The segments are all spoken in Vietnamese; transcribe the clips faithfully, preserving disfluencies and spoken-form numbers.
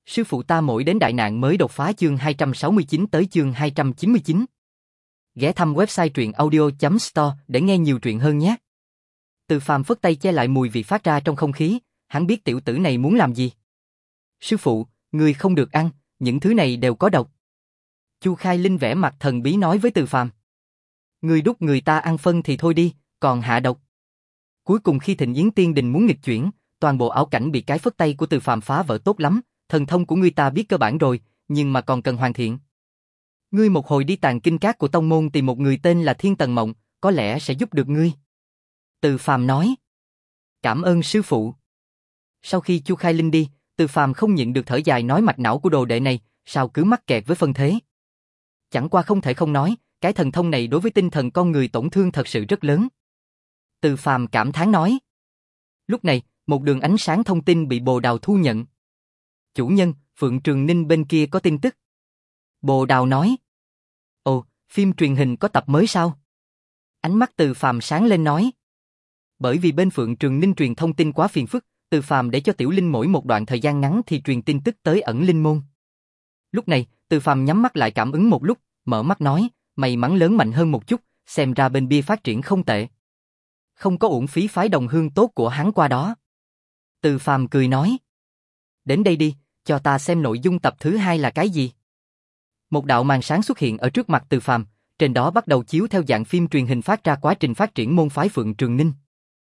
Sư phụ ta mỗi đến đại nạn mới đột phá chương hai trăm sáu mươi chín tới chương hai trăm chín mươi chín. Ghé thăm website truyện audio chấm store để nghe nhiều truyện hơn nhé. Từ Phàm phất tay che lại mùi vị phát ra trong không khí, hắn biết tiểu tử này muốn làm gì. Sư phụ, người không được ăn, những thứ này đều có độc. Chu Khai Linh vẻ mặt thần bí nói với Từ Phàm. Người đút người ta ăn phân thì thôi đi, còn hạ độc. Cuối cùng khi Thịnh Yến Tiên Đình muốn nghịch chuyển, toàn bộ ảo cảnh bị cái phất tay của Từ Phàm phá vỡ tốt lắm, thần thông của ngươi ta biết cơ bản rồi, nhưng mà còn cần hoàn thiện. Ngươi một hồi đi tàng kinh các của tông môn tìm một người tên là Thiên Tần Mộng, có lẽ sẽ giúp được ngươi. Từ Phàm nói. Cảm ơn sư phụ. Sau khi Chu Khai Linh đi, Từ Phàm không nhịn được thở dài nói mạch não của đồ đệ này, sao cứ mắc kẹt với phân thế. Chẳng qua không thể không nói, cái thần thông này đối với tinh thần con người tổn thương thật sự rất lớn. Từ Phàm cảm thán nói. Lúc này, một đường ánh sáng thông tin bị Bồ Đào thu nhận. Chủ nhân, Phượng Trường Ninh bên kia có tin tức. Bồ Đào nói. Ồ, phim truyền hình có tập mới sao? Ánh mắt Từ Phàm sáng lên nói. Bởi vì bên Phượng Trường Ninh truyền thông tin quá phiền phức, Từ Phàm để cho Tiểu Linh mỗi một đoạn thời gian ngắn thì truyền tin tức tới ẩn linh môn. Lúc này, Từ Phàm nhắm mắt lại cảm ứng một lúc, mở mắt nói, may mắn lớn mạnh hơn một chút, xem ra bên bia phát triển không tệ. Không có uổng phí phái đồng hương tốt của hắn qua đó. Từ Phàm cười nói. Đến đây đi, cho ta xem nội dung tập thứ hai là cái gì. Một đạo màn sáng xuất hiện ở trước mặt Từ Phàm, trên đó bắt đầu chiếu theo dạng phim truyền hình phát ra quá trình phát triển môn phái Phượng Trường Ninh.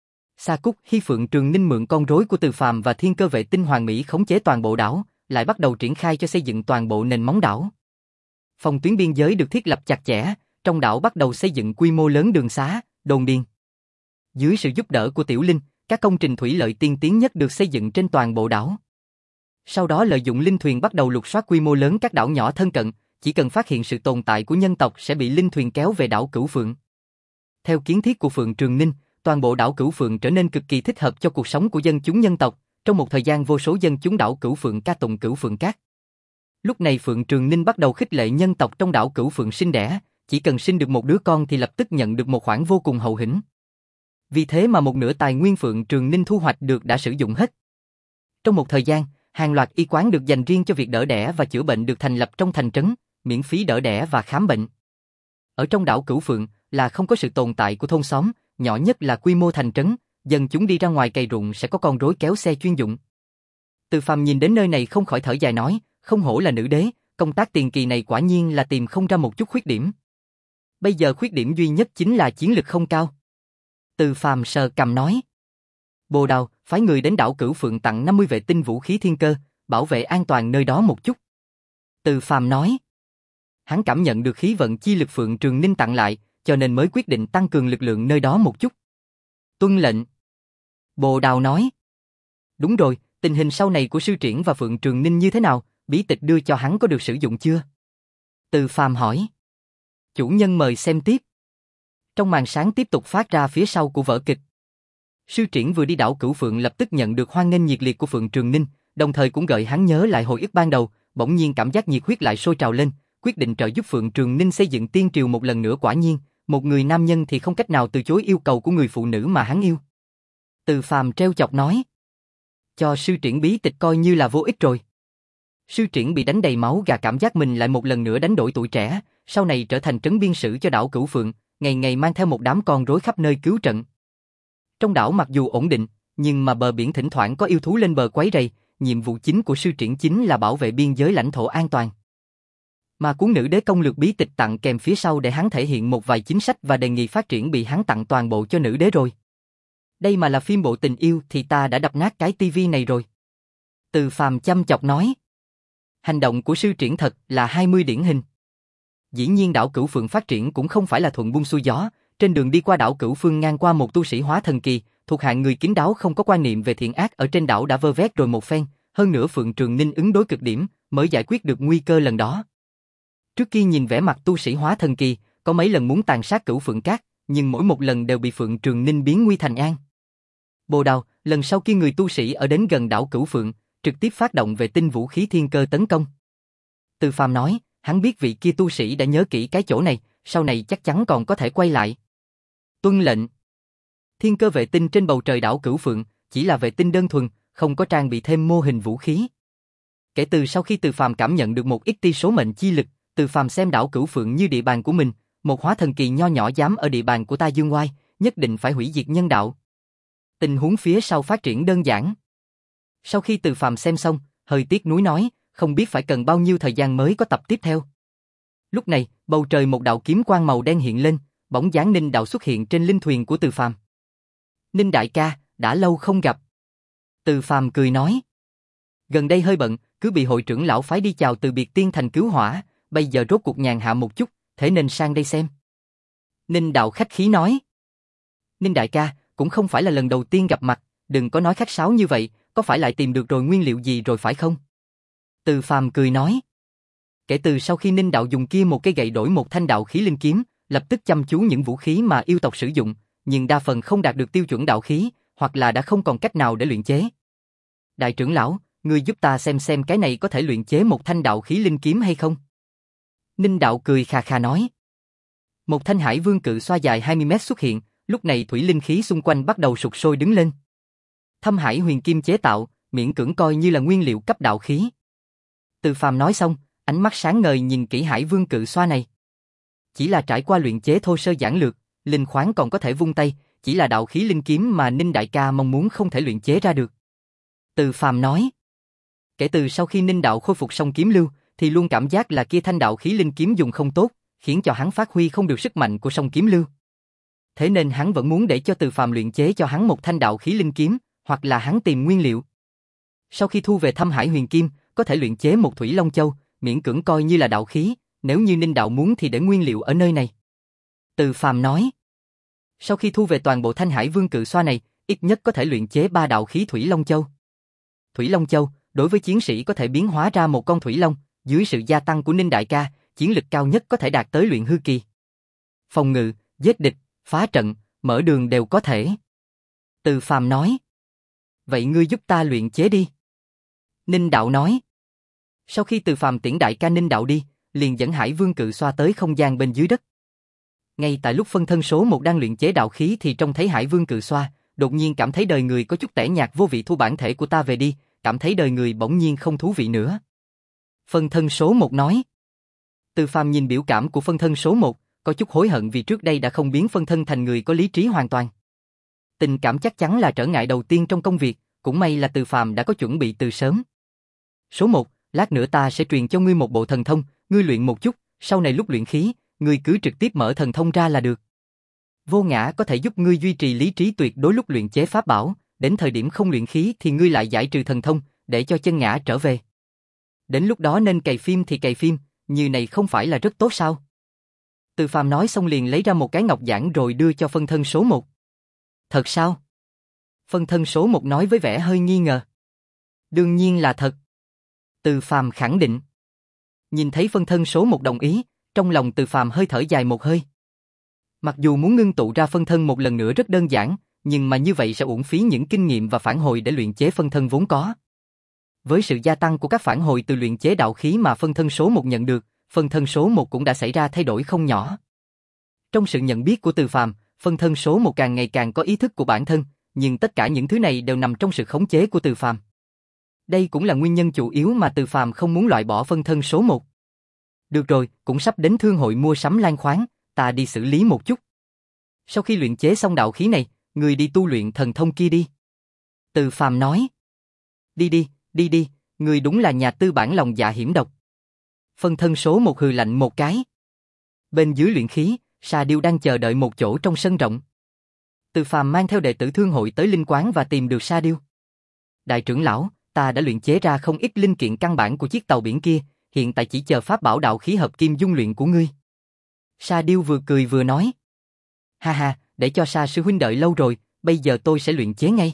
Sa Cúc khi Phượng Trường Ninh mượn con rối của Từ Phàm và Thiên Cơ Vệ Tinh Hoàng Mỹ khống chế toàn bộ đảo, lại bắt đầu triển khai cho xây dựng toàn bộ nền móng đảo. Phòng tuyến biên giới được thiết lập chặt chẽ, trong đảo bắt đầu xây dựng quy mô lớn đường xá, đồn điền. Dưới sự giúp đỡ của Tiểu Linh, các công trình thủy lợi tiên tiến nhất được xây dựng trên toàn bộ đảo. Sau đó lợi dụng linh thuyền bắt đầu lục soát quy mô lớn các đảo nhỏ thân cận, chỉ cần phát hiện sự tồn tại của nhân tộc sẽ bị linh thuyền kéo về đảo Cửu Phượng. Theo kiến thiết của Phượng Trường Ninh, toàn bộ đảo Cửu Phượng trở nên cực kỳ thích hợp cho cuộc sống của dân chúng nhân tộc, trong một thời gian vô số dân chúng đảo Cửu Phượng ca tụng Cửu Phượng Các. Lúc này Phượng Trường Ninh bắt đầu khích lệ nhân tộc trong đảo Cửu Phượng sinh đẻ, chỉ cần sinh được một đứa con thì lập tức nhận được một khoản vô cùng hậu hĩnh. Vì thế mà một nửa tài nguyên Phượng Trường Ninh thu hoạch được đã sử dụng hết. Trong một thời gian, hàng loạt y quán được dành riêng cho việc đỡ đẻ và chữa bệnh được thành lập trong thành trấn, miễn phí đỡ đẻ và khám bệnh. Ở trong đảo Cửu Phượng là không có sự tồn tại của thôn xóm, nhỏ nhất là quy mô thành trấn, dân chúng đi ra ngoài cày ruộng sẽ có con rối kéo xe chuyên dụng. Từ Phàm nhìn đến nơi này không khỏi thở dài nói, không hổ là nữ đế, công tác tiền kỳ này quả nhiên là tìm không ra một chút khuyết điểm. Bây giờ khuyết điểm duy nhất chính là chiến lực không cao. Từ Phàm sờ cằm nói. Bồ Đào, phái người đến đảo Cửu Phượng tặng năm mươi vệ tinh vũ khí thiên cơ, bảo vệ an toàn nơi đó một chút. Từ Phàm nói. Hắn cảm nhận được khí vận chi lực Phượng Trường Ninh tặng lại, cho nên mới quyết định tăng cường lực lượng nơi đó một chút. Tuân lệnh. Bồ Đào nói. Đúng rồi, tình hình sau này của sư triển và Phượng Trường Ninh như thế nào, bí tịch đưa cho hắn có được sử dụng chưa? Từ Phàm hỏi. Chủ nhân mời xem tiếp. Trong màn sáng tiếp tục phát ra phía sau của vở kịch. Sư triển vừa đi đảo Cửu Phượng lập tức nhận được hoan nghênh nhiệt liệt của Phượng Trường Ninh, đồng thời cũng gợi hắn nhớ lại hồi ức ban đầu, bỗng nhiên cảm giác nhiệt huyết lại sôi trào lên, quyết định trợ giúp Phượng Trường Ninh xây dựng tiên triều một lần nữa. Quả nhiên, một người nam nhân thì không cách nào từ chối yêu cầu của người phụ nữ mà hắn yêu. Từ Phàm trêu chọc nói. Cho sư triển bí tịch coi như là vô ích rồi. Sư triển bị đánh đầy máu gà, cảm giác mình lại một lần nữa đánh đổi tuổi trẻ, sau này trở thành trấn biên sử cho đảo Cửu Phượng, ngày ngày mang theo một đám con rối khắp nơi cứu trận. Trong đảo mặc dù ổn định, nhưng mà bờ biển thỉnh thoảng có yêu thú lên bờ quấy rầy, nhiệm vụ chính của sư triển chính là bảo vệ biên giới lãnh thổ an toàn. Mà cuốn Nữ Đế Công Lược bí tịch tặng kèm phía sau để hắn thể hiện một vài chính sách và đề nghị phát triển bị hắn tặng toàn bộ cho nữ đế rồi. Đây mà là phim bộ tình yêu thì ta đã đập nát cái tivi này rồi. Từ Phàm chăm chọc nói. Hành động của sư triển thật là hai mươi điển hình. Dĩ nhiên đảo Cửu Phượng phát triển cũng không phải là thuận buồm xuôi gió, trên đường đi qua đảo Cửu Phương ngang qua một tu sĩ hóa thần kỳ, thuộc hạng người kín đáo không có quan niệm về thiện ác ở trên đảo đã vơ vét rồi một phen, hơn nữa Phượng Trường Ninh ứng đối cực điểm, mới giải quyết được nguy cơ lần đó. Trước kia nhìn vẻ mặt tu sĩ hóa thần kỳ, có mấy lần muốn tàn sát Cửu Phượng Các, nhưng mỗi một lần đều bị Phượng Trường Ninh biến nguy thành an. Bồ Đào, lần sau khi người tu sĩ ở đến gần đảo Cửu Phượng, trực tiếp phát động vệ tinh vũ khí thiên cơ tấn công. Từ Phàm nói, hắn biết vị kia tu sĩ đã nhớ kỹ cái chỗ này, sau này chắc chắn còn có thể quay lại. Tuân lệnh. Thiên cơ vệ tinh trên bầu trời đảo Cửu Phượng chỉ là vệ tinh đơn thuần, không có trang bị thêm mô hình vũ khí. Kể từ sau khi Từ Phàm cảm nhận được một ít tia số mệnh chi lực, Từ Phàm xem đảo Cửu Phượng như địa bàn của mình, một hóa thần kỳ nho nhỏ dám ở địa bàn của ta dương oai, nhất định phải hủy diệt nhân đạo. Tình huống phía sau phát triển đơn giản. Sau khi Từ Phàm xem xong, hơi tiếc nuối nói, không biết phải cần bao nhiêu thời gian mới có tập tiếp theo. Lúc này, bầu trời một đạo kiếm quang màu đen hiện lên, bóng dáng Ninh Đạo xuất hiện trên linh thuyền của Từ Phàm. Ninh đại ca, đã lâu không gặp. Từ Phàm cười nói. Gần đây hơi bận, cứ bị hội trưởng lão phái đi chào từ biệt tiên thành cứu hỏa, bây giờ rốt cuộc nhàn hạ một chút, thế nên sang đây xem. Ninh Đạo khách khí nói. Ninh đại ca, cũng không phải là lần đầu tiên gặp mặt, đừng có nói khách sáo như vậy, có phải lại tìm được rồi nguyên liệu gì rồi phải không? Từ Phàm cười nói. Kể từ sau khi Ninh Đạo dùng kia một cây gậy đổi một thanh đạo khí linh kiếm, lập tức chăm chú những vũ khí mà yêu tộc sử dụng, nhưng đa phần không đạt được tiêu chuẩn đạo khí, hoặc là đã không còn cách nào để luyện chế. Đại trưởng lão, ngươi giúp ta xem xem cái này có thể luyện chế một thanh đạo khí linh kiếm hay không? Ninh Đạo cười khà khà nói. Một thanh hải vương cự xoa dài hai mươi mét xuất hiện, lúc này thủy linh khí xung quanh bắt đầu sục sôi đứng lên. Thâm hải huyền kim chế tạo, miễn cưỡng coi như là nguyên liệu cấp đạo khí. Từ Phàm nói xong, ánh mắt sáng ngời nhìn kỹ hải vương cự xoa này. Chỉ là trải qua luyện chế thô sơ giản lược, linh khoáng còn có thể vung tay, chỉ là đạo khí linh kiếm mà Ninh đại ca mong muốn không thể luyện chế ra được. Từ Phàm nói. Kể từ sau khi Ninh đạo khôi phục xong kiếm lưu, thì luôn cảm giác là kia thanh đạo khí linh kiếm dùng không tốt, khiến cho hắn phát huy không được sức mạnh của song kiếm lưu. Thế nên hắn vẫn muốn để cho Từ Phàm luyện chế cho hắn một thanh đạo khí linh kiếm, hoặc là hắn tìm nguyên liệu. Sau khi thu về Thâm Hải Huyền Kim, có thể luyện chế một Thủy Long Châu, miễn cưỡng coi như là đạo khí, nếu như Ninh đạo muốn thì để nguyên liệu ở nơi này. Từ Phàm nói. Sau khi thu về toàn bộ Thanh Hải Vương cự xoa này, ít nhất có thể luyện chế ba đạo khí Thủy Long Châu. Thủy Long Châu, đối với chiến sĩ có thể biến hóa ra một con Thủy Long, dưới sự gia tăng của Ninh đại ca, chiến lực cao nhất có thể đạt tới luyện hư kỳ. Phòng ngự, giết địch, phá trận, mở đường đều có thể. Từ Phàm nói. Vậy ngươi giúp ta luyện chế đi. Ninh đạo nói. Sau khi Từ Phàm tiễn đại ca Ninh đạo đi, liền dẫn Hải Vương cự xoa tới không gian bên dưới đất. Ngay tại lúc phân thân số một đang luyện chế đạo khí thì trông thấy Hải Vương cự xoa, đột nhiên cảm thấy đời người có chút tẻ nhạt vô vị, thu bản thể của ta về đi, cảm thấy đời người bỗng nhiên không thú vị nữa. Phân thân số một nói. Từ Phàm nhìn biểu cảm của phân thân số một, có chút hối hận vì trước đây đã không biến phân thân thành người có lý trí hoàn toàn. Tình cảm chắc chắn là trở ngại đầu tiên trong công việc, cũng may là Từ Phàm đã có chuẩn bị từ sớm. Số một, lát nữa ta sẽ truyền cho ngươi một bộ thần thông, ngươi luyện một chút, sau này lúc luyện khí, ngươi cứ trực tiếp mở thần thông ra là được. Vô ngã có thể giúp ngươi duy trì lý trí tuyệt đối lúc luyện chế pháp bảo, đến thời điểm không luyện khí thì ngươi lại giải trừ thần thông, để cho chân ngã trở về. Đến lúc đó nên cày phim thì cày phim, như này không phải là rất tốt sao? Từ Phàm nói xong liền lấy ra một cái ngọc giản rồi đưa cho phân thân số một. Thật sao? Phân thân số một nói với vẻ hơi nghi ngờ. Đương nhiên là thật. Từ Phàm khẳng định. Nhìn thấy phân thân số một đồng ý, trong lòng Từ Phàm hơi thở dài một hơi. Mặc dù muốn ngưng tụ ra phân thân một lần nữa rất đơn giản, nhưng mà như vậy sẽ uổng phí những kinh nghiệm và phản hồi để luyện chế phân thân vốn có. Với sự gia tăng của các phản hồi từ luyện chế đạo khí mà phân thân số một nhận được, phân thân số một cũng đã xảy ra thay đổi không nhỏ. Trong sự nhận biết của Từ Phàm, phân thân số một càng ngày càng có ý thức của bản thân, nhưng tất cả những thứ này đều nằm trong sự khống chế của Từ Phàm. Đây cũng là nguyên nhân chủ yếu mà Từ Phàm không muốn loại bỏ phân thân số một. Được rồi, cũng sắp đến thương hội mua sắm lan khoáng, ta đi xử lý một chút. Sau khi luyện chế xong đạo khí này, người đi tu luyện thần thông kia đi. Từ Phàm nói. Đi đi, đi đi, người đúng là nhà tư bản lòng dạ hiểm độc. Phân thân số một hừ lạnh một cái. Bên dưới luyện khí, Sa Điêu đang chờ đợi một chỗ trong sân rộng. Từ Phàm mang theo đệ tử thương hội tới linh quán và tìm được Sa Điêu. Đại trưởng lão, ta đã luyện chế ra không ít linh kiện căn bản của chiếc tàu biển kia, hiện tại chỉ chờ pháp bảo đạo khí hợp kim dung luyện của ngươi. Sa Điêu vừa cười vừa nói. Ha ha, để cho Sa sư huynh đợi lâu rồi, bây giờ tôi sẽ luyện chế ngay.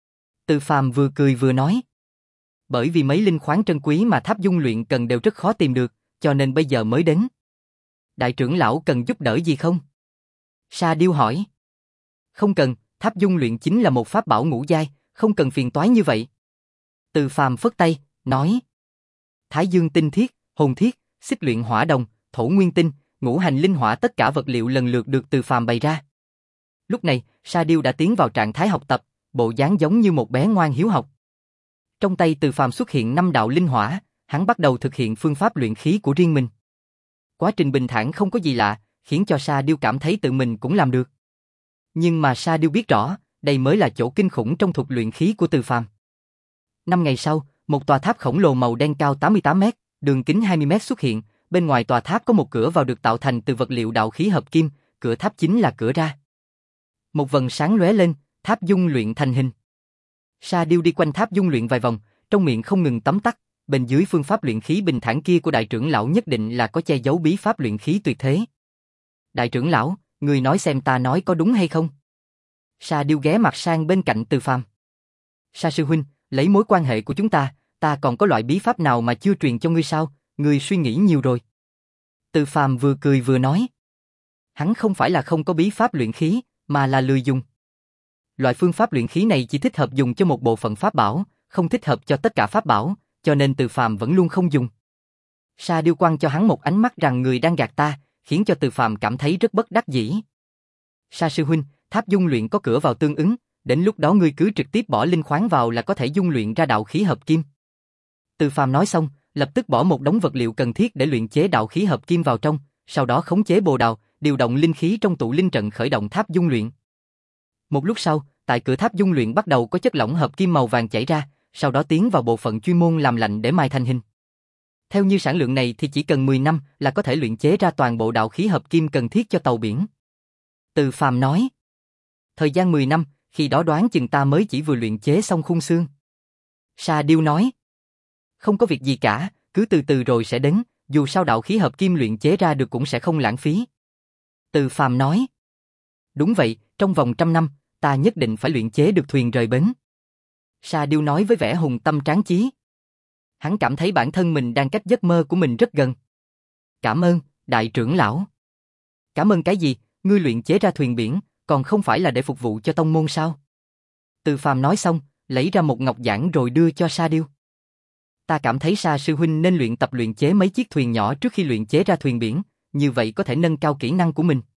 Từ Phàm vừa cười vừa nói. Bởi vì mấy linh khoáng trân quý mà tháp dung luyện cần đều rất khó tìm được, cho nên bây giờ mới đến. Đại trưởng lão cần giúp đỡ gì không? Sa Điêu hỏi. Không cần, tháp dung luyện chính là một pháp bảo ngũ giai, không cần phiền toái như vậy. Từ Phàm phất tay, nói. Thái dương tinh thiết, hồn thiết, xích luyện hỏa đồng, thổ nguyên tinh, ngũ hành linh hỏa, tất cả vật liệu lần lượt được Từ Phàm bày ra. Lúc này, Sa Điêu đã tiến vào trạng thái học tập, bộ dáng giống như một bé ngoan hiếu học. Trong tay Từ Phàm xuất hiện năm đạo linh hỏa, hắn bắt đầu thực hiện phương pháp luyện khí của riêng mình. Quá trình bình thản không có gì lạ, khiến cho Sa Điêu cảm thấy tự mình cũng làm được. Nhưng mà Sa Điêu biết rõ, đây mới là chỗ kinh khủng trong thuật luyện khí của Từ Phàm. Năm ngày sau, một tòa tháp khổng lồ màu đen cao tám mươi tám mét, đường kính hai mươi mét xuất hiện, bên ngoài tòa tháp có một cửa vào được tạo thành từ vật liệu đạo khí hợp kim, cửa tháp chính là cửa ra. Một vầng sáng lóe lên, tháp dung luyện thành hình. Sa Điêu đi quanh tháp dung luyện vài vòng, trong miệng không ngừng tấm tắc, bên dưới phương pháp luyện khí bình thản kia của đại trưởng lão nhất định là có che giấu bí pháp luyện khí tuyệt thế. Đại trưởng lão, người nói xem ta nói có đúng hay không? Sa Điêu ghé mặt sang bên cạnh Từ Phàm. Sa sư huynh, lấy mối quan hệ của chúng ta, ta còn có loại bí pháp nào mà chưa truyền cho ngươi sao? Ngươi suy nghĩ nhiều rồi. Từ Phàm vừa cười vừa nói. Hắn không phải là không có bí pháp luyện khí, mà là lười dùng. Loại phương pháp luyện khí này chỉ thích hợp dùng cho một bộ phận pháp bảo, không thích hợp cho tất cả pháp bảo, cho nên Từ Phàm vẫn luôn không dùng. Sa Điêu quăng cho hắn một ánh mắt rằng người đang gạt ta, khiến cho Từ Phàm cảm thấy rất bất đắc dĩ. Sa sư huynh, tháp dung luyện có cửa vào tương ứng, đến lúc đó ngươi cứ trực tiếp bỏ linh khoáng vào là có thể dung luyện ra đạo khí hợp kim. Từ Phàm nói xong, lập tức bỏ một đống vật liệu cần thiết để luyện chế đạo khí hợp kim vào trong, sau đó khống chế bồ đào, điều động linh khí trong tụ linh trận khởi động tháp dung luyện. Một lúc sau, tại cửa tháp dung luyện bắt đầu có chất lỏng hợp kim màu vàng chảy ra, sau đó tiến vào bộ phận chuyên môn làm lạnh để mai thành hình. Theo như sản lượng này thì chỉ cần mười năm là có thể luyện chế ra toàn bộ đạo khí hợp kim cần thiết cho tàu biển. Từ Phàm nói. Thời gian mười năm, khi đó đoán chừng ta mới chỉ vừa luyện chế xong khung xương. Sa Điêu nói. Không có việc gì cả, cứ từ từ rồi sẽ đến, dù sao đạo khí hợp kim luyện chế ra được cũng sẽ không lãng phí. Từ Phàm nói. Đúng vậy, trong vòng trăm năm, ta nhất định phải luyện chế được thuyền rời bến. Sa Điêu nói với vẻ hùng tâm tráng chí. Hắn cảm thấy bản thân mình đang cách giấc mơ của mình rất gần. Cảm ơn, đại trưởng lão. Cảm ơn cái gì, ngươi luyện chế ra thuyền biển, còn không phải là để phục vụ cho tông môn sao? Từ Phàm nói xong, lấy ra một ngọc giản rồi đưa cho Sa Điêu. Ta cảm thấy Sa sư huynh nên luyện tập luyện chế mấy chiếc thuyền nhỏ trước khi luyện chế ra thuyền biển, như vậy có thể nâng cao kỹ năng của mình.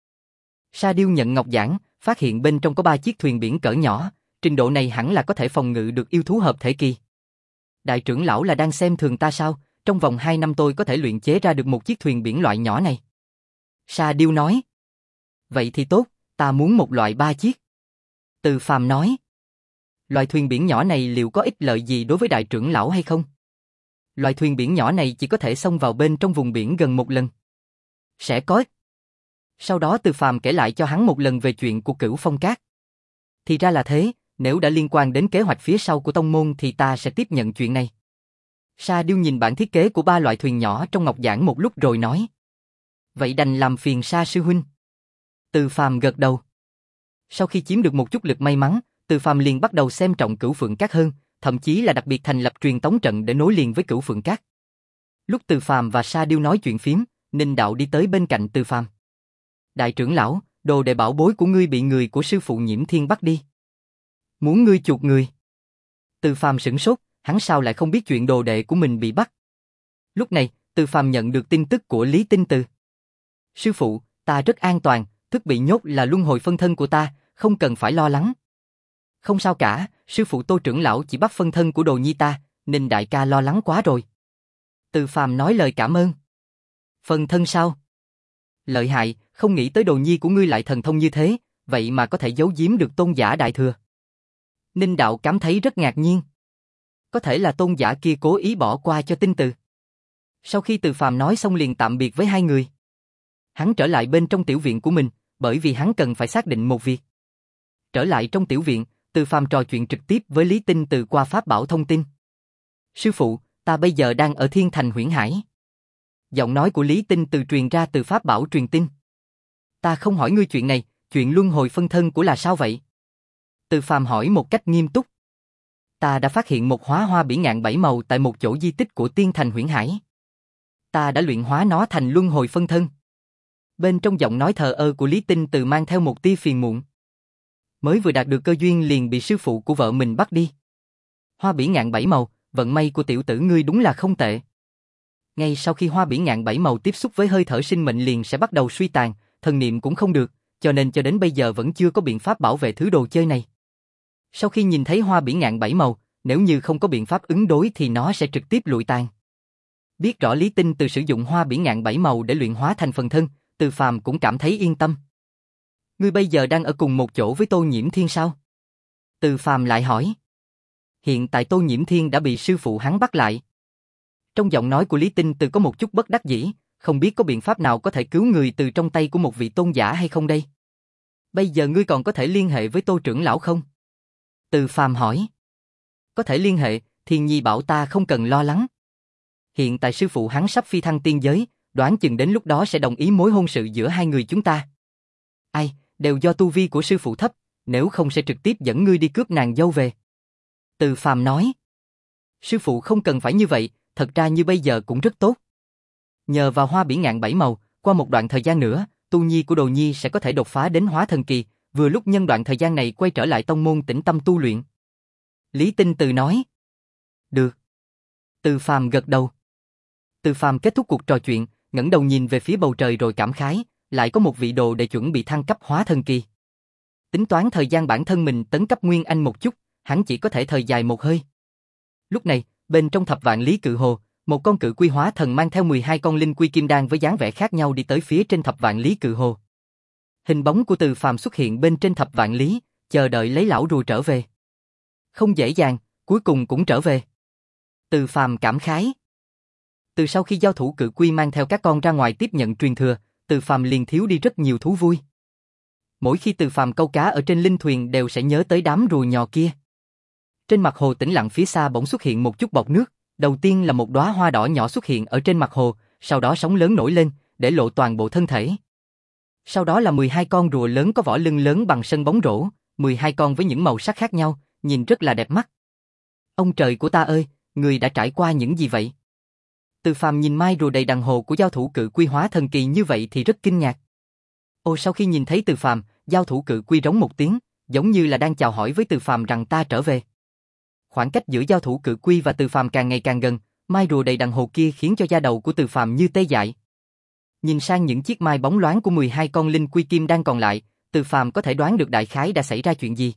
Sa Điêu nhận ngọc giản, phát hiện bên trong có ba chiếc thuyền biển cỡ nhỏ, trình độ này hẳn là có thể phòng ngự được yêu thú hợp thể kỳ. Đại trưởng lão là đang xem thường ta sao? Trong vòng hai năm tôi có thể luyện chế ra được một chiếc thuyền biển loại nhỏ này. Sa Điêu nói. Vậy thì tốt, ta muốn một loại ba chiếc. Từ Phàm nói. Loại thuyền biển nhỏ này liệu có ích lợi gì đối với đại trưởng lão hay không? Loại thuyền biển nhỏ này chỉ có thể xông vào bên trong vùng biển gần một lần. Sẽ có ích. Sau đó Từ Phàm kể lại cho hắn một lần về chuyện của Cửu Phong Cát. Thì ra là thế, nếu đã liên quan đến kế hoạch phía sau của tông môn thì ta sẽ tiếp nhận chuyện này. Sa Điêu nhìn bản thiết kế của ba loại thuyền nhỏ trong ngọc giản một lúc rồi nói. Vậy đành làm phiền Sa sư huynh. Từ Phàm gật đầu. Sau khi chiếm được một chút lực may mắn, Từ Phàm liền bắt đầu xem trọng Cửu Phượng Cát hơn, thậm chí là đặc biệt thành lập truyền tống trận để nối liền với Cửu Phượng Cát. Lúc Từ Phàm và Sa Điêu nói chuyện phím, Ninh Đạo đi tới bên cạnh Từ Phàm. Đại trưởng lão, đồ đệ bảo bối của ngươi bị người của sư phụ Nhiễm Thiên bắt đi. Muốn ngươi chuộc người. Từ Phàm sửng sốt, hắn sao lại không biết chuyện đồ đệ của mình bị bắt. Lúc này, Từ Phàm nhận được tin tức của Lý Tinh Từ. Sư phụ, ta rất an toàn, thức bị nhốt là luân hồi phân thân của ta, không cần phải lo lắng. Không sao cả, sư phụ Tô trưởng lão chỉ bắt phân thân của đồ nhi ta, nên đại ca lo lắng quá rồi. Từ Phàm nói lời cảm ơn. Phân thân sao? Lợi hại, không nghĩ tới đồ nhi của ngươi lại thần thông như thế, vậy mà có thể giấu giếm được tôn giả đại thừa. Ninh Đạo cảm thấy rất ngạc nhiên. Có thể là tôn giả kia cố ý bỏ qua cho Tinh Từ. Sau khi Từ Phàm nói xong liền tạm biệt với hai người. Hắn trở lại bên trong tiểu viện của mình, bởi vì hắn cần phải xác định một việc. Trở lại trong tiểu viện, Từ Phàm trò chuyện trực tiếp với Lý Tinh Từ qua pháp bảo thông tin. Sư phụ, ta bây giờ đang ở Thiên Thành Huyễn Hải. Giọng nói của Lý Tinh Từ truyền ra từ pháp bảo truyền tin. Ta không hỏi ngươi chuyện này, chuyện luân hồi phân thân của là sao vậy? Từ Phàm hỏi một cách nghiêm túc. Ta đã phát hiện một hóa hoa bỉ ngạn bảy màu tại một chỗ di tích của Tiên Thành Huyễn Hải. Ta đã luyện hóa nó thành luân hồi phân thân. Bên trong giọng nói thờ ơ của Lý Tinh Từ mang theo một tia phiền muộn. Mới vừa đạt được cơ duyên liền bị sư phụ của vợ mình bắt đi. Hoa bỉ ngạn bảy màu, vận may của tiểu tử ngươi đúng là không tệ. Ngay sau khi hoa bỉ ngạn bảy màu tiếp xúc với hơi thở sinh mệnh liền sẽ bắt đầu suy tàn, thần niệm cũng không được, cho nên cho đến bây giờ vẫn chưa có biện pháp bảo vệ thứ đồ chơi này. Sau khi nhìn thấy hoa bỉ ngạn bảy màu, nếu như không có biện pháp ứng đối thì nó sẽ trực tiếp lụi tàn. Biết rõ Lý Tinh Từ sử dụng hoa bỉ ngạn bảy màu để luyện hóa thành phần thân, Từ Phàm cũng cảm thấy yên tâm. Ngươi bây giờ đang ở cùng một chỗ với Tô Nhiễm Thiên sao? Từ Phàm lại hỏi. Hiện tại Tô Nhiễm Thiên đã bị sư phụ hắn bắt lại. Trong giọng nói của Lý Tinh Từ có một chút bất đắc dĩ, không biết có biện pháp nào có thể cứu người từ trong tay của một vị tôn giả hay không đây? Bây giờ ngươi còn có thể liên hệ với Tô trưởng lão không? Từ Phàm hỏi. Có thể liên hệ, Thiên Nhi bảo ta không cần lo lắng. Hiện tại sư phụ hắn sắp phi thăng tiên giới, đoán chừng đến lúc đó sẽ đồng ý mối hôn sự giữa hai người chúng ta. Ai, đều do tu vi của sư phụ thấp, nếu không sẽ trực tiếp dẫn ngươi đi cướp nàng dâu về. Từ Phàm nói. Sư phụ không cần phải như vậy, thật ra như bây giờ cũng rất tốt. Nhờ vào hoa bỉ ngạn bảy màu, qua một đoạn thời gian nữa, tu nhi của Đồ Nhi sẽ có thể đột phá đến hóa thần kỳ, vừa lúc nhân đoạn thời gian này quay trở lại tông môn tĩnh tâm tu luyện. Lý Tinh Từ nói. Được. Từ Phàm gật đầu. Từ Phàm kết thúc cuộc trò chuyện, ngẩng đầu nhìn về phía bầu trời rồi cảm khái, lại có một vị đồ để chuẩn bị thăng cấp hóa thần kỳ. Tính toán thời gian bản thân mình tấn cấp Nguyên Anh một chút, hắn chỉ có thể thời dài một hơi. Lúc này, bên trong thập vạn lý cự hồ, một con cự quy hóa thần mang theo mười hai con linh quy kim đan với dáng vẻ khác nhau đi tới phía trên thập vạn lý cự hồ. Hình bóng của Từ Phàm xuất hiện bên trên thập vạn lý, chờ đợi lấy lão rùa trở về. Không dễ dàng, cuối cùng cũng trở về. Từ Phàm cảm khái. Từ sau khi giao thủ cự quy mang theo các con ra ngoài tiếp nhận truyền thừa, Từ Phàm liền thiếu đi rất nhiều thú vui. Mỗi khi Từ Phàm câu cá ở trên linh thuyền đều sẽ nhớ tới đám rùa nhỏ kia. Trên mặt hồ tĩnh lặng phía xa bỗng xuất hiện một chút bọt nước, đầu tiên là một đóa hoa đỏ nhỏ xuất hiện ở trên mặt hồ, sau đó sóng lớn nổi lên, để lộ toàn bộ thân thể. Sau đó là mười hai con rùa lớn có vỏ lưng lớn bằng sân bóng rổ, mười hai con với những màu sắc khác nhau, nhìn rất là đẹp mắt. Ông trời của ta ơi, người đã trải qua những gì vậy? Từ Phàm nhìn mai rùa đầy đàn hồ của giao thủ cự quy hóa thần kỳ như vậy thì rất kinh ngạc. Ô sau khi nhìn thấy Từ Phàm, giao thủ cự quy rống một tiếng, giống như là đang chào hỏi với Từ Phàm rằng ta trở về. Khoảng cách giữa giao thủ cự quy và Từ Phàm càng ngày càng gần, mai rùa đầy đàn hồ kia khiến cho da đầu của Từ Phàm như tê dại. Nhìn sang những chiếc mai bóng loáng của mười hai con linh quy kim đang còn lại, Từ Phàm có thể đoán được đại khái đã xảy ra chuyện gì.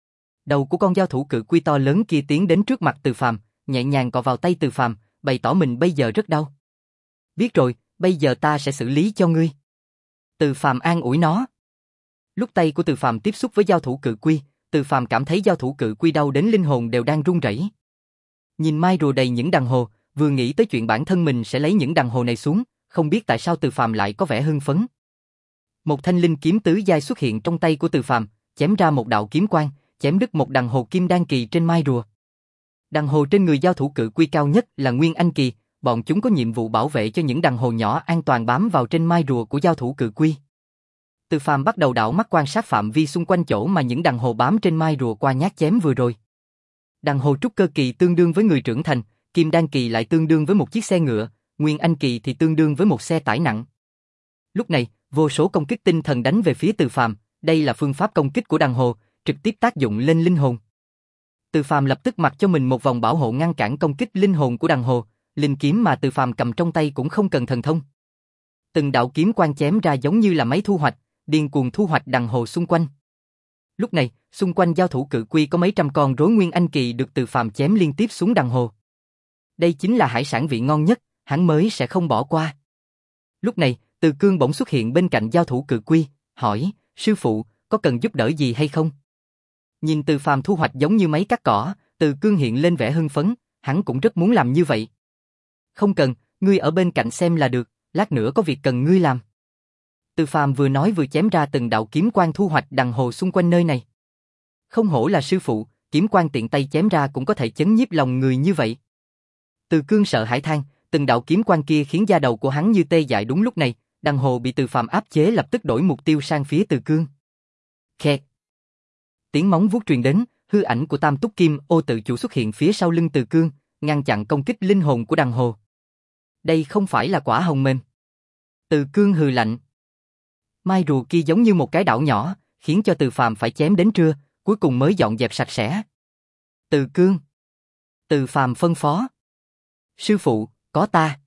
Đầu của con giao thủ cự quy to lớn kia tiến đến trước mặt Từ Phàm, nhẹ nhàng cọ vào tay Từ Phàm, bày tỏ mình bây giờ rất đau. Biết rồi, bây giờ ta sẽ xử lý cho ngươi. Từ Phàm an ủi nó. Lúc tay của Từ Phàm tiếp xúc với giao thủ cự quy, Từ Phàm cảm thấy giao thủ cự quy đau đến linh hồn đều đang run rẩy. Nhìn mai rùa đầy những đàn hồ, vừa nghĩ tới chuyện bản thân mình sẽ lấy những đàn hồ này xuống, không biết tại sao Từ Phàm lại có vẻ hưng phấn. Một thanh linh kiếm tứ giai xuất hiện trong tay của Từ Phàm, chém ra một đạo kiếm quang, chém đứt một đàn hồ kim đan kỳ trên mai rùa. Đàn hồ trên người giao thủ cự quy cao nhất là Nguyên Anh kỳ, bọn chúng có nhiệm vụ bảo vệ cho những đàn hồ nhỏ an toàn bám vào trên mai rùa của giao thủ cự quy. Từ Phàm bắt đầu đảo mắt quan sát phạm vi xung quanh chỗ mà những đàn hồ bám trên mai rùa qua nhát chém vừa rồi. Đàn hồ trúc cơ kỳ tương đương với người trưởng thành, kim đan kỳ lại tương đương với một chiếc xe ngựa, Nguyên Anh kỳ thì tương đương với một xe tải nặng. Lúc này, vô số công kích tinh thần đánh về phía Từ Phàm, đây là phương pháp công kích của đàn hồ, trực tiếp tác dụng lên linh hồn. Từ Phàm lập tức mặc cho mình một vòng bảo hộ ngăn cản công kích linh hồn của đàn hồ, linh kiếm mà Từ Phàm cầm trong tay cũng không cần thần thông. Từng đạo kiếm quang chém ra giống như là máy thu hoạch, điên cuồng thu hoạch đàn hồ xung quanh. Lúc này, xung quanh giao thủ cự quy có mấy trăm con rối Nguyên Anh kỳ được Từ Phàm chém liên tiếp xuống đàn hồ. Đây chính là hải sản vị ngon nhất, hắn mới sẽ không bỏ qua. Lúc này, Từ Cương bỗng xuất hiện bên cạnh giao thủ cự quy, hỏi, sư phụ, có cần giúp đỡ gì hay không? Nhìn Từ Phàm thu hoạch giống như máy cắt cỏ, Từ Cương hiện lên vẻ hưng phấn, hắn cũng rất muốn làm như vậy. Không cần, ngươi ở bên cạnh xem là được, lát nữa có việc cần ngươi làm. Từ Phàm vừa nói vừa chém ra từng đạo kiếm quang thu hoạch đàn hồ xung quanh nơi này. Không hổ là sư phụ, kiếm quang tiện tay chém ra cũng có thể chấn nhiếp lòng người như vậy. Từ Cương sợ hãi than, từng đạo kiếm quang kia khiến da đầu của hắn như tê dại đúng lúc này, đàn hồ bị Từ Phàm áp chế lập tức đổi mục tiêu sang phía Từ Cương. Khẹt. Tiếng móng vuốt truyền đến, hư ảnh của Tam Túc Kim Ô tự chủ xuất hiện phía sau lưng Từ Cương, ngăn chặn công kích linh hồn của đàn hồ. Đây không phải là quả hồng mềm. Từ Cương hừ lạnh. Mai rùa kia giống như một cái đảo nhỏ, khiến cho Từ Phàm phải chém đến trưa, cuối cùng mới dọn dẹp sạch sẽ. Từ Cương. Từ Phàm phân phó. Sư phụ, có ta.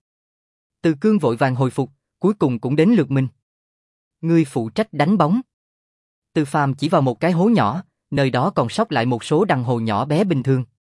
Từ Cương vội vàng hồi phục, cuối cùng cũng đến lượt mình. Ngươi phụ trách đánh bóng. Từ Phàm chỉ vào một cái hố nhỏ, nơi đó còn sót lại một số đàn hồ nhỏ bé bình thường.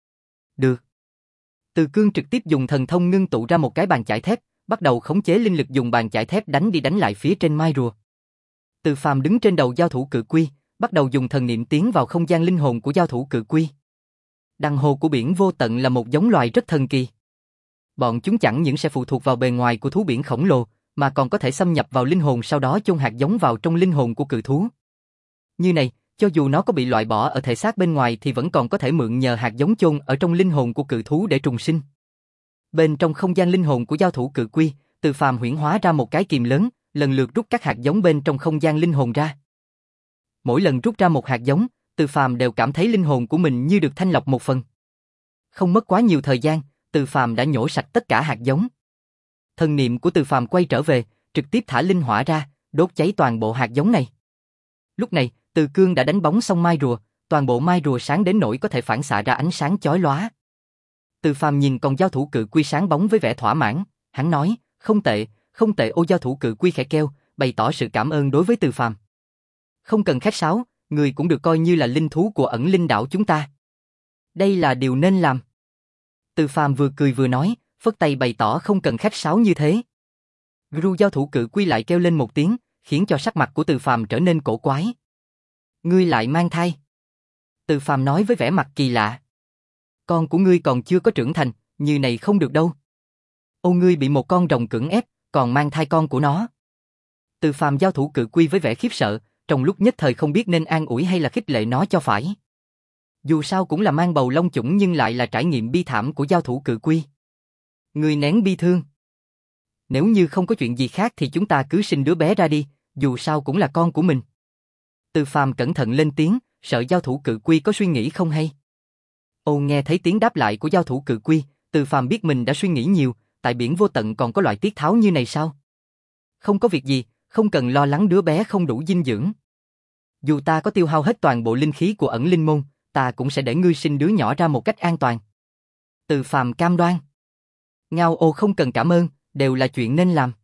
Được. Từ Cương trực tiếp dùng thần thông ngưng tụ ra một cái bàn chải thép, bắt đầu khống chế linh lực dùng bàn chải thép đánh đi đánh lại phía trên mai rùa. Từ Phàm đứng trên đầu giao thủ cự quy, bắt đầu dùng thần niệm tiến vào không gian linh hồn của giao thủ cự quy. Đằng hồ của biển vô tận là một giống loài rất thần kỳ. Bọn chúng chẳng những sẽ phụ thuộc vào bề ngoài của thú biển khổng lồ, mà còn có thể xâm nhập vào linh hồn sau đó chôn hạt giống vào trong linh hồn của cự thú. Như này, cho dù nó có bị loại bỏ ở thể xác bên ngoài thì vẫn còn có thể mượn nhờ hạt giống chôn ở trong linh hồn của cự thú để trùng sinh. Bên trong không gian linh hồn của giao thủ cự quy, Từ Phàm huyễn hóa ra một cái kìm lớn, lần lượt rút các hạt giống bên trong không gian linh hồn ra. Mỗi lần rút ra một hạt giống, Từ Phàm đều cảm thấy linh hồn của mình như được thanh lọc một phần. Không mất quá nhiều thời gian, Từ Phàm đã nhổ sạch tất cả hạt giống. Thần niệm của Từ Phàm quay trở về, trực tiếp thả linh hỏa ra, đốt cháy toàn bộ hạt giống này. Lúc này, Từ Cương đã đánh bóng xong mai rùa, toàn bộ mai rùa sáng đến nỗi có thể phản xạ ra ánh sáng chói lóa. Từ Phàm nhìn con giao thủ cự quy sáng bóng với vẻ thỏa mãn, hắn nói, không tệ, không tệ. Ô giao thủ cự quy khẽ kêu, bày tỏ sự cảm ơn đối với Từ Phàm. Không cần khách sáo, người cũng được coi như là linh thú của ẩn linh đảo chúng ta. Đây là điều nên làm. Từ Phàm vừa cười vừa nói, phất tay bày tỏ không cần khách sáo như thế. Ru giao thủ cự quy lại kêu lên một tiếng, khiến cho sắc mặt của Từ Phàm trở nên cổ quái. Ngươi lại mang thai. Từ Phàm nói với vẻ mặt kỳ lạ. Con của ngươi còn chưa có trưởng thành, như này không được đâu. Ô ngươi bị một con rồng cưỡng ép, còn mang thai con của nó. Từ Phàm giao thủ cự quy với vẻ khiếp sợ, trong lúc nhất thời không biết nên an ủi hay là khích lệ nó cho phải. Dù sao cũng là mang bầu long chủng nhưng lại là trải nghiệm bi thảm của giao thủ cự quy. Ngươi nén bi thương. Nếu như không có chuyện gì khác thì chúng ta cứ sinh đứa bé ra đi, dù sao cũng là con của mình. Từ Phàm cẩn thận lên tiếng, sợ giao thủ cự quy có suy nghĩ không hay. Ô nghe thấy tiếng đáp lại của giao thủ cự quy, Từ Phàm biết mình đã suy nghĩ nhiều, tại biển vô tận còn có loại tiết tháo như này sao? Không có việc gì, không cần lo lắng đứa bé không đủ dinh dưỡng. Dù ta có tiêu hao hết toàn bộ linh khí của ẩn linh môn, ta cũng sẽ để ngươi sinh đứa nhỏ ra một cách an toàn. Từ Phàm cam đoan. Ngao Ô không cần cảm ơn, đều là chuyện nên làm.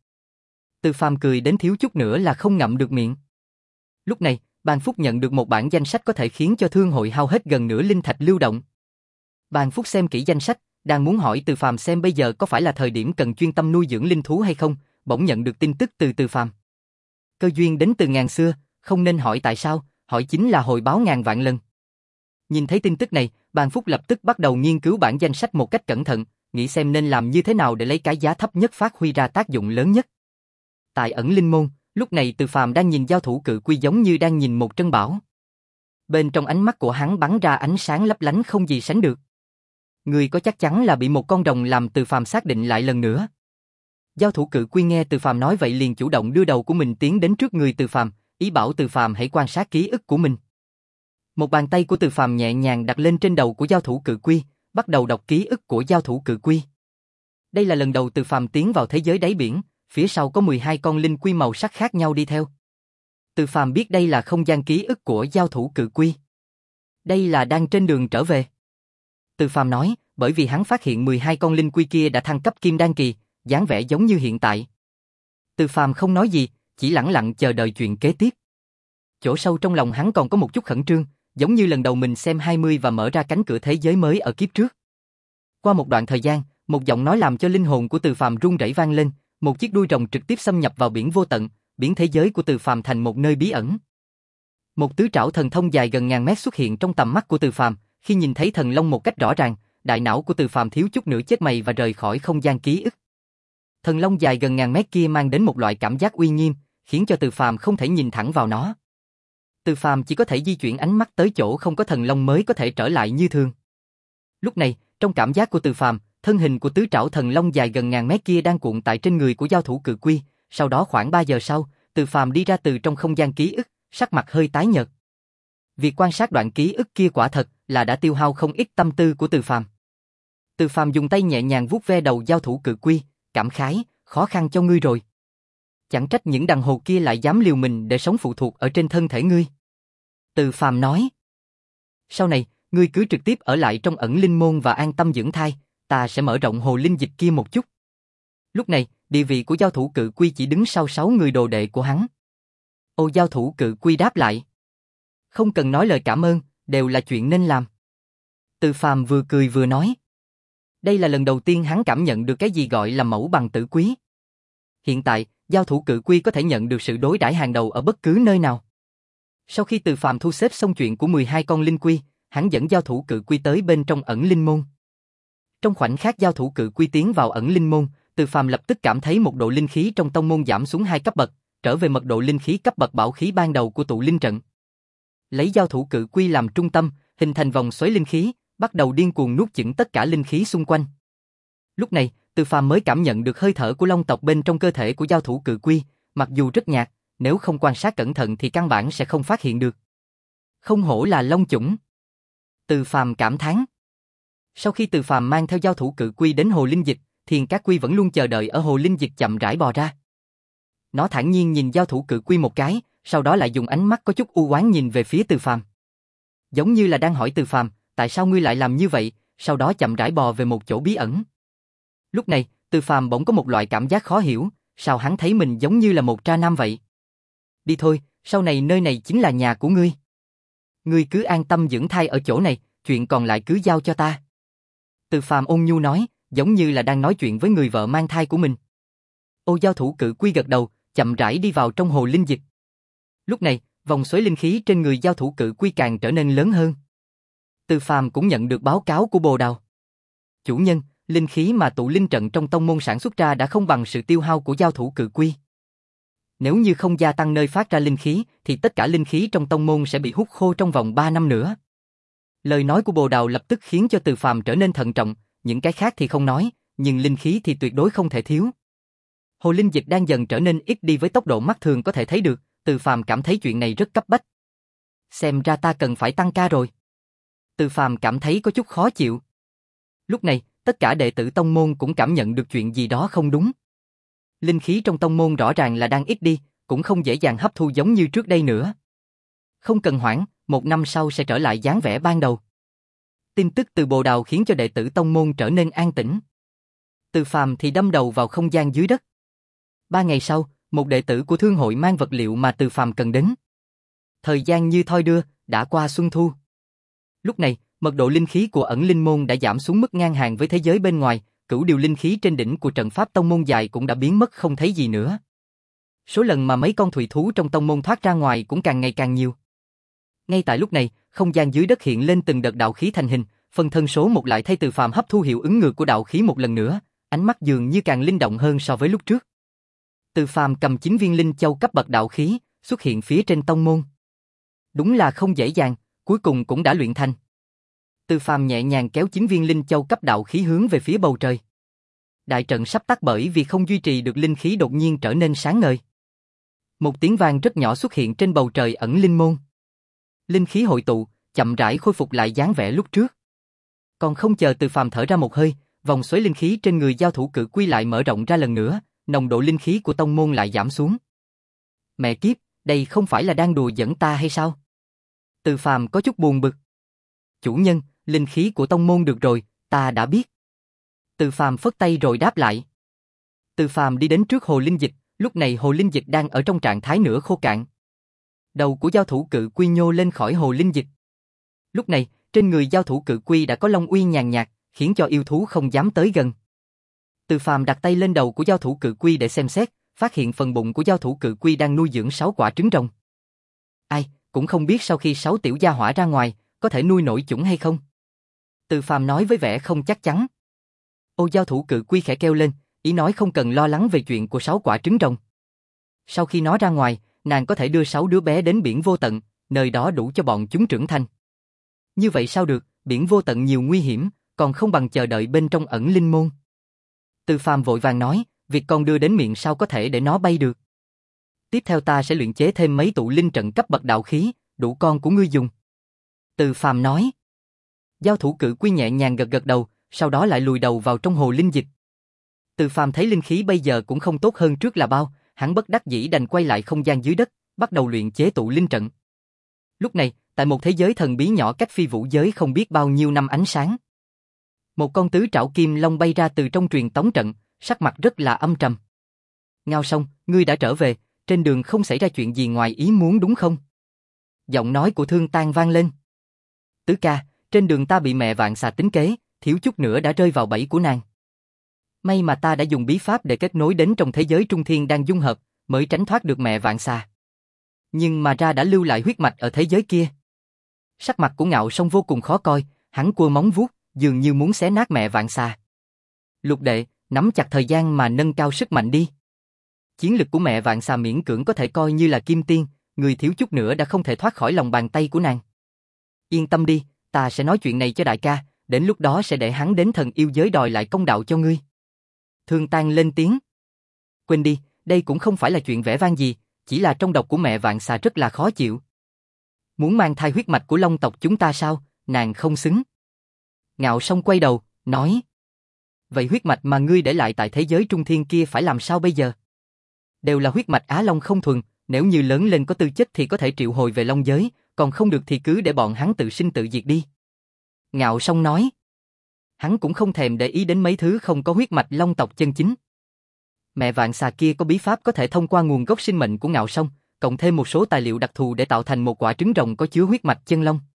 Từ Phàm cười đến thiếu chút nữa là không ngậm được miệng. Lúc này, Bàn Phúc nhận được một bản danh sách có thể khiến cho thương hội hao hết gần nửa linh thạch lưu động. Bàn Phúc xem kỹ danh sách, đang muốn hỏi Từ Phàm xem bây giờ có phải là thời điểm cần chuyên tâm nuôi dưỡng linh thú hay không, bỗng nhận được tin tức từ Từ Phàm. Cơ duyên đến từ ngàn xưa, không nên hỏi tại sao, hỏi chính là hồi báo ngàn vạn lần. Nhìn thấy tin tức này, Bàn Phúc lập tức bắt đầu nghiên cứu bản danh sách một cách cẩn thận, nghĩ xem nên làm như thế nào để lấy cái giá thấp nhất phát huy ra tác dụng lớn nhất. Tại ẩn linh môn, lúc này Từ Phàm đang nhìn giao thủ cự quy giống như đang nhìn một trân bảo. Bên trong ánh mắt của hắn bắn ra ánh sáng lấp lánh không gì sánh được. Người có chắc chắn là bị một con rồng làm Từ Phàm xác định lại lần nữa. Giao thủ cự quy nghe Từ Phàm nói vậy liền chủ động đưa đầu của mình tiến đến trước người Từ Phàm, ý bảo Từ Phàm hãy quan sát ký ức của mình. Một bàn tay của Từ Phàm nhẹ nhàng đặt lên trên đầu của giao thủ cự quy, bắt đầu đọc ký ức của giao thủ cự quy. Đây là lần đầu Từ Phàm tiến vào thế giới đáy biển, phía sau có mười hai con linh quy màu sắc khác nhau đi theo. Từ Phàm biết đây là không gian ký ức của giao thủ cự quy. Đây là đang trên đường trở về. Từ Phàm nói, bởi vì hắn phát hiện mười hai con linh quy kia đã thăng cấp kim đan kỳ, dáng vẻ giống như hiện tại. Từ Phàm không nói gì, chỉ lẳng lặng chờ đợi chuyện kế tiếp. Chỗ sâu trong lòng hắn còn có một chút khẩn trương, giống như lần đầu mình xem hai mươi và mở ra cánh cửa thế giới mới ở kiếp trước. Qua một đoạn thời gian, một giọng nói làm cho linh hồn của Từ Phàm rung rẩy vang lên, một chiếc đuôi rồng trực tiếp xâm nhập vào biển vô tận, biến thế giới của Từ Phàm thành một nơi bí ẩn. Một tứ trảo thần thông dài gần ngàn mét xuất hiện trong tầm mắt của Từ Phàm, khi nhìn thấy thần long một cách rõ ràng, đại não của Từ Phàm thiếu chút nữa chết mày và rời khỏi không gian ký ức. Thần long dài gần ngàn mét kia mang đến một loại cảm giác uy nghiêm, khiến cho Từ Phàm không thể nhìn thẳng vào nó. Từ Phàm chỉ có thể di chuyển ánh mắt tới chỗ không có thần long mới có thể trở lại như thường. Lúc này, trong cảm giác của Từ Phàm, thân hình của tứ trảo thần long dài gần ngàn mét kia đang cuộn tại trên người của giao thủ cự quy, sau đó khoảng ba giờ sau, Từ Phàm đi ra từ trong không gian ký ức, sắc mặt hơi tái nhợt. Việc quan sát đoạn ký ức kia quả thật là đã tiêu hao không ít tâm tư của Từ Phàm. Từ Phàm dùng tay nhẹ nhàng vuốt ve đầu giao thủ cự quy, cảm khái, khó khăn cho ngươi rồi. Chẳng trách những đàn hồ kia lại dám liều mình để sống phụ thuộc ở trên thân thể ngươi. Từ Phàm nói. Sau này, ngươi cứ trực tiếp ở lại trong ẩn linh môn và an tâm dưỡng thai, ta sẽ mở rộng hồ linh dịch kia một chút. Lúc này, địa vị của giao thủ cự quy chỉ đứng sau sáu người đồ đệ của hắn. Ô giao thủ cự quy đáp lại. Không cần nói lời cảm ơn, đều là chuyện nên làm. Từ Phàm vừa cười vừa nói. Đây là lần đầu tiên hắn cảm nhận được cái gì gọi là mẫu bằng tử quý. Hiện tại, giao thủ cự quy có thể nhận được sự đối đãi hàng đầu ở bất cứ nơi nào. Sau khi Từ Phàm thu xếp xong chuyện của mười hai con linh quy, hắn dẫn giao thủ cự quy tới bên trong ẩn linh môn. Trong khoảnh khắc giao thủ cự quy tiến vào ẩn linh môn, Từ Phàm lập tức cảm thấy một độ linh khí trong tông môn giảm xuống hai cấp bậc, trở về mật độ linh khí cấp bậc bảo khí ban đầu của tụ linh trận. Lấy giao thủ cự quy làm trung tâm, hình thành vòng xoáy linh khí, bắt đầu điên cuồng nuốt chửng tất cả linh khí xung quanh. Lúc này, Từ Phàm mới cảm nhận được hơi thở của long tộc bên trong cơ thể của giao thủ cự quy, mặc dù rất nhạt, nếu không quan sát cẩn thận thì căn bản sẽ không phát hiện được. Không hổ là long chủng. Từ Phàm cảm thán. Sau khi Từ Phàm mang theo giao thủ cự quy đến hồ linh dịch, Thiền Các Quy vẫn luôn chờ đợi ở hồ linh dịch chậm rãi bò ra. Nó thản nhiên nhìn giao thủ cự quy một cái, sau đó lại dùng ánh mắt có chút u oán nhìn về phía Từ Phàm. Giống như là đang hỏi Từ Phàm, tại sao ngươi lại làm như vậy, sau đó chậm rãi bò về một chỗ bí ẩn. Lúc này, Từ Phàm bỗng có một loại cảm giác khó hiểu, sao hắn thấy mình giống như là một tra nam vậy. Đi thôi, sau này nơi này chính là nhà của ngươi. Ngươi cứ an tâm dưỡng thai ở chỗ này, chuyện còn lại cứ giao cho ta. Từ Phàm ôn nhu nói, giống như là đang nói chuyện với người vợ mang thai của mình. Ô giao thủ cự quy gật đầu, chậm rãi đi vào trong hồ linh dịch. Lúc này, vòng xoáy linh khí trên người giao thủ cự quy càng trở nên lớn hơn. Từ Phàm cũng nhận được báo cáo của Bồ Đào. Chủ nhân, linh khí mà tụ linh trận trong tông môn sản xuất ra đã không bằng sự tiêu hao của giao thủ cự quy. Nếu như không gia tăng nơi phát ra linh khí, thì tất cả linh khí trong tông môn sẽ bị hút khô trong vòng ba năm nữa. Lời nói của Bồ Đào lập tức khiến cho Từ Phàm trở nên thận trọng, những cái khác thì không nói, nhưng linh khí thì tuyệt đối không thể thiếu. Hồ linh dịch đang dần trở nên ít đi với tốc độ mắt thường có thể thấy được, Từ Phàm cảm thấy chuyện này rất cấp bách. Xem ra ta cần phải tăng ca rồi. Từ Phàm cảm thấy có chút khó chịu. Lúc này, tất cả đệ tử tông môn cũng cảm nhận được chuyện gì đó không đúng. Linh khí trong tông môn rõ ràng là đang ít đi, cũng không dễ dàng hấp thu giống như trước đây nữa. Không cần hoảng, một năm sau sẽ trở lại dáng vẻ ban đầu. Tin tức từ Bồ Đào khiến cho đệ tử tông môn trở nên an tĩnh. Từ Phàm thì đâm đầu vào không gian dưới đất. Ba ngày sau, một đệ tử của thương hội mang vật liệu mà Từ Phàm cần đến. Thời gian như thoi đưa, đã qua xuân thu. Lúc này, mật độ linh khí của ẩn linh môn đã giảm xuống mức ngang hàng với thế giới bên ngoài, cửu điều linh khí trên đỉnh của trận pháp tông môn dài cũng đã biến mất không thấy gì nữa. Số lần mà mấy con thủy thú trong tông môn thoát ra ngoài cũng càng ngày càng nhiều. Ngay tại lúc này, không gian dưới đất hiện lên từng đợt đạo khí thành hình, phần thân số một lại thay Từ Phàm hấp thu hiệu ứng ngược của đạo khí một lần nữa, ánh mắt dường như càng linh động hơn so với lúc trước. Từ Phàm cầm chín viên linh châu cấp bậc đạo khí, xuất hiện phía trên tông môn. Đúng là không dễ dàng, cuối cùng cũng đã luyện thành. Từ Phàm nhẹ nhàng kéo chín viên linh châu cấp đạo khí hướng về phía bầu trời. Đại trận sắp tắt bởi vì không duy trì được linh khí đột nhiên trở nên sáng ngời. Một tiếng vang rất nhỏ xuất hiện trên bầu trời ẩn linh môn. Linh khí hội tụ, chậm rãi khôi phục lại dáng vẻ lúc trước. Còn không chờ Từ Phàm thở ra một hơi, vòng xoáy linh khí trên người giao thủ cự quy lại mở rộng ra lần nữa, nồng độ linh khí của tông môn lại giảm xuống. Mẹ kiếp, đây không phải là đang đùa giỡn ta hay sao? Từ Phàm có chút buồn bực. Chủ nhân, linh khí của tông môn được rồi, ta đã biết. Từ Phàm phất tay rồi đáp lại. Từ Phàm đi đến trước hồ linh dịch, lúc này hồ linh dịch đang ở trong trạng thái nửa khô cạn. Đầu của giao thủ cự quy nhô lên khỏi hồ linh dịch. Lúc này, trên người giao thủ cự quy đã có long uy nhàn nhạt, khiến cho yêu thú không dám tới gần. Từ Phàm đặt tay lên đầu của giao thủ cự quy để xem xét, phát hiện phần bụng của giao thủ cự quy đang nuôi dưỡng sáu quả trứng rồng. Ai, cũng không biết sau khi sáu tiểu gia hỏa ra ngoài, có thể nuôi nổi chủng hay không. Từ Phàm nói với vẻ không chắc chắn. Ô giao thủ cự quy khẽ kêu lên, ý nói không cần lo lắng về chuyện của sáu quả trứng rồng. Sau khi nó ra ngoài, nàng có thể đưa sáu đứa bé đến biển vô tận, nơi đó đủ cho bọn chúng trưởng thành. Như vậy sao được, biển vô tận nhiều nguy hiểm, còn không bằng chờ đợi bên trong ẩn linh môn. Từ Phàm vội vàng nói, việc con đưa đến miệng sao có thể để nó bay được. Tiếp theo ta sẽ luyện chế thêm mấy tụ linh trận cấp bậc đạo khí, đủ con của ngươi dùng. Từ Phàm nói. Giao thủ cự quy nhẹ nhàng gật gật đầu, sau đó lại lùi đầu vào trong hồ linh dịch. Từ Phàm thấy linh khí bây giờ cũng không tốt hơn trước là bao, hắn bất đắc dĩ đành quay lại không gian dưới đất, bắt đầu luyện chế tụ linh trận. Lúc này, tại một thế giới thần bí nhỏ cách phi vũ giới không biết bao nhiêu năm ánh sáng. Một con tứ trảo kim long bay ra từ trong truyền tống trận, sắc mặt rất là âm trầm. Ngao Song, ngươi đã trở về, trên đường không xảy ra chuyện gì ngoài ý muốn đúng không? Giọng nói của Thương Tang vang lên. Tứ ca, trên đường ta bị mẹ Vạn Xà tính kế, thiếu chút nữa đã rơi vào bẫy của nàng. May mà ta đã dùng bí pháp để kết nối đến trong thế giới trung thiên đang dung hợp, mới tránh thoát được mẹ Vạn Xà. Nhưng mà ra đã lưu lại huyết mạch ở thế giới kia. Sắc mặt của Ngạo Song vô cùng khó coi, hắn cua móng vuốt, dường như muốn xé nát mẹ Vạn Xà. Lục đệ, nắm chặt thời gian mà nâng cao sức mạnh đi. Chiến lực của mẹ Vạn Xà miễn cưỡng có thể coi như là kim tiên, người thiếu chút nữa đã không thể thoát khỏi lòng bàn tay của nàng. Yên tâm đi, ta sẽ nói chuyện này cho đại ca, đến lúc đó sẽ để hắn đến thần yêu giới đòi lại công đạo cho ngươi. Thương Tang lên tiếng. Quên đi, đây cũng không phải là chuyện vẻ vang gì, chỉ là trong độc của mẹ Vạn Xà rất là khó chịu. Muốn mang thai huyết mạch của Long tộc chúng ta sao, nàng không xứng. Ngạo Song quay đầu, nói. Vậy huyết mạch mà ngươi để lại tại thế giới trung thiên kia phải làm sao bây giờ? Đều là huyết mạch Á Long không thuần, nếu như lớn lên có tư chất thì có thể triệu hồi về Long giới, còn không được thì cứ để bọn hắn tự sinh tự diệt đi. Ngạo Song nói. Hắn cũng không thèm để ý đến mấy thứ không có huyết mạch Long tộc chân chính. Mẹ Vạn Xà kia có bí pháp có thể thông qua nguồn gốc sinh mệnh của Ngạo Song, cộng thêm một số tài liệu đặc thù để tạo thành một quả trứng rồng có chứa huyết mạch chân long.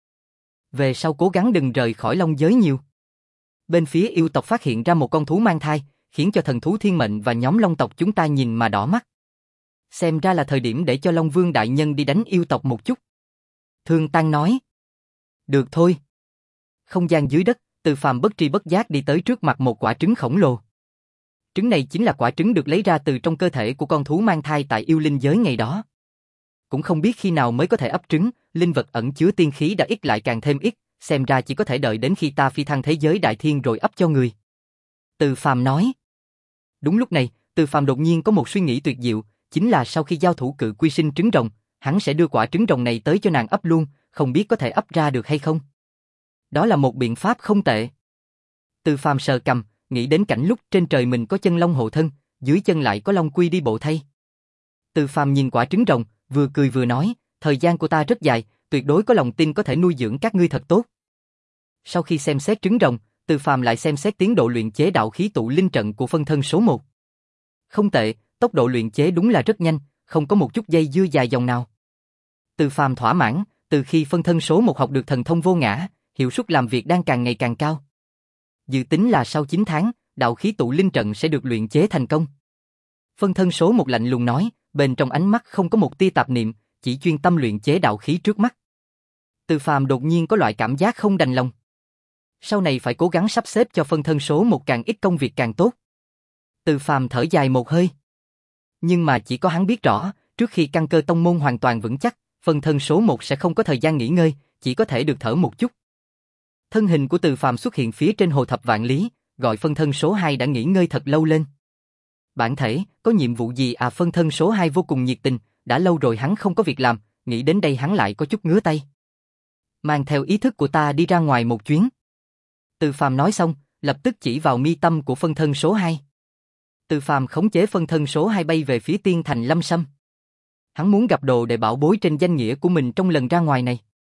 Về sau cố gắng đừng rời khỏi Long giới nhiều. Bên phía yêu tộc phát hiện ra một con thú mang thai, khiến cho thần thú thiên mệnh và nhóm Long tộc chúng ta nhìn mà đỏ mắt. Xem ra là thời điểm để cho Long Vương đại nhân đi đánh yêu tộc một chút. Thương Tang nói. Được thôi. Không gian dưới đất, Từ Phàm bất tri bất giác đi tới trước mặt một quả trứng khổng lồ. Trứng này chính là quả trứng được lấy ra từ trong cơ thể của con thú mang thai tại yêu linh giới ngày đó. Cũng không biết khi nào mới có thể ấp trứng, linh vật ẩn chứa tiên khí đã ít lại càng thêm ít, xem ra chỉ có thể đợi đến khi ta phi thăng thế giới đại thiên rồi ấp cho người. Từ Phàm nói. Đúng lúc này, Từ Phàm đột nhiên có một suy nghĩ tuyệt diệu, chính là sau khi giao thủ cự quy sinh trứng rồng, hắn sẽ đưa quả trứng rồng này tới cho nàng ấp luôn, không biết có thể ấp ra được hay không. Đó là một biện pháp không tệ. Từ Phàm sờ cằm, nghĩ đến cảnh lúc trên trời mình có chân long hộ thân, dưới chân lại có long quy đi bộ thay. Từ Phàm nhìn quả trứng rồng, vừa cười vừa nói, thời gian của ta rất dài, tuyệt đối có lòng tin có thể nuôi dưỡng các ngươi thật tốt. Sau khi xem xét trứng rồng, Từ Phàm lại xem xét tiến độ luyện chế đạo khí tụ linh trận của phân thân số một. Không tệ, tốc độ luyện chế đúng là rất nhanh, không có một chút dây dưa dài dòng nào. Từ Phàm thỏa mãn, từ khi phân thân số một học được thần thông vô ngã, hiệu suất làm việc đang càng ngày càng cao. Dự tính là sau chín tháng, đạo khí tụ linh trận sẽ được luyện chế thành công. Phân thân số một lạnh lùng nói, bên trong ánh mắt không có một tia tạp niệm, chỉ chuyên tâm luyện chế đạo khí trước mắt. Từ Phàm đột nhiên có loại cảm giác không đành lòng. Sau này phải cố gắng sắp xếp cho phân thân số một càng ít công việc càng tốt. Từ Phàm thở dài một hơi. Nhưng mà chỉ có hắn biết rõ, trước khi căn cơ tông môn hoàn toàn vững chắc, phân thân số một sẽ không có thời gian nghỉ ngơi, chỉ có thể được thở một chút. Thân hình của Từ Phàm xuất hiện phía trên hồ thập vạn lý, gọi phân thân số hai đã nghỉ ngơi thật lâu lên. Bản thể, có nhiệm vụ gì à? Phân thân số hai vô cùng nhiệt tình, đã lâu rồi hắn không có việc làm, nghĩ đến đây hắn lại có chút ngứa tay. Mang theo ý thức của ta đi ra ngoài một chuyến. Từ Phàm nói xong, lập tức chỉ vào mi tâm của phân thân số hai. Từ Phàm khống chế phân thân số hai bay về phía Tiên Thành Lâm Sâm. Hắn muốn gặp đồ để bảo bối trên danh nghĩa của mình trong lần ra ngoài này.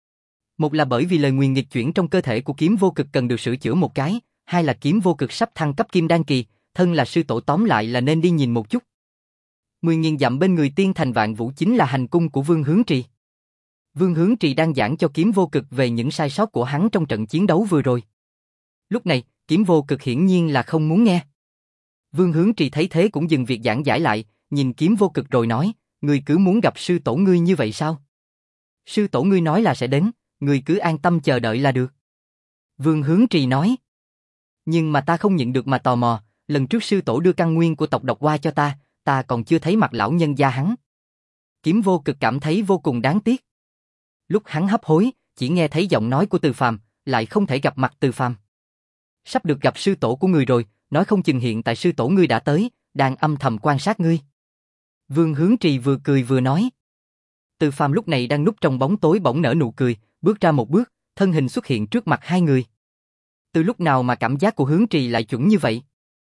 Một là bởi vì lời nguyền nghịch chuyển trong cơ thể của kiếm vô cực cần được sửa chữa một cái, hai là kiếm vô cực sắp thăng cấp kim đan kỳ, thân là sư tổ tóm lại là nên đi nhìn một chút. Mười nghìn dặm bên người Tiên Thành Vạn Vũ chính là hành cung của Vương Hướng Trì. Vương Hướng Trì đang giảng cho kiếm vô cực về những sai sót của hắn trong trận chiến đấu vừa rồi. Lúc này, kiếm vô cực hiển nhiên là không muốn nghe. Vương Hướng Trì thấy thế cũng dừng việc giảng giải lại, nhìn kiếm vô cực rồi nói, ngươi cứ muốn gặp sư tổ ngươi như vậy sao? Sư tổ ngươi nói là sẽ đến, ngươi cứ an tâm chờ đợi là được. Vương Hướng Trì nói. Nhưng mà ta không nhịn được mà tò mò, lần trước sư tổ đưa căn nguyên của tộc độc qua cho ta, ta còn chưa thấy mặt lão nhân gia hắn. Kiếm vô cực cảm thấy vô cùng đáng tiếc. Lúc hắn hấp hối, chỉ nghe thấy giọng nói của Từ Phàm, lại không thể gặp mặt Từ Phàm. Sắp được gặp sư tổ của ngươi rồi, nói không chừng hiện tại sư tổ ngươi đã tới, đang âm thầm quan sát ngươi. Vương Hướng Trì vừa cười vừa nói. Từ Phàm lúc này đang núp trong bóng tối bỗng nở nụ cười, bước ra một bước, thân hình xuất hiện trước mặt hai người. Từ lúc nào mà cảm giác của Hướng Trì lại chuẩn như vậy?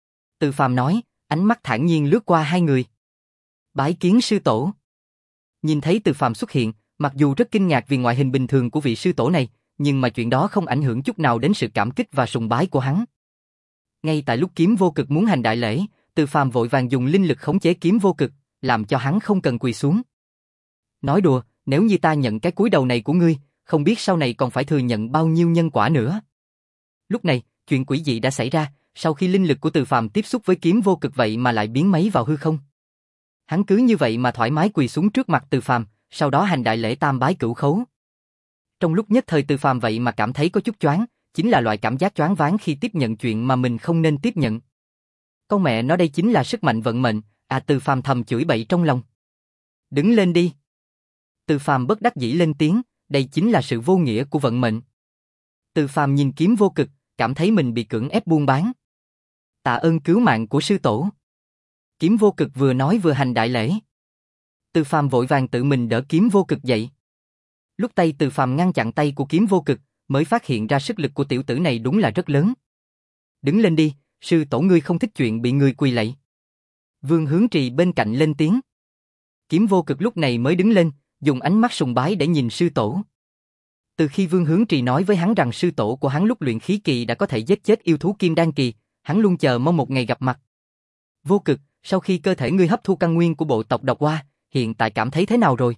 Từ Phàm nói, ánh mắt thản nhiên lướt qua hai người. Bái kiến sư tổ. Nhìn thấy Từ Phàm xuất hiện, mặc dù rất kinh ngạc vì ngoại hình bình thường của vị sư tổ này, nhưng mà chuyện đó không ảnh hưởng chút nào đến sự cảm kích và sùng bái của hắn. Ngay tại lúc kiếm vô cực muốn hành đại lễ, Từ Phàm vội vàng dùng linh lực khống chế kiếm vô cực, làm cho hắn không cần quỳ xuống. Nói đùa, nếu như ta nhận cái cúi đầu này của ngươi, không biết sau này còn phải thừa nhận bao nhiêu nhân quả nữa. Lúc này, chuyện quỷ dị đã xảy ra, sau khi linh lực của Từ Phàm tiếp xúc với kiếm vô cực vậy mà lại biến mấy vào hư không. Hắn cứ như vậy mà thoải mái quỳ xuống trước mặt Từ Phàm, sau đó hành đại lễ tam bái cửu khấu. Trong lúc nhất thời Từ Phàm vậy mà cảm thấy có chút choáng, chính là loại cảm giác choáng váng khi tiếp nhận chuyện mà mình không nên tiếp nhận. Con mẹ nó đây chính là sức mạnh vận mệnh, à Từ Phàm thầm chửi bậy trong lòng. Đứng lên đi. Từ Phàm bất đắc dĩ lên tiếng, đây chính là sự vô nghĩa của vận mệnh. Từ Phàm nhìn kiếm vô cực, cảm thấy mình bị cưỡng ép buôn bán. Tạ ơn cứu mạng của sư tổ. Kiếm vô cực vừa nói vừa hành đại lễ. Từ Phàm vội vàng tự mình đỡ kiếm vô cực dậy. Lúc tay Từ Phàm ngăn chặn tay của kiếm vô cực, mới phát hiện ra sức lực của tiểu tử này đúng là rất lớn. Đứng lên đi, sư tổ ngươi không thích chuyện bị người quỳ lạy. Vương Hướng Trì bên cạnh lên tiếng. Kiếm vô cực lúc này mới đứng lên, dùng ánh mắt sùng bái để nhìn sư tổ. Từ khi Vương Hướng Trì nói với hắn rằng sư tổ của hắn lúc luyện khí kỳ đã có thể giết chết yêu thú kim đan kỳ, hắn luôn chờ mong một ngày gặp mặt. Vô cực, sau khi cơ thể ngươi hấp thu căn nguyên của bộ tộc Độc Hoa, hiện tại cảm thấy thế nào rồi?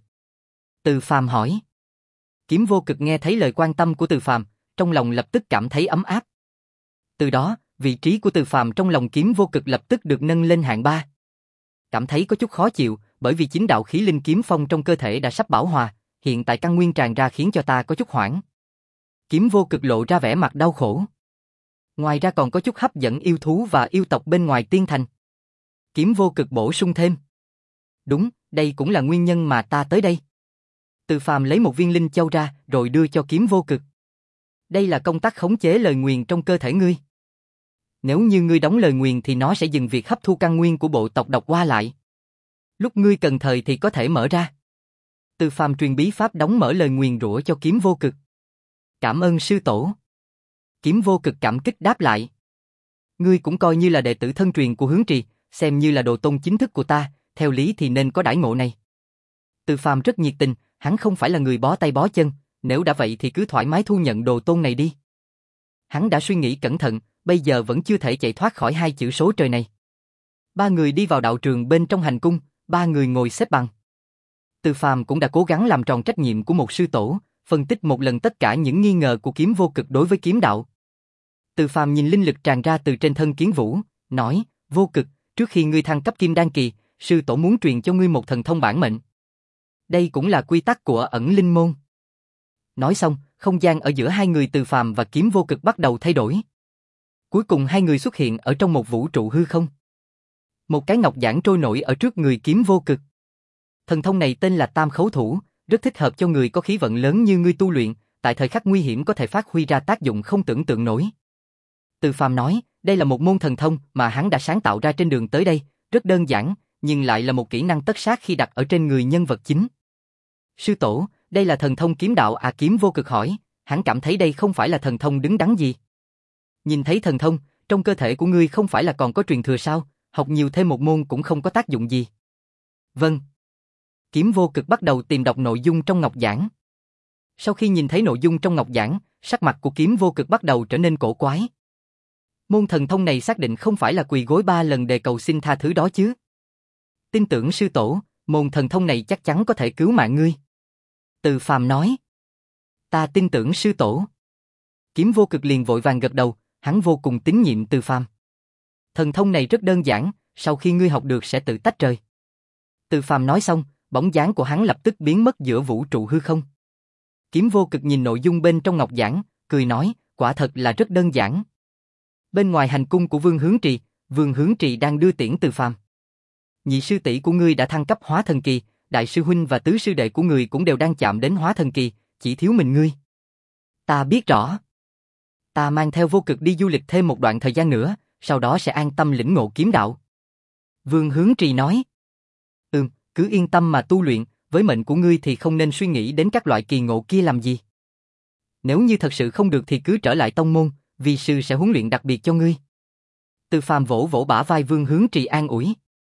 Từ Phàm hỏi. Kiếm vô cực nghe thấy lời quan tâm của Từ Phàm, trong lòng lập tức cảm thấy ấm áp. Từ đó, vị trí của Từ Phàm trong lòng kiếm vô cực lập tức được nâng lên hạng ba. Cảm thấy có chút khó chịu, bởi vì chính đạo khí linh kiếm phong trong cơ thể đã sắp bão hòa, hiện tại căn nguyên tràn ra khiến cho ta có chút hoảng. Kiếm vô cực lộ ra vẻ mặt đau khổ. Ngoài ra còn có chút hấp dẫn yêu thú và yêu tộc bên ngoài tiên thành. Kiếm vô cực bổ sung thêm. Đúng, đây cũng là nguyên nhân mà ta tới đây. Từ Phàm lấy một viên linh châu ra, rồi đưa cho kiếm vô cực. Đây là công tắc khống chế lời nguyền trong cơ thể ngươi. Nếu như ngươi đóng lời nguyền thì nó sẽ dừng việc hấp thu căn nguyên của bộ tộc Độc Hoa lại. Lúc ngươi cần thời thì có thể mở ra. Từ Phàm truyền bí pháp đóng mở lời nguyền rủa cho kiếm vô cực. Cảm ơn sư tổ. Kiếm vô cực cảm kích đáp lại. Ngươi cũng coi như là đệ tử thân truyền của Hướng Trì, xem như là đồ tôn chính thức của ta, theo lý thì nên có đãi ngộ này. Từ Phàm rất nhiệt tình, hắn không phải là người bó tay bó chân, nếu đã vậy thì cứ thoải mái thu nhận đồ tôn này đi. Hắn đã suy nghĩ cẩn thận, bây giờ vẫn chưa thể chạy thoát khỏi hai chữ số trời này. Ba người đi vào đạo trường bên trong hành cung, ba người ngồi xếp bằng. Từ Phàm cũng đã cố gắng làm tròn trách nhiệm của một sư tổ, phân tích một lần tất cả những nghi ngờ của kiếm vô cực đối với kiếm đạo. Từ Phàm nhìn linh lực tràn ra từ trên thân Kiến Vũ, nói, vô cực, trước khi ngươi thăng cấp kim đan kỳ, sư tổ muốn truyền cho ngươi một thần thông bản mệnh. Đây cũng là quy tắc của ẩn linh môn. Nói xong, không gian ở giữa hai người Từ Phàm và kiếm vô cực bắt đầu thay đổi. Cuối cùng hai người xuất hiện ở trong một vũ trụ hư không. Một cái ngọc giản trôi nổi ở trước người kiếm vô cực. Thần thông này tên là Tam Khấu Thủ, rất thích hợp cho người có khí vận lớn như ngươi tu luyện, tại thời khắc nguy hiểm có thể phát huy ra tác dụng không tưởng tượng nổi. Từ Phàm nói, đây là một môn thần thông mà hắn đã sáng tạo ra trên đường tới đây, rất đơn giản, nhưng lại là một kỹ năng tất sát khi đặt ở trên người nhân vật chính. Sư tổ, đây là thần thông kiếm đạo à? Kiếm vô cực hỏi, hắn cảm thấy đây không phải là thần thông đứng đắn gì. Nhìn thấy thần thông, trong cơ thể của ngươi không phải là còn có truyền thừa sao, học nhiều thêm một môn cũng không có tác dụng gì. Vâng. Kiếm vô cực bắt đầu tìm đọc nội dung trong ngọc giản. Sau khi nhìn thấy nội dung trong ngọc giản, sắc mặt của kiếm vô cực bắt đầu trở nên cổ quái. Môn thần thông này xác định không phải là quỳ gối ba lần để cầu xin tha thứ đó chứ. Tin tưởng sư tổ, môn thần thông này chắc chắn có thể cứu mạng ngươi. Từ Phàm nói. Ta tin tưởng sư tổ. Kiếm vô cực liền vội vàng gật đầu, hắn vô cùng tín nhiệm Từ Phàm. Thần thông này rất đơn giản, sau khi ngươi học được sẽ tự tách rời. Từ Phàm nói xong, bóng dáng của hắn lập tức biến mất giữa vũ trụ hư không. Kiếm vô cực nhìn nội dung bên trong ngọc giản, cười nói, quả thật là rất đơn giản. Bên ngoài hành cung của Vương Hướng Trì, Vương Hướng Trì đang đưa tiễn Từ Phàm. Nhị sư tỷ của ngươi đã thăng cấp hóa thần kỳ, đại sư huynh và tứ sư đệ của ngươi cũng đều đang chạm đến hóa thần kỳ, chỉ thiếu mình ngươi. Ta biết rõ. Ta mang theo vô cực đi du lịch thêm một đoạn thời gian nữa, sau đó sẽ an tâm lĩnh ngộ kiếm đạo. Vương Hướng Trì nói. Ừm, cứ yên tâm mà tu luyện, với mệnh của ngươi thì không nên suy nghĩ đến các loại kỳ ngộ kia làm gì. Nếu như thật sự không được thì cứ trở lại tông môn, vi sư sẽ huấn luyện đặc biệt cho ngươi. Từ Phàm vỗ vỗ bả vai Vương Hướng Trì an ủi.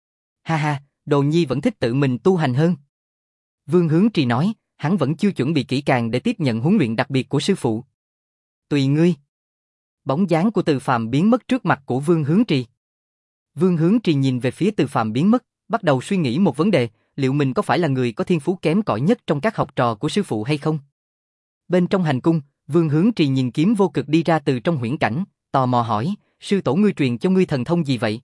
Ha ha, đồ nhi vẫn thích tự mình tu hành hơn. Vương Hướng Trì nói, hắn vẫn chưa chuẩn bị kỹ càng để tiếp nhận huấn luyện đặc biệt của sư phụ. Tùy ngươi. Bóng dáng của Từ Phàm biến mất trước mặt của Vương Hướng Trì. Vương Hướng Trì nhìn về phía Từ Phàm biến mất, bắt đầu suy nghĩ một vấn đề, liệu mình có phải là người có thiên phú kém cỏi nhất trong các học trò của sư phụ hay không? Bên trong hành cung, Vương Hướng Trì nhìn Kiếm Vô Cực đi ra từ trong huyễn cảnh, tò mò hỏi, sư tổ ngươi truyền cho ngươi thần thông gì vậy?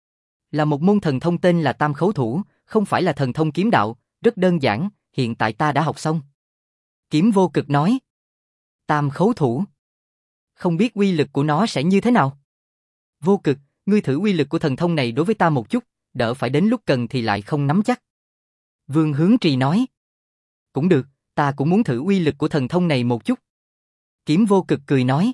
Là một môn thần thông tên là Tam Khấu Thủ, không phải là thần thông kiếm đạo, rất đơn giản, hiện tại ta đã học xong. Kiếm Vô Cực nói. Tam Khấu Thủ. Không biết uy lực của nó sẽ như thế nào? Vô Cực, ngươi thử uy lực của thần thông này đối với ta một chút, đỡ phải đến lúc cần thì lại không nắm chắc. Vương Hướng Trì nói. Cũng được, ta cũng muốn thử uy lực của thần thông này một chút. Kiếm Vô Cực cười nói.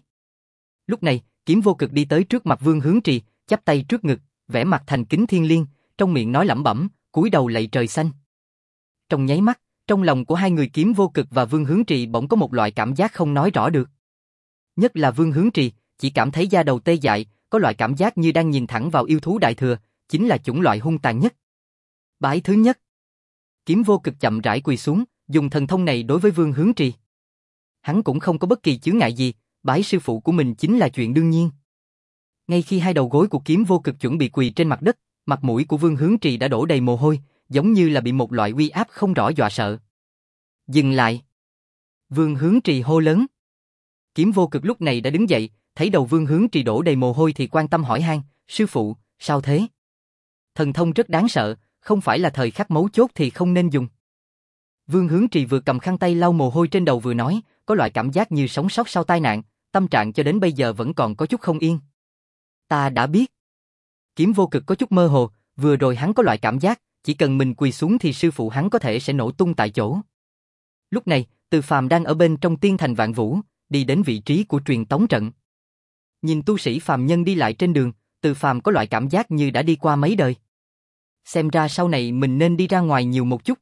Lúc này, Kiếm Vô Cực đi tới trước mặt Vương Hướng Trì, chắp tay trước ngực, vẻ mặt thành kính thiêng liêng, trong miệng nói lẩm bẩm, cúi đầu lạy trời xanh. Trong nháy mắt, trong lòng của hai người Kiếm Vô Cực và Vương Hướng Trì bỗng có một loại cảm giác không nói rõ được. Nhất là Vương Hướng Trì, chỉ cảm thấy da đầu tê dại, có loại cảm giác như đang nhìn thẳng vào yêu thú đại thừa, chính là chủng loại hung tàn nhất. Bái thứ nhất. Kiếm Vô Cực chậm rãi quỳ xuống, dùng thần thông này đối với Vương Hướng Trì. Hắn cũng không có bất kỳ chướng ngại gì, bái sư phụ của mình chính là chuyện đương nhiên. Ngay khi hai đầu gối của Kiếm Vô Cực chuẩn bị quỳ trên mặt đất, mặt mũi của Vương Hướng Trì đã đổ đầy mồ hôi, giống như là bị một loại uy áp không rõ dọa sợ. Dừng lại. Vương Hướng Trì hô lớn. Kiếm Vô Cực lúc này đã đứng dậy, thấy đầu Vương Hướng Trì đổ đầy mồ hôi thì quan tâm hỏi han, sư phụ, sao thế? Thần thông rất đáng sợ, không phải là thời khắc mấu chốt thì không nên dùng. Vương Hướng Trì vừa cầm khăn tay lau mồ hôi trên đầu vừa nói, có loại cảm giác như sống sót sau tai nạn, tâm trạng cho đến bây giờ vẫn còn có chút không yên. Ta đã biết. Kiếm Vô Cực có chút mơ hồ, vừa rồi hắn có loại cảm giác, chỉ cần mình quỳ xuống thì sư phụ hắn có thể sẽ nổ tung tại chỗ. Lúc này, Từ Phàm đang ở bên trong Tiên Thành Vạn Vũ, đi đến vị trí của truyền tống trận. Nhìn tu sĩ phàm nhân đi lại trên đường, Từ Phàm có loại cảm giác như đã đi qua mấy đời. Xem ra sau này mình nên đi ra ngoài nhiều một chút.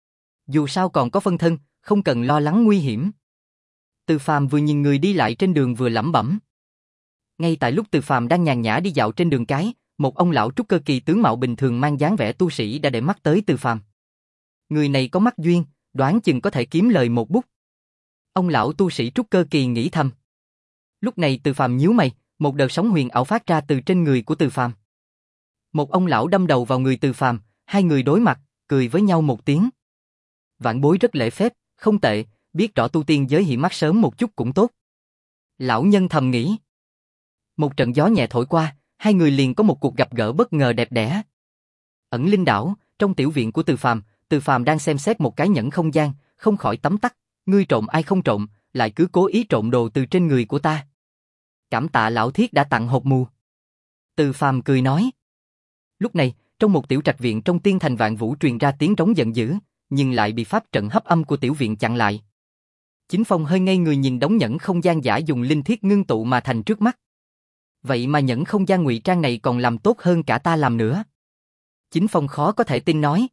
Dù sao còn có phân thân, không cần lo lắng nguy hiểm. Từ Phàm vừa nhìn người đi lại trên đường vừa lẩm bẩm. Ngay tại lúc Từ Phàm đang nhàn nhã đi dạo trên đường cái, một ông lão trúc cơ kỳ tướng mạo bình thường mang dáng vẻ tu sĩ đã để mắt tới Từ Phàm. Người này có mắt duyên, đoán chừng có thể kiếm lời một bút. Ông lão tu sĩ trúc cơ kỳ nghĩ thầm. Lúc này Từ Phàm nhíu mày, một đợt sóng huyền ảo phát ra từ trên người của Từ Phàm. Một ông lão đâm đầu vào người Từ Phàm, hai người đối mặt, cười với nhau một tiếng. Vạn bối rất lễ phép, không tệ, biết rõ tu tiên giới hiện mắt sớm một chút cũng tốt. Lão nhân thầm nghĩ. Một trận gió nhẹ thổi qua, hai người liền có một cuộc gặp gỡ bất ngờ đẹp đẽ. Ẩn Linh đảo, trong tiểu viện của Từ Phàm, Từ Phàm đang xem xét một cái nhẫn không gian, không khỏi tấm tắc, ngươi trộm ai không trộm, lại cứ cố ý trộm đồ từ trên người của ta. Cảm tạ lão thiết đã tặng hộp mù. Từ Phàm cười nói. Lúc này, trong một tiểu trạch viện trong Tiên Thành Vạn Vũ truyền ra tiếng trống giận dữ, nhưng lại bị pháp trận hấp âm của tiểu viện chặn lại. Chính Phong hơi ngây người nhìn đống nhẫn không gian giả dùng linh thiết ngưng tụ mà thành trước mắt. Vậy mà nhẫn không gian ngụy trang này còn làm tốt hơn cả ta làm nữa. Chính Phong khó có thể tin nói.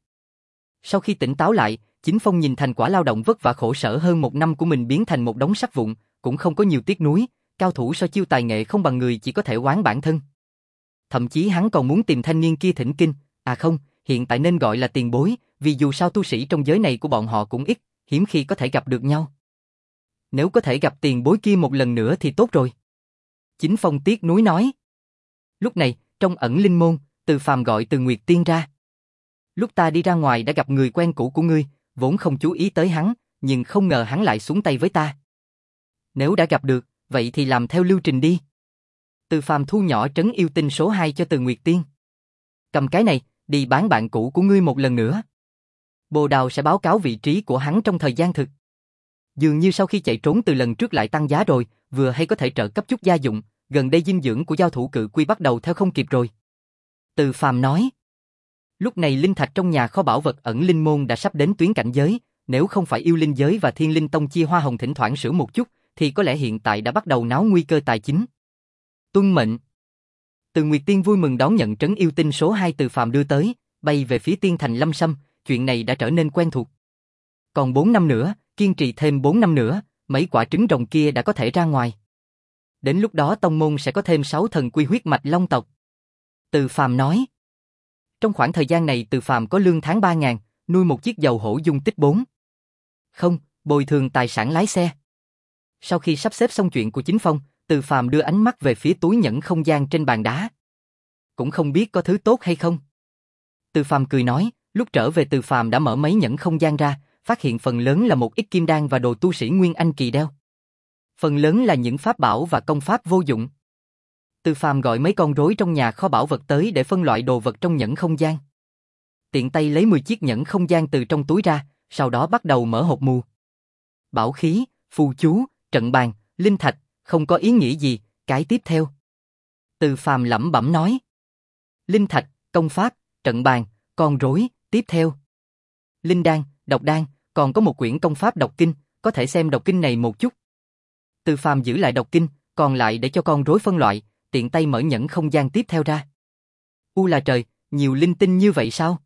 Sau khi tỉnh táo lại, Chính Phong nhìn thành quả lao động vất vả khổ sở hơn một năm của mình biến thành một đống sắt vụn, cũng không có nhiều tiếc nuối, cao thủ so chiêu tài nghệ không bằng người chỉ có thể oán bản thân. Thậm chí hắn còn muốn tìm thanh niên kia thỉnh kinh, à không, hiện tại nên gọi là tiền bối, vì dù sao tu sĩ trong giới này của bọn họ cũng ít, hiếm khi có thể gặp được nhau. Nếu có thể gặp tiền bối kia một lần nữa thì tốt rồi. Chính Phong tiếc nuối nói. Lúc này, trong Ẩn Linh môn, Từ Phàm gọi Từ Nguyệt Tiên ra. Lúc ta đi ra ngoài đã gặp người quen cũ của ngươi, vốn không chú ý tới hắn, nhưng không ngờ hắn lại xuống tay với ta. Nếu đã gặp được, vậy thì làm theo lưu trình đi. Từ Phàm thu nhỏ trấn yêu tinh số hai cho Từ Nguyệt Tiên. Cầm cái này, đi bán bạn cũ của ngươi một lần nữa. Bồ Đào sẽ báo cáo vị trí của hắn trong thời gian thực. Dường như sau khi chạy trốn từ lần trước lại tăng giá rồi, vừa hay có thể trợ cấp chút gia dụng, gần đây dinh dưỡng của giao thủ cự quy bắt đầu theo không kịp rồi. Từ Phàm nói. Lúc này linh thạch trong nhà kho bảo vật Ẩn Linh môn đã sắp đến tuyến cảnh giới, nếu không phải yêu linh giới và thiên linh tông chia hoa hồng thỉnh thoảng sửa một chút, thì có lẽ hiện tại đã bắt đầu náo nguy cơ tài chính. Tuân mệnh. Từ Nguyệt Tiên vui mừng đón nhận trấn yêu tinh số hai Từ Phàm đưa tới, bay về phía Tiên Thành Lâm Sâm, chuyện này đã trở nên quen thuộc. Còn bốn năm nữa, kiên trì thêm bốn năm nữa, mấy quả trứng rồng kia đã có thể ra ngoài. Đến lúc đó tông môn sẽ có thêm sáu thần quy huyết mạch long tộc. Từ Phàm nói. Trong khoảng thời gian này Từ Phàm có lương tháng ba ngàn, nuôi một chiếc dầu hổ dung tích bốn. Không, bồi thường tài sản lái xe. Sau khi sắp xếp xong chuyện của Chính Phong, Từ Phàm đưa ánh mắt về phía túi nhẫn không gian trên bàn đá. Cũng không biết có thứ tốt hay không. Từ Phàm cười nói, lúc trở về Từ Phàm đã mở mấy nhẫn không gian ra, phát hiện phần lớn là một ít kim đan và đồ tu sĩ Nguyên Anh kỳ đeo. Phần lớn là những pháp bảo và công pháp vô dụng. Từ Phàm gọi mấy con rối trong nhà kho bảo vật tới để phân loại đồ vật trong nhẫn không gian. Tiện tay lấy mười chiếc nhẫn không gian từ trong túi ra, sau đó bắt đầu mở hộp mù. Bảo khí, phù chú, trận bàn, linh thạch, không có ý nghĩa gì, cái tiếp theo. Từ Phàm lẩm bẩm nói. Linh thạch, công pháp, trận bàn, con rối, tiếp theo. Linh đan, độc đan, còn có một quyển công pháp độc kinh, có thể xem độc kinh này một chút. Từ Phàm giữ lại độc kinh, còn lại để cho con rối phân loại, tiện tay mở nhẫn không gian tiếp theo ra. U là trời, nhiều linh tinh như vậy sao?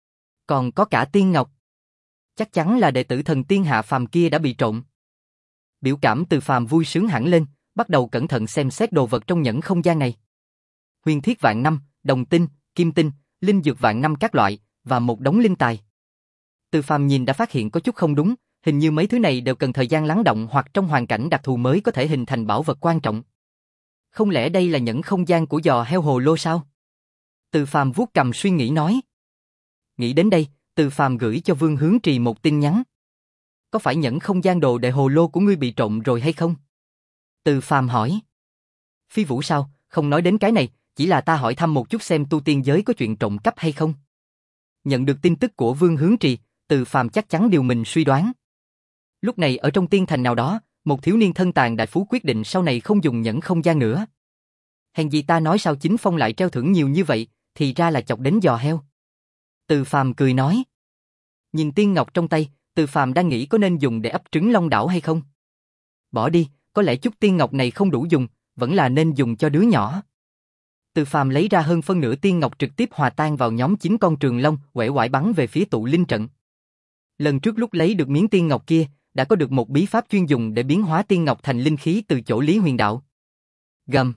Còn có cả tiên ngọc. Chắc chắn là đệ tử thần tiên hạ phàm kia đã bị trộn. Biểu cảm Từ Phàm vui sướng hẳn lên, bắt đầu cẩn thận xem xét đồ vật trong nhẫn không gian này. Huyền thiết vạn năm, đồng tinh, kim tinh, linh dược vạn năm các loại, và một đống linh tài. Từ Phàm nhìn đã phát hiện có chút không đúng, hình như mấy thứ này đều cần thời gian lắng động hoặc trong hoàn cảnh đặc thù mới có thể hình thành bảo vật quan trọng. Không lẽ đây là nhẫn không gian của giò heo hồ lô sao? Từ Phàm vuốt cầm suy nghĩ nói. Nghĩ đến đây, Từ Phàm gửi cho Vương Hướng Trì một tin nhắn. Có phải nhẫn không gian đồ đệ hồ lô của ngươi bị trộm rồi hay không? Từ Phàm hỏi. Phi Vũ sao, không nói đến cái này, chỉ là ta hỏi thăm một chút xem tu tiên giới có chuyện trộm cắp hay không. Nhận được tin tức của Vương Hướng Trì, Từ Phàm chắc chắn điều mình suy đoán. Lúc này ở trong tiên thành nào đó, một thiếu niên thân tàn đại phú quyết định sau này không dùng nhẫn không gian nữa. Hèn gì ta nói sao Chính Phong lại treo thưởng nhiều như vậy, thì ra là chọc đến giò heo. Từ Phàm cười nói. Nhìn tiên ngọc trong tay, Từ Phàm đang nghĩ có nên dùng để ấp trứng Long Đảo hay không. Bỏ đi, có lẽ chút tiên ngọc này không đủ dùng, vẫn là nên dùng cho đứa nhỏ. Từ Phàm lấy ra hơn phân nửa tiên ngọc trực tiếp hòa tan vào nhóm chín con trường long, uể oải bắn về phía tụ linh trận. Lần trước lúc lấy được miếng tiên ngọc kia, đã có được một bí pháp chuyên dùng để biến hóa tiên ngọc thành linh khí từ chỗ Lý Huyền Đạo. Gầm.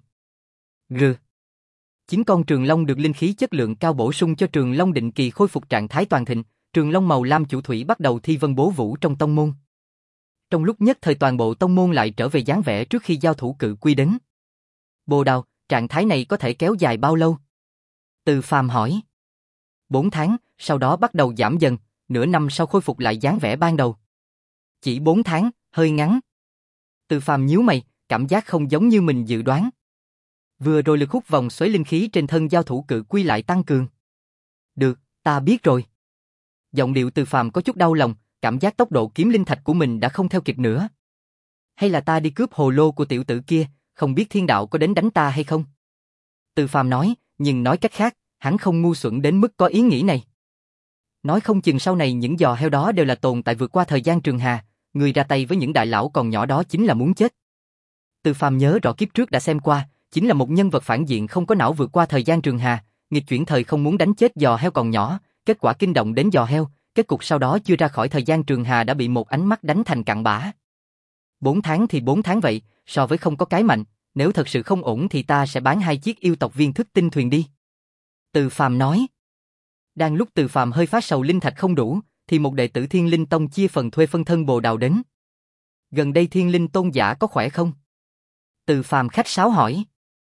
Rừ. Chín con trường long được linh khí chất lượng cao bổ sung cho trường long định kỳ khôi phục trạng thái toàn thịnh, trường long màu lam chủ thủy bắt đầu thi vân bố vũ trong tông môn. Trong lúc nhất thời toàn bộ tông môn lại trở về dáng vẻ trước khi giao thủ cự quy đến. Bồ Đào, trạng thái này có thể kéo dài bao lâu? Từ Phàm hỏi. Bốn tháng, sau đó bắt đầu giảm dần, nửa năm sau khôi phục lại dáng vẻ ban đầu. Chỉ bốn tháng, hơi ngắn. Từ Phàm nhíu mày, cảm giác không giống như mình dự đoán. Vừa rồi lực hút vòng xoáy linh khí trên thân giao thủ cự quy lại tăng cường. Được, ta biết rồi. Giọng điệu Từ Phàm có chút đau lòng, cảm giác tốc độ kiếm linh thạch của mình đã không theo kịp nữa. Hay là ta đi cướp hồ lô của tiểu tử kia, không biết thiên đạo có đến đánh ta hay không? Từ Phàm nói, nhưng nói cách khác, hắn không ngu xuẩn đến mức có ý nghĩ này. Nói không chừng sau này những giò heo đó đều là tồn tại vượt qua thời gian trường hà, người ra tay với những đại lão còn nhỏ đó chính là muốn chết. Từ Phàm nhớ rõ kiếp trước đã xem qua, chính là một nhân vật phản diện không có não vượt qua thời gian trường hà, nghịch chuyển thời không muốn đánh chết giò heo còn nhỏ, kết quả kinh động đến giò heo, kết cục sau đó chưa ra khỏi thời gian trường hà đã bị một ánh mắt đánh thành cặn bã. Bốn tháng thì bốn tháng vậy, so với không có cái mạnh, nếu thật sự không ổn thì ta sẽ bán hai chiếc yêu tộc viên thức tinh thuyền đi. Từ Phàm nói. Đang lúc Từ Phàm hơi phát sầu linh thạch không đủ, thì một đệ tử Thiên Linh Tông chia phần thuê phân thân Bồ Đào đến. Gần đây Thiên Linh Tôn giả có khỏe không? Từ Phàm khách sáo hỏi.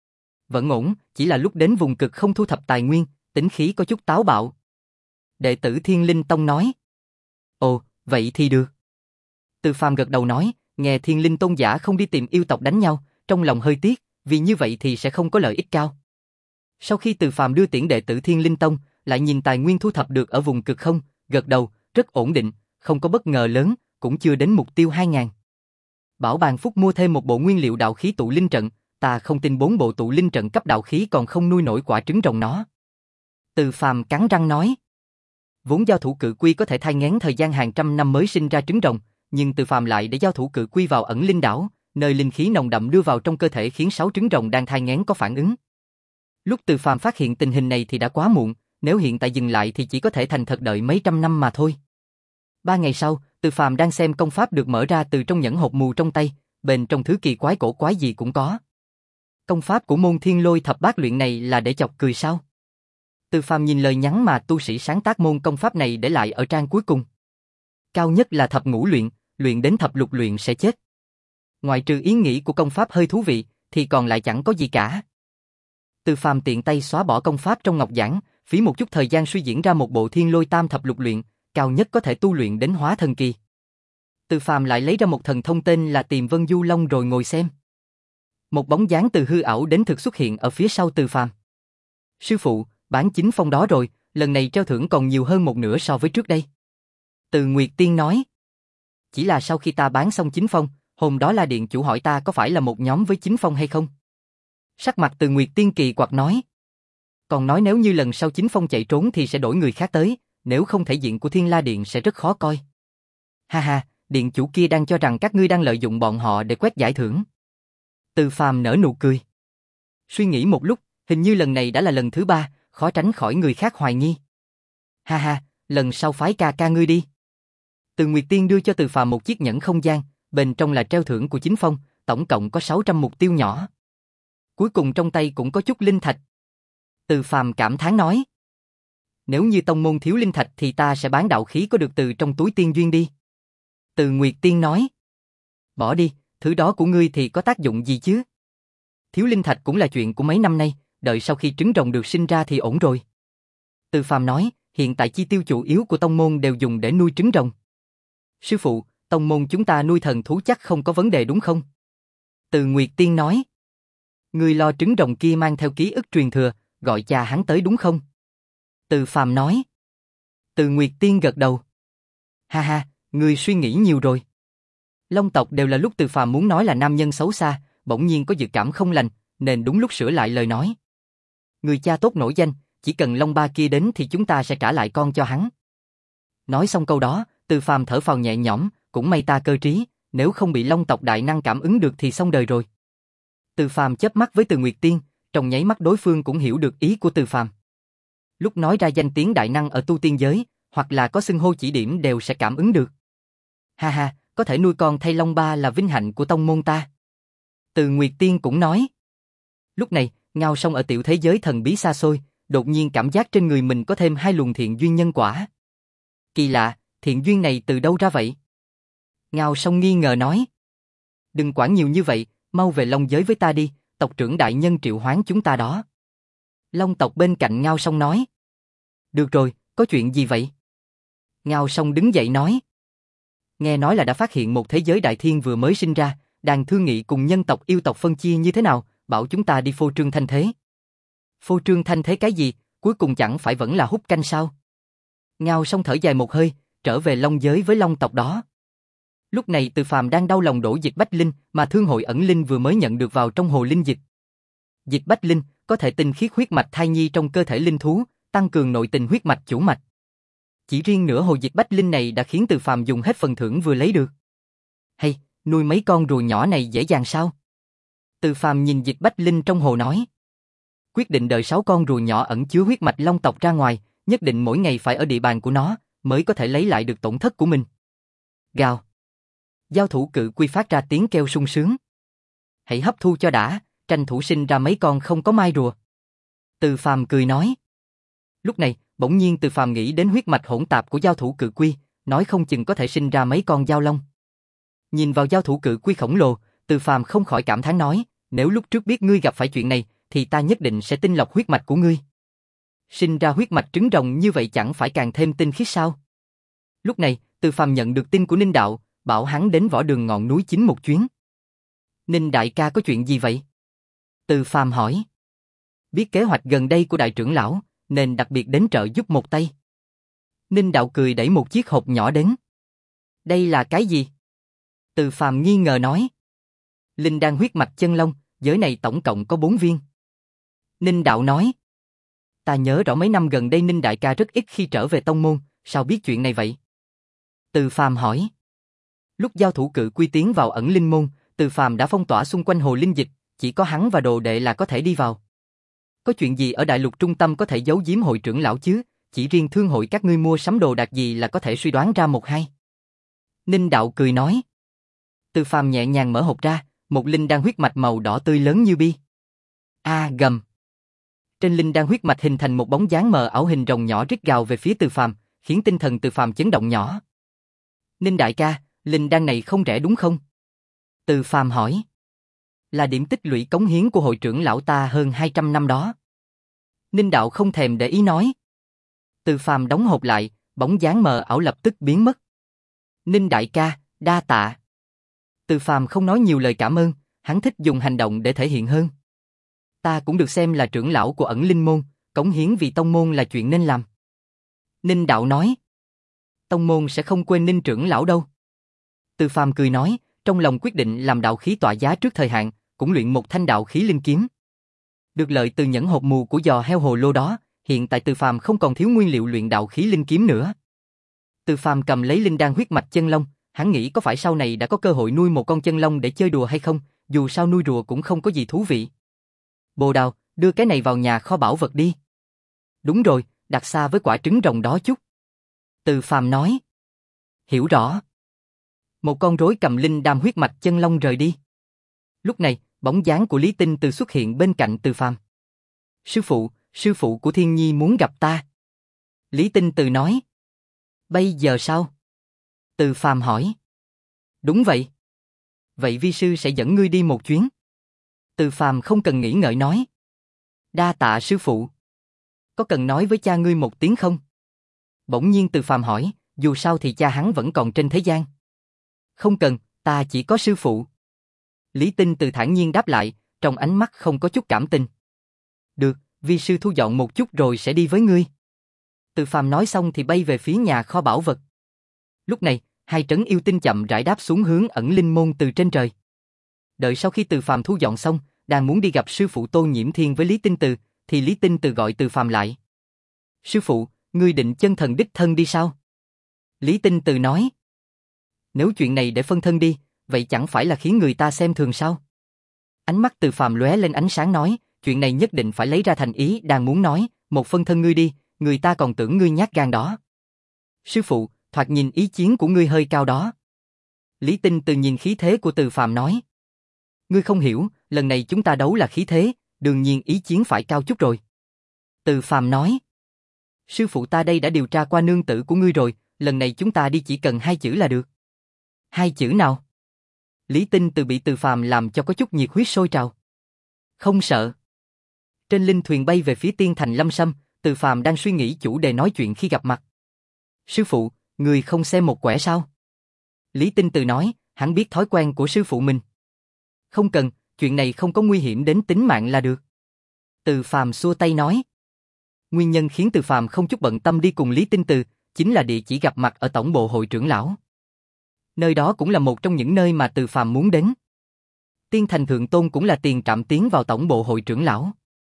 Vẫn ổn, chỉ là lúc đến vùng cực không thu thập tài nguyên, tính khí có chút táo bạo. Đệ tử Thiên Linh Tông nói. Ồ, vậy thì được. Từ Phàm gật đầu nói, nghe Thiên Linh Tôn giả không đi tìm yêu tộc đánh nhau, trong lòng hơi tiếc, vì như vậy thì sẽ không có lợi ích cao. Sau khi Từ Phàm đưa tiễn đệ tử Thiên Linh Tông, lại nhìn tài nguyên thu thập được ở vùng cực không, gật đầu, rất ổn định, không có bất ngờ lớn, cũng chưa đến mục tiêu hai ngàn. Bảo Bàn Phúc mua thêm một bộ nguyên liệu đạo khí tụ linh trận, ta không tin bốn bộ tụ linh trận cấp đạo khí còn không nuôi nổi quả trứng rồng nó. Từ Phàm cắn răng nói. Vốn giao thủ cự quy có thể thai nghén thời gian hàng trăm năm mới sinh ra trứng rồng, nhưng Từ Phàm lại để giao thủ cự quy vào ẩn linh đảo, nơi linh khí nồng đậm đưa vào trong cơ thể khiến sáu trứng rồng đang thai nghén có phản ứng. Lúc Từ Phàm phát hiện tình hình này thì đã quá muộn, nếu hiện tại dừng lại thì chỉ có thể thành thật đợi mấy trăm năm mà thôi. Ba ngày sau, Từ Phàm đang xem công pháp được mở ra từ trong nhẫn hộp mù trong tay, bên trong thứ kỳ quái cổ quái gì cũng có. Công pháp của môn Thiên Lôi Thập Bát Luyện này là để chọc cười sao? Từ Phàm nhìn lời nhắn mà tu sĩ sáng tác môn công pháp này để lại ở trang cuối cùng. Cao nhất là thập ngũ luyện, luyện đến thập lục luyện sẽ chết. Ngoài trừ ý nghĩ của công pháp hơi thú vị, thì còn lại chẳng có gì cả. Từ Phàm tiện tay xóa bỏ công pháp trong ngọc giản, phí một chút thời gian suy diễn ra một bộ Thiên Lôi Tam Thập Lục Luyện, cao nhất có thể tu luyện đến hóa thần kỳ. Từ Phàm lại lấy ra một thần thông tên là Tiềm Vân Du Long rồi ngồi xem. Một bóng dáng từ hư ảo đến thực xuất hiện ở phía sau Từ Phàm. Sư phụ, bán chính phong đó rồi, lần này treo thưởng còn nhiều hơn một nửa so với trước đây. Từ Nguyệt Tiên nói. Chỉ là sau khi ta bán xong chính phong, hôm đó La Điện chủ hỏi ta có phải là một nhóm với chính phong hay không. Sắc mặt Từ Nguyệt Tiên kỳ quặc nói. Còn nói nếu như lần sau chính phong chạy trốn thì sẽ đổi người khác tới, nếu không thể diện của Thiên La Điện sẽ rất khó coi. Ha ha, điện chủ kia đang cho rằng các ngươi đang lợi dụng bọn họ để quét giải thưởng. Từ Phàm nở nụ cười. Suy nghĩ một lúc, hình như lần này đã là lần thứ ba, khó tránh khỏi người khác hoài nghi. Ha ha, lần sau phái ca ca ngươi đi. Từ Nguyệt Tiên đưa cho Từ Phàm một chiếc nhẫn không gian, bên trong là treo thưởng của chính phong, tổng cộng có sáu trăm mục tiêu nhỏ. Cuối cùng trong tay cũng có chút linh thạch. Từ Phàm cảm thán nói. Nếu như tông môn thiếu linh thạch thì ta sẽ bán đạo khí có được từ trong túi tiên duyên đi. Từ Nguyệt Tiên nói. Bỏ đi, thứ đó của ngươi thì có tác dụng gì chứ? Thiếu linh thạch cũng là chuyện của mấy năm nay, đợi sau khi trứng rồng được sinh ra thì ổn rồi. Từ Phàm nói, hiện tại chi tiêu chủ yếu của tông môn đều dùng để nuôi trứng rồng. Sư phụ, tông môn chúng ta nuôi thần thú chắc không có vấn đề đúng không? Từ Nguyệt Tiên nói. Ngươi lo trứng rồng kia mang theo ký ức truyền thừa, gọi cha hắn tới đúng không? Từ Phàm nói. Từ Nguyệt Tiên gật đầu. Ha ha, ngươi suy nghĩ nhiều rồi. Long tộc đều là lúc Từ Phàm muốn nói là nam nhân xấu xa, bỗng nhiên có dự cảm không lành, nên đúng lúc sửa lại lời nói. Người cha tốt nổi danh, chỉ cần Long Ba kia đến thì chúng ta sẽ trả lại con cho hắn. Nói xong câu đó, Từ Phàm thở phào nhẹ nhõm, cũng may ta cơ trí, nếu không bị Long tộc đại năng cảm ứng được thì xong đời rồi. Từ Phàm chớp mắt với Từ Nguyệt Tiên, trong nháy mắt đối phương cũng hiểu được ý của Từ Phàm. Lúc nói ra danh tiếng đại năng ở tu tiên giới, hoặc là có xưng hô chỉ điểm đều sẽ cảm ứng được. Ha ha, có thể nuôi con thay Long Ba là vinh hạnh của tông môn ta. Từ Nguyệt Tiên cũng nói. Lúc này, Ngao Song ở tiểu thế giới thần bí xa xôi, đột nhiên cảm giác trên người mình có thêm hai luồng thiện duyên nhân quả. Kỳ lạ, thiện duyên này từ đâu ra vậy? Ngao Song nghi ngờ nói. Đừng quản nhiều như vậy, mau về Long giới với ta đi, tộc trưởng đại nhân triệu hoán chúng ta đó. Long tộc bên cạnh Ngao Song nói. Được rồi, có chuyện gì vậy? Ngao Song đứng dậy nói. Nghe nói là đã phát hiện một thế giới đại thiên vừa mới sinh ra, đang thương nghị cùng nhân tộc yêu tộc phân chia như thế nào, bảo chúng ta đi phô trương thanh thế. Phô trương thanh thế cái gì, cuối cùng chẳng phải vẫn là hút canh sao? Ngao Song thở dài một hơi, trở về Long giới với Long tộc đó. Lúc này Từ Phàm đang đau lòng đổ dịch bách linh mà thương hội ẩn linh vừa mới nhận được vào trong hồ linh dịch. Dịch bách linh có thể tinh khiết huyết mạch thai nhi trong cơ thể linh thú, tăng cường nội tình huyết mạch chủ mạch. Chỉ riêng nửa hồ dịch bách linh này đã khiến Từ Phàm dùng hết phần thưởng vừa lấy được. Hay, nuôi mấy con rùa nhỏ này dễ dàng sao? Từ Phàm nhìn dịch bách linh trong hồ nói. Quyết định đợi sáu con rùa nhỏ ẩn chứa huyết mạch long tộc ra ngoài, nhất định mỗi ngày phải ở địa bàn của nó, mới có thể lấy lại được tổn thất của mình. Gào. Giao thủ cự quy phát ra tiếng kêu sung sướng. Hãy hấp thu cho đã, tranh thủ sinh ra mấy con không có mai rùa. Từ Phàm cười nói. Lúc này, bỗng nhiên Từ Phàm nghĩ đến huyết mạch hỗn tạp của giao thủ cự quy, nói không chừng có thể sinh ra mấy con giao long. Nhìn vào giao thủ cự quy khổng lồ, Từ Phàm không khỏi cảm thán nói, nếu lúc trước biết ngươi gặp phải chuyện này, thì ta nhất định sẽ tinh lọc huyết mạch của ngươi. Sinh ra huyết mạch trứng rồng như vậy chẳng phải càng thêm tinh khiết sao? Lúc này, Từ Phàm nhận được tin của Ninh Đạo, bảo hắn đến võ đường ngọn núi chính một chuyến. Ninh đại ca có chuyện gì vậy? Từ Phàm hỏi. Biết kế hoạch gần đây của đại trưởng lão, nên đặc biệt đến trợ giúp một tay. Ninh Đạo cười đẩy một chiếc hộp nhỏ đến. Đây là cái gì? Từ Phàm nghi ngờ nói. Linh đan huyết mạch chân long, giới này tổng cộng có bốn viên. Ninh Đạo nói. Ta nhớ rõ mấy năm gần đây Ninh đại ca rất ít khi trở về tông môn, sao biết chuyện này vậy? Từ Phàm hỏi. Lúc giao thủ cự quy tiến vào ẩn linh môn, Từ Phàm đã phong tỏa xung quanh hồ linh dịch, chỉ có hắn và đồ đệ là có thể đi vào. Có chuyện gì ở đại lục trung tâm có thể giấu giếm hội trưởng lão chứ? Chỉ riêng thương hội các ngươi mua sắm đồ đạc gì là có thể suy đoán ra một hai. Ninh Đạo cười nói. Từ Phàm nhẹ nhàng mở hộp ra, một linh đan huyết mạch màu đỏ tươi lớn như bi. A gầm. Trên linh đan huyết mạch hình thành một bóng dáng mờ ảo hình rồng nhỏ rít gào về phía Từ Phàm, khiến tinh thần Từ Phàm chấn động nhỏ. Ninh đại ca, linh đan này không rẻ đúng không? Từ Phàm hỏi. Là điểm tích lũy cống hiến của hội trưởng lão ta hơn hai trăm năm đó. Ninh Đạo không thèm để ý nói. Từ Phàm đóng hộp lại, bóng dáng mờ ảo lập tức biến mất. Ninh đại ca, Đa tạ. Từ Phàm không nói nhiều lời cảm ơn, hắn thích dùng hành động để thể hiện hơn. Ta cũng được xem là trưởng lão của ẩn linh môn, cống hiến vì tông môn là chuyện nên làm. Ninh đạo nói. Tông môn sẽ không quên Ninh trưởng lão đâu. Từ Phàm cười nói, trong lòng quyết định làm đạo khí tọa giá trước thời hạn, cũng luyện một thanh đạo khí linh kiếm. Được lợi từ nhẫn hộp mù của giò heo hồ lô đó, hiện tại Từ Phàm không còn thiếu nguyên liệu luyện đạo khí linh kiếm nữa. Từ Phàm cầm lấy linh đan huyết mạch chân long, hắn nghĩ có phải sau này đã có cơ hội nuôi một con chân long để chơi đùa hay không, dù sao nuôi rùa cũng không có gì thú vị. Bồ Đào, đưa cái này vào nhà kho bảo vật đi. Đúng rồi, đặt xa với quả trứng rồng đó chút. Từ Phàm nói. Hiểu rõ. Một con rối cầm linh đam huyết mạch chân long rời đi. Lúc này, bóng dáng của Lý Tinh Từ xuất hiện bên cạnh Từ Phàm. Sư phụ, sư phụ của Thiên Nhi muốn gặp ta. Lý Tinh Từ nói. Bây giờ sao? Từ Phàm hỏi. Đúng vậy. Vậy vi sư sẽ dẫn ngươi đi một chuyến. Từ Phàm không cần nghĩ ngợi nói. Đa tạ sư phụ. Có cần nói với cha ngươi một tiếng không? Bỗng nhiên Từ Phàm hỏi, dù sao thì cha hắn vẫn còn trên thế gian. Không cần, ta chỉ có sư phụ. Lý Tinh Từ thản nhiên đáp lại, trong ánh mắt không có chút cảm tình. Được, vi sư thu dọn một chút rồi sẽ đi với ngươi. Từ Phàm nói xong thì bay về phía nhà kho bảo vật. Lúc này, hai trấn yêu tinh chậm rãi đáp xuống hướng ẩn linh môn từ trên trời. Đợi sau khi Từ Phàm thu dọn xong, đang muốn đi gặp sư phụ Tô Nhiễm Thiên với Lý Tinh Từ, thì Lý Tinh Từ gọi Từ Phàm lại. Sư phụ, ngươi định chân thần đích thân đi sao? Lý Tinh Từ nói. Nếu chuyện này để phân thân đi, vậy chẳng phải là khiến người ta xem thường sao? Ánh mắt Từ Phàm lóe lên ánh sáng nói, chuyện này nhất định phải lấy ra thành ý đang muốn nói, một phân thân ngươi đi, người ta còn tưởng ngươi nhát gan đó. Sư phụ, thoạt nhìn ý chiến của ngươi hơi cao đó. Lý Tinh Từ nhìn khí thế của Từ Phàm nói. Ngươi không hiểu, lần này chúng ta đấu là khí thế, đương nhiên ý chiến phải cao chút rồi. Từ Phàm nói. Sư phụ ta đây đã điều tra qua nương tử của ngươi rồi, lần này chúng ta đi chỉ cần hai chữ là được. Hai chữ nào? Lý Tinh Từ bị Từ Phàm làm cho có chút nhiệt huyết sôi trào. Không sợ. Trên linh thuyền bay về phía tiên thành Lâm Sâm, Từ Phàm đang suy nghĩ chủ đề nói chuyện khi gặp mặt. Sư phụ, người không xem một quẻ sao? Lý Tinh Từ nói, hắn biết thói quen của sư phụ mình. Không cần, chuyện này không có nguy hiểm đến tính mạng là được. Từ Phàm xua tay nói. Nguyên nhân khiến Từ Phàm không chút bận tâm đi cùng Lý Tinh Từ, chính là địa chỉ gặp mặt ở tổng bộ hội trưởng lão. Nơi đó cũng là một trong những nơi mà Từ Phàm muốn đến. Tiên thành Thượng Tôn cũng là tiền trạm tiến vào tổng bộ hội trưởng lão.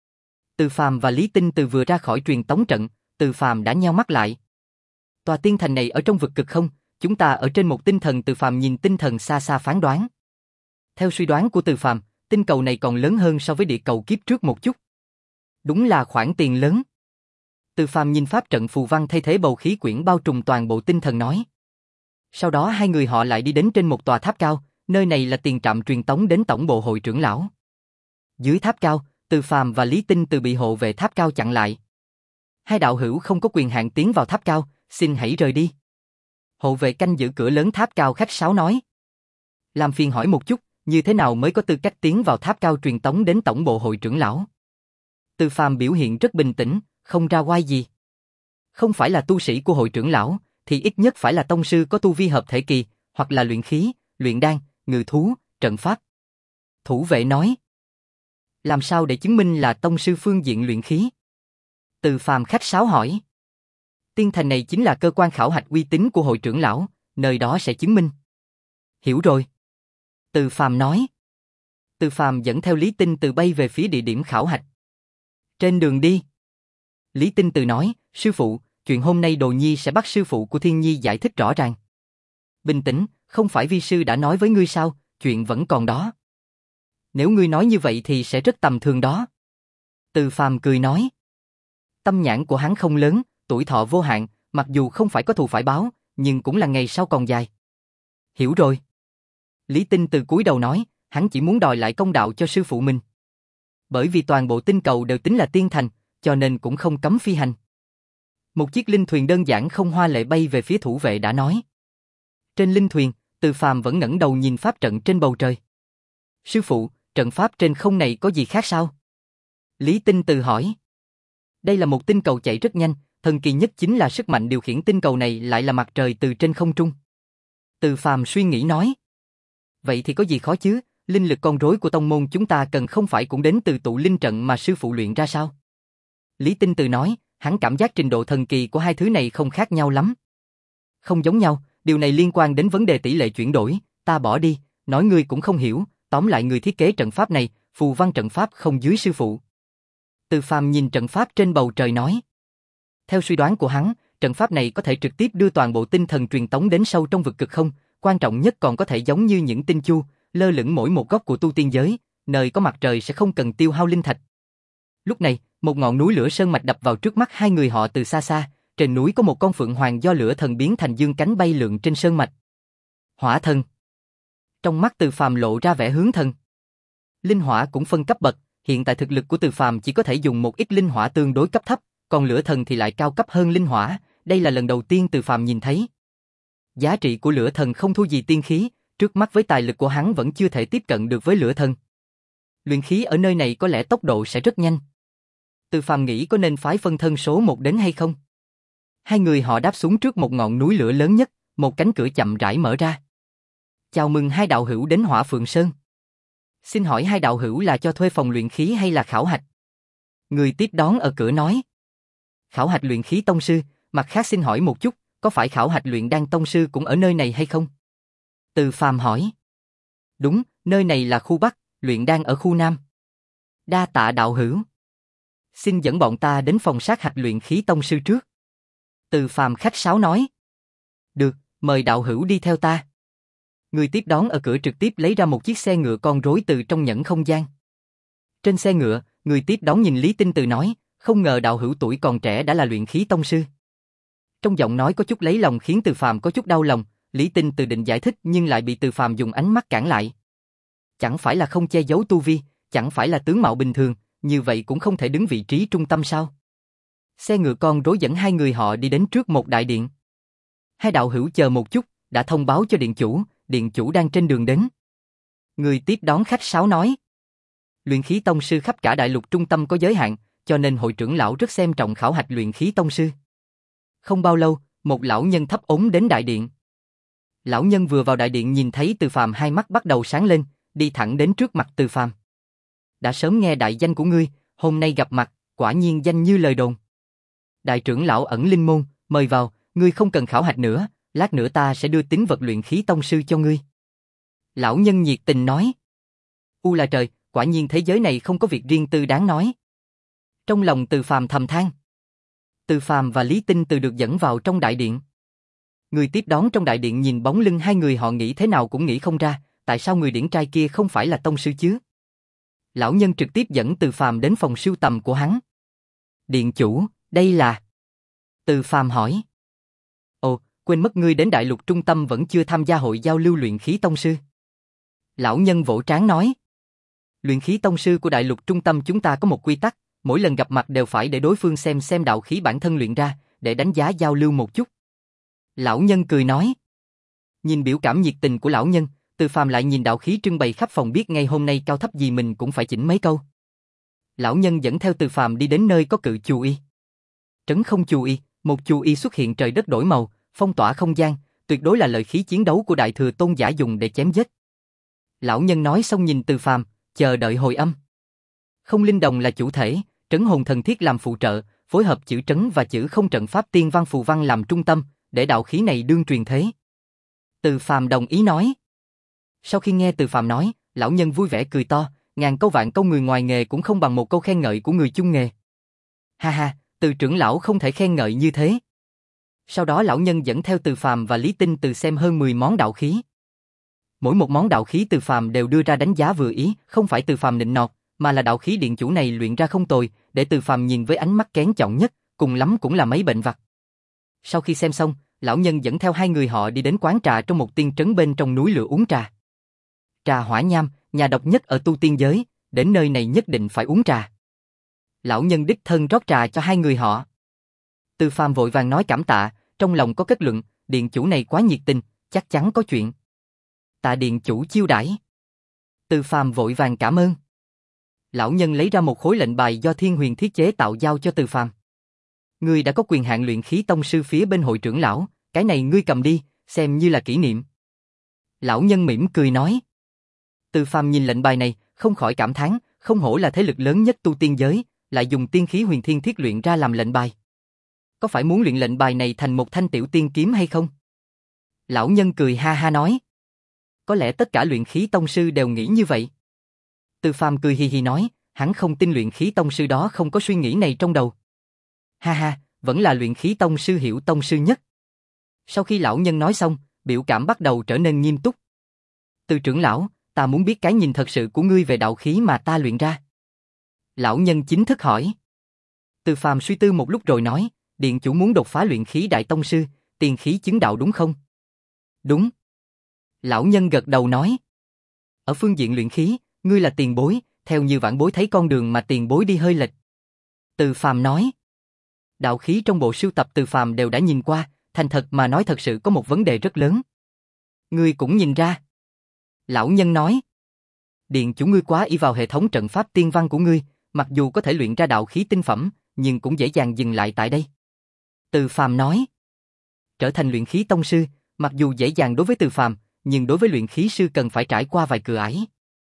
Từ Phàm và Lý Tinh Từ vừa ra khỏi truyền tống trận, Từ Phàm đã nheo mắt lại. Tòa tiên thành này ở trong vực cực không, chúng ta ở trên một tinh thần. Từ Phàm nhìn tinh thần xa xa phán đoán. Theo suy đoán của Từ Phàm, tinh cầu này còn lớn hơn so với địa cầu kiếp trước một chút. Đúng là khoản tiền lớn. Từ Phàm nhìn pháp trận phù văn thay thế bầu khí quyển bao trùm toàn bộ tinh thần nói. Sau đó hai người họ lại đi đến trên một tòa tháp cao, nơi này là tiền trạm truyền tống đến tổng bộ hội trưởng lão. Dưới tháp cao, Từ Phàm và Lý Tinh Từ bị hộ vệ tháp cao chặn lại. Hai đạo hữu không có quyền hạn tiến vào tháp cao, xin hãy rời đi. Hộ vệ canh giữ cửa lớn tháp cao khách sáo nói. Làm phiền hỏi một chút, như thế nào mới có tư cách tiến vào tháp cao truyền tống đến tổng bộ hội trưởng lão? Từ Phàm biểu hiện rất bình tĩnh, không ra oai gì. Không phải là tu sĩ của hội trưởng lão, thì ít nhất phải là tông sư có tu vi hợp thể kỳ, hoặc là luyện khí, luyện đan, ngự thú, trận pháp. Thủ vệ nói. Làm sao để chứng minh là tông sư phương diện luyện khí? Từ Phàm khách sáo hỏi. Tiên thành này chính là cơ quan khảo hạch uy tín của hội trưởng lão, nơi đó sẽ chứng minh. Hiểu rồi. Từ Phàm nói. Từ Phàm dẫn theo Lý Tinh Từ bay về phía địa điểm khảo hạch. Trên đường đi, Lý Tinh Từ nói, sư phụ, chuyện hôm nay Đồ Nhi sẽ bắt sư phụ của Thiên Nhi giải thích rõ ràng. Bình tĩnh, không phải vi sư đã nói với ngươi sao, chuyện vẫn còn đó. Nếu ngươi nói như vậy thì sẽ rất tầm thường đó. Từ Phàm cười nói. Tâm nhãn của hắn không lớn, tuổi thọ vô hạn, mặc dù không phải có thù phải báo, nhưng cũng là ngày sau còn dài. Hiểu rồi. Lý Tinh Từ cúi đầu nói, hắn chỉ muốn đòi lại công đạo cho sư phụ mình. Bởi vì toàn bộ tinh cầu đều tính là tiên thành, cho nên cũng không cấm phi hành. Một chiếc linh thuyền đơn giản không hoa lệ bay về phía thủ vệ đã nói. Trên linh thuyền, Từ Phàm vẫn ngẩng đầu nhìn pháp trận trên bầu trời. Sư phụ, trận pháp trên không này có gì khác sao? Lý Tinh Từ hỏi. Đây là một tinh cầu chạy rất nhanh, thần kỳ nhất chính là sức mạnh điều khiển tinh cầu này lại là mặt trời từ trên không trung. Từ Phàm suy nghĩ nói. Vậy thì có gì khó chứ, linh lực con rối của tông môn chúng ta cần không phải cũng đến từ tụ linh trận mà sư phụ luyện ra sao? Lý Tinh Từ nói, hắn cảm giác trình độ thần kỳ của hai thứ này không khác nhau lắm. Không giống nhau, điều này liên quan đến vấn đề tỷ lệ chuyển đổi, ta bỏ đi, nói ngươi cũng không hiểu, tóm lại người thiết kế trận pháp này, phù văn trận pháp không dưới sư phụ. Từ Phàm nhìn trận pháp trên bầu trời nói. Theo suy đoán của hắn, trận pháp này có thể trực tiếp đưa toàn bộ tinh thần truyền tống đến sâu trong vực cực không, quan trọng nhất còn có thể giống như những tinh chu, lơ lửng mỗi một góc của tu tiên giới, nơi có mặt trời sẽ không cần tiêu hao linh thạch. Lúc này, một ngọn núi lửa sơn mạch đập vào trước mắt hai người họ từ xa xa, trên núi có một con phượng hoàng do lửa thần biến thành dương cánh bay lượn trên sơn mạch. Hỏa thần. Trong mắt Từ Phàm lộ ra vẻ hướng thần. Linh hỏa cũng phân cấp bậc, hiện tại thực lực của Từ Phàm chỉ có thể dùng một ít linh hỏa tương đối cấp thấp, còn lửa thần thì lại cao cấp hơn linh hỏa, đây là lần đầu tiên Từ Phàm nhìn thấy. Giá trị của lửa thần không thua gì tiên khí, trước mắt với tài lực của hắn vẫn chưa thể tiếp cận được với lửa thần. Luyện khí ở nơi này có lẽ tốc độ sẽ rất nhanh. Từ Phàm nghĩ có nên phái phân thân số một đến hay không? Hai người họ đáp xuống trước một ngọn núi lửa lớn nhất, một cánh cửa chậm rãi mở ra. Chào mừng hai đạo hữu đến Hỏa Phượng Sơn. Xin hỏi hai đạo hữu là cho thuê phòng luyện khí hay là khảo hạch? Người tiếp đón ở cửa nói. Khảo hạch luyện khí tông sư, mặt khác xin hỏi một chút, có phải khảo hạch luyện đan tông sư cũng ở nơi này hay không? Từ Phàm hỏi. Đúng, nơi này là khu Bắc, luyện đan ở khu Nam. Đa tạ đạo hữu. Xin dẫn bọn ta đến phòng sát hạch luyện khí tông sư trước. Từ Phàm khách sáo nói. Được, mời đạo hữu đi theo ta. Người tiếp đón ở cửa trực tiếp lấy ra một chiếc xe ngựa con rối từ trong nhẫn không gian. Trên xe ngựa, người tiếp đón nhìn Lý Tinh Từ nói, không ngờ đạo hữu tuổi còn trẻ đã là luyện khí tông sư. Trong giọng nói có chút lấy lòng khiến Từ Phàm có chút đau lòng, Lý Tinh Từ định giải thích nhưng lại bị Từ Phàm dùng ánh mắt cản lại. Chẳng phải là không che giấu tu vi, chẳng phải là tướng mạo bình thường, như vậy cũng không thể đứng vị trí trung tâm sao? Xe ngựa con rối dẫn hai người họ đi đến trước một đại điện. Hai đạo hữu chờ một chút, đã thông báo cho điện chủ, điện chủ đang trên đường đến. Người tiếp đón khách sáo nói. Luyện khí tông sư khắp cả đại lục trung tâm có giới hạn, cho nên hội trưởng lão rất xem trọng khảo hạch luyện khí tông sư. Không bao lâu, một lão nhân thấp ốm đến đại điện. Lão nhân vừa vào đại điện nhìn thấy Từ Phàm hai mắt bắt đầu sáng lên, đi thẳng đến trước mặt Từ Phàm. Đã sớm nghe đại danh của ngươi, hôm nay gặp mặt, quả nhiên danh như lời đồn. Đại trưởng lão ẩn linh môn, mời vào, ngươi không cần khảo hạch nữa, lát nữa ta sẽ đưa tín vật luyện khí tông sư cho ngươi. Lão nhân nhiệt tình nói. U là trời, quả nhiên thế giới này không có việc riêng tư đáng nói. Trong lòng Từ Phàm thầm than. Từ Phàm và Lý Tinh Từ được dẫn vào trong đại điện. Người tiếp đón trong đại điện nhìn bóng lưng hai người họ nghĩ thế nào cũng nghĩ không ra, tại sao người điển trai kia không phải là tông sư chứ? Lão nhân trực tiếp dẫn Từ Phàm đến phòng sưu tầm của hắn. Điện chủ, đây là... Từ Phàm hỏi. Ồ, quên mất ngươi đến đại lục trung tâm vẫn chưa tham gia hội giao lưu luyện khí tông sư. Lão nhân vỗ trán nói. Luyện khí tông sư của đại lục trung tâm chúng ta có một quy tắc, mỗi lần gặp mặt đều phải để đối phương xem xem đạo khí bản thân luyện ra, để đánh giá giao lưu một chút. Lão nhân cười nói. Nhìn biểu cảm nhiệt tình của lão nhân, Từ Phàm lại nhìn đạo khí trưng bày khắp phòng biết ngay hôm nay cao thấp gì mình cũng phải chỉnh mấy câu. Lão nhân dẫn theo Từ Phàm đi đến nơi có cự chù y. Trấn không chù y, một chù y xuất hiện trời đất đổi màu, phong tỏa không gian, tuyệt đối là lợi khí chiến đấu của đại thừa tôn giả dùng để chém giết. Lão nhân nói xong nhìn Từ Phàm, chờ đợi hồi âm. Không linh đồng là chủ thể, trấn hồn thần thiết làm phụ trợ, phối hợp chữ trấn và chữ không trận pháp tiên văn phù văn làm trung tâm, để đạo khí này đương truyền thế. Từ Phàm đồng ý nói. Sau khi nghe Từ Phàm nói, lão nhân vui vẻ cười to, ngàn câu vạn câu người ngoài nghề cũng không bằng một câu khen ngợi của người chung nghề. Ha ha, Từ trưởng lão không thể khen ngợi như thế. Sau đó lão nhân dẫn theo Từ Phàm và Lý Tinh Từ xem hơn mười món đạo khí. Mỗi một món đạo khí Từ Phàm đều đưa ra đánh giá vừa ý, không phải Từ Phàm nịnh nọt, mà là đạo khí điện chủ này luyện ra không tồi, để Từ Phàm nhìn với ánh mắt kén chọn nhất, cùng lắm cũng là mấy bệnh vặt. Sau khi xem xong, lão nhân dẫn theo hai người họ đi đến quán trà trong một tiên trấn bên trong núi lửa uống trà. Trà Hỏa Nham, nhà độc nhất ở tu tiên giới, đến nơi này nhất định phải uống trà. Lão nhân đích thân rót trà cho hai người họ. Từ Phàm vội vàng nói cảm tạ, trong lòng có kết luận, điện chủ này quá nhiệt tình, chắc chắn có chuyện. Tạ điện chủ chiêu đãi. Từ Phàm vội vàng cảm ơn. Lão nhân lấy ra một khối lệnh bài do Thiên Huyền thiết chế tạo giao cho Từ Phàm. Ngươi đã có quyền hạn luyện khí tông sư phía bên hội trưởng lão, cái này ngươi cầm đi, xem như là kỷ niệm. Lão nhân mỉm cười nói. Từ Phàm nhìn lệnh bài này, không khỏi cảm thán, không hổ là thế lực lớn nhất tu tiên giới, lại dùng tiên khí huyền thiên thiết luyện ra làm lệnh bài. Có phải muốn luyện lệnh bài này thành một thanh tiểu tiên kiếm hay không? Lão nhân cười ha ha nói. Có lẽ tất cả luyện khí tông sư đều nghĩ như vậy. Từ Phàm cười hì hì nói, hắn không tin luyện khí tông sư đó không có suy nghĩ này trong đầu. Ha ha, vẫn là luyện khí tông sư hiểu tông sư nhất. Sau khi lão nhân nói xong, biểu cảm bắt đầu trở nên nghiêm túc. Từ trưởng lão, ta muốn biết cái nhìn thật sự của ngươi về đạo khí mà ta luyện ra. Lão nhân chính thức hỏi. Từ Phàm suy tư một lúc rồi nói, điện chủ muốn đột phá luyện khí đại tông sư, tiền khí chứng đạo đúng không? Đúng. Lão nhân gật đầu nói. Ở phương diện luyện khí, ngươi là tiền bối, theo như vãn bối thấy con đường mà tiền bối đi hơi lệch. Từ Phàm nói. Đạo khí trong bộ sưu tập Từ Phàm đều đã nhìn qua, thành thật mà nói thật sự có một vấn đề rất lớn. Ngươi cũng nhìn ra. Lão nhân nói. Điện chủ ngươi quá y vào hệ thống trận pháp tiên văn của ngươi, mặc dù có thể luyện ra đạo khí tinh phẩm, nhưng cũng dễ dàng dừng lại tại đây. Từ Phàm nói. Trở thành luyện khí tông sư, mặc dù dễ dàng đối với Từ Phàm, nhưng đối với luyện khí sư cần phải trải qua vài cửa ải.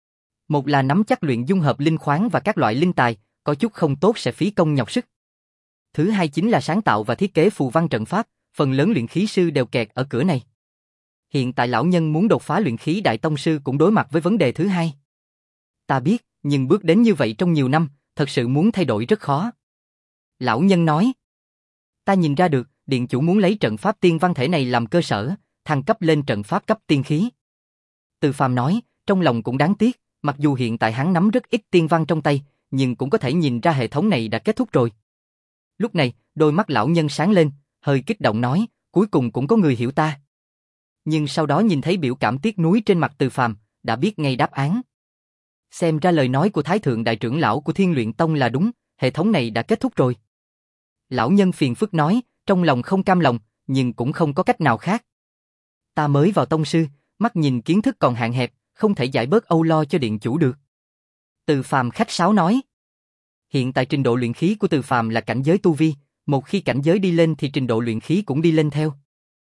Một là nắm chắc luyện dung hợp linh khoáng và các loại linh tài, có chút không tốt sẽ phí công nhọc sức. Thứ hai chính là sáng tạo và thiết kế phù văn trận pháp, phần lớn luyện khí sư đều kẹt ở cửa này. Hiện tại lão nhân muốn đột phá luyện khí đại tông sư cũng đối mặt với vấn đề thứ hai. Ta biết, nhưng bước đến như vậy trong nhiều năm, thật sự muốn thay đổi rất khó. Lão nhân nói. Ta nhìn ra được, điện chủ muốn lấy trận pháp tiên văn thể này làm cơ sở, thăng cấp lên trận pháp cấp tiên khí. Từ Phàm nói, trong lòng cũng đáng tiếc, mặc dù hiện tại hắn nắm rất ít tiên văn trong tay, nhưng cũng có thể nhìn ra hệ thống này đã kết thúc rồi. Lúc này, đôi mắt lão nhân sáng lên, hơi kích động nói, cuối cùng cũng có người hiểu ta. Nhưng sau đó nhìn thấy biểu cảm tiếc nuối trên mặt Từ Phàm, đã biết ngay đáp án. Xem ra lời nói của Thái Thượng Đại trưởng lão của Thiên Luyện Tông là đúng, hệ thống này đã kết thúc rồi. Lão nhân phiền phức nói, trong lòng không cam lòng, nhưng cũng không có cách nào khác. Ta mới vào tông sư, mắt nhìn kiến thức còn hạn hẹp, không thể giải bớt âu lo cho điện chủ được. Từ Phàm khách sáo nói. Hiện tại trình độ luyện khí của Từ Phàm là cảnh giới tu vi, một khi cảnh giới đi lên thì trình độ luyện khí cũng đi lên theo.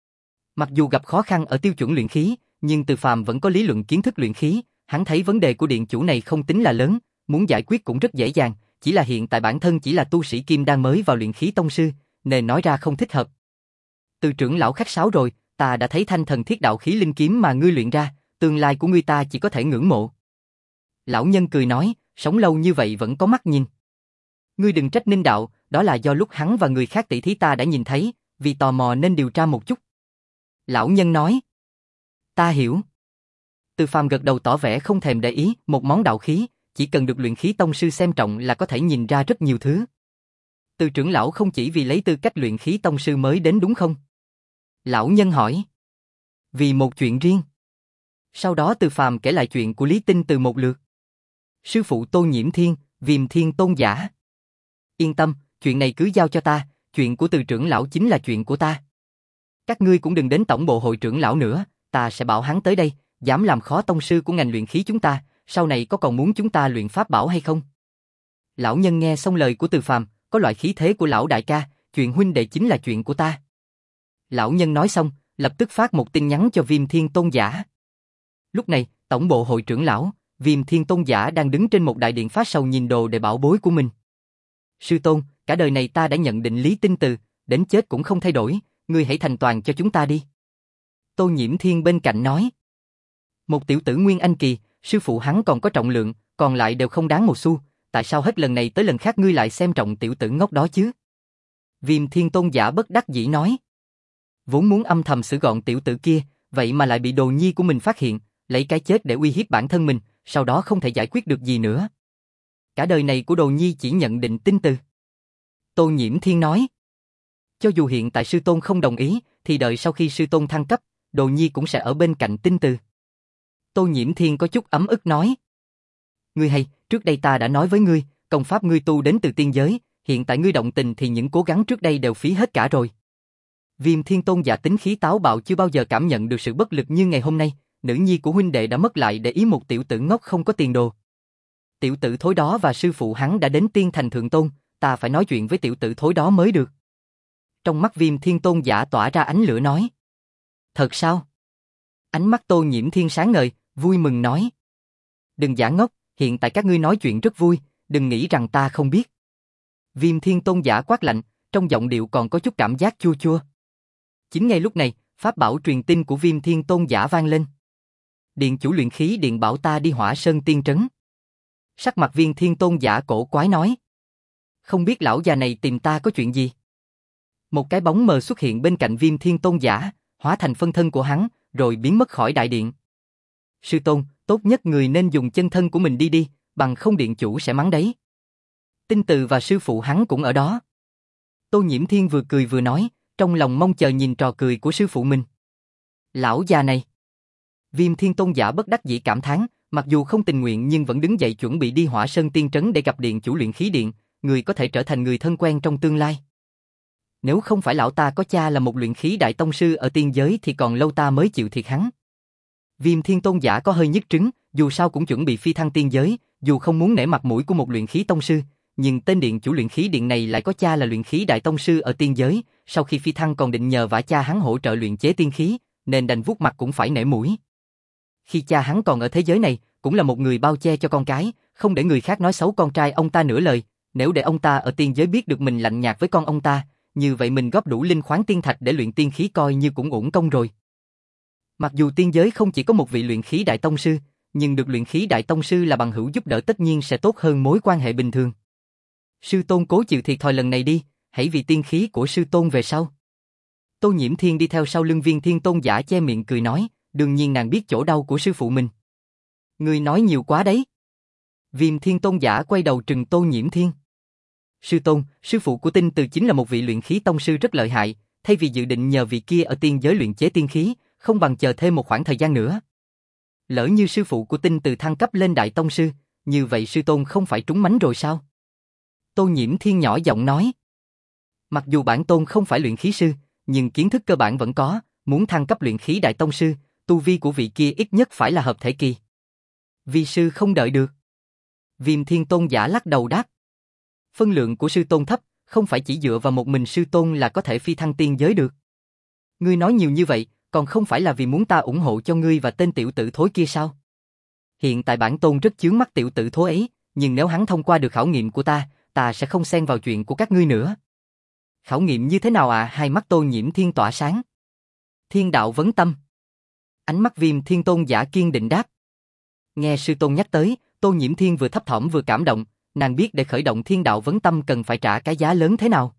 Mặc dù gặp khó khăn ở tiêu chuẩn luyện khí, nhưng Từ Phàm vẫn có lý luận kiến thức luyện khí, hắn thấy vấn đề của điện chủ này không tính là lớn, muốn giải quyết cũng rất dễ dàng, chỉ là hiện tại bản thân chỉ là tu sĩ kim đan mới vào luyện khí tông sư, nên nói ra không thích hợp. Từ trưởng lão khách sáo rồi, ta đã thấy thanh thần thiết đạo khí linh kiếm mà ngươi luyện ra, tương lai của ngươi ta chỉ có thể ngưỡng mộ. Lão nhân cười nói, sống lâu như vậy vẫn có mắt nhìn. Ngươi đừng trách Ninh đạo, đó là do lúc hắn và người khác tỷ thí ta đã nhìn thấy, vì tò mò nên điều tra một chút. Lão nhân nói. Ta hiểu. Từ Phàm gật đầu tỏ vẻ không thèm để ý, một món đạo khí, chỉ cần được luyện khí tông sư xem trọng là có thể nhìn ra rất nhiều thứ. Từ trưởng lão không chỉ vì lấy tư cách luyện khí tông sư mới đến đúng không? Lão nhân hỏi. Vì một chuyện riêng. Sau đó Từ Phàm kể lại chuyện của Lý Tinh từ một lượt. Sư phụ Tô Nhiễm Thiên, Viêm Thiên Tôn giả. Yên tâm, chuyện này cứ giao cho ta, chuyện của Từ trưởng lão chính là chuyện của ta. Các ngươi cũng đừng đến tổng bộ hội trưởng lão nữa, ta sẽ bảo hắn tới đây, dám làm khó tông sư của ngành luyện khí chúng ta, sau này có còn muốn chúng ta luyện pháp bảo hay không? Lão nhân nghe xong lời của Từ Phàm, có loại khí thế của lão đại ca, chuyện huynh đệ chính là chuyện của ta. Lão nhân nói xong, lập tức phát một tin nhắn cho Viêm Thiên Tôn giả. Lúc này, tổng bộ hội trưởng lão, Viêm Thiên Tôn giả đang đứng trên một đại điện phát sầu nhìn đồ để bảo bối của mình. Sư tôn, cả đời này ta đã nhận định Lý Tinh Từ, đến chết cũng không thay đổi, ngươi hãy thành toàn cho chúng ta đi. Tô Nhiễm Thiên bên cạnh nói. Một tiểu tử Nguyên Anh Kỳ, sư phụ hắn còn có trọng lượng, còn lại đều không đáng một xu, tại sao hết lần này tới lần khác ngươi lại xem trọng tiểu tử ngốc đó chứ? Viêm Thiên Tôn giả bất đắc dĩ nói. Vốn muốn âm thầm xử gọn tiểu tử kia, vậy mà lại bị đồ nhi của mình phát hiện, lấy cái chết để uy hiếp bản thân mình, sau đó không thể giải quyết được gì nữa. Cả đời này của đồ nhi chỉ nhận định Tinh Từ. Tô Nhiễm Thiên nói. Cho dù hiện tại sư tôn không đồng ý, thì đợi sau khi sư tôn thăng cấp, đồ nhi cũng sẽ ở bên cạnh Tinh Từ. Tô Nhiễm Thiên có chút ấm ức nói. Ngươi hay, trước đây ta đã nói với ngươi, công pháp ngươi tu đến từ tiên giới, hiện tại ngươi động tình thì những cố gắng trước đây đều phí hết cả rồi. Viêm Thiên Tôn giả tính khí táo bạo chưa bao giờ cảm nhận được sự bất lực như ngày hôm nay, nữ nhi của huynh đệ đã mất lại để ý một tiểu tử ngốc không có tiền đồ. Tiểu tử thối đó và sư phụ hắn đã đến Tiên Thành Thượng Tôn, ta phải nói chuyện với tiểu tử thối đó mới được. Trong mắt Viêm Thiên Tôn giả tỏa ra ánh lửa nói. Thật sao? Ánh mắt Tô Nhiễm Thiên sáng ngời, vui mừng nói. Đừng giả ngốc, hiện tại các ngươi nói chuyện rất vui, đừng nghĩ rằng ta không biết. Viêm Thiên Tôn giả quát lạnh, trong giọng điệu còn có chút cảm giác chua chua. Chính ngay lúc này, pháp bảo truyền tin của Viêm Thiên Tôn giả vang lên. Điện chủ luyện khí điện bảo ta đi Hỏa Sơn Tiên Trấn. Sắc mặt Viêm Thiên Tôn giả cổ quái nói. Không biết lão già này tìm ta có chuyện gì? Một cái bóng mờ xuất hiện bên cạnh Viêm Thiên Tôn giả, hóa thành phân thân của hắn, rồi biến mất khỏi đại điện. Sư tôn, tốt nhất người nên dùng chân thân của mình đi đi, bằng không điện chủ sẽ mắng đấy. Tinh Từ và sư phụ hắn cũng ở đó. Tô Nhiễm Thiên vừa cười vừa nói, trong lòng mong chờ nhìn trò cười của sư phụ mình. Lão già này. Viêm Thiên Tôn giả bất đắc dĩ cảm thán, mặc dù không tình nguyện nhưng vẫn đứng dậy chuẩn bị đi Hỏa Sơn Tiên Trấn để gặp điện chủ luyện khí điện, người có thể trở thành người thân quen trong tương lai. Nếu không phải lão ta có cha là một luyện khí đại tông sư ở tiên giới thì còn lâu ta mới chịu thiệt hắn. Viêm Thiên Tôn giả có hơi nhức trứng, dù sao cũng chuẩn bị phi thăng tiên giới, dù không muốn nể mặt mũi của một luyện khí tông sư, nhưng tên điện chủ luyện khí điện này lại có cha là luyện khí đại tông sư ở tiên giới, sau khi phi thăng còn định nhờ vả cha hắn hỗ trợ luyện chế tiên khí, nên đành vuốt mặt cũng phải nể mũi. Khi cha hắn còn ở thế giới này, cũng là một người bao che cho con cái, không để người khác nói xấu con trai ông ta nửa lời, nếu để ông ta ở tiên giới biết được mình lạnh nhạt với con ông ta, như vậy mình góp đủ linh khoáng tiên thạch để luyện tiên khí coi như cũng uổng công rồi. Mặc dù tiên giới không chỉ có một vị luyện khí đại tông sư, nhưng được luyện khí đại tông sư là bằng hữu giúp đỡ tất nhiên sẽ tốt hơn mối quan hệ bình thường. Sư tôn cố chịu thiệt thòi lần này đi, hãy vì tiên khí của sư tôn về sau. Tô Nhiễm Thiên đi theo sau lưng Viêm Thiên Tôn giả che miệng cười nói, đương nhiên nàng biết chỗ đau của sư phụ mình. Ngươi nói nhiều quá đấy. Viêm Thiên Tôn giả quay đầu trừng Tô Nhiễm Thiên. Sư tôn, sư phụ của Tinh Từ chính là một vị luyện khí tông sư rất lợi hại, thay vì dự định nhờ vị kia ở tiên giới luyện chế tiên khí, không bằng chờ thêm một khoảng thời gian nữa. Lỡ như sư phụ của Tinh Từ thăng cấp lên đại tông sư, như vậy sư tôn không phải trúng mánh rồi sao? Tô Nhiễm Thiên nhỏ giọng nói. Mặc dù bản tôn không phải luyện khí sư, nhưng kiến thức cơ bản vẫn có, muốn thăng cấp luyện khí đại tông sư, tu vi của vị kia ít nhất phải là hợp thể kỳ. Vi sư không đợi được. Viêm Thiên Tôn giả lắc đầu đáp. Phân lượng của sư tôn thấp, không phải chỉ dựa vào một mình sư tôn là có thể phi thăng tiên giới được. Ngươi nói nhiều như vậy, còn không phải là vì muốn ta ủng hộ cho ngươi và tên tiểu tử thối kia sao? Hiện tại bản tôn rất chướng mắt tiểu tử thối ấy, nhưng nếu hắn thông qua được khảo nghiệm của ta, ta sẽ không xen vào chuyện của các ngươi nữa. Khảo nghiệm như thế nào à? Hai mắt Tô Nhiễm Thiên tỏa sáng. Thiên đạo vấn tâm. Ánh mắt Viêm Thiên Tôn giả kiên định đáp. Nghe sư tôn nhắc tới, Tô Nhiễm Thiên vừa thấp thỏm vừa cảm động, nàng biết để khởi động thiên đạo vấn tâm cần phải trả cái giá lớn thế nào.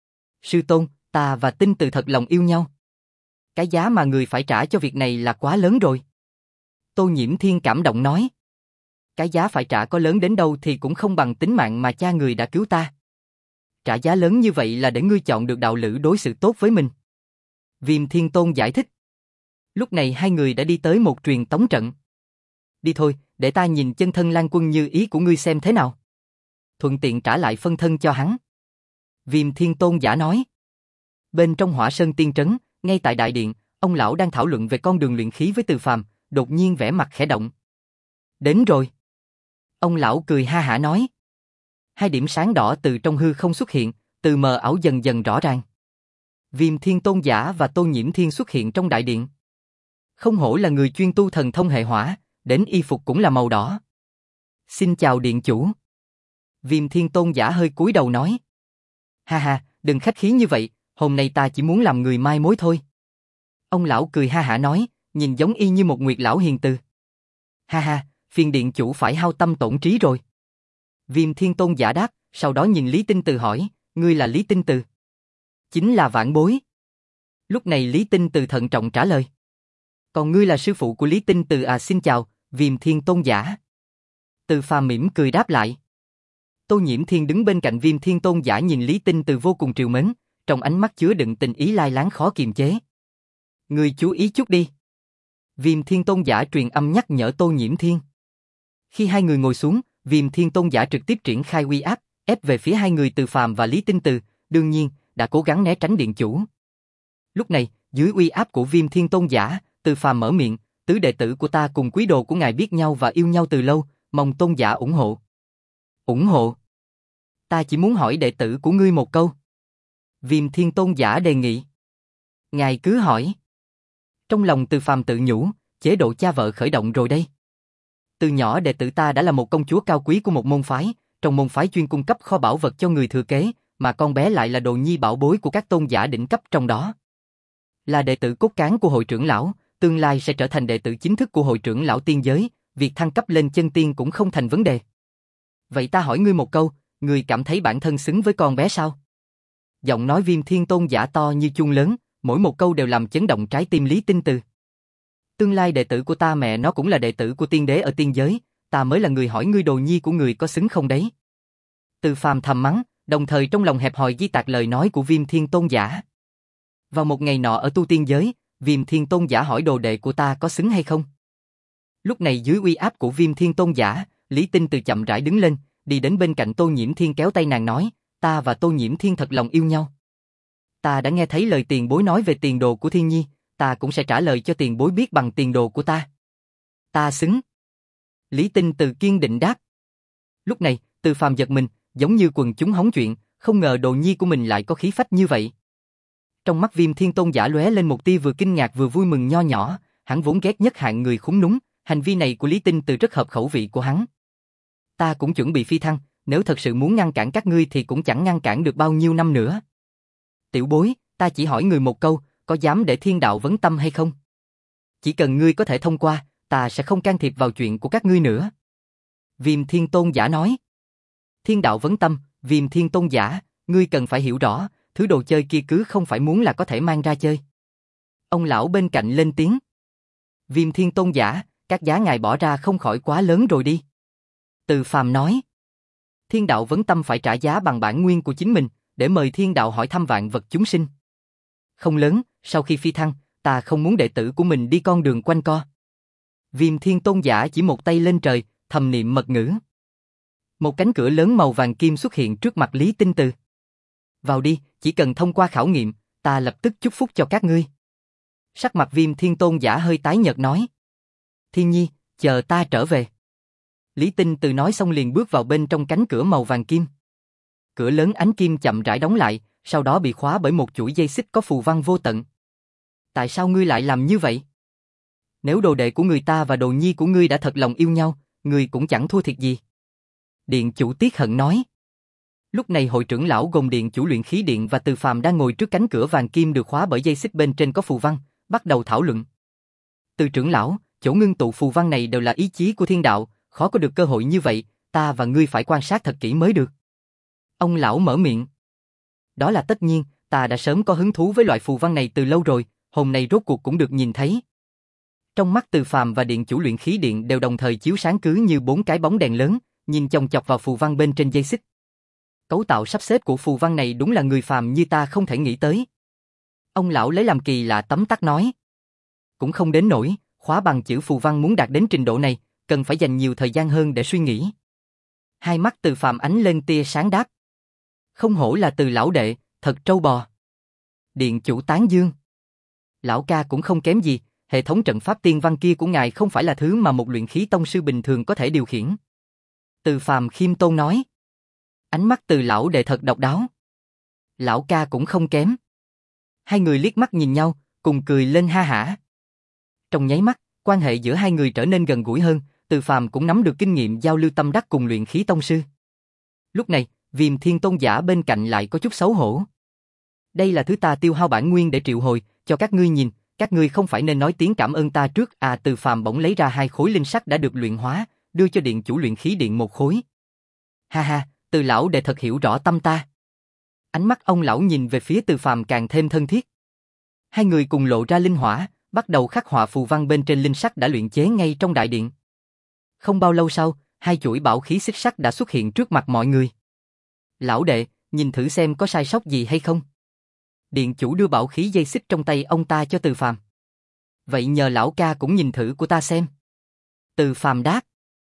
Sư tôn, ta và Tinh Từ thật lòng yêu nhau. Cái giá mà người phải trả cho việc này là quá lớn rồi. Tô Nhiễm Thiên cảm động nói. Cái giá phải trả có lớn đến đâu thì cũng không bằng tính mạng mà cha người đã cứu ta. Trả giá lớn như vậy là để ngươi chọn được đạo lữ đối xử tốt với mình. Viêm Thiên Tôn giải thích. Lúc này hai người đã đi tới một truyền tống trận. Đi thôi, để ta nhìn chân thân Lan Quân như ý của ngươi xem thế nào. Thuận tiện trả lại phân thân cho hắn. Viêm Thiên Tôn giả nói. Bên trong Hỏa Sơn Tiên Trấn, ngay tại đại điện, ông lão đang thảo luận về con đường luyện khí với Từ Phàm, đột nhiên vẻ mặt khẽ động. Đến rồi. Ông lão cười ha hả nói. Hai điểm sáng đỏ từ trong hư không xuất hiện, từ mờ ảo dần dần rõ ràng. Viêm Thiên Tôn giả và Tô Nhiễm Thiên xuất hiện trong đại điện. Không hổ là người chuyên tu thần thông hệ hỏa, đến y phục cũng là màu đỏ. Xin chào điện chủ. Viêm Thiên Tôn giả hơi cúi đầu nói. Ha ha, đừng khách khí như vậy, hôm nay ta chỉ muốn làm người mai mối thôi. Ông lão cười ha hả nói, nhìn giống y như một nguyệt lão hiền từ. Ha ha, phiền điện chủ phải hao tâm tổn trí rồi. Viêm Thiên Tôn giả đáp, sau đó nhìn Lý Tinh Từ hỏi, ngươi là Lý Tinh Từ? Chính là vãn bối. Lúc này Lý Tinh Từ thận trọng trả lời. Còn ngươi là sư phụ của Lý Tinh Từ à? Xin chào, Viêm Thiên Tôn giả. Từ Phàm mỉm cười đáp lại. Tô Nhiễm Thiên đứng bên cạnh Viêm Thiên Tôn giả nhìn Lý Tinh Từ vô cùng trìu mến, trong ánh mắt chứa đựng tình ý lai láng khó kiềm chế. Ngươi chú ý chút đi. Viêm Thiên Tôn giả truyền âm nhắc nhở Tô Nhiễm Thiên. Khi hai người ngồi xuống, Viêm Thiên Tôn giả trực tiếp triển khai uy áp, ép về phía hai người Từ Phàm và Lý Tinh Từ, đương nhiên, đã cố gắng né tránh điện chủ. Lúc này, dưới uy áp của Viêm Thiên Tôn giả, Từ Phàm mở miệng, tứ đệ tử của ta cùng quý đồ của ngài biết nhau và yêu nhau từ lâu, mong tôn giả ủng hộ. Ủng hộ? Ta chỉ muốn hỏi đệ tử của ngươi một câu. Viêm Thiên Tôn giả đề nghị. Ngài cứ hỏi. Trong lòng Từ Phàm tự nhủ, chế độ cha vợ khởi động rồi đây. Từ nhỏ đệ tử ta đã là một công chúa cao quý của một môn phái, trong môn phái chuyên cung cấp kho bảo vật cho người thừa kế, mà con bé lại là đồ nhi bảo bối của các tôn giả đỉnh cấp trong đó. Là đệ tử cốt cán của hội trưởng lão, tương lai sẽ trở thành đệ tử chính thức của hội trưởng lão tiên giới, việc thăng cấp lên chân tiên cũng không thành vấn đề. Vậy ta hỏi ngươi một câu, ngươi cảm thấy bản thân xứng với con bé sao? Giọng nói Viêm Thiên tôn giả to như chuông lớn, mỗi một câu đều làm chấn động trái tim Lý Tinh Từ. Tương lai đệ tử của ta mẹ nó cũng là đệ tử của tiên đế ở tiên giới, ta mới là người hỏi ngươi đồ nhi của người có xứng không đấy. Từ Phàm thầm mắng, đồng thời trong lòng hẹp hòi ghi tạc lời nói của Viêm Thiên tôn giả. Vào một ngày nọ ở tu tiên giới, Viêm Thiên tôn giả hỏi đồ đệ của ta có xứng hay không. Lúc này dưới uy áp của Viêm Thiên tôn giả, Lý Tinh Từ chậm rãi đứng lên, đi đến bên cạnh Tô Nhiễm Thiên kéo tay nàng nói, ta và Tô Nhiễm Thiên thật lòng yêu nhau. Ta đã nghe thấy lời tiền bối nói về tiền đồ của Thiên Nhi, ta cũng sẽ trả lời cho tiền bối biết bằng tiền đồ của ta. Ta xứng. Lý Tinh Từ kiên định đáp. Lúc này, Từ Phàm giật mình, giống như quần chúng hóng chuyện, không ngờ đồ nhi của mình lại có khí phách như vậy. Trong mắt Viêm Thiên tôn giả lóe lên một tia vừa kinh ngạc vừa vui mừng nho nhỏ, hắn vốn ghét nhất hạng người khúng núng, hành vi này của Lý Tinh Từ rất hợp khẩu vị của hắn. Ta cũng chuẩn bị phi thăng, nếu thật sự muốn ngăn cản các ngươi thì cũng chẳng ngăn cản được bao nhiêu năm nữa. Tiểu bối, ta chỉ hỏi người một câu, có dám để thiên đạo vấn tâm hay không? Chỉ cần ngươi có thể thông qua, ta sẽ không can thiệp vào chuyện của các ngươi nữa. Viêm Thiên tôn giả nói. Thiên đạo vấn tâm, Viêm Thiên tôn giả, ngươi cần phải hiểu rõ, thứ đồ chơi kia cứ không phải muốn là có thể mang ra chơi. Ông lão bên cạnh lên tiếng. Viêm Thiên tôn giả, các giá ngài bỏ ra không khỏi quá lớn rồi đi. Từ Phàm nói. Thiên đạo vấn tâm phải trả giá bằng bản nguyên của chính mình, để mời thiên đạo hỏi thăm vạn vật chúng sinh. Không lớn, sau khi phi thăng, ta không muốn đệ tử của mình đi con đường quanh co. Viêm Thiên tôn giả chỉ một tay lên trời, thầm niệm mật ngữ. Một cánh cửa lớn màu vàng kim xuất hiện trước mặt Lý Tinh Từ. Vào đi, chỉ cần thông qua khảo nghiệm, ta lập tức chúc phúc cho các ngươi. Sắc mặt Viêm Thiên tôn giả hơi tái nhợt nói. Thiên Nhi, chờ ta trở về. Lý Tinh Từ nói xong liền bước vào bên trong cánh cửa màu vàng kim. Cửa lớn ánh kim chậm rãi đóng lại, sau đó bị khóa bởi một chuỗi dây xích có phù văn vô tận. Tại sao ngươi lại làm như vậy? Nếu đồ đệ của người ta và đồ nhi của ngươi đã thật lòng yêu nhau, ngươi cũng chẳng thua thiệt gì. Điện chủ tiếc hận nói. Lúc này hội trưởng lão gồm điện chủ luyện khí điện và Từ Phàm đang ngồi trước cánh cửa vàng kim được khóa bởi dây xích bên trên có phù văn, bắt đầu thảo luận. Từ trưởng lão, chỗ ngưng tụ phù văn này đều là ý chí của thiên đạo, khó có được cơ hội như vậy, ta và ngươi phải quan sát thật kỹ mới được. Ông lão mở miệng. Đó là tất nhiên, ta đã sớm có hứng thú với loại phù văn này từ lâu rồi, hôm nay rốt cuộc cũng được nhìn thấy. Trong mắt Từ Phàm và điện chủ luyện khí điện đều đồng thời chiếu sáng cứ như bốn cái bóng đèn lớn, nhìn chòng chọc vào phù văn bên trên dây xích. Cấu tạo sắp xếp của phù văn này đúng là người phàm như ta không thể nghĩ tới. Ông lão lấy làm kỳ lạ tấm tắc nói. Cũng không đến nỗi, khóa bằng chữ phù văn muốn đạt đến trình độ này, cần phải dành nhiều thời gian hơn để suy nghĩ. Hai mắt Từ Phàm ánh lên tia sáng đáp. Không hổ là Từ lão đệ, thật trâu bò. Điện chủ tán dương. Lão ca cũng không kém gì, hệ thống trận pháp tiên văn kia của ngài không phải là thứ mà một luyện khí tông sư bình thường có thể điều khiển. Từ Phàm khiêm tôn nói. Ánh mắt Từ lão đệ thật độc đáo. Lão ca cũng không kém. Hai người liếc mắt nhìn nhau, cùng cười lên ha hả. Trong nháy mắt, quan hệ giữa hai người trở nên gần gũi hơn, Từ Phàm cũng nắm được kinh nghiệm giao lưu tâm đắc cùng luyện khí tông sư. Lúc này, Viêm Thiên tôn giả bên cạnh lại có chút xấu hổ. Đây là thứ ta tiêu hao bản nguyên để triệu hồi, cho các ngươi nhìn, các ngươi không phải nên nói tiếng cảm ơn ta trước à? Từ Phàm bỗng lấy ra hai khối linh sắt đã được luyện hóa, đưa cho điện chủ luyện khí điện một khối. Ha ha, Từ lão đệ thật hiểu rõ tâm ta. Ánh mắt ông lão nhìn về phía Từ Phàm càng thêm thân thiết. Hai người cùng lộ ra linh hỏa, bắt đầu khắc họa phù văn bên trên linh sắt đã luyện chế ngay trong đại điện. Không bao lâu sau, hai chuỗi bảo khí xích sắt đã xuất hiện trước mặt mọi người. Lão đệ, nhìn thử xem có sai sót gì hay không. Điện chủ đưa bảo khí dây xích trong tay ông ta cho Từ Phàm. Vậy nhờ lão ca cũng nhìn thử của ta xem. Từ Phàm đáp.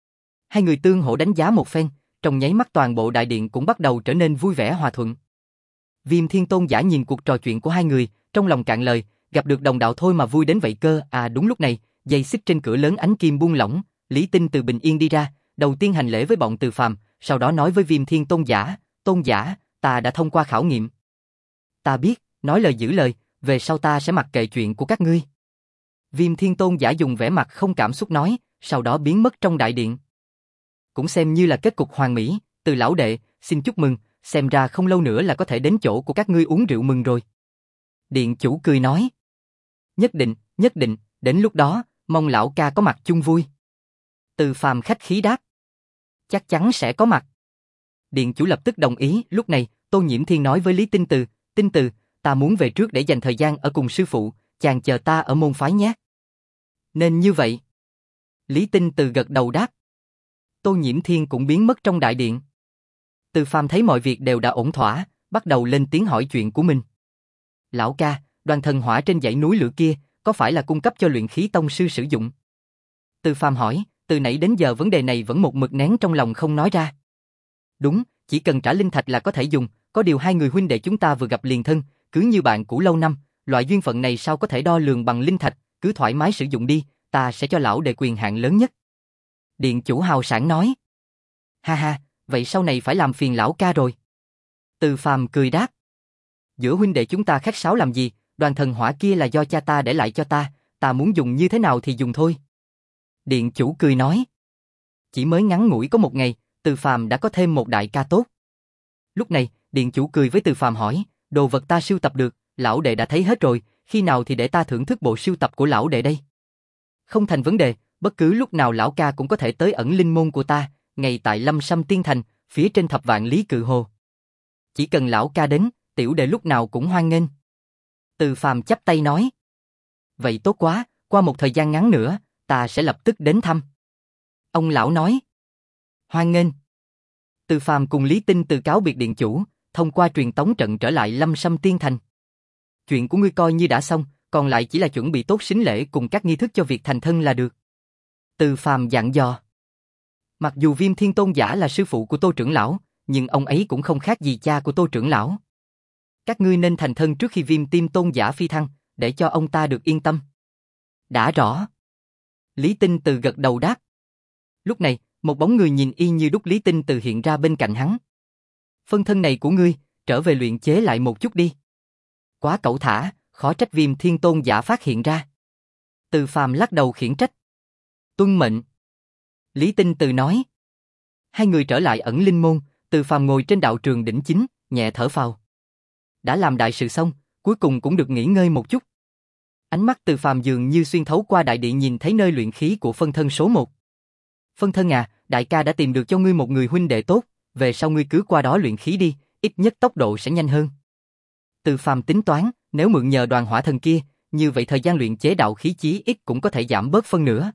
Hai người tương hỗ đánh giá một phen, trong nháy mắt toàn bộ đại điện cũng bắt đầu trở nên vui vẻ hòa thuận. Viêm Thiên tôn giả nhìn cuộc trò chuyện của hai người, trong lòng cạn lời, gặp được đồng đạo thôi mà vui đến vậy cơ. À đúng lúc này, dây xích trên cửa lớn ánh kim buông lỏng, Lý Tinh từ bình yên đi ra, đầu tiên hành lễ với bọn Từ Phàm, sau đó nói với Viêm Thiên tôn giả, tôn giả, ta đã thông qua khảo nghiệm. Ta biết, nói lời giữ lời, về sau ta sẽ mặc kệ chuyện của các ngươi. Viêm Thiên Tôn giả dùng vẻ mặt không cảm xúc nói, sau đó biến mất trong đại điện. Cũng xem như là kết cục hoàn mỹ, Từ lão đệ, xin chúc mừng, xem ra không lâu nữa là có thể đến chỗ của các ngươi uống rượu mừng rồi. Điện chủ cười nói. Nhất định, nhất định, đến lúc đó, mong lão ca có mặt chung vui. Từ Phàm khách khí đáp. Chắc chắn sẽ có mặt. Điện chủ lập tức đồng ý, lúc này, Tô Nhiễm Thiên nói với Lý Tinh Từ, Tinh Từ, ta muốn về trước để dành thời gian ở cùng sư phụ, chàng chờ ta ở môn phái nhé. Nên như vậy. Lý Tinh Từ gật đầu đáp. Tô Nhiễm Thiên cũng biến mất trong đại điện. Từ Phàm thấy mọi việc đều đã ổn thỏa, bắt đầu lên tiếng hỏi chuyện của mình. Lão ca, đoàn thần hỏa trên dãy núi lửa kia, có phải là cung cấp cho luyện khí tông sư sử dụng? Từ Phàm hỏi, từ nãy đến giờ vấn đề này vẫn một mực nén trong lòng không nói ra. Đúng, chỉ cần trả linh thạch là có thể dùng, có điều hai người huynh đệ chúng ta vừa gặp liền thân, cứ như bạn cũ lâu năm, loại duyên phận này sao có thể đo lường bằng linh thạch, cứ thoải mái sử dụng đi, ta sẽ cho lão đệ quyền hạn lớn nhất. Điện chủ hào sảng nói. Ha ha, vậy sau này phải làm phiền lão ca rồi. Từ Phàm cười đáp. Giữa huynh đệ chúng ta khách sáo làm gì, đoàn thần hỏa kia là do cha ta để lại cho ta, ta muốn dùng như thế nào thì dùng thôi. Điện chủ cười nói. Chỉ mới ngắn ngủi có một ngày, Từ Phàm đã có thêm một đại ca tốt. Lúc này, điện chủ cười với Từ Phàm hỏi, đồ vật ta sưu tập được, lão đệ đã thấy hết rồi, khi nào thì để ta thưởng thức bộ sưu tập của lão đệ đây? Không thành vấn đề, bất cứ lúc nào lão ca cũng có thể tới ẩn linh môn của ta, ngay tại Lâm Sâm Tiên Thành, phía trên thập vạn lý cự hồ. Chỉ cần lão ca đến, tiểu đệ lúc nào cũng hoan nghênh. Từ Phàm chắp tay nói. Vậy tốt quá, qua một thời gian ngắn nữa, ta sẽ lập tức đến thăm. Ông lão nói. Hoan nghênh. Từ Phàm cùng Lý Tinh Từ cáo biệt điện chủ, thông qua truyền tống trận trở lại Lâm Sâm Tiên Thành. Chuyện của ngươi coi như đã xong, còn lại chỉ là chuẩn bị tốt sính lễ cùng các nghi thức cho việc thành thân là được. Từ Phàm dặn dò. Mặc dù Viêm Thiên Tôn giả là sư phụ của Tô trưởng lão, nhưng ông ấy cũng không khác gì cha của Tô trưởng lão. Các ngươi nên thành thân trước khi Viêm Tiêm Tôn giả phi thăng, để cho ông ta được yên tâm. Đã rõ. Lý Tinh Từ gật đầu đáp. Lúc này, một bóng người nhìn y như đúc Lý Tinh Từ hiện ra bên cạnh hắn. Phân thân này của ngươi, trở về luyện chế lại một chút đi. Quá cẩu thả, khó trách Viêm Thiên Tôn giả phát hiện ra. Từ Phàm lắc đầu khiển trách. Tuân mệnh. Lý Tinh Từ nói. Hai người trở lại ẩn linh môn, Từ Phàm ngồi trên đạo trường đỉnh chính, nhẹ thở phào. Đã làm đại sự xong, cuối cùng cũng được nghỉ ngơi một chút. Ánh mắt Từ Phàm dường như xuyên thấu qua đại điện nhìn thấy nơi luyện khí của phân thân số một. Phân thân à, đại ca đã tìm được cho ngươi một người huynh đệ tốt, về sau ngươi cứ qua đó luyện khí đi, ít nhất tốc độ sẽ nhanh hơn. Từ Phàm tính toán, nếu mượn nhờ đoàn hỏa thần kia, như vậy thời gian luyện chế đạo khí chí ít cũng có thể giảm bớt phân nửa.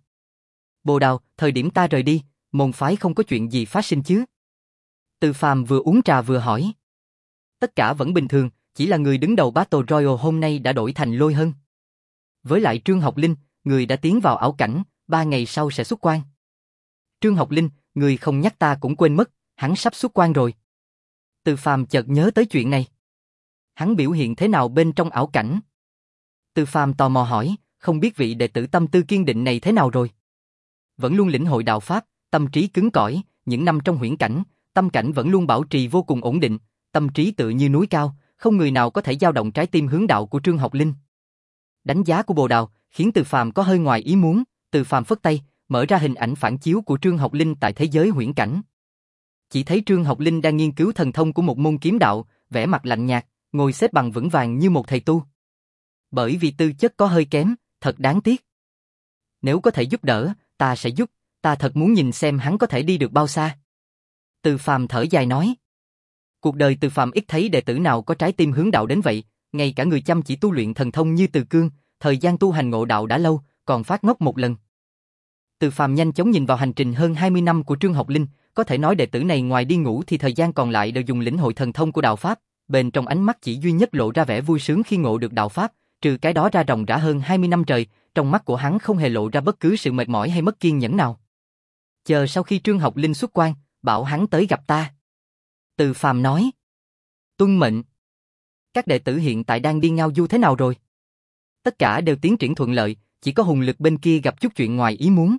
Bồ Đào, thời điểm ta rời đi, môn phái không có chuyện gì phát sinh chứ? Từ Phàm vừa uống trà vừa hỏi. Tất cả vẫn bình thường, chỉ là người đứng đầu Battle Royale hôm nay đã đổi thành Lôi Hân. Với lại Trương Học Linh, người đã tiến vào ảo cảnh, ba ngày sau sẽ xuất quan. Trương Học Linh, người không nhắc ta cũng quên mất, hắn sắp xuất quan rồi. Từ Phàm chợt nhớ tới chuyện này. Hắn biểu hiện thế nào bên trong ảo cảnh? Từ Phàm tò mò hỏi, không biết vị đệ tử tâm tư kiên định này thế nào rồi? Vẫn luôn lĩnh hội đạo pháp, tâm trí cứng cỏi, những năm trong huyễn cảnh, tâm cảnh vẫn luôn bảo trì vô cùng ổn định, tâm trí tựa như núi cao, không người nào có thể dao động trái tim hướng đạo của Trương Học Linh. Đánh giá của Bồ Đào khiến Từ Phàm có hơi ngoài ý muốn, Từ Phàm phất tay, mở ra hình ảnh phản chiếu của Trương Học Linh tại thế giới huyễn cảnh. Chỉ thấy Trương Học Linh đang nghiên cứu thần thông của một môn kiếm đạo, vẻ mặt lạnh nhạt, ngồi xếp bằng vững vàng như một thầy tu. Bởi vì tư chất có hơi kém, thật đáng tiếc. Nếu có thể giúp đỡ, ta sẽ giúp, ta thật muốn nhìn xem hắn có thể đi được bao xa. Từ Phàm thở dài nói. Cuộc đời Từ Phàm ít thấy đệ tử nào có trái tim hướng đạo đến vậy, ngay cả người chăm chỉ tu luyện thần thông như Từ Cương, thời gian tu hành ngộ đạo đã lâu, còn phát ngốc một lần. Từ Phàm nhanh chóng nhìn vào hành trình hơn hai mươi năm của Trương Học Linh, có thể nói đệ tử này ngoài đi ngủ thì thời gian còn lại đều dùng lĩnh hội thần thông của đạo pháp, bên trong ánh mắt chỉ duy nhất lộ ra vẻ vui sướng khi ngộ được đạo pháp, trừ cái đó ra ròng rã hơn hai mươi năm trời, trong mắt của hắn không hề lộ ra bất cứ sự mệt mỏi hay mất kiên nhẫn nào. Chờ sau khi Trương Học Linh xuất quan, bảo hắn tới gặp ta. Từ Phàm nói. Tuân mệnh. Các đệ tử hiện tại đang đi ngao du thế nào rồi? Tất cả đều tiến triển thuận lợi, chỉ có Hùng Lực bên kia gặp chút chuyện ngoài ý muốn.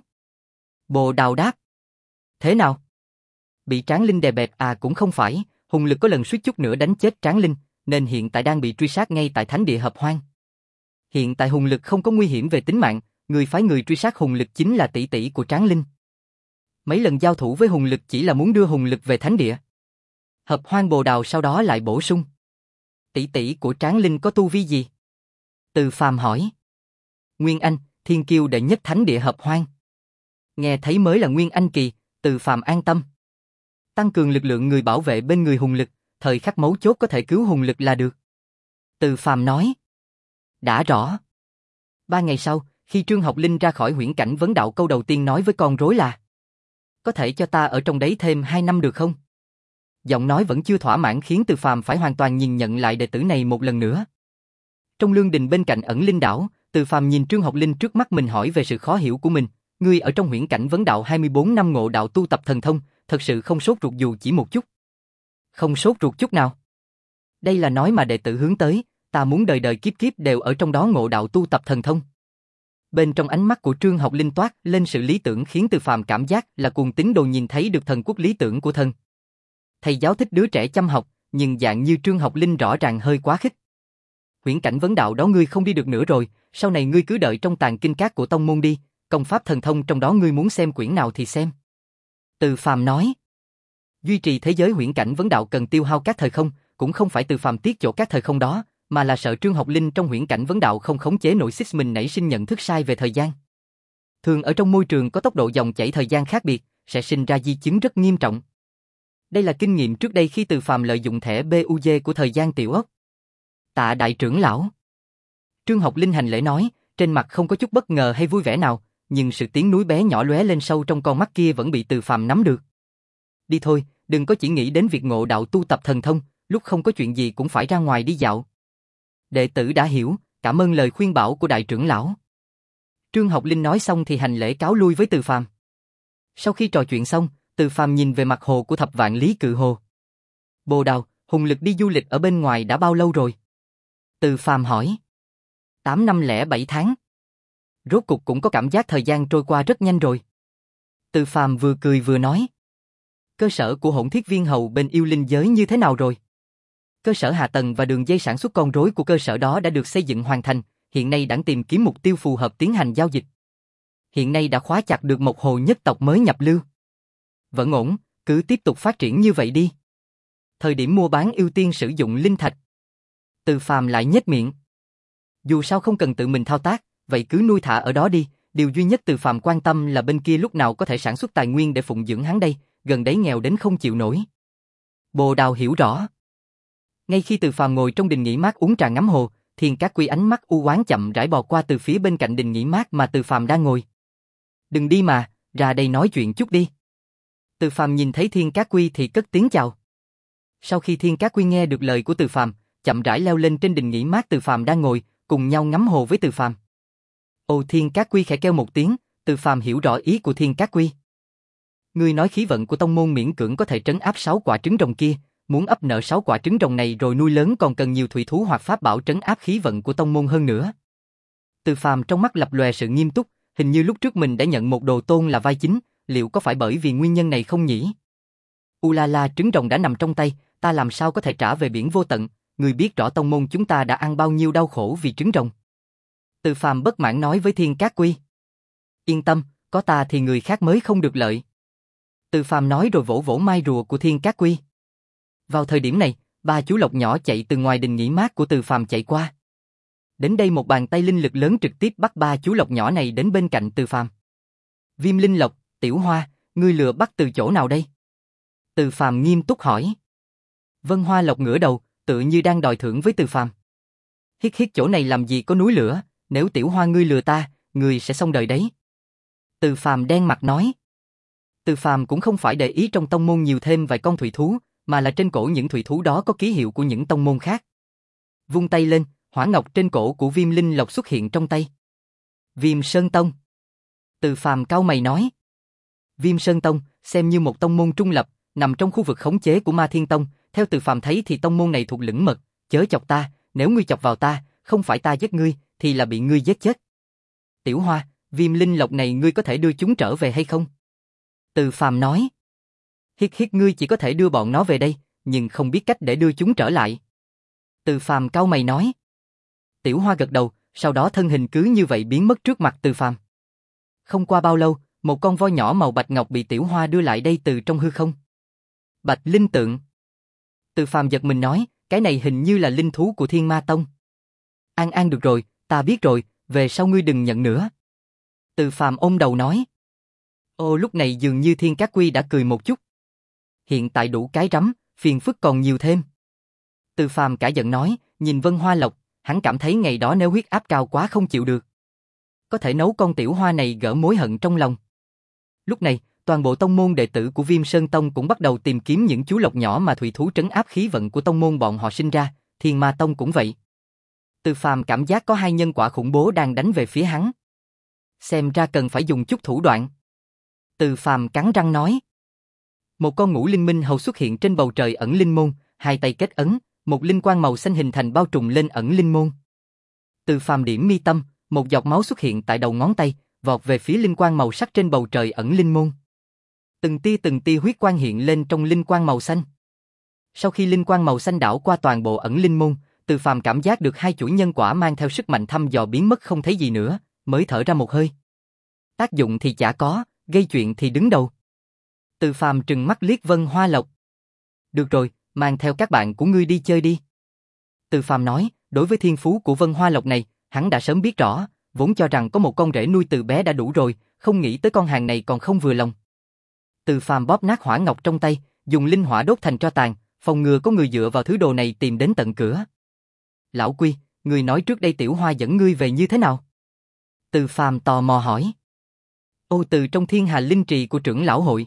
Bồ Đào đáp. Thế nào? Bị Tráng Linh đè bẹp à? Cũng không phải, Hùng Lực có lần suýt chút nữa đánh chết Tráng Linh, nên hiện tại đang bị truy sát ngay tại Thánh Địa Hợp Hoang. Hiện tại Hùng Lực không có nguy hiểm về tính mạng, người phái người truy sát Hùng Lực chính là tỷ tỷ của Tráng Linh. Mấy lần giao thủ với Hùng Lực chỉ là muốn đưa Hùng Lực về thánh địa. Hợp Hoang Bồ Đào sau đó lại bổ sung. Tỷ tỷ của Tráng Linh có tu vi gì? Từ Phàm hỏi. Nguyên Anh, thiên kiêu đệ nhất thánh địa Hợp Hoang. Nghe thấy mới là Nguyên Anh kỳ, Từ Phàm an tâm. Tăng cường lực lượng người bảo vệ bên người Hùng Lực, thời khắc mấu chốt có thể cứu Hùng Lực là được. Từ Phàm nói. Đã rõ. Ba ngày sau, khi Trương Học Linh ra khỏi huyễn cảnh vấn đạo câu đầu tiên nói với con rối là: Có thể cho ta ở trong đấy thêm hai năm được không? Giọng nói vẫn chưa thỏa mãn khiến Từ Phàm phải hoàn toàn nhìn nhận lại đệ tử này một lần nữa. Trong lương đình bên cạnh ẩn linh đảo, Từ Phàm nhìn Trương Học Linh trước mắt mình hỏi về sự khó hiểu của mình. Ngươi ở trong huyễn cảnh vấn đạo hai mươi bốn năm ngộ đạo tu tập thần thông, thật sự không sốt ruột dù chỉ một chút. Không sốt ruột chút nào. Đây là nói mà đệ tử hướng tới, ta muốn đời đời kiếp kiếp đều ở trong đó ngộ đạo tu tập thần thông. Bên trong ánh mắt của Trương Học Linh toát lên sự lý tưởng khiến Từ Phàm cảm giác là cuồng tín đồ nhìn thấy được thần quốc lý tưởng của thần. Thầy giáo thích đứa trẻ chăm học, nhưng dạng như Trương Học Linh rõ ràng hơi quá khích. Huyễn cảnh vấn đạo đó ngươi không đi được nữa rồi, sau này ngươi cứ đợi trong tàng kinh các của tông môn đi, công pháp thần thông trong đó ngươi muốn xem quyển nào thì xem. Từ Phàm nói. Duy trì thế giới huyễn cảnh vấn đạo cần tiêu hao các thời không, cũng không phải Từ Phàm tiếc chỗ các thời không đó, mà là sợ Trương Học Linh trong huyễn cảnh vấn đạo không khống chế nổi xích mình nảy sinh nhận thức sai về thời gian. Thường ở trong môi trường có tốc độ dòng chảy thời gian khác biệt, sẽ sinh ra di chứng rất nghiêm trọng. Đây là kinh nghiệm trước đây khi Từ Phàm lợi dụng thẻ bê u giê của thời gian tiểu ốc. Tạ đại trưởng lão. Trương Học Linh hành lễ nói, trên mặt không có chút bất ngờ hay vui vẻ nào, nhưng sự tiếng núi bé nhỏ lóe lên sâu trong con mắt kia vẫn bị Từ Phàm nắm được. Đi thôi, đừng có chỉ nghĩ đến việc ngộ đạo tu tập thần thông, lúc không có chuyện gì cũng phải ra ngoài đi dạo. Đệ tử đã hiểu, cảm ơn lời khuyên bảo của đại trưởng lão. Trương Học Linh nói xong thì hành lễ cáo lui với Từ Phàm. Sau khi trò chuyện xong, Từ Phàm nhìn về mặt hồ của Thập Vạn Lý Cự Hồ. Bồ Đào, Hùng Lực đi du lịch ở bên ngoài đã bao lâu rồi? Từ Phàm hỏi. Tám năm lẻ bảy tháng. Rốt cục cũng có cảm giác thời gian trôi qua rất nhanh rồi. Từ Phàm vừa cười vừa nói. Cơ sở của Hỗn Thiết Viên Hầu bên yêu linh giới như thế nào rồi? Cơ sở hạ tầng và đường dây sản xuất con rối của cơ sở đó đã được xây dựng hoàn thành, hiện nay đang tìm kiếm mục tiêu phù hợp tiến hành giao dịch. Hiện nay đã khóa chặt được một hồ nhất tộc mới nhập lưu. Vẫn ổn, cứ tiếp tục phát triển như vậy đi. Thời điểm mua bán ưu tiên sử dụng linh thạch. Từ Phàm lại nhếch miệng. Dù sao không cần tự mình thao tác, vậy cứ nuôi thả ở đó đi, điều duy nhất Từ Phàm quan tâm là bên kia lúc nào có thể sản xuất tài nguyên để phụng dưỡng hắn đây, gần đấy nghèo đến không chịu nổi. Bồ Đào hiểu rõ. Ngay khi Từ Phàm ngồi trong đình nghỉ mát uống trà ngắm hồ, Thiên Cát Quy ánh mắt u oán chậm rãi bò qua từ phía bên cạnh đình nghỉ mát mà Từ Phàm đang ngồi. Đừng đi mà, ra đây nói chuyện chút đi. Từ Phàm nhìn thấy Thiên Cát Quy thì cất tiếng chào. Sau khi Thiên Cát Quy nghe được lời của Từ Phàm, chậm rãi leo lên trên đình nghỉ mát Từ Phàm đang ngồi, cùng nhau ngắm hồ với Từ Phàm. Ồ, Thiên Cát Quy khẽ kêu một tiếng, Từ Phàm hiểu rõ ý của Thiên Cát Quy. Ngươi nói khí vận của tông môn miễn cưỡng có thể trấn áp sáu quả trứng rồng kia, muốn ấp nở sáu quả trứng rồng này rồi nuôi lớn còn cần nhiều thủy thú hoặc pháp bảo trấn áp khí vận của tông môn hơn nữa. Từ Phàm trong mắt lập lòe sự nghiêm túc, hình như lúc trước mình đã nhận một đồ tôn là vai chính, liệu có phải bởi vì nguyên nhân này không nhỉ? Ulala, trứng rồng đã nằm trong tay, ta làm sao có thể trả về biển vô tận, người biết rõ tông môn chúng ta đã ăn bao nhiêu đau khổ vì trứng rồng. Từ Phàm bất mãn nói với Thiên Cát Quy. Yên tâm, có ta thì người khác mới không được lợi. Từ Phàm nói rồi vỗ vỗ mai rùa của Thiên Cát Quy. Vào thời điểm này, ba chú lộc nhỏ chạy từ ngoài đình nghỉ mát của Từ Phàm chạy qua. Đến đây một bàn tay linh lực lớn trực tiếp bắt ba chú lộc nhỏ này đến bên cạnh Từ Phàm. Viêm linh lộc, Tiểu Hoa, ngươi lừa bắt từ chỗ nào đây? Từ Phàm nghiêm túc hỏi. Vân Hoa lộc ngửa đầu, tự như đang đòi thưởng với Từ Phàm. Hít hít, chỗ này làm gì có núi lửa, nếu Tiểu Hoa ngươi lừa ta, ngươi sẽ xong đời đấy. Từ Phàm đen mặt nói. Từ Phàm cũng không phải để ý trong tông môn nhiều thêm vài con thủy thú, mà là trên cổ những thủy thú đó có ký hiệu của những tông môn khác. Vung tay lên, hỏa ngọc trên cổ của Viêm Linh Lộc xuất hiện trong tay. Viêm Sơn Tông. Từ Phàm cau mày nói. Viêm Sơn Tông, xem như một tông môn trung lập, nằm trong khu vực khống chế của Ma Thiên Tông, theo Từ Phàm thấy thì tông môn này thuộc lĩnh mật, chớ chọc ta, nếu ngươi chọc vào ta, không phải ta giết ngươi, thì là bị ngươi giết chết. Tiểu Hoa, Viêm Linh Lộc này ngươi có thể đưa chúng trở về hay không? Từ Phàm nói. Hít hít, ngươi chỉ có thể đưa bọn nó về đây, nhưng không biết cách để đưa chúng trở lại. Từ Phàm cau mày nói. Tiểu Hoa gật đầu, sau đó thân hình cứ như vậy biến mất trước mặt Từ Phàm. Không qua bao lâu, một con voi nhỏ màu bạch ngọc bị Tiểu Hoa đưa lại đây từ trong hư không. Bạch linh tượng. Từ Phàm giật mình nói, cái này hình như là linh thú của Thiên Ma Tông. An An được rồi, ta biết rồi, về sau ngươi đừng nhận nữa. Từ Phàm ôm đầu nói. Ô lúc này dường như Thiên Cát Quy đã cười một chút. Hiện tại đủ cái rắm, phiền phức còn nhiều thêm. Từ Phàm cả giận nói, nhìn Vân Hoa Lộc, hắn cảm thấy ngày đó nếu huyết áp cao quá không chịu được. Có thể nấu con tiểu hoa này gỡ mối hận trong lòng. Lúc này, toàn bộ tông môn đệ tử của Viêm Sơn Tông cũng bắt đầu tìm kiếm những chú lộc nhỏ mà thủy thú trấn áp khí vận của tông môn bọn họ sinh ra, Thiên Ma Tông cũng vậy. Từ Phàm cảm giác có hai nhân quả khủng bố đang đánh về phía hắn. Xem ra cần phải dùng chút thủ đoạn. Từ Phàm cắn răng nói. Một con ngũ linh minh hầu xuất hiện trên bầu trời ẩn linh môn, hai tay kết ấn, một linh quang màu xanh hình thành bao trùm lên ẩn linh môn. Từ Phàm điểm mi tâm, một giọt máu xuất hiện tại đầu ngón tay, vọt về phía linh quang màu sắc trên bầu trời ẩn linh môn. Từng tia từng tia huyết quang hiện lên trong linh quang màu xanh. Sau khi linh quang màu xanh đảo qua toàn bộ ẩn linh môn, Từ Phàm cảm giác được hai chuỗi nhân quả mang theo sức mạnh thăm dò biến mất không thấy gì nữa, mới thở ra một hơi. Tác dụng thì chả có, gây chuyện thì đứng đầu. Từ Phàm trừng mắt liếc Vân Hoa Lộc. Được rồi, mang theo các bạn của ngươi đi chơi đi. Từ Phàm nói, đối với thiên phú của Vân Hoa Lộc này, hắn đã sớm biết rõ, vốn cho rằng có một con rể nuôi từ bé đã đủ rồi, không nghĩ tới con hàng này còn không vừa lòng. Từ Phàm bóp nát hỏa ngọc trong tay, dùng linh hỏa đốt thành tro tàn, phòng ngừa có người dựa vào thứ đồ này tìm đến tận cửa. Lão Quy, người nói trước đây Tiểu Hoa dẫn ngươi về như thế nào? Từ Phàm tò mò hỏi. Ô từ trong Thiên Hà Linh Trì của trưởng lão hội.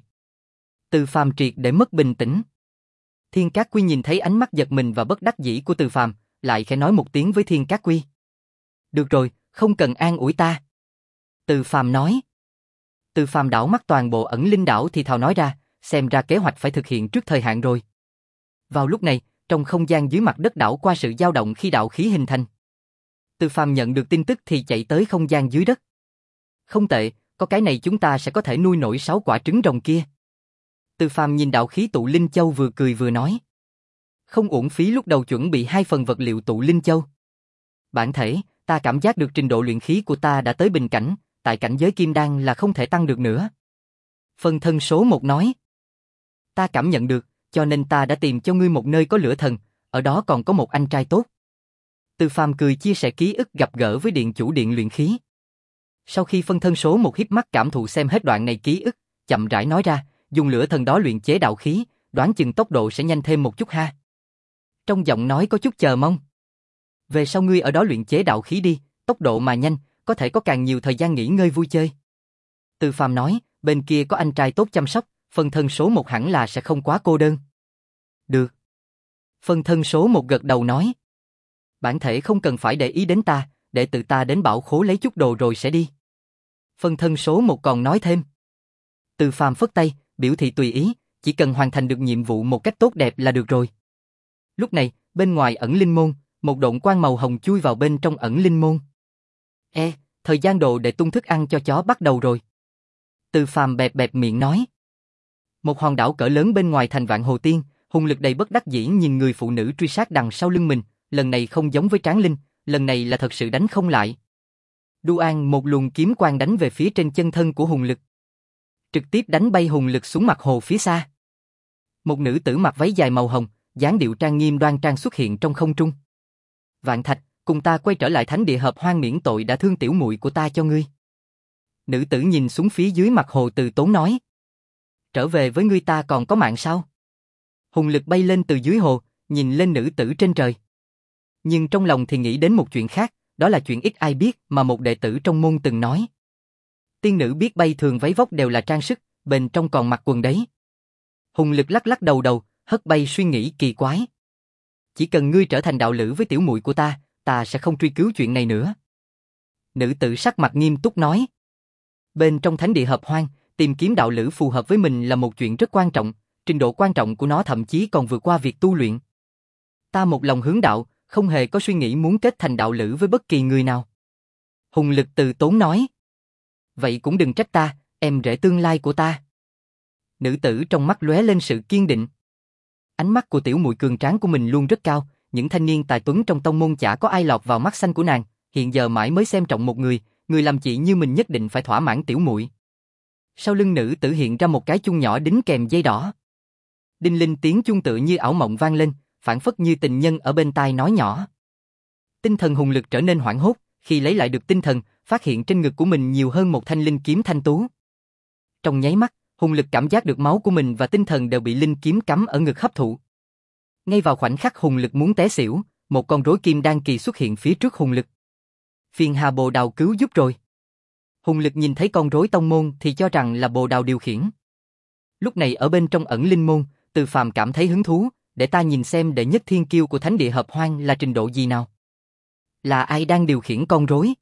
Từ Phàm triệt để mất bình tĩnh. Thiên Cát Quy nhìn thấy ánh mắt giật mình và bất đắc dĩ của Từ Phàm, lại khẽ nói một tiếng với Thiên Cát Quy. Được rồi, không cần an ủi ta. Từ Phàm nói. Từ Phàm đảo mắt toàn bộ ẩn linh đảo thì thào nói ra, xem ra kế hoạch phải thực hiện trước thời hạn rồi. Vào lúc này, trong không gian dưới mặt đất đảo qua sự dao động khi đạo khí hình thành. Từ Phàm nhận được tin tức thì chạy tới không gian dưới đất. Không tệ, có cái này chúng ta sẽ có thể nuôi nổi sáu quả trứng rồng kia. Từ Phàm nhìn đạo khí tụ linh châu vừa cười vừa nói. Không uổng phí lúc đầu chuẩn bị hai phần vật liệu tụ linh châu. Bản thể, ta cảm giác được trình độ luyện khí của ta đã tới bình cảnh, tại cảnh giới kim đan là không thể tăng được nữa. Phân thân số một nói. Ta cảm nhận được, cho nên ta đã tìm cho ngươi một nơi có lửa thần, ở đó còn có một anh trai tốt. Từ Phàm cười chia sẻ ký ức gặp gỡ với điện chủ điện luyện khí. Sau khi phân thân số một híp mắt cảm thụ xem hết đoạn này ký ức, chậm rãi nói ra, dùng lửa thần đó luyện chế đạo khí, đoán chừng tốc độ sẽ nhanh thêm một chút ha. Trong giọng nói có chút chờ mong. Về sau ngươi ở đó luyện chế đạo khí đi, tốc độ mà nhanh, có thể có càng nhiều thời gian nghỉ ngơi vui chơi. Từ Phàm nói, bên kia có anh trai tốt chăm sóc, phân thân số một hẳn là sẽ không quá cô đơn. Được. Phân thân số một gật đầu nói. Bản thể không cần phải để ý đến ta, để tự ta đến bảo khố lấy chút đồ rồi sẽ đi. Phân thân số một còn nói thêm. Từ Phàm phất tay, biểu thị tùy ý, chỉ cần hoàn thành được nhiệm vụ một cách tốt đẹp là được rồi. Lúc này, bên ngoài ẩn linh môn, một độn quang màu hồng chui vào bên trong ẩn linh môn. E, thời gian đồ để tung thức ăn cho chó bắt đầu rồi. Từ Phàm bẹp bẹp miệng nói. Một hòn đảo cỡ lớn bên ngoài thành Vạn Hồ Tiên, hùng lực đầy bất đắc dĩ nhìn người phụ nữ truy sát đằng sau lưng mình, lần này không giống với Tráng Linh, lần này là thật sự đánh không lại. Đu An một luồng kiếm quang đánh về phía trên chân thân của hùng lực. Trực tiếp đánh bay hùng lực xuống mặt hồ phía xa. Một nữ tử mặc váy dài màu hồng, dáng điệu trang nghiêm đoan trang xuất hiện trong không trung. Vạn Thạch, cùng ta quay trở lại thánh địa hợp hoang miễn tội đã thương tiểu muội của ta cho ngươi. Nữ tử nhìn xuống phía dưới mặt hồ từ tốn nói. Trở về với ngươi ta còn có mạng sao? Hùng lực bay lên từ dưới hồ, nhìn lên nữ tử trên trời. Nhưng trong lòng thì nghĩ đến một chuyện khác, đó là chuyện ít ai biết mà một đệ tử trong môn từng nói. Tiên nữ biết bay thường váy vóc đều là trang sức, bên trong còn mặc quần đấy. Hùng lực lắc lắc đầu đầu, hất bay suy nghĩ kỳ quái. Chỉ cần ngươi trở thành đạo lữ với tiểu muội của ta, ta sẽ không truy cứu chuyện này nữa. Nữ tử sắc mặt nghiêm túc nói. Bên trong thánh địa hợp hoang, tìm kiếm đạo lữ phù hợp với mình là một chuyện rất quan trọng, trình độ quan trọng của nó thậm chí còn vượt qua việc tu luyện. Ta một lòng hướng đạo, không hề có suy nghĩ muốn kết thành đạo lữ với bất kỳ người nào. Hùng lực từ tốn nói. Vậy cũng đừng trách ta, em rể tương lai của ta. Nữ tử trong mắt lóe lên sự kiên định. Ánh mắt của tiểu muội cường tráng của mình luôn rất cao, những thanh niên tài tuấn trong tông môn chả có ai lọt vào mắt xanh của nàng, hiện giờ mãi mới xem trọng một người, người làm chị như mình nhất định phải thỏa mãn tiểu muội. Sau lưng nữ tử hiện ra một cái chuông nhỏ đính kèm dây đỏ. Đinh linh tiếng chuông tựa như ảo mộng vang lên, phảng phất như tình nhân ở bên tai nói nhỏ. Tinh thần Hùng Lực trở nên hoảng hốt, khi lấy lại được tinh thần, phát hiện trên ngực của mình nhiều hơn một thanh linh kiếm thanh tú. Trong nháy mắt, Hùng Lực cảm giác được máu của mình và tinh thần đều bị linh kiếm cắm ở ngực hấp thụ. Ngay vào khoảnh khắc Hùng Lực muốn té xỉu, một con rối kim đan kỳ xuất hiện phía trước Hùng Lực. Phiền hà Bồ Đào cứu giúp rồi. Hùng Lực nhìn thấy con rối tông môn thì cho rằng là Bồ Đào điều khiển. Lúc này ở bên trong ẩn linh môn, Từ Phàm cảm thấy hứng thú, để ta nhìn xem đệ nhất thiên kiêu của thánh địa hợp hoang là trình độ gì nào. Là ai đang điều khiển con rối?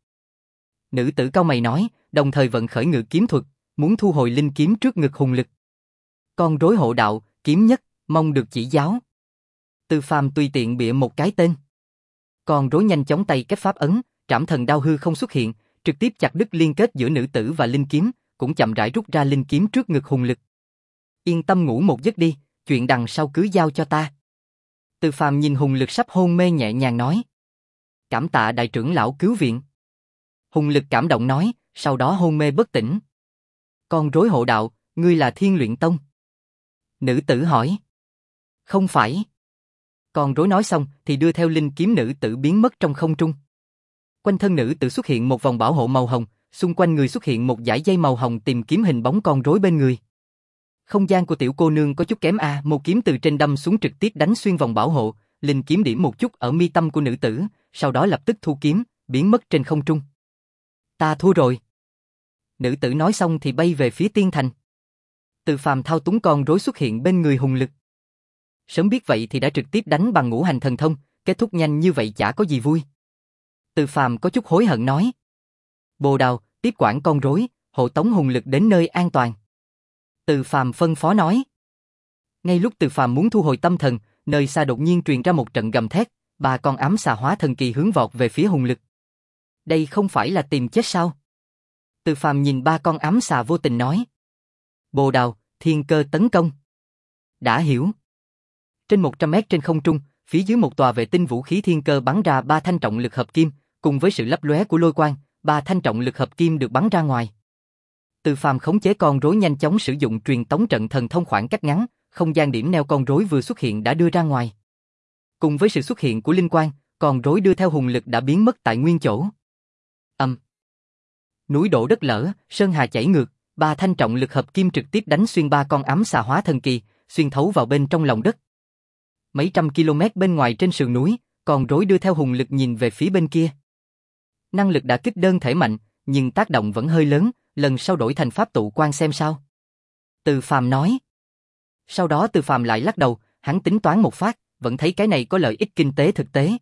Nữ tử cau mày nói, đồng thời vận khởi ngự kiếm thuật, muốn thu hồi linh kiếm trước ngực Hùng Lực. Con rối hộ đạo, kiếm nhất, mong được chỉ giáo. Từ Phàm tùy tiện bịa một cái tên. Con rối nhanh chóng tay kết pháp ấn, trảm thần đao hư không xuất hiện, trực tiếp chặt đứt liên kết giữa nữ tử và linh kiếm, cũng chậm rãi rút ra linh kiếm trước ngực Hùng Lực. Yên tâm ngủ một giấc đi, chuyện đằng sau cứ giao cho ta. Từ Phàm nhìn Hùng Lực sắp hôn mê nhẹ nhàng nói. Cảm tạ đại trưởng lão cứu viện. Hùng Lực cảm động nói, sau đó hôn mê bất tỉnh. Con rối hộ đạo, ngươi là Thiên Luyện Tông? Nữ tử hỏi. Không phải. Con rối nói xong thì đưa theo linh kiếm nữ tử biến mất trong không trung. Quanh thân nữ tử xuất hiện một vòng bảo hộ màu hồng, xung quanh người xuất hiện một dải dây màu hồng tìm kiếm hình bóng con rối bên người. Không gian của tiểu cô nương có chút kém a, à, một kiếm từ trên đâm xuống trực tiếp đánh xuyên vòng bảo hộ, linh kiếm điểm một chút ở mi tâm của nữ tử, sau đó lập tức thu kiếm, biến mất trên không trung. Ta thua rồi. Nữ tử nói xong thì bay về phía tiên thành. Từ Phàm thao túng con rối xuất hiện bên người Hùng Lực. Sớm biết vậy thì đã trực tiếp đánh bằng ngũ hành thần thông, kết thúc nhanh như vậy chả có gì vui. Từ Phàm có chút hối hận nói. Bồ Đào, tiếp quản con rối, hộ tống Hùng Lực đến nơi an toàn. Từ Phàm phân phó nói. Ngay lúc Từ Phàm muốn thu hồi tâm thần, nơi xa đột nhiên truyền ra một trận gầm thét, ba con ám xà hóa thần kỳ hướng vọt về phía Hùng Lực. Đây không phải là tìm chết sao? Từ Phàm nhìn ba con ám xà vô tình nói. Bồ Đào, thiên cơ tấn công. Đã hiểu. Trên một trăm mét trên không trung, phía dưới một tòa vệ tinh vũ khí thiên cơ bắn ra ba thanh trọng lực hợp kim, cùng với sự lấp lóe của lôi quang, ba thanh trọng lực hợp kim được bắn ra ngoài. Từ Phàm khống chế con rối nhanh chóng sử dụng truyền tống trận thần thông khoảng cách ngắn, không gian điểm neo con rối vừa xuất hiện đã đưa ra ngoài. Cùng với sự xuất hiện của linh quang, con rối đưa theo Hùng Lực đã biến mất tại nguyên chỗ. Âm. Núi đổ đất lở, sơn hà chảy ngược, ba thanh trọng lực hợp kim trực tiếp đánh xuyên ba con ám xà hóa thần kỳ, xuyên thấu vào bên trong lòng đất. Mấy trăm km bên ngoài trên sườn núi, con rối đưa theo Hùng Lực nhìn về phía bên kia. Năng lực đã kích đơn thể mạnh, nhưng tác động vẫn hơi lớn, lần sau đổi thành pháp tụ quan xem sao. Từ Phàm nói. Sau đó Từ Phàm lại lắc đầu, hắn tính toán một phát, vẫn thấy cái này có lợi ích kinh tế thực tế.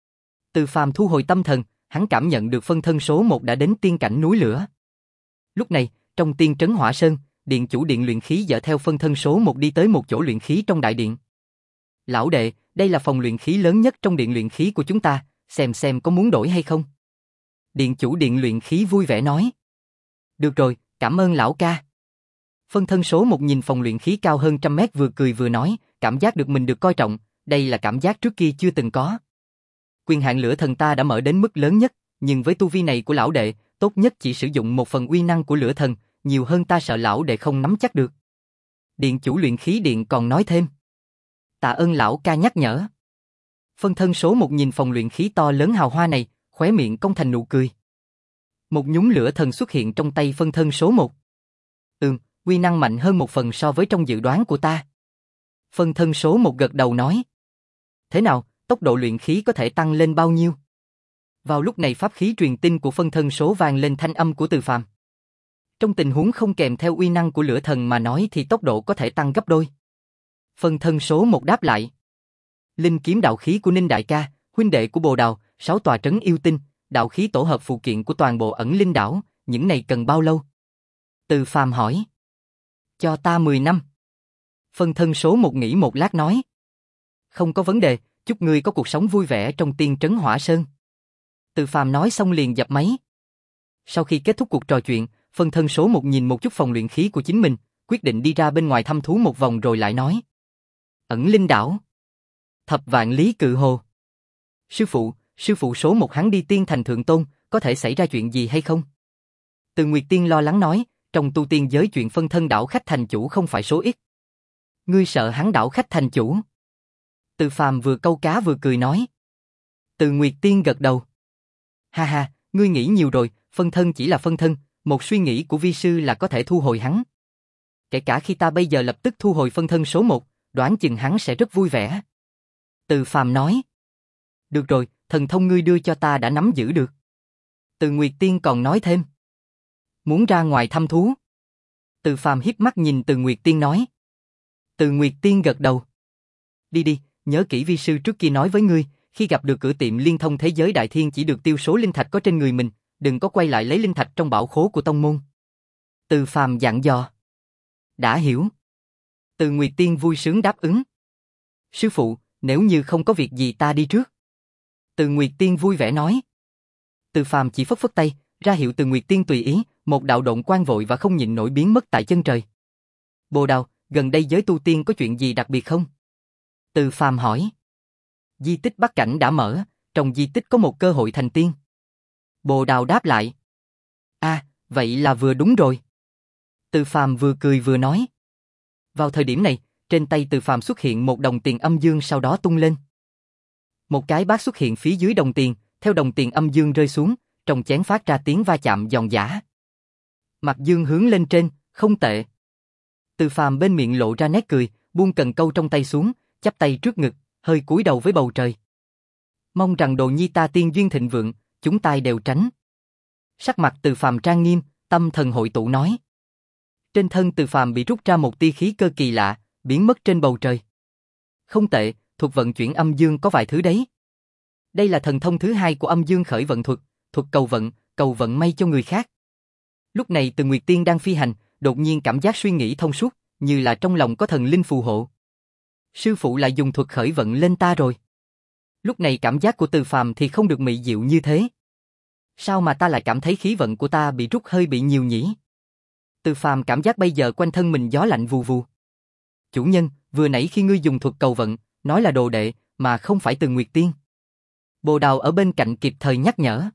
Từ Phàm thu hồi tâm thần, hắn cảm nhận được phân thân số một đã đến tiên cảnh núi lửa. Lúc này, trong tiên trấn Hỏa Sơn, điện chủ điện luyện khí dở theo phân thân số một đi tới một chỗ luyện khí trong đại điện. Lão đệ, đây là phòng luyện khí lớn nhất trong điện luyện khí của chúng ta, xem xem có muốn đổi hay không. Điện chủ điện luyện khí vui vẻ nói. Được rồi, cảm ơn lão ca. Phân thân số một nhìn phòng luyện khí cao hơn trăm mét vừa cười vừa nói, cảm giác được mình được coi trọng, đây là cảm giác trước kia chưa từng có. Quyền hạn lửa thần ta đã mở đến mức lớn nhất, nhưng với tu vi này của lão đệ, tốt nhất chỉ sử dụng một phần uy năng của lửa thần, nhiều hơn ta sợ lão đệ không nắm chắc được. Điện chủ luyện khí điện còn nói thêm. Tạ ơn lão ca nhắc nhở. Phân thân số một nhìn phòng luyện khí to lớn hào hoa này, khóe miệng cong thành nụ cười. Một nhúng lửa thần xuất hiện trong tay phân thân số một. Ừm, uy năng mạnh hơn một phần so với trong dự đoán của ta. Phân thân số một gật đầu nói. Thế nào, tốc độ luyện khí có thể tăng lên bao nhiêu? Vào lúc này pháp khí truyền tin của phân thân số vang lên thanh âm của Từ Phàm. Trong tình huống không kèm theo uy năng của lửa thần mà nói thì tốc độ có thể tăng gấp đôi. Phân thân số một đáp lại. Linh kiếm đạo khí của Ninh Đại ca, huynh đệ của Bồ Đào, sáu tòa trấn yêu tinh, đạo khí tổ hợp phụ kiện của toàn bộ ẩn linh đảo, những này cần bao lâu? Từ Phàm hỏi. Cho ta mười năm. Phân thân số một nghĩ một lát nói. Không có vấn đề, chúc ngươi có cuộc sống vui vẻ trong tiên trấn Hỏa Sơn. Từ Phàm nói xong liền dập máy. Sau khi kết thúc cuộc trò chuyện, phân thân số một nhìn một chút phòng luyện khí của chính mình, quyết định đi ra bên ngoài thăm thú một vòng rồi lại nói. Ẩn linh đảo. Thập vạn lý cự hồ. Sư phụ, sư phụ số một hắn đi tiên thành thượng tôn, có thể xảy ra chuyện gì hay không? Từ Nguyệt Tiên lo lắng nói, trong tu tiên giới chuyện phân thân đảo khách thành chủ không phải số ít. Ngươi sợ hắn đảo khách thành chủ? Từ Phàm vừa câu cá vừa cười nói. Từ Nguyệt Tiên gật đầu. Ha ha, ngươi nghĩ nhiều rồi, phân thân chỉ là phân thân, một suy nghĩ của vi sư là có thể thu hồi hắn. Kể cả khi ta bây giờ lập tức thu hồi phân thân số một, đoán chừng hắn sẽ rất vui vẻ. Từ Phàm nói. Được rồi, thần thông ngươi đưa cho ta đã nắm giữ được. Từ Nguyệt Tiên còn nói thêm. Muốn ra ngoài thăm thú. Từ Phàm hiếp mắt nhìn Từ Nguyệt Tiên nói. Từ Nguyệt Tiên gật đầu. Đi đi, nhớ kỹ vi sư trước kia nói với ngươi, khi gặp được cửa tiệm liên thông thế giới đại thiên chỉ được tiêu số linh thạch có trên người mình, đừng có quay lại lấy linh thạch trong bảo khố của tông môn. Từ Phàm dặn dò. Đã hiểu. Từ Nguyệt Tiên vui sướng đáp ứng. Sư phụ, nếu như không có việc gì ta đi trước. Từ Nguyệt Tiên vui vẻ nói. Từ Phàm chỉ phất phất tay, ra hiệu Từ Nguyệt Tiên tùy ý, một đạo độn quang vội và không nhịn nổi biến mất tại chân trời. Bồ Đào, gần đây giới tu tiên có chuyện gì đặc biệt không? Từ Phàm hỏi. Di tích Bắc Cảnh đã mở, trong di tích có một cơ hội thành tiên. Bồ Đào đáp lại. À, vậy là vừa đúng rồi. Từ Phàm vừa cười vừa nói. Vào thời điểm này, trên tay Từ Phàm xuất hiện một đồng tiền âm dương sau đó tung lên. Một cái bát xuất hiện phía dưới đồng tiền, theo đồng tiền âm dương rơi xuống, trong chén phát ra tiếng va chạm giòn giã. Mặt dương hướng lên trên, không tệ. Từ Phàm bên miệng lộ ra nét cười, buông cần câu trong tay xuống, chắp tay trước ngực, hơi cúi đầu với bầu trời. Mong rằng đồ nhi ta tiên duyên thịnh vượng, chúng tai đều tránh. Sắc mặt Từ Phàm trang nghiêm, tâm thần hội tụ nói. Trên thân Từ Phàm bị rút ra một tia khí cơ kỳ lạ, biến mất trên bầu trời. Không tệ, thuật vận chuyển âm dương có vài thứ đấy. Đây là thần thông thứ hai của âm dương khởi vận thuật, thuật cầu vận, cầu vận may cho người khác. Lúc này Từ Nguyệt Tiên đang phi hành, đột nhiên cảm giác suy nghĩ thông suốt, như là trong lòng có thần linh phù hộ. Sư phụ lại dùng thuật khởi vận lên ta rồi. Lúc này cảm giác của Từ Phàm thì không được mị diệu như thế. Sao mà ta lại cảm thấy khí vận của ta bị rút hơi bị nhiều nhỉ? Từ Phàm cảm giác bây giờ quanh thân mình gió lạnh vù vù. Chủ nhân, vừa nãy khi ngươi dùng thuật cầu vận, nói là đồ đệ, mà không phải Từ Nguyệt Tiên. Bồ Đào ở bên cạnh kịp thời nhắc nhở.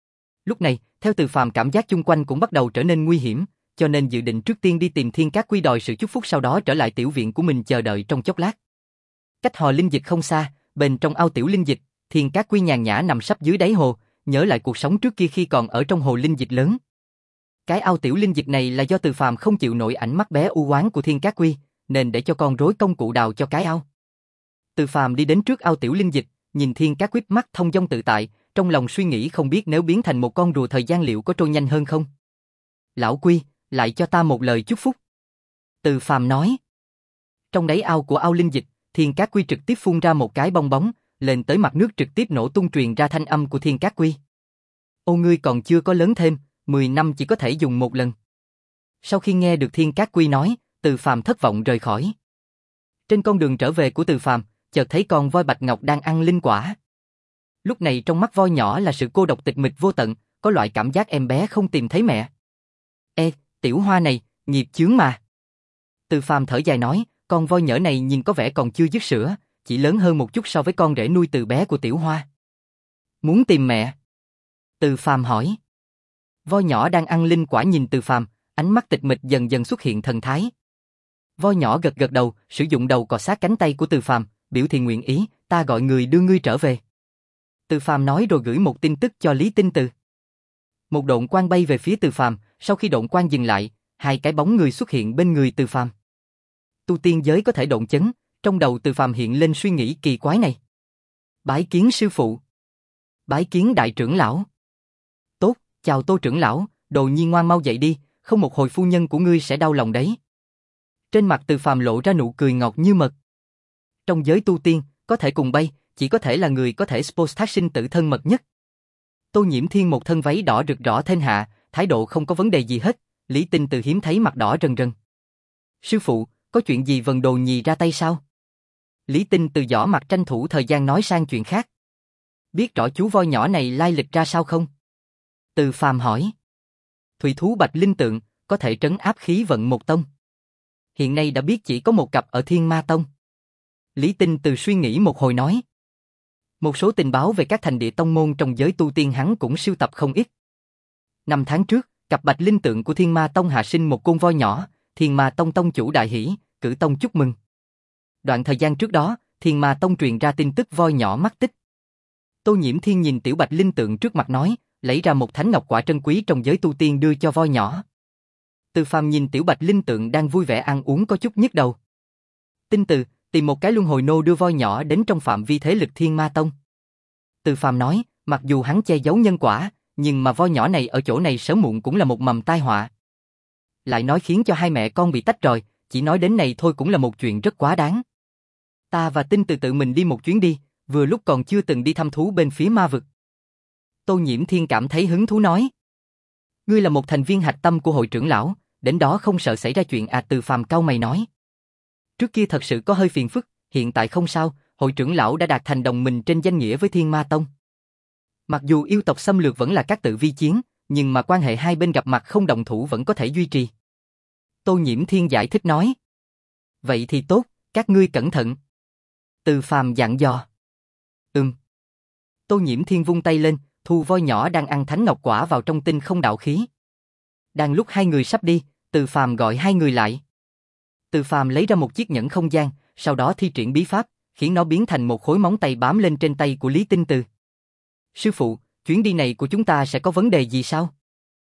Lúc này, theo Từ Phàm cảm giác chung quanh cũng bắt đầu trở nên nguy hiểm, cho nên dự định trước tiên đi tìm Thiên Cát Quy đòi sự chúc phúc, sau đó trở lại tiểu viện của mình chờ đợi trong chốc lát. Cách Hò Linh Dịch không xa, bên trong ao tiểu linh dịch, Thiên Cát Quy nhàn nhã nằm sấp dưới đáy hồ, nhớ lại cuộc sống trước kia khi còn ở trong hồ linh dịch lớn. Cái ao tiểu linh dịch này là do Từ Phàm không chịu nổi ảnh mắt bé u oán của Thiên Cát Quy, nên để cho con rối công cụ đào cho cái ao. Từ Phàm đi đến trước ao tiểu linh dịch, nhìn Thiên Cát Quy mắt thông dong tự tại, trong lòng suy nghĩ không biết nếu biến thành một con rùa thời gian liệu có trôi nhanh hơn không. Lão Quy, lại cho ta một lời chúc phúc. Từ Phàm nói. Trong đáy ao của ao linh dịch, Thiên Cát Quy trực tiếp phun ra một cái bong bóng, lên tới mặt nước trực tiếp nổ tung truyền ra thanh âm của Thiên Cát Quy. Ô ngươi còn chưa có lớn thêm, mười năm chỉ có thể dùng một lần. Sau khi nghe được Thiên Cát Quy nói, Từ Phàm thất vọng rời khỏi. Trên con đường trở về của Từ Phàm, chợt thấy con voi bạch ngọc đang ăn linh quả. Lúc này trong mắt voi nhỏ là sự cô độc tịch mịch vô tận, có loại cảm giác em bé không tìm thấy mẹ. Ê, tiểu hoa này, nghiệp chướng mà. Từ Phàm thở dài nói, con voi nhỡ này nhìn có vẻ còn chưa dứt sữa, chỉ lớn hơn một chút so với con rể nuôi từ bé của tiểu hoa. Muốn tìm mẹ? Từ Phàm hỏi. Voi nhỏ đang ăn linh quả nhìn Từ Phàm, ánh mắt tịch mịch dần dần xuất hiện thần thái. Voi nhỏ gật gật đầu, sử dụng đầu cọ sát cánh tay của Từ Phàm, biểu thị nguyện ý, ta gọi người đưa ngươi trở về. Từ Phàm nói rồi gửi một tin tức cho Lý Tinh Từ. Một độn quang bay về phía Từ Phàm, sau khi độn quang dừng lại, hai cái bóng người xuất hiện bên người Từ Phàm. Tu tiên giới có thể độn chấn, trong đầu Từ Phàm hiện lên suy nghĩ kỳ quái này. Bái kiến sư phụ. Bái kiến đại trưởng lão. Tốt, chào Tô trưởng lão, đồ nhi ngoan mau dậy đi, không một hồi phu nhân của ngươi sẽ đau lòng đấy. Trên mặt Từ Phàm lộ ra nụ cười ngọt như mật. Trong giới tu tiên, có thể cùng bay, chỉ có thể là người có thể sport thác sinh tử thân mật nhất. Tô Nhiễm Thiên một thân váy đỏ rực rỡ thiên hạ, thái độ không có vấn đề gì hết, Lý Tinh Từ hiếm thấy mặt đỏ rần rần. Sư phụ, có chuyện gì Vân Đồ Nhì ra tay sao? Lý Tinh Từ giỏ mặt tranh thủ thời gian nói sang chuyện khác. Biết rõ chú voi nhỏ này lai lịch ra sao không? Từ Phàm hỏi. Thủy thú bạch linh tượng, có thể trấn áp khí vận một tông. Hiện nay đã biết chỉ có một cặp ở Thiên Ma Tông. Lý Tinh Từ suy nghĩ một hồi nói. Một số tình báo về các thành địa tông môn trong giới tu tiên hắn cũng sưu tập không ít. Năm tháng trước, cặp bạch linh tượng của Thiên Ma Tông hạ sinh một con voi nhỏ, Thiên Ma Tông tông chủ đại hỷ, cử tông chúc mừng. Đoạn thời gian trước đó, Thiên Ma Tông truyền ra tin tức voi nhỏ mất tích. Tô Nhiễm Thiên nhìn tiểu bạch linh tượng trước mặt nói, lấy ra một thánh ngọc quả trân quý trong giới tu tiên đưa cho voi nhỏ. Từ Phàm nhìn tiểu bạch linh tượng đang vui vẻ ăn uống có chút nhức đầu. Tinh Từ, tìm một cái luân hồi nô đưa voi nhỏ đến trong phạm vi thế lực Thiên Ma Tông. Từ Phàm nói, mặc dù hắn che giấu nhân quả, nhưng mà voi nhỏ này ở chỗ này sớm muộn cũng là một mầm tai họa. Lại nói khiến cho hai mẹ con bị tách rời, chỉ nói đến này thôi cũng là một chuyện rất quá đáng. Ta và Tinh Từ tự mình đi một chuyến đi, vừa lúc còn chưa từng đi thăm thú bên phía ma vực. Tô Nhiễm Thiên cảm thấy hứng thú nói. Ngươi là một thành viên hạch tâm của hội trưởng lão, đến đó không sợ xảy ra chuyện à? Từ Phàm cau mày nói. Trước kia thật sự có hơi phiền phức, hiện tại không sao, hội trưởng lão đã đạt thành đồng minh trên danh nghĩa với Thiên Ma Tông. Mặc dù yêu tộc xâm lược vẫn là các tự vi chiến, nhưng mà quan hệ hai bên gặp mặt không động thủ vẫn có thể duy trì. Tô Nhiễm Thiên giải thích nói. Vậy thì tốt, các ngươi cẩn thận. Từ Phàm dặn dò. Ừm. Tô Nhiễm Thiên vung tay lên, thu voi nhỏ đang ăn thánh ngọc quả vào trong tinh không đạo khí. Đang lúc hai người sắp đi, Từ Phàm gọi hai người lại. Từ Phàm lấy ra một chiếc nhẫn không gian, sau đó thi triển bí pháp, khiến nó biến thành một khối móng tay bám lên trên tay của Lý Tinh Từ. Sư phụ, chuyến đi này của chúng ta sẽ có vấn đề gì sao?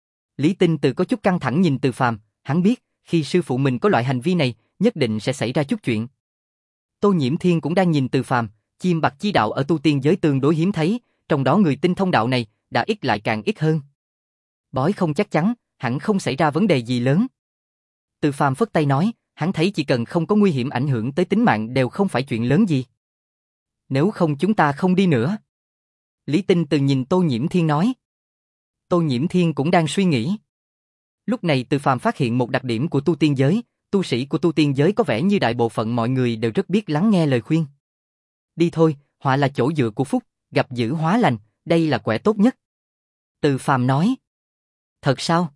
Lý Tinh Từ có chút căng thẳng nhìn Từ Phàm, hắn biết, khi sư phụ mình có loại hành vi này, nhất định sẽ xảy ra chút chuyện. Tô Nhiễm Thiên cũng đang nhìn Từ Phàm, chim bạc chi đạo ở tu tiên giới tương đối hiếm thấy, trong đó người tinh thông đạo này, đã ít lại càng ít hơn. Bói không chắc chắn, hẳn không xảy ra vấn đề gì lớn. Từ Phàm phất tay nói, hắn thấy chỉ cần không có nguy hiểm ảnh hưởng tới tính mạng đều không phải chuyện lớn gì. Nếu không chúng ta không đi nữa. Lý Tinh Từ nhìn Tô Nhiễm Thiên nói. Tô Nhiễm Thiên cũng đang suy nghĩ. Lúc này Từ Phàm phát hiện một đặc điểm của tu tiên giới, tu sĩ của tu tiên giới có vẻ như đại bộ phận mọi người đều rất biết lắng nghe lời khuyên. Đi thôi, họa là chỗ dựa của phúc, gặp dữ hóa lành, đây là quẻ tốt nhất. Từ Phàm nói. Thật sao?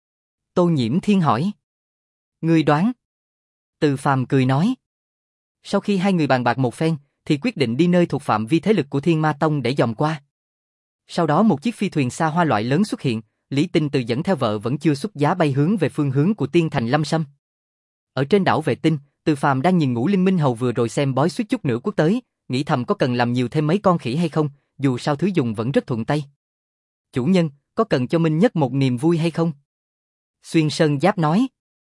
Tô Nhiễm Thiên hỏi. Ngươi đoán. Từ Phàm cười nói. Sau khi hai người bàn bạc một phen, thì quyết định đi nơi thuộc phạm vi thế lực của Thiên Ma Tông để dòm qua. Sau đó một chiếc phi thuyền xa hoa loại lớn xuất hiện, Lý Tinh Từ dẫn theo vợ vẫn chưa xuất giá bay hướng về phương hướng của Tiên Thành Lâm Sâm. Ở trên đảo Vệ Tinh, Từ Phàm đang nhìn Ngũ Linh Minh Hầu vừa rồi xem bói suýt chút nữa quốc tới, nghĩ thầm có cần làm nhiều thêm mấy con khỉ hay không, dù sao thứ dùng vẫn rất thuận tay. Chủ nhân, có cần cho Minh Nhất một niềm vui hay không? Xuyên Sơn Giáp nói.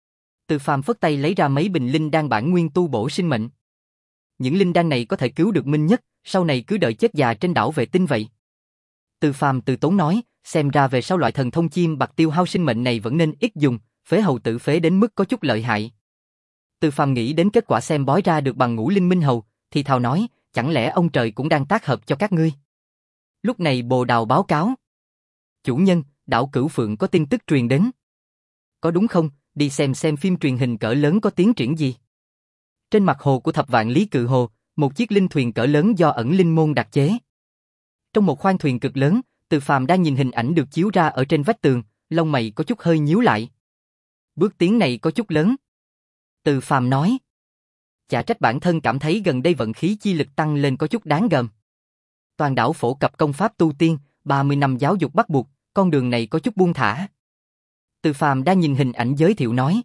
Từ Phàm phất tay lấy ra mấy bình linh đan bản nguyên tu bổ sinh mệnh. Những linh đan này có thể cứu được Minh Nhất, sau này cứ đợi chết già trên đảo Vệ Tinh vậy. Từ Phàm từ tốn nói, xem ra về sau loại thần thông chim bạc tiêu hao sinh mệnh này vẫn nên ít dùng, phế hầu tự phế đến mức có chút lợi hại. Từ Phàm nghĩ đến kết quả xem bói ra được bằng Ngũ Linh Minh Hầu, thì thào nói, chẳng lẽ ông trời cũng đang tác hợp cho các ngươi? Lúc này Bồ Đào báo cáo. Chủ nhân, đảo Cửu Phượng có tin tức truyền đến. Có đúng không, đi xem xem phim truyền hình cỡ lớn có tiến triển gì. Trên mặt hồ của Thập Vạn Lý Cự Hồ, một chiếc linh thuyền cỡ lớn do ẩn linh môn đặc chế. Trong một khoang thuyền cực lớn, Từ Phàm đang nhìn hình ảnh được chiếu ra ở trên vách tường, lông mày có chút hơi nhíu lại. Bước tiến này có chút lớn. Từ Phàm nói. Chả trách bản thân cảm thấy gần đây vận khí chi lực tăng lên có chút đáng gờm. Toàn đảo phổ cập công pháp tu tiên, ba mươi năm giáo dục bắt buộc, con đường này có chút buông thả. Từ Phàm đang nhìn hình ảnh giới thiệu nói.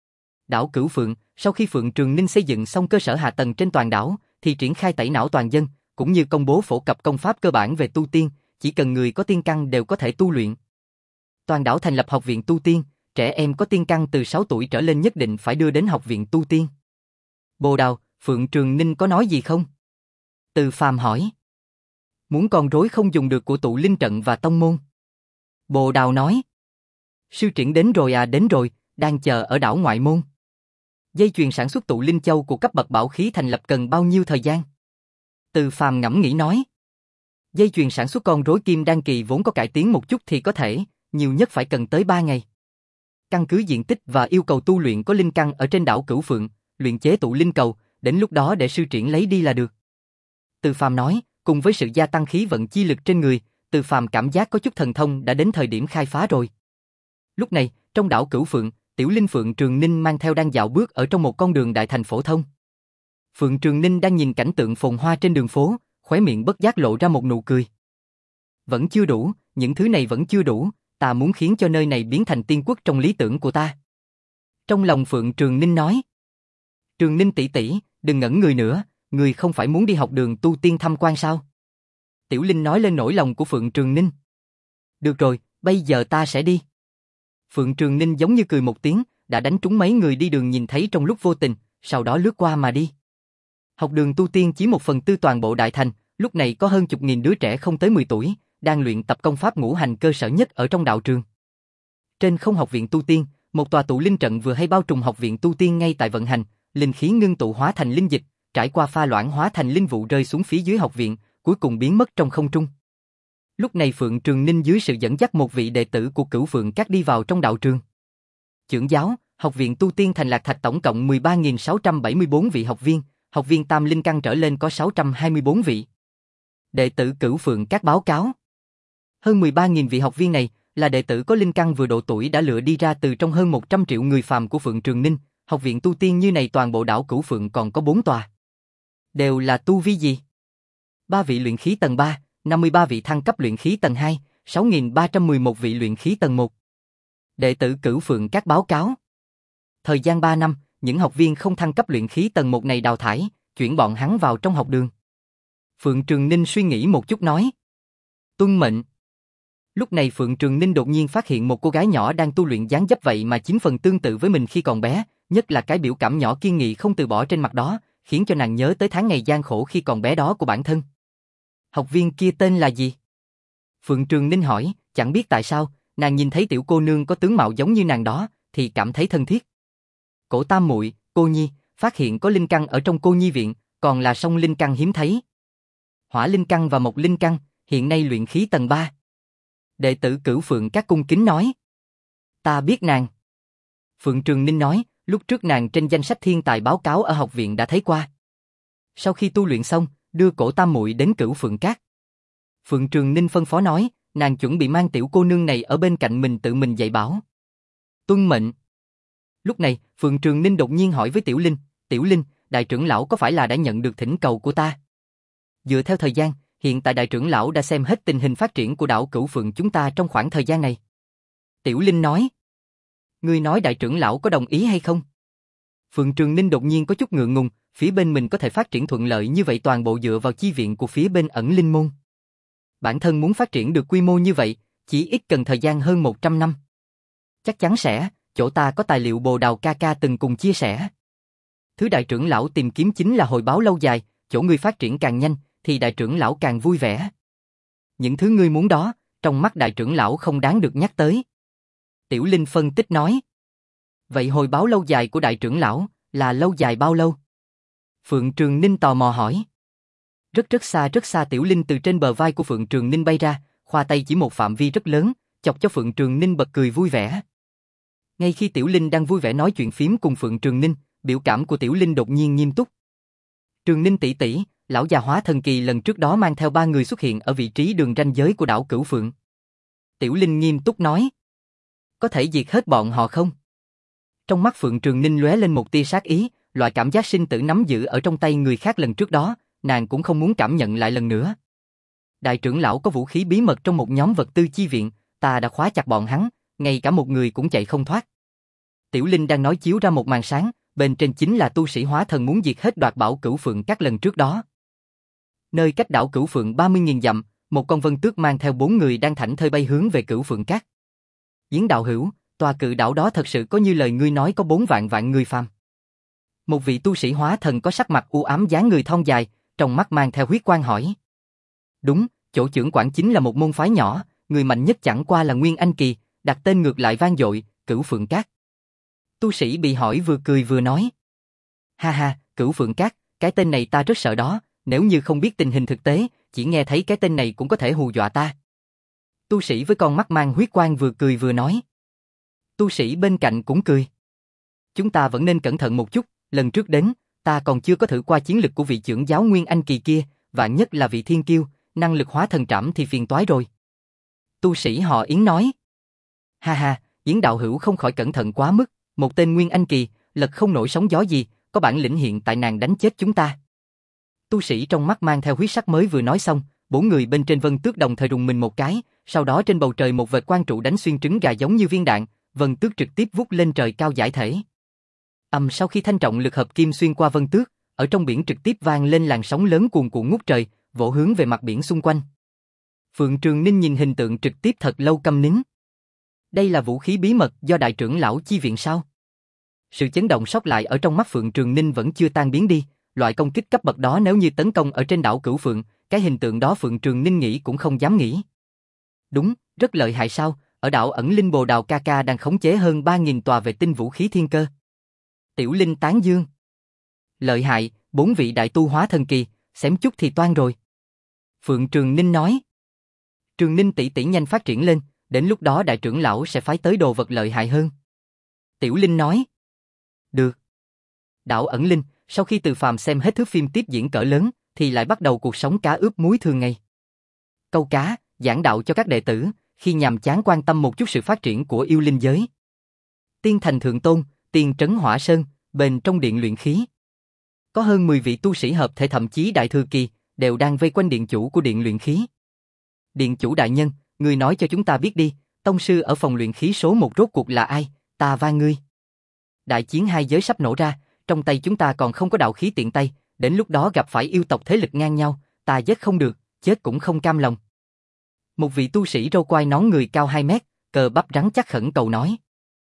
Đảo Cửu Phượng, sau khi Phượng Trường Ninh xây dựng xong cơ sở hạ tầng trên toàn đảo, thì triển khai tẩy não toàn dân, cũng như công bố phổ cập công pháp cơ bản về tu tiên, chỉ cần người có tiên căn đều có thể tu luyện. Toàn đảo thành lập học viện tu tiên, trẻ em có tiên căn từ sáu tuổi trở lên nhất định phải đưa đến học viện tu tiên. Bồ Đào, Phượng Trường Ninh có nói gì không? Từ Phàm hỏi. Muốn con rối không dùng được của tụ linh trận và tông môn. Bồ Đào nói. Sư triển đến rồi à, đến rồi, đang chờ ở đảo ngoại môn. Dây chuyền sản xuất tụ linh châu của cấp bậc bảo khí thành lập cần bao nhiêu thời gian? Từ Phàm ngẫm nghĩ nói. Dây chuyền sản xuất con rối kim đan kỳ vốn có cải tiến một chút thì có thể, nhiều nhất phải cần tới ba ngày. Căn cứ diện tích và yêu cầu tu luyện có linh căn ở trên đảo Cửu Phượng, luyện chế tụ linh cầu, đến lúc đó để sư triển lấy đi là được. Từ Phàm nói, cùng với sự gia tăng khí vận chi lực trên người, Từ Phàm cảm giác có chút thần thông đã đến thời điểm khai phá rồi. Lúc này, trong đảo Cửu Phượng, Tiểu Linh Phượng Trường Ninh mang theo đang dạo bước ở trong một con đường đại thành phổ thông. Phượng Trường Ninh đang nhìn cảnh tượng phồn hoa trên đường phố, khóe miệng bất giác lộ ra một nụ cười. Vẫn chưa đủ, những thứ này vẫn chưa đủ, ta muốn khiến cho nơi này biến thành tiên quốc trong lý tưởng của ta. Trong lòng Phượng Trường Ninh nói. Trường Ninh tỷ tỷ, đừng ngẩn người nữa, người không phải muốn đi học đường tu tiên tham quan sao? Tiểu Linh nói lên nỗi lòng của Phượng Trường Ninh. Được rồi, bây giờ ta sẽ đi. Phượng Trường Ninh giống như cười một tiếng, đã đánh trúng mấy người đi đường nhìn thấy trong lúc vô tình, sau đó lướt qua mà đi. Học đường tu tiên chỉ một phần tư toàn bộ đại thành, lúc này có hơn chục nghìn đứa trẻ không tới mười tuổi, đang luyện tập công pháp ngũ hành cơ sở nhất ở trong đạo trường. Trên không học viện tu tiên, một tòa tụ linh trận vừa hay bao trùm học viện tu tiên ngay tại vận hành, linh khí ngưng tụ hóa thành linh dịch, trải qua pha loãng hóa thành linh vụ rơi xuống phía dưới học viện, cuối cùng biến mất trong không trung. Lúc này Phượng Trường Ninh dưới sự dẫn dắt một vị đệ tử của Cửu Phượng Các đi vào trong đạo trường. Chưởng giáo, học viện tu tiên Thành Lạc Thạch tổng cộng mười ba nghìn sáu trăm bảy mươi tư vị học viên, học viên tam linh căn trở lên có sáu trăm hai mươi tư vị. Đệ tử Cửu Phượng Các báo cáo. Hơn mười ba nghìn vị học viên này là đệ tử có linh căn vừa độ tuổi đã lựa đi ra từ trong hơn một trăm triệu người phàm của Phượng Trường Ninh, học viện tu tiên như này toàn bộ đảo Cửu Phượng còn có bốn tòa. Đều là tu vi gì? ba vị luyện khí tầng ba, năm mươi ba vị thăng cấp luyện khí tầng hai, sáu nghìn ba trăm mười một vị luyện khí tầng một. Đệ tử Cửu Phượng Các báo cáo. Thời gian ba năm, những học viên không thăng cấp luyện khí tầng một này đào thải, chuyển bọn hắn vào trong học đường. Phượng Trường Ninh suy nghĩ một chút nói. Tuân mệnh. Lúc này Phượng Trường Ninh đột nhiên phát hiện một cô gái nhỏ đang tu luyện dáng dấp vậy mà chín phần tương tự với mình khi còn bé, nhất là cái biểu cảm nhỏ kiên nghị không từ bỏ trên mặt đó, khiến cho nàng nhớ tới tháng ngày gian khổ khi còn bé đó của bản thân. Học viên kia tên là gì? Phượng Trường Ninh hỏi, chẳng biết tại sao, nàng nhìn thấy tiểu cô nương có tướng mạo giống như nàng đó, thì cảm thấy thân thiết. Cổ Tam muội, cô nhi, phát hiện có linh căn ở trong cô nhi viện, còn là song linh căn hiếm thấy. Hỏa linh căn và mộc linh căn, hiện nay luyện khí tầng ba. Đệ tử Cửu Phượng Các cung kính nói. Ta biết nàng. Phượng Trường Ninh nói, lúc trước nàng trên danh sách thiên tài báo cáo ở học viện đã thấy qua. Sau khi tu luyện xong, đưa Cổ Tam muội đến Cửu Phượng Các. Phượng Trường Ninh phân phó nói, nàng chuẩn bị mang tiểu cô nương này ở bên cạnh mình tự mình dạy bảo. Tuân mệnh. Lúc này, Phượng Trường Ninh đột nhiên hỏi với Tiểu Linh, Tiểu Linh, đại trưởng lão có phải là đã nhận được thỉnh cầu của ta? Dựa theo thời gian, hiện tại đại trưởng lão đã xem hết tình hình phát triển của đảo Cửu Phượng chúng ta trong khoảng thời gian này. Tiểu Linh nói. Ngươi nói đại trưởng lão có đồng ý hay không? Phượng Trường Ninh đột nhiên có chút ngượng ngùng, phía bên mình có thể phát triển thuận lợi như vậy toàn bộ dựa vào chi viện của phía bên ẩn linh môn. Bản thân muốn phát triển được quy mô như vậy, chỉ ít cần thời gian hơn một trăm năm. Chắc chắn sẽ, chỗ ta có tài liệu Bồ Đào ca ca từng cùng chia sẻ. Thứ đại trưởng lão tìm kiếm chính là hồi báo lâu dài, chỗ ngươi phát triển càng nhanh, thì đại trưởng lão càng vui vẻ. Những thứ ngươi muốn đó, trong mắt đại trưởng lão không đáng được nhắc tới. Tiểu Linh phân tích nói. Vậy hồi báo lâu dài của đại trưởng lão, là lâu dài bao lâu? Phượng Trường Ninh tò mò hỏi. Rất rất xa rất xa. Tiểu Linh từ trên bờ vai của Phượng Trường Ninh bay ra, khoa tay chỉ một phạm vi rất lớn, chọc cho Phượng Trường Ninh bật cười vui vẻ. Ngay khi Tiểu Linh đang vui vẻ nói chuyện phím cùng Phượng Trường Ninh, biểu cảm của Tiểu Linh đột nhiên nghiêm túc. Trường Ninh tỷ tỷ, lão già hóa thần kỳ lần trước đó mang theo ba người xuất hiện ở vị trí đường ranh giới của đảo Cửu Phượng. Tiểu Linh nghiêm túc nói. Có thể diệt hết bọn họ không? Trong mắt Phượng Trường Ninh lóe lên một tia sát ý, loại cảm giác sinh tử nắm giữ ở trong tay người khác lần trước đó, nàng cũng không muốn cảm nhận lại lần nữa. Đại trưởng lão có vũ khí bí mật trong một nhóm vật tư chi viện, ta đã khóa chặt bọn hắn, ngay cả một người cũng chạy không thoát. Tiểu Linh đang nói chiếu ra một màn sáng, bên trên chính là tu sĩ hóa thần muốn diệt hết đoạt bảo Cửu Phượng Các lần trước đó. Nơi cách đảo Cửu Phượng ba mươi nghìn dặm, một con vân tước mang theo bốn người đang thảnh thơi bay hướng về Cửu Phượng Các. Yến đạo hữu, tòa cự đảo đó thật sự có như lời ngươi nói có bốn vạn vạn người phàm? Một vị tu sĩ hóa thần có sắc mặt u ám dáng người thon dài, trong mắt mang theo huyết quang hỏi. Đúng, chỗ trưởng quản chính là một môn phái nhỏ, người mạnh nhất chẳng qua là Nguyên Anh kỳ, đặt tên ngược lại vang dội, Cửu Phượng Các. Tu sĩ bị hỏi vừa cười vừa nói. Ha ha, Cửu Phượng Các, cái tên này ta rất sợ đó, nếu như không biết tình hình thực tế, chỉ nghe thấy cái tên này cũng có thể hù dọa ta. Tu sĩ với con mắt mang huyết quang vừa cười vừa nói. Tu sĩ bên cạnh cũng cười. Chúng ta vẫn nên cẩn thận một chút, lần trước đến, ta còn chưa có thử qua chiến lực của vị trưởng giáo Nguyên Anh kỳ kia, vạn nhất là vị thiên kiêu, năng lực hóa thần trảm thì phiền toái rồi. Tu sĩ họ Yến nói. Ha ha, Yến đạo hữu không khỏi cẩn thận quá mức, một tên Nguyên Anh kỳ, lật không nổi sóng gió gì, có bản lĩnh hiện tại nàng đánh chết chúng ta. Tu sĩ trong mắt mang theo huyết sắc mới vừa nói xong, bốn người bên trên Vân Tước đồng thời rùng mình một cái, sau đó trên bầu trời một vệt quang trụ đánh xuyên trứng gà giống như viên đạn, Vân Tước trực tiếp vút lên trời cao giải thể. Ầm sau khi thanh trọng lực hợp kim xuyên qua Vân Tước, ở trong biển trực tiếp vang lên làn sóng lớn cuồn cuộn ngút trời, vỗ hướng về mặt biển xung quanh. Phượng Trường Ninh nhìn hình tượng trực tiếp thật lâu câm nín. Đây là vũ khí bí mật do đại trưởng lão chi viện sao? Sự chấn động sót lại ở trong mắt Phượng Trường Ninh vẫn chưa tan biến đi, loại công kích cấp bậc đó nếu như tấn công ở trên đảo Cửu Phượng, cái hình tượng đó Phượng Trường Ninh nghĩ cũng không dám nghĩ. Đúng, rất lợi hại sao, ở đảo ẩn linh Bồ Đào ca ca đang khống chế hơn ba nghìn tòa vệ tinh vũ khí thiên cơ. Tiểu Linh tán dương. Lợi hại, bốn vị đại tu hóa thần kỳ, xém chút thì toan rồi. Phượng Trường Ninh nói. Trường Ninh tỷ tỷ nhanh phát triển lên, đến lúc đó đại trưởng lão sẽ phái tới đồ vật lợi hại hơn. Tiểu Linh nói. Được. Đảo ẩn linh, sau khi Từ Phàm xem hết thước phim tiếp diễn cỡ lớn, thì lại bắt đầu cuộc sống cá ướp muối thường ngày. Câu cá, giảng đạo cho các đệ tử, khi nhàm chán quan tâm một chút sự phát triển của yêu linh giới. Tiên thành thượng tôn, tiên trấn hỏa sơn, bên trong điện luyện khí. Có hơn mười vị tu sĩ hợp thể thậm chí đại thừa kỳ, đều đang vây quanh điện chủ của điện luyện khí. Điện chủ đại nhân, ngươi nói cho chúng ta biết đi, tông sư ở phòng luyện khí số một rốt cuộc là ai, ta van ngươi. Đại chiến hai giới sắp nổ ra, trong tay chúng ta còn không có đạo khí tiện tay, đến lúc đó gặp phải yêu tộc thế lực ngang nhau, ta giết không được, chết cũng không cam lòng. Một vị tu sĩ râu quai nón người cao hai mét, cờ bắp rắn chắc khẩn cầu nói.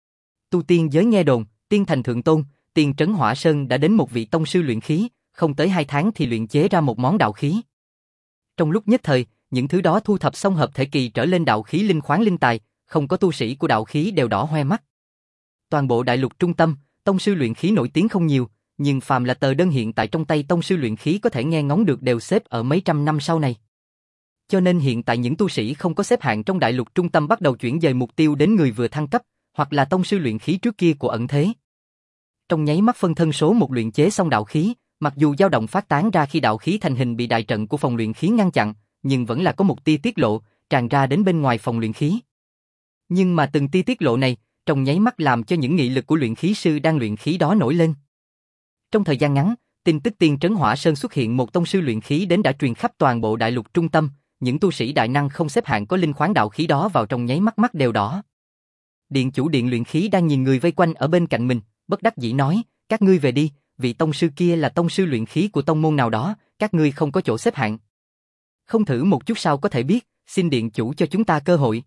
Tu tiên giới nghe đồn, tiên thành thượng tôn, tiên trấn hỏa sơn đã đến một vị tông sư luyện khí, không tới hai tháng thì luyện chế ra một món đạo khí. Trong lúc nhất thời, những thứ đó thu thập xong hợp thể kỳ trở lên đạo khí linh khoáng linh tài, không có tu sĩ của đạo khí đều đỏ hoe mắt. Toàn bộ đại lục trung tâm, tông sư luyện khí nổi tiếng không nhiều, nhưng phàm là tờ đơn hiện tại trong tay tông sư luyện khí có thể nghe ngóng được đều xếp ở mấy trăm năm sau này. Cho nên hiện tại những tu sĩ không có xếp hạng trong đại lục trung tâm bắt đầu chuyển dời mục tiêu đến người vừa thăng cấp, hoặc là tông sư luyện khí trước kia của ẩn thế. Trong nháy mắt phân thân số một luyện chế xong đạo khí, mặc dù dao động phát tán ra khi đạo khí thành hình bị đại trận của phòng luyện khí ngăn chặn, nhưng vẫn là có một tia tiết lộ, tràn ra đến bên ngoài phòng luyện khí. Nhưng mà từng tia tiết lộ này, trong nháy mắt làm cho những nghị lực của luyện khí sư đang luyện khí đó nổi lên. Trong thời gian ngắn, tin tức tiên trấn hỏa sơn xuất hiện một tông sư luyện khí đến đã truyền khắp toàn bộ đại lục trung tâm, những tu sĩ đại năng không xếp hạng có linh khoáng đạo khí đó vào trong nháy mắt mắt đều đỏ. Điện chủ điện luyện khí đang nhìn người vây quanh ở bên cạnh mình, bất đắc dĩ nói, các ngươi về đi, vị tông sư kia là tông sư luyện khí của tông môn nào đó, các ngươi không có chỗ xếp hạng. Không thử một chút sao có thể biết, xin điện chủ cho chúng ta cơ hội.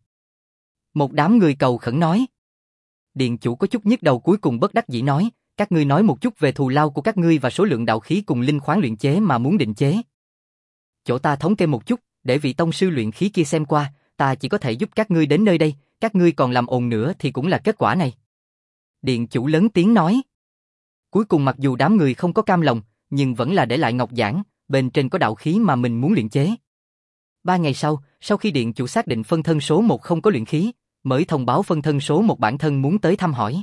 Một đám người cầu khẩn nói. Điện chủ có chút nhức đầu cuối cùng bất đắc dĩ nói, các ngươi nói một chút về thù lao của các ngươi và số lượng đạo khí cùng linh khoáng luyện chế mà muốn định chế. Chỗ ta thống kê một chút, để vị tông sư luyện khí kia xem qua, ta chỉ có thể giúp các ngươi đến nơi đây, các ngươi còn làm ồn nữa thì cũng là kết quả này. Điện chủ lớn tiếng nói. Cuối cùng mặc dù đám người không có cam lòng, nhưng vẫn là để lại ngọc giản, bên trên có đạo khí mà mình muốn luyện chế. Ba ngày sau, sau khi điện chủ xác định phân thân số một không có luyện khí, mới thông báo phân thân số một bản thân muốn tới thăm hỏi.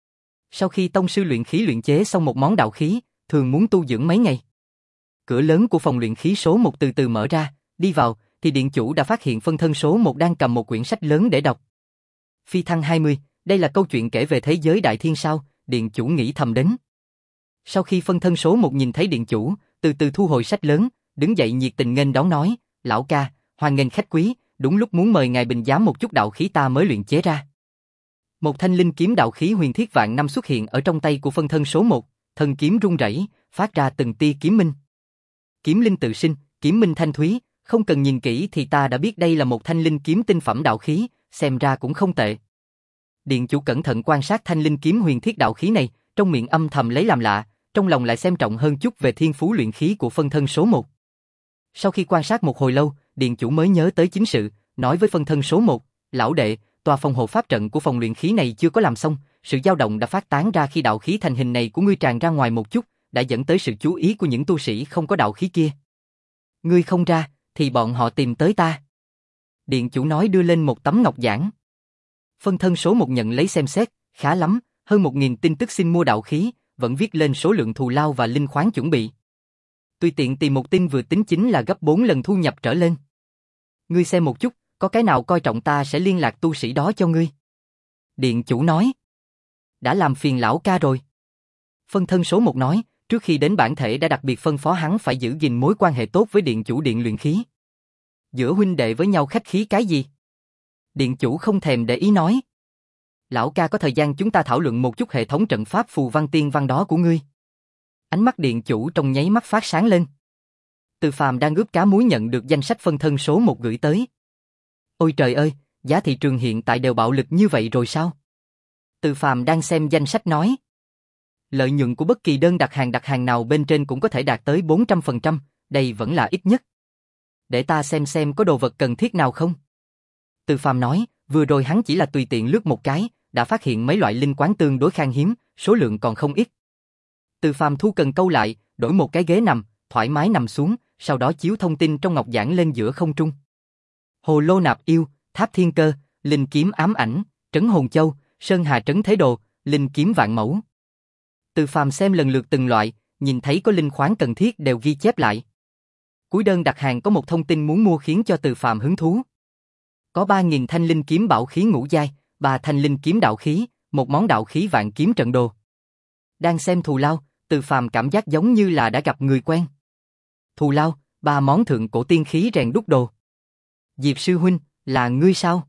Sau khi tông sư luyện khí luyện chế xong một món đạo khí, thường muốn tu dưỡng mấy ngày. Cửa lớn của phòng luyện khí số một từ từ mở ra, đi vào, thì điện chủ đã phát hiện phân thân số một đang cầm một quyển sách lớn để đọc. Phi thăng hai mươi, đây là câu chuyện kể về thế giới đại thiên sao, điện chủ nghĩ thầm đến. Sau khi phân thân số một nhìn thấy điện chủ, từ từ thu hồi sách lớn, đứng dậy nhiệt tình nghênh đón nói, lão ca, hoan nghênh khách quý, đúng lúc muốn mời ngài bình giám một chút đạo khí ta mới luyện chế ra. Một thanh linh kiếm đạo khí huyền thiết vạn năm xuất hiện ở trong tay của phân thân số một, thân kiếm rung rẩy, phát ra từng tia kiếm minh. Kiếm linh tự sinh, kiếm minh thanh thúy, không cần nhìn kỹ thì ta đã biết đây là một thanh linh kiếm tinh phẩm đạo khí, xem ra cũng không tệ. Điện chủ cẩn thận quan sát thanh linh kiếm huyền thiết đạo khí này, trong miệng âm thầm lấy làm lạ, trong lòng lại xem trọng hơn chút về thiên phú luyện khí của phân thân số một. Sau khi quan sát một hồi lâu, điện chủ mới nhớ tới chính sự, nói với phân thân số một, lão đệ, tòa phòng hộ pháp trận của phòng luyện khí này chưa có làm xong, sự dao động đã phát tán ra khi đạo khí thành hình này của ngươi tràn ra ngoài một chút, đã dẫn tới sự chú ý của những tu sĩ không có đạo khí kia. Ngươi không ra, thì bọn họ tìm tới ta. Điện chủ nói đưa lên một tấm ngọc giản. Phân thân số một nhận lấy xem xét, khá lắm, hơn một nghìn tin tức xin mua đạo khí, vẫn viết lên số lượng thù lao và linh khoáng chuẩn bị. Tùy tiện tìm một tin vừa tính chính là gấp bốn lần thu nhập trở lên. Ngươi xem một chút, có cái nào coi trọng ta sẽ liên lạc tu sĩ đó cho ngươi. Điện chủ nói. Đã làm phiền lão ca rồi. Phân thân số một nói, Trước khi đến bản thể đã đặc biệt phân phó hắn phải giữ gìn mối quan hệ tốt với điện chủ điện luyện khí. Giữa huynh đệ với nhau khách khí cái gì? Điện chủ không thèm để ý nói. Lão ca có thời gian chúng ta thảo luận một chút hệ thống trận pháp phù văn tiên văn đó của ngươi. Ánh mắt điện chủ trong nháy mắt phát sáng lên. Từ Phàm đang ướp cá muối nhận được danh sách phân thân số một gửi tới. Ôi trời ơi, giá thị trường hiện tại đều bạo lực như vậy rồi sao? Từ Phàm đang xem danh sách nói. Lợi nhuận của bất kỳ đơn đặt hàng đặt hàng nào bên trên cũng có thể đạt tới bốn trăm phần trăm, đây vẫn là ít nhất. Để ta xem xem có đồ vật cần thiết nào không? Từ Phàm nói, vừa rồi hắn chỉ là tùy tiện lướt một cái, đã phát hiện mấy loại linh quán tương đối khan hiếm, số lượng còn không ít. Từ Phàm thu cần câu lại, đổi một cái ghế nằm, thoải mái nằm xuống, sau đó chiếu thông tin trong ngọc giản lên giữa không trung. Hồ lô nạp yêu, tháp thiên cơ, linh kiếm ám ảnh, trấn hồn châu, sơn hà trấn thế đồ, linh kiếm vạn mẫu. Từ Phàm xem lần lượt từng loại, nhìn thấy có linh khoáng cần thiết đều ghi chép lại. Cuối đơn đặt hàng có một thông tin muốn mua khiến cho Từ Phàm hứng thú. Có ba nghìn thanh linh kiếm bảo khí ngũ giai, ba thanh linh kiếm đạo khí, một món đạo khí vạn kiếm trận đồ. Đang xem thù lao, Từ Phàm cảm giác giống như là đã gặp người quen. Thù lao, ba món thượng cổ tiên khí rèn đúc đồ. Diệp sư huynh, là ngươi sao?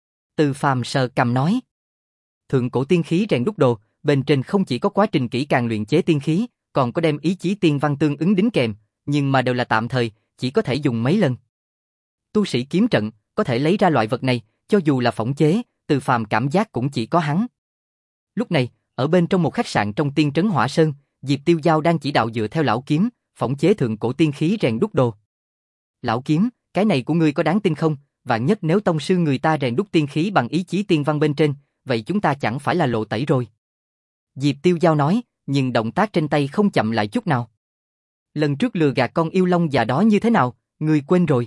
Từ Phàm sờ cằm nói. Thượng cổ tiên khí rèn đúc đồ, bên trên không chỉ có quá trình kỹ càng luyện chế tiên khí, còn có đem ý chí tiên văn tương ứng đính kèm, nhưng mà đều là tạm thời, chỉ có thể dùng mấy lần. Tu sĩ kiếm trận có thể lấy ra loại vật này, cho dù là phỏng chế, Từ Phàm cảm giác cũng chỉ có hắn. Lúc này, ở bên trong một khách sạn trong tiên trấn Hỏa Sơn, Diệp Tiêu Giao đang chỉ đạo dựa theo lão kiếm, phỏng chế thượng cổ tiên khí rèn đúc đồ. Lão kiếm, cái này của ngươi có đáng tin không? Vạn nhất nếu tông sư người ta rèn đúc tiên khí bằng ý chí tiên văn bên trên, vậy chúng ta chẳng phải là lộ tẩy rồi. Diệp Tiêu Giao nói, nhưng động tác trên tay không chậm lại chút nào. Lần trước lừa gạt con yêu long già đó như thế nào, ngươi quên rồi.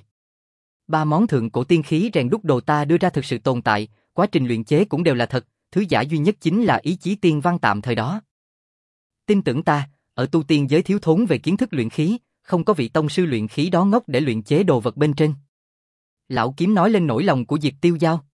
Ba món thượng cổ tiên khí rèn đúc đồ ta đưa ra thực sự tồn tại, quá trình luyện chế cũng đều là thật, thứ giả duy nhất chính là ý chí tiên văn tạm thời đó. Tin tưởng ta, ở tu tiên giới thiếu thốn về kiến thức luyện khí, không có vị tông sư luyện khí đó ngốc để luyện chế đồ vật bên trên. Lão kiếm nói lên nỗi lòng của Diệp Tiêu Giao.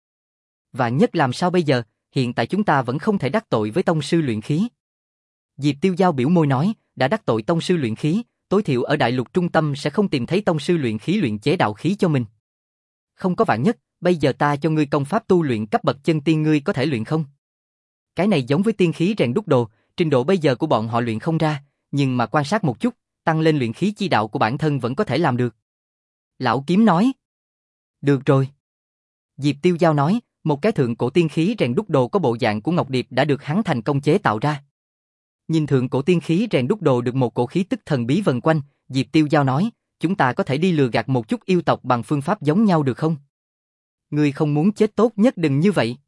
Và nhất làm sao bây giờ, hiện tại chúng ta vẫn không thể đắc tội với tông sư luyện khí. Diệp Tiêu Giao biểu môi nói, đã đắc tội tông sư luyện khí, tối thiểu ở đại lục trung tâm sẽ không tìm thấy tông sư luyện khí luyện chế đạo khí cho mình. Không có vạn nhất, bây giờ ta cho ngươi công pháp tu luyện cấp bậc chân tiên ngươi có thể luyện không? Cái này giống với tiên khí rèn đúc đồ, trình độ bây giờ của bọn họ luyện không ra, nhưng mà quan sát một chút, tăng lên luyện khí chi đạo của bản thân vẫn có thể làm được. Lão kiếm nói. Được rồi. Diệp Tiêu Giao nói, một cái thượng cổ tiên khí rèn đúc đồ có bộ dạng của ngọc điệp đã được hắn thành công chế tạo ra. Nhìn thượng cổ tiên khí rèn đúc đồ được một cổ khí tức thần bí vần quanh, Diệp Tiêu Giao nói, chúng ta có thể đi lừa gạt một chút yêu tộc bằng phương pháp giống nhau được không? Ngươi không muốn chết tốt nhất đừng như vậy.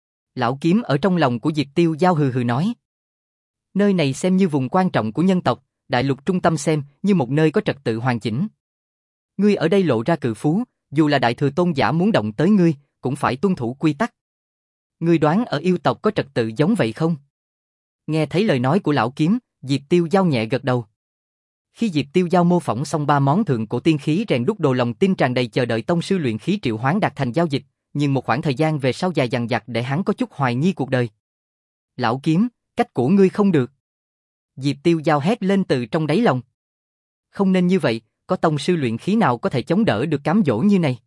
Lão kiếm ở trong lòng của Diệp Tiêu Giao hừ hừ nói. Nơi này xem như vùng quan trọng của nhân tộc, đại lục trung tâm xem như một nơi có trật tự hoàn chỉnh. Ngươi ở đây lộ ra cự phú, dù là đại thừa tôn giả muốn động tới ngươi, cũng phải tuân thủ quy tắc. Ngươi đoán ở yêu tộc có trật tự giống vậy không? Nghe thấy lời nói của lão kiếm, Diệp Tiêu Giao nhẹ gật đầu. Khi Diệp Tiêu Giao mô phỏng xong ba món thượng cổ tiên khí rèn đúc đồ, lòng tin tràn đầy chờ đợi tông sư luyện khí Triệu Hoán đạt thành giao dịch, nhưng một khoảng thời gian về sau dài dằng dặc để hắn có chút hoài nghi cuộc đời. Lão kiếm, cách của ngươi không được. Diệp Tiêu Giao hét lên từ trong đáy lòng. Không nên như vậy, có tông sư luyện khí nào có thể chống đỡ được cám dỗ như này?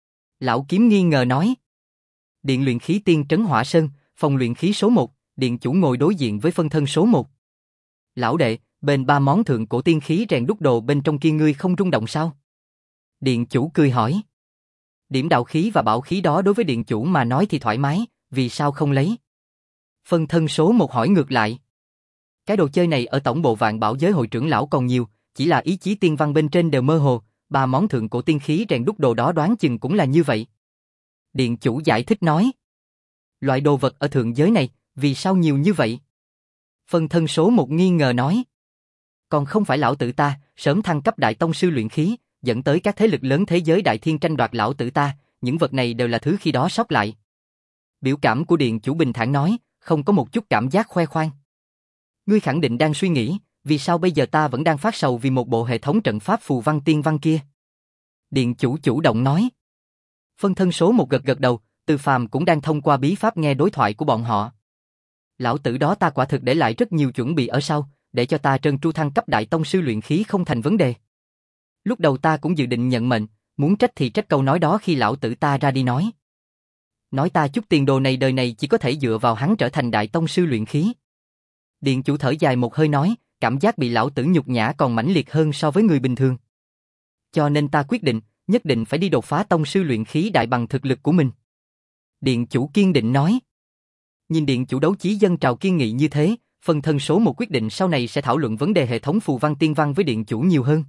Lão kiếm nghi ngờ nói. Điện luyện khí tiên trấn Hỏa Sơn, phòng luyện khí số một, điện chủ ngồi đối diện với phân thân số một. Lão đệ, bên ba món thượng cổ tiên khí rèn đúc đồ bên trong kia ngươi không rung động sao? Điện chủ cười hỏi. Điểm đạo khí và bảo khí đó đối với điện chủ mà nói thì thoải mái, vì sao không lấy? Phân thân số một hỏi ngược lại. Cái đồ chơi này ở tổng bộ Vạn Bảo Giới hội trưởng lão còn nhiều, chỉ là ý chí tiên văn bên trên đều mơ hồ, ba món thượng cổ tiên khí rèn đúc đồ đó đoán chừng cũng là như vậy. Điện chủ giải thích nói. Loại đồ vật ở thượng giới này, vì sao nhiều như vậy? Phân thân số một nghi ngờ nói. Còn không phải lão tử ta, sớm thăng cấp đại tông sư luyện khí, dẫn tới các thế lực lớn thế giới đại thiên tranh đoạt lão tử ta, những vật này đều là thứ khi đó sót lại. Biểu cảm của điện chủ bình thản nói, không có một chút cảm giác khoe khoang. Ngươi khẳng định đang suy nghĩ, vì sao bây giờ ta vẫn đang phát sầu vì một bộ hệ thống trận pháp phù văn tiên văn kia? Điện chủ chủ động nói. Phân thân số một gật gật đầu, Từ Phàm cũng đang thông qua bí pháp nghe đối thoại của bọn họ. Lão tử đó ta quả thực để lại rất nhiều chuẩn bị ở sau, để cho ta trơn tru thăng cấp đại tông sư luyện khí không thành vấn đề. Lúc đầu ta cũng dự định nhận mệnh, muốn trách thì trách câu nói đó khi lão tử ta ra đi nói. Nói ta chút tiền đồ này đời này chỉ có thể dựa vào hắn trở thành đại tông sư luyện khí. Điện chủ thở dài một hơi nói, cảm giác bị lão tử nhục nhã còn mãnh liệt hơn so với người bình thường. Cho nên ta quyết định, nhất định phải đi đột phá tông sư luyện khí đại bằng thực lực của mình. Điện chủ kiên định nói. Nhìn điện chủ đấu chí dân trào kiên nghị như thế, phần thân số một quyết định sau này sẽ thảo luận vấn đề hệ thống phù văn tiên văn với điện chủ nhiều hơn.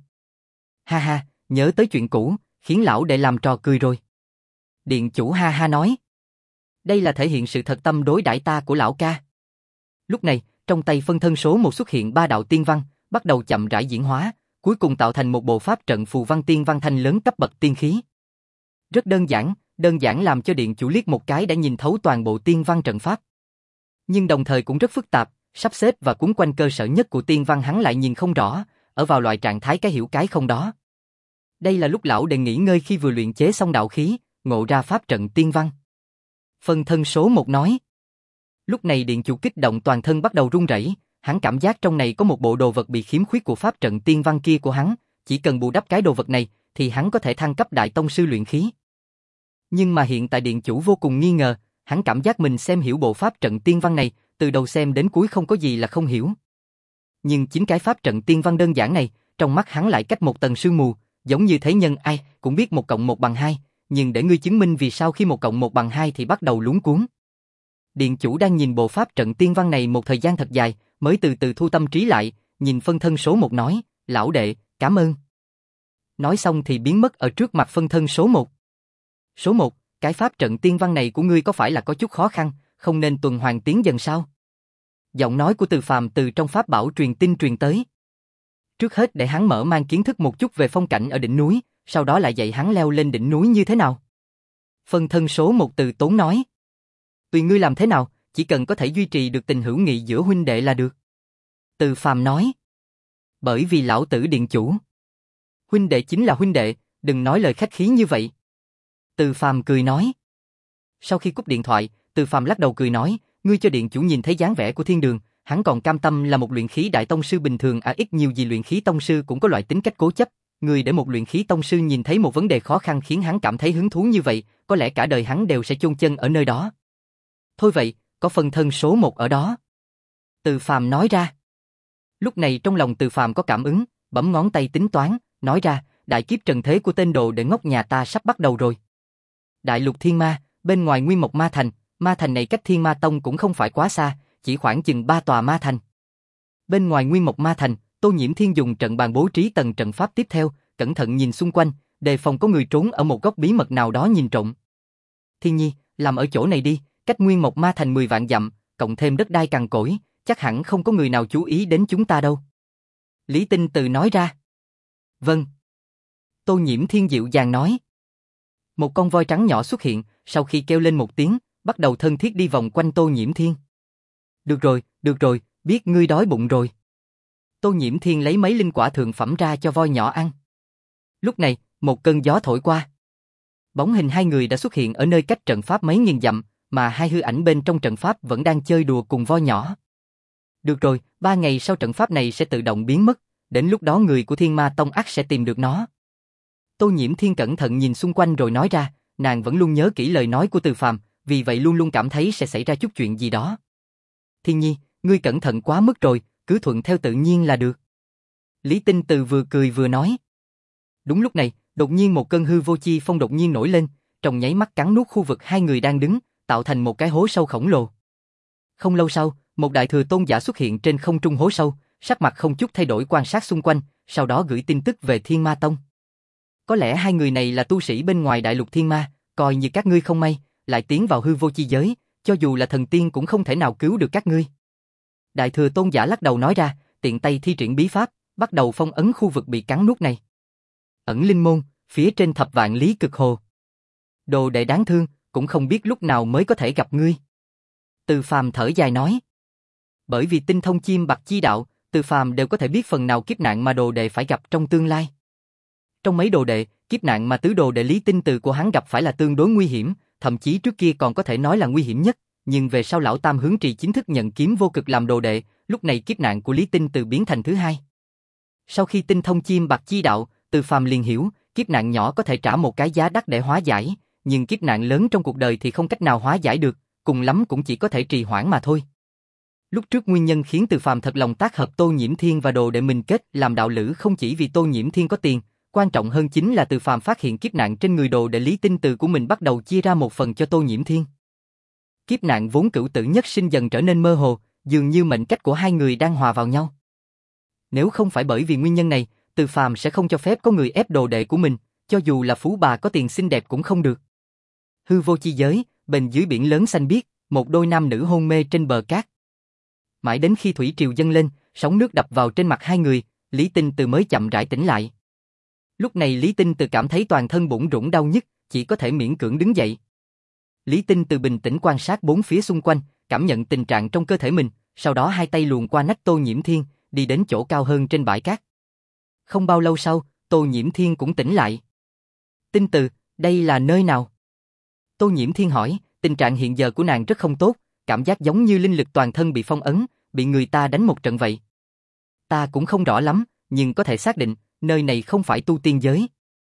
Ha ha, nhớ tới chuyện cũ, khiến lão đệ làm trò cười rồi. Điện chủ ha ha nói. Đây là thể hiện sự thật tâm đối đãi ta của lão ca. Lúc này, trong tay phân thân số một xuất hiện ba đạo tiên văn, bắt đầu chậm rãi diễn hóa, cuối cùng tạo thành một bộ pháp trận phù văn tiên văn thanh lớn cấp bậc tiên khí. Rất đơn giản, đơn giản làm cho điện chủ liếc một cái đã nhìn thấu toàn bộ tiên văn trận pháp. Nhưng đồng thời cũng rất phức tạp, sắp xếp và cuốn quanh cơ sở nhất của tiên văn hắn lại nhìn không rõ, ở vào loại trạng thái cái hiểu cái không đó. Đây là lúc lão đệ nghỉ ngơi khi vừa luyện chế xong đạo khí, ngộ ra pháp trận tiên văn. Phân thân số một nói. Lúc này điện chủ kích động toàn thân bắt đầu run rẩy, hắn cảm giác trong này có một bộ đồ vật bị khiếm khuyết của pháp trận tiên văn kia của hắn, chỉ cần bù đắp cái đồ vật này, thì hắn có thể thăng cấp đại tông sư luyện khí. Nhưng mà hiện tại điện chủ vô cùng nghi ngờ, hắn cảm giác mình xem hiểu bộ pháp trận tiên văn này, từ đầu xem đến cuối không có gì là không hiểu. Nhưng chính cái pháp trận tiên văn đơn giản này, trong mắt hắn lại cách một tầng sương mù, giống như thế nhân ai cũng biết một cộng một bằng hai, nhưng để ngươi chứng minh vì sao khi một cộng một bằng hai thì bắt đầu luống cuống. Điện chủ đang nhìn bộ pháp trận tiên văn này một thời gian thật dài, mới từ từ thu tâm trí lại, nhìn phân thân số một nói, lão đệ, cảm ơn. Nói xong thì biến mất ở trước mặt phân thân số một. Số một, cái pháp trận tiên văn này của ngươi có phải là có chút khó khăn, không nên tuần hoàn tiến dần sao? Giọng nói của Từ Phàm từ trong pháp bảo truyền tin truyền tới. Trước hết để hắn mở mang kiến thức một chút về phong cảnh ở đỉnh núi, sau đó lại dạy hắn leo lên đỉnh núi như thế nào. Phân thân số một Từ Tốn nói. Tùy ngươi làm thế nào, chỉ cần có thể duy trì được tình hữu nghị giữa huynh đệ là được. Từ Phàm nói. Bởi vì lão tử điện chủ. Huynh đệ chính là huynh đệ, đừng nói lời khách khí như vậy. Từ Phàm cười nói. Sau khi cúp điện thoại, Từ Phàm lắc đầu cười nói, ngươi cho điện chủ nhìn thấy dáng vẻ của thiên đường, hắn còn cam tâm là một luyện khí đại tông sư bình thường à, ít nhiều gì luyện khí tông sư cũng có loại tính cách cố chấp. Người để một luyện khí tông sư nhìn thấy một vấn đề khó khăn khiến hắn cảm thấy hứng thú như vậy, có lẽ cả đời hắn đều sẽ chôn chân ở nơi đó. Thôi vậy, có phân thân số một ở đó. Từ Phàm nói ra. Lúc này trong lòng Từ Phàm có cảm ứng, bấm ngón tay tính toán, nói ra, đại kiếp trần thế của tên đồ đệ ngốc nhà ta sắp bắt đầu rồi. Đại lục thiên ma, bên ngoài Nguyên Mộc Ma Thành, ma thành này cách Thiên Ma Tông cũng không phải quá xa, chỉ khoảng chừng ba tòa ma thành. Bên ngoài Nguyên Mộc Ma Thành, Tô Nhiễm Thiên dùng trận bàn bố trí tầng trận pháp tiếp theo, cẩn thận nhìn xung quanh, đề phòng có người trốn ở một góc bí mật nào đó nhìn trộm. Thiên Nhi, làm ở chỗ này đi, cách Nguyên Mộc Ma Thành mười vạn dặm, cộng thêm đất đai cằn cỗi, chắc hẳn không có người nào chú ý đến chúng ta đâu. Lý Tinh Từ nói ra. Vâng. Tô Nhiễm Thiên dịu dàng nói. Một con voi trắng nhỏ xuất hiện, sau khi kêu lên một tiếng, bắt đầu thân thiết đi vòng quanh Tô Nhiễm Thiên. Được rồi, được rồi, biết ngươi đói bụng rồi. Tô Nhiễm Thiên lấy mấy linh quả thượng phẩm ra cho voi nhỏ ăn. Lúc này, một cơn gió thổi qua. Bóng hình hai người đã xuất hiện ở nơi cách trận pháp mấy nghìn dặm, mà hai hư ảnh bên trong trận pháp vẫn đang chơi đùa cùng voi nhỏ. Được rồi, ba ngày sau trận pháp này sẽ tự động biến mất, đến lúc đó người của Thiên Ma Tông ắt sẽ tìm được nó. Tô Nhiễm Thiên cẩn thận nhìn xung quanh rồi nói ra, nàng vẫn luôn nhớ kỹ lời nói của Từ Phàm, vì vậy luôn luôn cảm thấy sẽ xảy ra chút chuyện gì đó. Thiên Nhi, ngươi cẩn thận quá mức rồi, cứ thuận theo tự nhiên là được. Lý Tinh Từ vừa cười vừa nói. Đúng lúc này, đột nhiên một cơn hư vô chi phong đột nhiên nổi lên, trong nháy mắt cắn nuốt khu vực hai người đang đứng, tạo thành một cái hố sâu khổng lồ. Không lâu sau, một đại thừa tôn giả xuất hiện trên không trung hố sâu, sắc mặt không chút thay đổi quan sát xung quanh, sau đó gửi tin tức về Thiên Ma Tông. Có lẽ hai người này là tu sĩ bên ngoài đại lục thiên ma, coi như các ngươi không may, lại tiến vào hư vô chi giới, cho dù là thần tiên cũng không thể nào cứu được các ngươi. Đại thừa tôn giả lắc đầu nói ra, tiện tay thi triển bí pháp, bắt đầu phong ấn khu vực bị cắn nuốt này. Ẩn linh môn, phía trên thập vạn lý cực hồ. Đồ đệ đáng thương, cũng không biết lúc nào mới có thể gặp ngươi. Từ Phàm thở dài nói. Bởi vì tinh thông chim bạc chi đạo, Từ Phàm đều có thể biết phần nào kiếp nạn mà đồ đệ phải gặp trong tương lai. Trong mấy đồ đệ, kiếp nạn mà tứ đồ đệ Lý Tinh Từ của hắn gặp phải là tương đối nguy hiểm, thậm chí trước kia còn có thể nói là nguy hiểm nhất, nhưng về sau lão tam hướng trì chính thức nhận kiếm vô cực làm đồ đệ, lúc này kiếp nạn của Lý Tinh Từ biến thành thứ hai. Sau khi tinh thông chim bạc chi đạo, Từ Phàm liền hiểu, kiếp nạn nhỏ có thể trả một cái giá đắt để hóa giải, nhưng kiếp nạn lớn trong cuộc đời thì không cách nào hóa giải được, cùng lắm cũng chỉ có thể trì hoãn mà thôi. Lúc trước nguyên nhân khiến Từ Phàm thật lòng tác hợp Tô Nhiễm Thiên và đồ đệ mình kết làm đạo lữ không chỉ vì Tô Nhiễm Thiên có tiền, quan trọng hơn chính là Từ Phàm phát hiện kiếp nạn trên người đồ đệ Lý Tinh Từ của mình bắt đầu chia ra một phần cho Tô Nhiễm Thiên. Kiếp nạn vốn cửu tử nhất sinh dần trở nên mơ hồ, dường như mệnh cách của hai người đang hòa vào nhau. Nếu không phải bởi vì nguyên nhân này, Từ Phàm sẽ không cho phép có người ép đồ đệ của mình, cho dù là phú bà có tiền xinh đẹp cũng không được. Hư vô chi giới, bên dưới biển lớn xanh biếc, một đôi nam nữ hôn mê trên bờ cát. Mãi đến khi thủy triều dâng lên, sóng nước đập vào trên mặt hai người, Lý Tinh Từ mới chậm rãi tỉnh lại. Lúc này Lý Tinh Từ cảm thấy toàn thân bủn rủn đau nhức, chỉ có thể miễn cưỡng đứng dậy. Lý Tinh Từ bình tĩnh quan sát bốn phía xung quanh, cảm nhận tình trạng trong cơ thể mình, sau đó hai tay luồn qua nách Tô Nhiễm Thiên, đi đến chỗ cao hơn trên bãi cát. Không bao lâu sau, Tô Nhiễm Thiên cũng tỉnh lại. Tinh Từ, đây là nơi nào? Tô Nhiễm Thiên hỏi, tình trạng hiện giờ của nàng rất không tốt, cảm giác giống như linh lực toàn thân bị phong ấn, bị người ta đánh một trận vậy. Ta cũng không rõ lắm, nhưng có thể xác định, nơi này không phải tu tiên giới.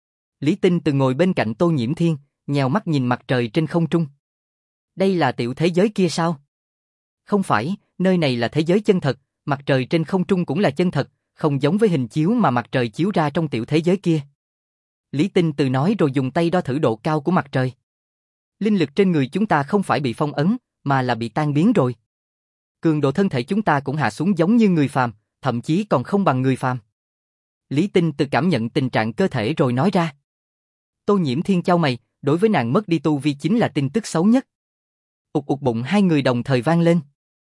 Lý Tinh Từ ngồi bên cạnh Tô Nhiễm Thiên, nheo mắt nhìn mặt trời trên không trung. Đây là tiểu thế giới kia sao? Không phải, nơi này là thế giới chân thật, mặt trời trên không trung cũng là chân thật, không giống với hình chiếu mà mặt trời chiếu ra trong tiểu thế giới kia. Lý Tinh Từ nói rồi dùng tay đo thử độ cao của mặt trời. Linh lực trên người chúng ta không phải bị phong ấn, mà là bị tan biến rồi. Cường độ thân thể chúng ta cũng hạ xuống giống như người phàm, thậm chí còn không bằng người phàm. Lý Tinh Từ cảm nhận tình trạng cơ thể rồi nói ra. Tô Nhiễm Thiên chau mày, đối với nàng mất đi tu vi chính là tin tức xấu nhất. Ụt ụt bụng hai người đồng thời vang lên.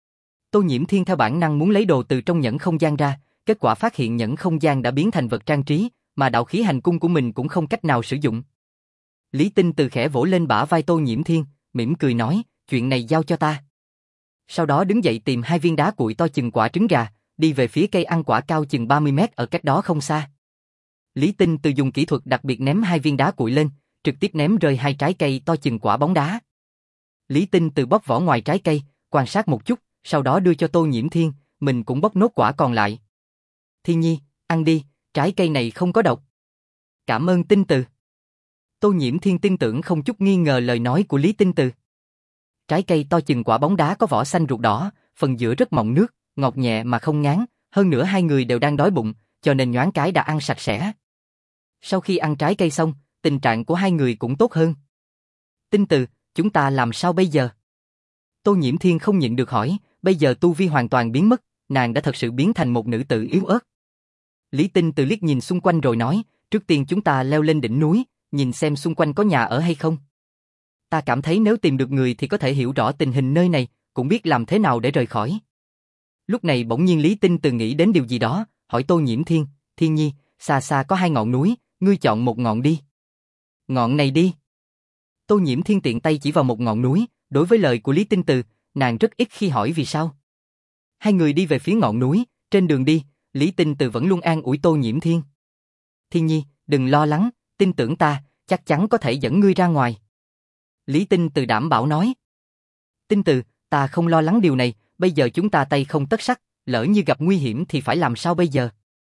Tô Nhiễm Thiên theo bản năng muốn lấy đồ từ trong nhẫn không gian ra, kết quả phát hiện nhẫn không gian đã biến thành vật trang trí, mà đạo khí hành cung của mình cũng không cách nào sử dụng. Lý Tinh Từ khẽ vỗ lên bả vai Tô Nhiễm Thiên, mỉm cười nói, chuyện này giao cho ta. Sau đó đứng dậy tìm hai viên đá cuội to chừng quả trứng gà, đi về phía cây ăn quả cao chừng ba mươi mét ở cách đó không xa. Lý Tinh Từ dùng kỹ thuật đặc biệt ném hai viên đá cuội lên, trực tiếp ném rơi hai trái cây to chừng quả bóng đá. Lý Tinh Từ bóc vỏ ngoài trái cây, quan sát một chút, sau đó đưa cho Tô Nhiễm Thiên, mình cũng bóc nốt quả còn lại. Thiên Nhi, ăn đi, trái cây này không có độc. Cảm ơn Tinh Từ. Tô Nhiễm Thiên tin tưởng không chút nghi ngờ lời nói của Lý Tinh Từ. Trái cây to chừng quả bóng đá có vỏ xanh ruột đỏ, phần giữa rất mọng nước, ngọt nhẹ mà không ngán, hơn nữa hai người đều đang đói bụng, cho nên nhoáng cái đã ăn sạch sẽ. Sau khi ăn trái cây xong, tình trạng của hai người cũng tốt hơn. Tinh Từ, chúng ta làm sao bây giờ? Tô Nhiễm Thiên không nhịn được hỏi, bây giờ tu vi hoàn toàn biến mất, nàng đã thật sự biến thành một nữ tử yếu ớt. Lý Tinh Từ liếc nhìn xung quanh rồi nói, trước tiên chúng ta leo lên đỉnh núi, nhìn xem xung quanh có nhà ở hay không. Ta cảm thấy nếu tìm được người thì có thể hiểu rõ tình hình nơi này, cũng biết làm thế nào để rời khỏi. Lúc này bỗng nhiên Lý Tinh Từ nghĩ đến điều gì đó, hỏi Tô Nhiễm Thiên, Thiên Nhi, xa xa có hai ngọn núi, ngươi chọn một ngọn đi. Ngọn này đi. Tô Nhiễm Thiên tiện tay chỉ vào một ngọn núi, đối với lời của Lý Tinh Từ, nàng rất ít khi hỏi vì sao. Hai người đi về phía ngọn núi, trên đường đi, Lý Tinh Từ vẫn luôn an ủi Tô Nhiễm Thiên. Thiên Nhi, đừng lo lắng, tin tưởng ta, chắc chắn có thể dẫn ngươi ra ngoài. Lý Tinh Từ đảm bảo nói. Tinh Từ, ta không lo lắng điều này, bây giờ chúng ta tay không tất sắt, lỡ như gặp nguy hiểm thì phải làm sao bây giờ?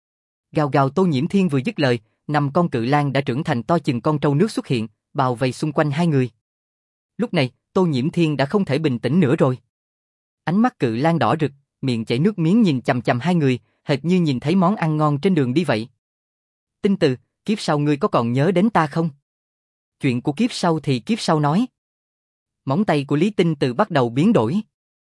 Gào gào Tô Nhiễm Thiên vừa dứt lời, năm con cự lang đã trưởng thành to chừng con trâu nước xuất hiện, bao vây xung quanh hai người. Lúc này, Tô Nhiễm Thiên đã không thể bình tĩnh nữa rồi. Ánh mắt cự lang đỏ rực, miệng chảy nước miếng nhìn chằm chằm hai người, hệt như nhìn thấy món ăn ngon trên đường đi vậy. Tinh Từ, kiếp sau ngươi có còn nhớ đến ta không? Chuyện của kiếp sau thì kiếp sau nói. Móng tay của Lý Tinh Từ bắt đầu biến đổi.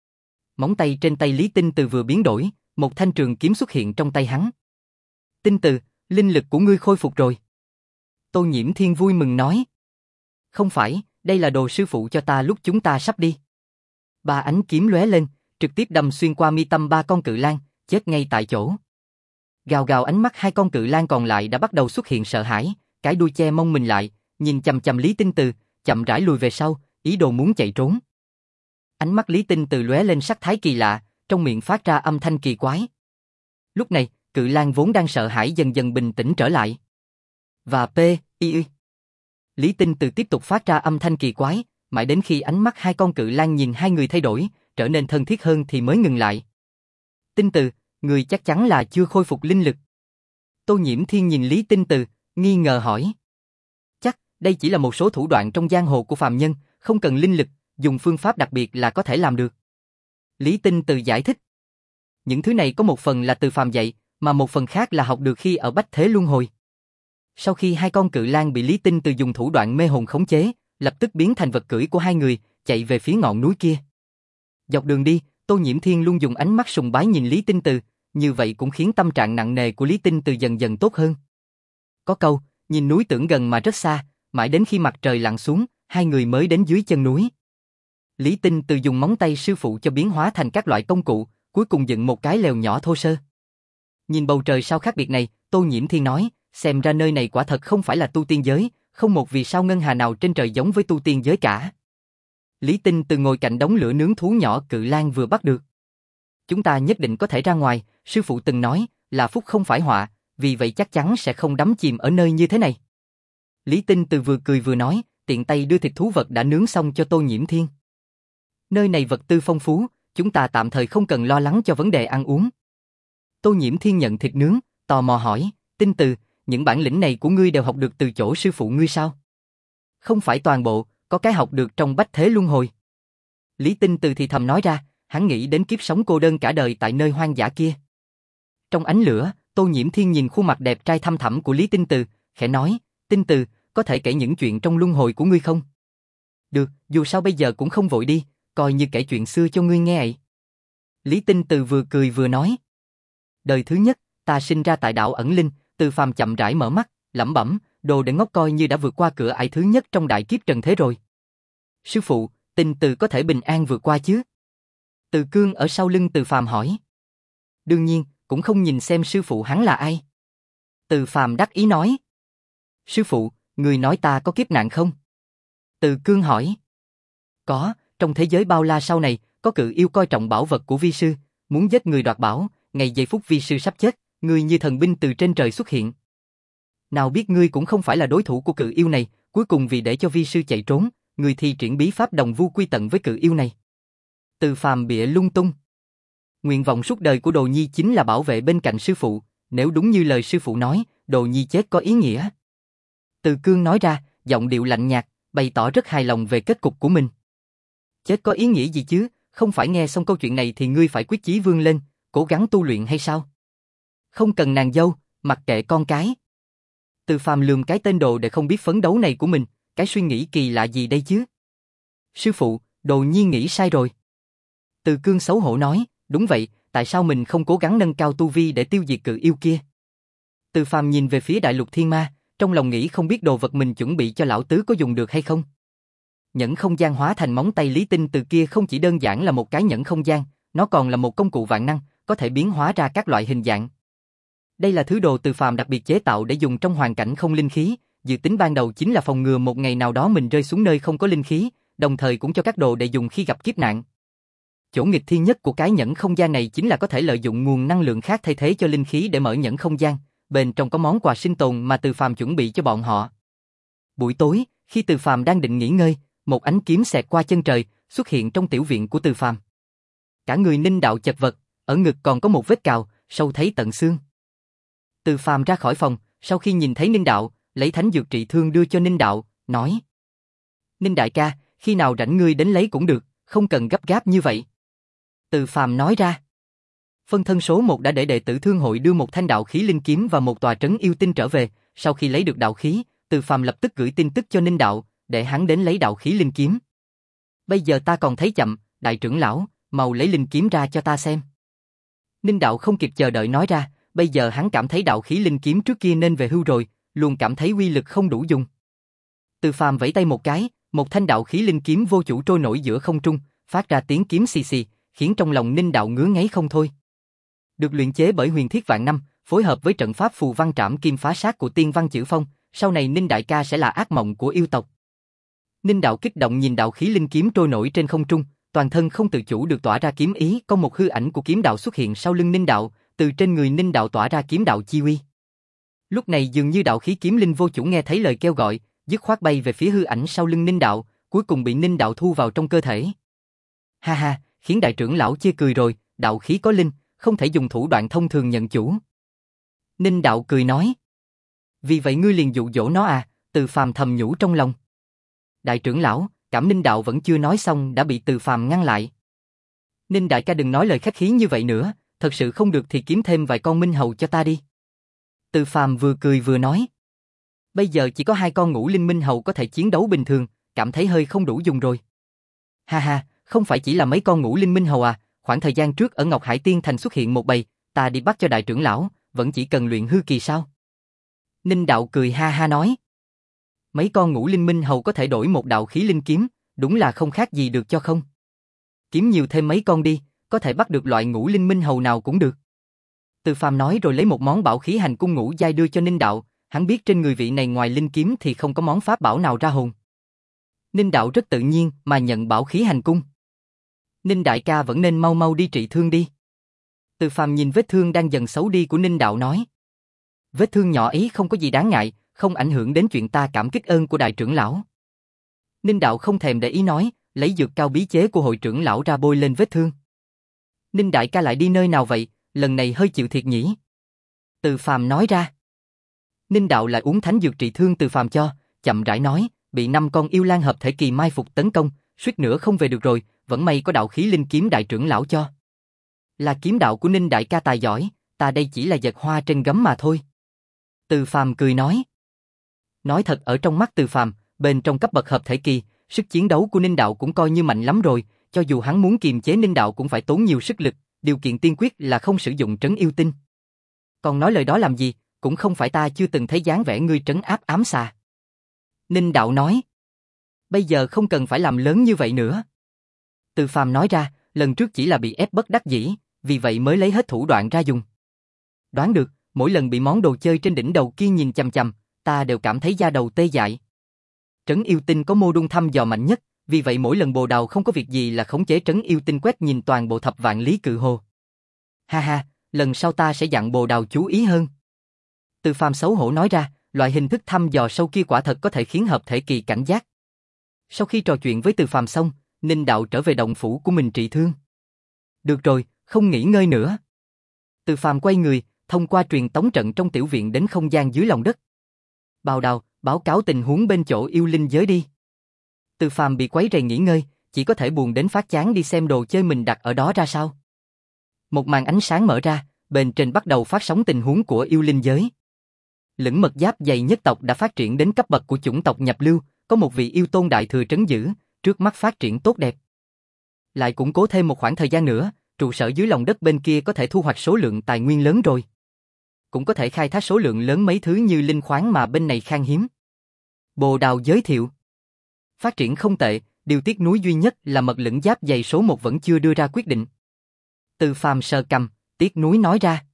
Móng tay trên tay Lý Tinh Từ vừa biến đổi, một thanh trường kiếm xuất hiện trong tay hắn. Tinh Từ, linh lực của ngươi khôi phục rồi. Tô Nhiễm Thiên vui mừng nói. Không phải, đây là đồ sư phụ cho ta lúc chúng ta sắp đi. Ba ánh kiếm lóe lên, trực tiếp đâm xuyên qua mi tâm ba con cự lang, chết ngay tại chỗ. Gào gào ánh mắt hai con cự lang còn lại đã bắt đầu xuất hiện sợ hãi, cái đuôi che mông mình lại, nhìn chằm chằm Lý Tinh Từ, chậm rãi lùi về sau, ý đồ muốn chạy trốn. Ánh mắt Lý Tinh Từ lóe lên sắc thái kỳ lạ, trong miệng phát ra âm thanh kỳ quái. Lúc này, cự lang vốn đang sợ hãi dần dần bình tĩnh trở lại. Và p, y, y. Lý Tinh Từ tiếp tục phát ra âm thanh kỳ quái, mãi đến khi ánh mắt hai con cự lang nhìn hai người thay đổi, trở nên thân thiết hơn thì mới ngừng lại. Tinh Từ, người chắc chắn là chưa khôi phục linh lực. Tô Nhiễm Thiên nhìn Lý Tinh Từ, nghi ngờ hỏi. Chắc, đây chỉ là một số thủ đoạn trong giang hồ của phàm nhân, không cần linh lực, dùng phương pháp đặc biệt là có thể làm được. Lý Tinh Từ giải thích. Những thứ này có một phần là từ phàm dạy, mà một phần khác là học được khi ở Bách Thế Luân Hồi. Sau khi hai con cự lang bị Lý Tinh Từ dùng thủ đoạn mê hồn khống chế, lập tức biến thành vật cưỡi của hai người, chạy về phía ngọn núi kia. Dọc đường đi, Tô Nhiễm Thiên luôn dùng ánh mắt sùng bái nhìn Lý Tinh Từ, như vậy cũng khiến tâm trạng nặng nề của Lý Tinh Từ dần dần tốt hơn. Có câu, nhìn núi tưởng gần mà rất xa, mãi đến khi mặt trời lặn xuống, hai người mới đến dưới chân núi. Lý Tinh Từ dùng móng tay sư phụ cho biến hóa thành các loại công cụ, cuối cùng dựng một cái lều nhỏ thô sơ. Nhìn bầu trời sao khác biệt này, Tô Nhiễm Thiên nói, xem ra nơi này quả thật không phải là tu tiên giới, không một vì sao ngân hà nào trên trời giống với tu tiên giới cả. Lý Tinh Từ ngồi cạnh đống lửa nướng thú nhỏ cự lang vừa bắt được. Chúng ta nhất định có thể ra ngoài, sư phụ từng nói, là phúc không phải họa, vì vậy chắc chắn sẽ không đắm chìm ở nơi như thế này. Lý Tinh Từ vừa cười vừa nói, tiện tay đưa thịt thú vật đã nướng xong cho Tô Nhiễm Thiên. Nơi này vật tư phong phú, chúng ta tạm thời không cần lo lắng cho vấn đề ăn uống. Tô Nhiễm Thiên nhận thịt nướng, tò mò hỏi, Tinh Từ, những bản lĩnh này của ngươi đều học được từ chỗ sư phụ ngươi sao? Không phải toàn bộ, có cái học được trong Bách Thế Luân Hồi. Lý Tinh Từ thì thầm nói ra, hắn nghĩ đến kiếp sống cô đơn cả đời tại nơi hoang dã kia. Trong ánh lửa, Tô Nhiễm Thiên nhìn khuôn mặt đẹp trai thăm thẳm của Lý Tinh Từ, khẽ nói, Tinh Từ, có thể kể những chuyện trong luân hồi của ngươi không? Được, dù sao bây giờ cũng không vội đi, coi như kể chuyện xưa cho ngươi nghe ấy. Lý Tinh Từ vừa cười vừa nói. Đời thứ nhất, ta sinh ra tại đảo Ẩn Linh, Từ phàm chậm rãi mở mắt, lẩm bẩm, đồ để ngốc coi như đã vượt qua cửa ải thứ nhất trong đại kiếp trần thế rồi. Sư phụ, Tinh Từ có thể bình an vượt qua chứ? Từ Cương ở sau lưng Từ phàm hỏi. Đương nhiên, cũng không nhìn xem sư phụ hắn là ai. Từ phàm đắc ý nói. Sư phụ, người nói ta có kiếp nạn không? Từ Cương hỏi. Có, trong thế giới bao la sau này, có cự yêu coi trọng bảo vật của vi sư, muốn giết người đoạt bảo, ngày giây phút vi sư sắp chết, ngươi như thần binh từ trên trời xuất hiện. Nào biết ngươi cũng không phải là đối thủ của cự yêu này, cuối cùng vì để cho vi sư chạy trốn, ngươi thi triển bí pháp đồng vu quy tận với cự yêu này. Từ phàm bịa lung tung. Nguyện vọng suốt đời của Đồ Nhi chính là bảo vệ bên cạnh sư phụ, nếu đúng như lời sư phụ nói, Đồ Nhi chết có ý nghĩa. Từ Cương nói ra, giọng điệu lạnh nhạt, bày tỏ rất hài lòng về kết cục của mình. Chết có ý nghĩa gì chứ, không phải nghe xong câu chuyện này thì ngươi phải quyết chí vươn lên, cố gắng tu luyện hay sao? Không cần nàng dâu, mặc kệ con cái. Từ phàm lườm cái tên đồ để không biết phấn đấu này của mình, cái suy nghĩ kỳ lạ gì đây chứ? Sư phụ, Đồ Nhi nghĩ sai rồi. Từ Cương xấu hổ nói, đúng vậy, tại sao mình không cố gắng nâng cao tu vi để tiêu diệt cự yêu kia? Từ phàm nhìn về phía đại lục thiên ma, trong lòng nghĩ không biết đồ vật mình chuẩn bị cho lão tứ có dùng được hay không. Nhẫn không gian hóa thành móng tay Lý Tinh Từ kia không chỉ đơn giản là một cái nhẫn không gian, nó còn là một công cụ vạn năng, có thể biến hóa ra các loại hình dạng. Đây là thứ đồ Từ phàm đặc biệt chế tạo để dùng trong hoàn cảnh không linh khí, dự tính ban đầu chính là phòng ngừa một ngày nào đó mình rơi xuống nơi không có linh khí, đồng thời cũng cho các đồ để dùng khi gặp kiếp nạn. Chỗ nghịch thiên nhất của cái nhẫn không gian này chính là có thể lợi dụng nguồn năng lượng khác thay thế cho linh khí để mở nhẫn không gian, bên trong có món quà sinh tồn mà Từ phàm chuẩn bị cho bọn họ. Buổi tối, khi Từ phàm đang định nghỉ ngơi, một ánh kiếm xẹt qua chân trời, xuất hiện trong tiểu viện của Từ phàm. Cả người Ninh Đạo chật vật, ở ngực còn có một vết cào, sâu thấy tận xương. Từ phàm ra khỏi phòng, sau khi nhìn thấy Ninh Đạo, lấy thánh dược trị thương đưa cho Ninh Đạo, nói: Ninh đại ca, khi nào rảnh ngươi đến lấy cũng được, không cần gấp gáp như vậy. Từ phàm nói ra. Phân thân số một đã để đệ tử thương hội đưa một thanh đạo khí linh kiếm và một tòa trấn yêu tinh trở về, sau khi lấy được đạo khí, Từ phàm lập tức gửi tin tức cho Ninh Đạo, để hắn đến lấy đạo khí linh kiếm. Bây giờ ta còn thấy chậm, đại trưởng lão, mau lấy linh kiếm ra cho ta xem. Ninh Đạo không kịp chờ đợi nói ra, bây giờ hắn cảm thấy đạo khí linh kiếm trước kia nên về hưu rồi, luôn cảm thấy uy lực không đủ dùng. Từ phàm vẫy tay một cái, một thanh đạo khí linh kiếm vô chủ trôi nổi giữa không trung, phát ra tiếng kiếm xì xì, khiến trong lòng Ninh Đạo ngứa ngáy không thôi. Được luyện chế bởi huyền thiết vạn năm, phối hợp với trận pháp phù văn trảm kim phá sát của tiên văn chữ phong, sau này Ninh đại ca sẽ là ác mộng của yêu tộc. Ninh Đạo kích động nhìn đạo khí linh kiếm trôi nổi trên không trung, toàn thân không tự chủ được tỏa ra kiếm ý, có một hư ảnh của kiếm đạo xuất hiện sau lưng Ninh Đạo, từ trên người Ninh Đạo tỏa ra kiếm đạo chi uy. Lúc này dường như đạo khí kiếm linh vô chủ nghe thấy lời kêu gọi, dứt khoát bay về phía hư ảnh sau lưng Ninh Đạo, cuối cùng bị Ninh Đạo thu vào trong cơ thể. Ha ha, khiến đại trưởng lão chê cười rồi, đạo khí có linh, không thể dùng thủ đoạn thông thường nhận chủ. Ninh Đạo cười nói. Vì vậy ngươi liền dụ dỗ nó à? Từ Phàm thầm nhủ trong lòng. Đại trưởng lão, Cảm Ninh Đạo vẫn chưa nói xong đã bị Từ Phàm ngăn lại. Ninh đại ca đừng nói lời khách khí như vậy nữa, thật sự không được thì kiếm thêm vài con minh hầu cho ta đi. Từ Phàm vừa cười vừa nói. Bây giờ chỉ có hai con ngũ linh minh hầu có thể chiến đấu bình thường, cảm thấy hơi không đủ dùng rồi. Ha ha, không phải chỉ là mấy con ngũ linh minh hầu à, khoảng thời gian trước ở Ngọc Hải Tiên Thành xuất hiện một bầy, ta đi bắt cho đại trưởng lão, vẫn chỉ cần luyện hư kỳ sao? Ninh Đạo cười ha ha nói. Mấy con ngũ linh minh hầu có thể đổi một đạo khí linh kiếm, đúng là không khác gì được cho không? Kiếm nhiều thêm mấy con đi, có thể bắt được loại ngũ linh minh hầu nào cũng được. Từ Phàm nói rồi lấy một món bảo khí hành cung ngũ giai đưa cho Ninh Đạo, hắn biết trên người vị này ngoài linh kiếm thì không có món pháp bảo nào ra hồn. Ninh Đạo rất tự nhiên mà nhận bảo khí hành cung. Ninh đại ca vẫn nên mau mau đi trị thương đi. Từ Phàm nhìn vết thương đang dần xấu đi của Ninh Đạo nói. Vết thương nhỏ ấy không có gì đáng ngại, không ảnh hưởng đến chuyện ta cảm kích ơn của đại trưởng lão. Ninh Đạo không thèm để ý nói, lấy dược cao bí chế của hội trưởng lão ra bôi lên vết thương. Ninh đại ca lại đi nơi nào vậy, lần này hơi chịu thiệt nhỉ? Từ Phàm nói ra. Ninh Đạo lại uống thánh dược trị thương Từ Phàm cho, chậm rãi nói, bị năm con yêu lang hợp thể kỳ mai phục tấn công, suýt nữa không về được rồi, vẫn may có đạo khí linh kiếm đại trưởng lão cho. Là kiếm đạo của Ninh đại ca tài giỏi, ta đây chỉ là giật hoa trên gấm mà thôi. Từ Phàm cười nói. Nói thật ở trong mắt Từ Phàm, bên trong cấp bậc hợp thể kỳ, sức chiến đấu của Ninh Đạo cũng coi như mạnh lắm rồi, cho dù hắn muốn kiềm chế Ninh Đạo cũng phải tốn nhiều sức lực, điều kiện tiên quyết là không sử dụng trấn yêu tinh. Còn nói lời đó làm gì, cũng không phải ta chưa từng thấy dáng vẻ ngươi trấn áp ám xà. Ninh Đạo nói. Bây giờ không cần phải làm lớn như vậy nữa. Từ Phàm nói ra, lần trước chỉ là bị ép bất đắc dĩ, vì vậy mới lấy hết thủ đoạn ra dùng. Đoán được, mỗi lần bị món đồ chơi trên đỉnh đầu kia nhìn chằm chằm, ta đều cảm thấy da đầu tê dại. Trấn yêu tinh có mô đun thăm dò mạnh nhất, vì vậy mỗi lần Bồ Đào không có việc gì là khống chế trấn yêu tinh quét nhìn toàn bộ thập vạn lý cự hồ. Ha ha, lần sau ta sẽ dặn Bồ Đào chú ý hơn. Từ Phàm xấu hổ nói ra, loại hình thức thăm dò sâu kia quả thật có thể khiến hợp thể kỳ cảnh giác. Sau khi trò chuyện với Từ Phàm xong, Ninh Đạo trở về động phủ của mình trị thương. Được rồi, không nghỉ ngơi nữa. Từ Phàm quay người, thông qua truyền tống trận trong tiểu viện đến không gian dưới lòng đất. Bào Đào, báo cáo tình huống bên chỗ yêu linh giới đi. Từ Phàm bị quấy rầy nghỉ ngơi, chỉ có thể buồn đến phát chán đi xem đồ chơi mình đặt ở đó ra sao. Một màn ánh sáng mở ra, bên trên bắt đầu phát sóng tình huống của yêu linh giới. Lĩnh mật giáp dày nhất tộc đã phát triển đến cấp bậc của chủng tộc nhập lưu, có một vị yêu tôn đại thừa trấn giữ, trước mắt phát triển tốt đẹp. Lại củng cố thêm một khoảng thời gian nữa, trụ sở dưới lòng đất bên kia có thể thu hoạch số lượng tài nguyên lớn rồi. Cũng có thể khai thác số lượng lớn mấy thứ như linh khoáng mà bên này khan hiếm. Bồ Đào giới thiệu. Phát triển không tệ, điều tiếc nuối duy nhất là mật lĩnh giáp dày số một vẫn chưa đưa ra quyết định. Từ Phàm sờ cằm, tiếc nuối nói ra.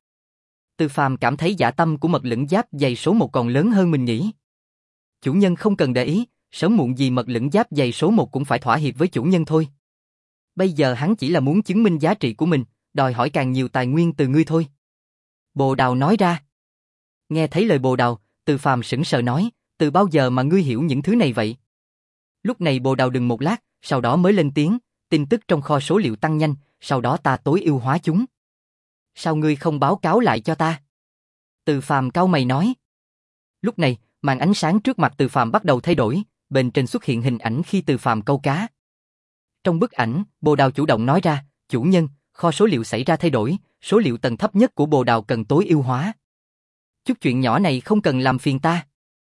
Từ Phàm cảm thấy dạ tâm của mật lĩnh giáp dày số một còn lớn hơn mình nghĩ. Chủ nhân không cần để ý, sớm muộn gì mật lĩnh giáp dày số một cũng phải thỏa hiệp với chủ nhân thôi. Bây giờ hắn chỉ là muốn chứng minh giá trị của mình, đòi hỏi càng nhiều tài nguyên từ ngươi thôi. Bồ Đào nói ra. Nghe thấy lời Bồ Đào, Từ Phàm sững sờ nói, từ bao giờ mà ngươi hiểu những thứ này vậy? Lúc này Bồ Đào dừng một lát, sau đó mới lên tiếng, tin tức trong kho số liệu tăng nhanh, sau đó ta tối ưu hóa chúng. Sao ngươi không báo cáo lại cho ta? Từ Phàm cau mày nói. Lúc này, màn ánh sáng trước mặt Từ Phàm bắt đầu thay đổi, bên trên xuất hiện hình ảnh khi Từ Phàm câu cá. Trong bức ảnh, Bồ Đào chủ động nói ra, chủ nhân, kho số liệu xảy ra thay đổi, số liệu tầng thấp nhất của Bồ Đào cần tối ưu hóa. Chút chuyện nhỏ này không cần làm phiền ta.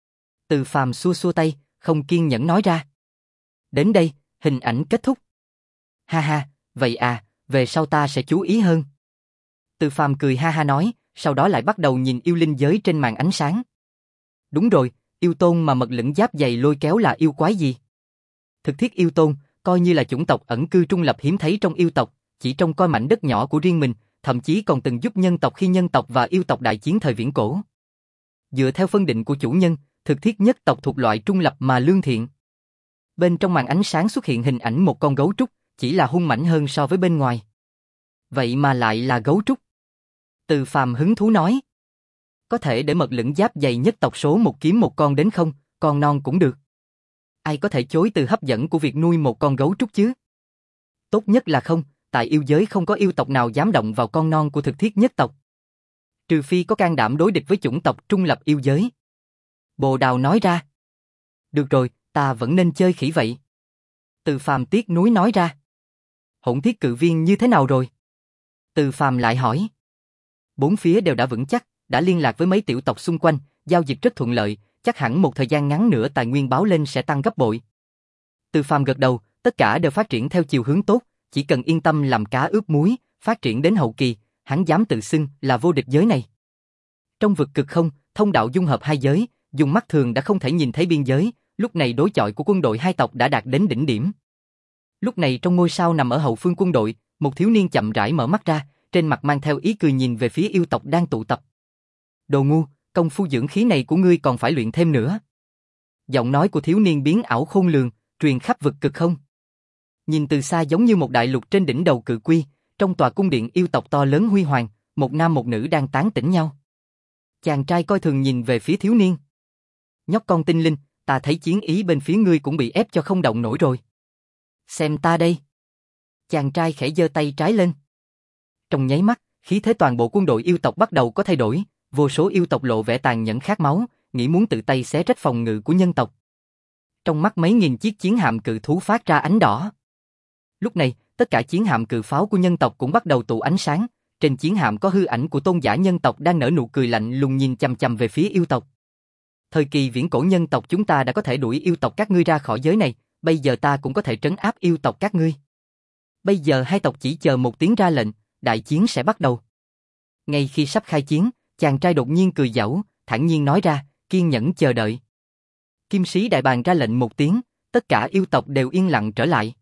Từ Phàm xua xua tay, không kiên nhẫn nói ra. Đến đây, hình ảnh kết thúc. Ha ha, vậy à, về sau ta sẽ chú ý hơn. Từ Phàm cười ha ha nói, sau đó lại bắt đầu nhìn yêu linh giới trên màn ánh sáng. Đúng rồi, yêu tôn mà mật lĩnh giáp dày lôi kéo là yêu quái gì? Thực thiết yêu tôn, coi như là chủng tộc ẩn cư trung lập hiếm thấy trong yêu tộc, chỉ trong coi mảnh đất nhỏ của riêng mình, thậm chí còn từng giúp nhân tộc khi nhân tộc và yêu tộc đại chiến thời viễn cổ. Dựa theo phân định của chủ nhân, thực thiết nhất tộc thuộc loại trung lập mà lương thiện. Bên trong màn ánh sáng xuất hiện hình ảnh một con gấu trúc, chỉ là hung mãnh hơn so với bên ngoài. Vậy mà lại là gấu trúc. Từ Phàm hứng thú nói. Có thể để mật lĩnh giáp dày nhất tộc số một kiếm một con đến không, con non cũng được. Ai có thể chối từ hấp dẫn của việc nuôi một con gấu trúc chứ? Tốt nhất là không, tại yêu giới không có yêu tộc nào dám động vào con non của thực thiết nhất tộc. Trừ phi có can đảm đối địch với chủng tộc trung lập yêu giới. Bồ Đào nói ra. Được rồi, ta vẫn nên chơi khỉ vậy. Từ Phàm tiếc nuối nói ra. Hỗn thiết cự viên như thế nào rồi? Từ Phàm lại hỏi. Bốn phía đều đã vững chắc, đã liên lạc với mấy tiểu tộc xung quanh, giao dịch rất thuận lợi, chắc hẳn một thời gian ngắn nữa tài nguyên báo lên sẽ tăng gấp bội. Từ Phàm gật đầu, tất cả đều phát triển theo chiều hướng tốt, chỉ cần yên tâm làm cá ướp muối, phát triển đến hậu kỳ, hắn dám tự xưng là vô địch giới này. Trong vực cực không, thông đạo dung hợp hai giới, dùng mắt thường đã không thể nhìn thấy biên giới, lúc này đối chọi của quân đội hai tộc đã đạt đến đỉnh điểm. Lúc này trong ngôi sao nằm ở hậu phương quân đội, một thiếu niên chậm rãi mở mắt ra, trên mặt mang theo ý cười nhìn về phía yêu tộc đang tụ tập. Đồ ngu, công phu dưỡng khí này của ngươi còn phải luyện thêm nữa. Giọng nói của thiếu niên biến ảo khôn lường, truyền khắp vực cực không. Nhìn từ xa giống như một đại lục trên đỉnh đầu cự quy, trong tòa cung điện yêu tộc to lớn huy hoàng, một nam một nữ đang tán tỉnh nhau. Chàng trai coi thường nhìn về phía thiếu niên. Nhóc con tinh linh, ta thấy chiến ý bên phía ngươi cũng bị ép cho không động nổi rồi. Xem ta đây. Chàng trai khẽ giơ tay trái lên. Trong nháy mắt, khí thế toàn bộ quân đội yêu tộc bắt đầu có thay đổi, vô số yêu tộc lộ vẻ tàn nhẫn khát máu, nghĩ muốn tự tay xé rách phòng ngự của nhân tộc. Trong mắt mấy nghìn chiếc chiến hạm cự thú phát ra ánh đỏ. Lúc này, tất cả chiến hạm cự pháo của nhân tộc cũng bắt đầu tụ ánh sáng, trên chiến hạm có hư ảnh của tôn giả nhân tộc đang nở nụ cười lạnh lùng nhìn chằm chằm về phía yêu tộc. Thời kỳ viễn cổ nhân tộc chúng ta đã có thể đuổi yêu tộc các ngươi ra khỏi giới này, bây giờ ta cũng có thể trấn áp yêu tộc các ngươi. Bây giờ hai tộc chỉ chờ một tiếng ra lệnh, đại chiến sẽ bắt đầu. Ngay khi sắp khai chiến, chàng trai đột nhiên cười giễu, thản nhiên nói ra, kiên nhẫn chờ đợi. Kim sĩ đại bàng ra lệnh một tiếng, tất cả yêu tộc đều yên lặng trở lại.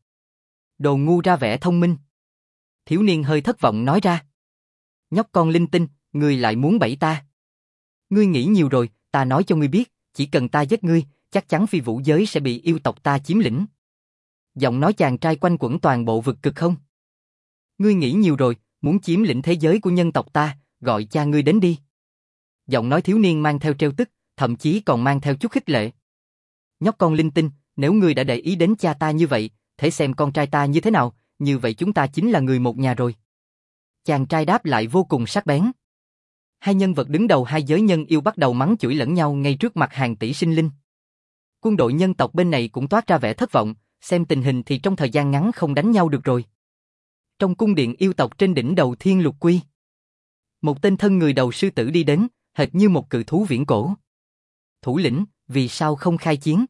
Đồ ngu ra vẻ thông minh. Thiếu niên hơi thất vọng nói ra. Nhóc con linh tinh, ngươi lại muốn bẫy ta. Ngươi nghĩ nhiều rồi, ta nói cho ngươi biết, chỉ cần ta giết ngươi, chắc chắn phi vũ giới sẽ bị yêu tộc ta chiếm lĩnh. Giọng nói chàng trai quanh quẩn toàn bộ vực cực không. Ngươi nghĩ nhiều rồi, muốn chiếm lĩnh thế giới của nhân tộc ta, gọi cha ngươi đến đi. Giọng nói thiếu niên mang theo trêu tức, thậm chí còn mang theo chút khích lệ. Nhóc con linh tinh, nếu ngươi đã để ý đến cha ta như vậy, thể xem con trai ta như thế nào, như vậy chúng ta chính là người một nhà rồi. Chàng trai đáp lại vô cùng sắc bén. Hai nhân vật đứng đầu hai giới nhân yêu bắt đầu mắng chửi lẫn nhau ngay trước mặt hàng tỷ sinh linh. Quân đội nhân tộc bên này cũng toát ra vẻ thất vọng, xem tình hình thì trong thời gian ngắn không đánh nhau được rồi. Trong cung điện yêu tộc trên đỉnh đầu Thiên Lục Quy, một tên thân người đầu sư tử đi đến, hệt như một cự thú viễn cổ. Thủ lĩnh, vì sao không khai chiến?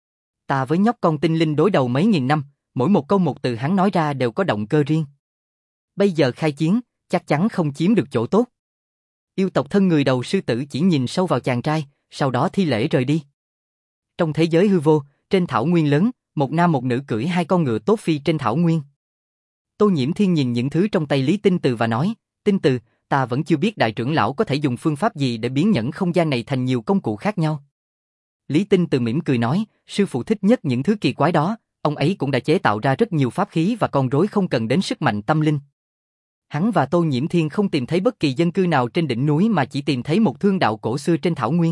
Ta với nhóc con tinh linh đối đầu mấy nghìn năm, mỗi một câu một từ hắn nói ra đều có động cơ riêng. Bây giờ khai chiến, chắc chắn không chiếm được chỗ tốt. Yêu tộc thân người đầu sư tử chỉ nhìn sâu vào chàng trai, sau đó thi lễ rời đi. Trong thế giới hư vô, trên thảo nguyên lớn, một nam một nữ cưỡi hai con ngựa tốt phi trên thảo nguyên. Tô Nhiễm Thiên nhìn những thứ trong tay Lý Tinh Từ và nói, Tinh Từ, ta vẫn chưa biết đại trưởng lão có thể dùng phương pháp gì để biến nhẫn không gian này thành nhiều công cụ khác nhau. Lý Tinh Từ mỉm cười nói, sư phụ thích nhất những thứ kỳ quái đó, ông ấy cũng đã chế tạo ra rất nhiều pháp khí và con rối không cần đến sức mạnh tâm linh. Hắn và Tô Nhiễm Thiên không tìm thấy bất kỳ dân cư nào trên đỉnh núi mà chỉ tìm thấy một thương đạo cổ xưa trên thảo nguyên.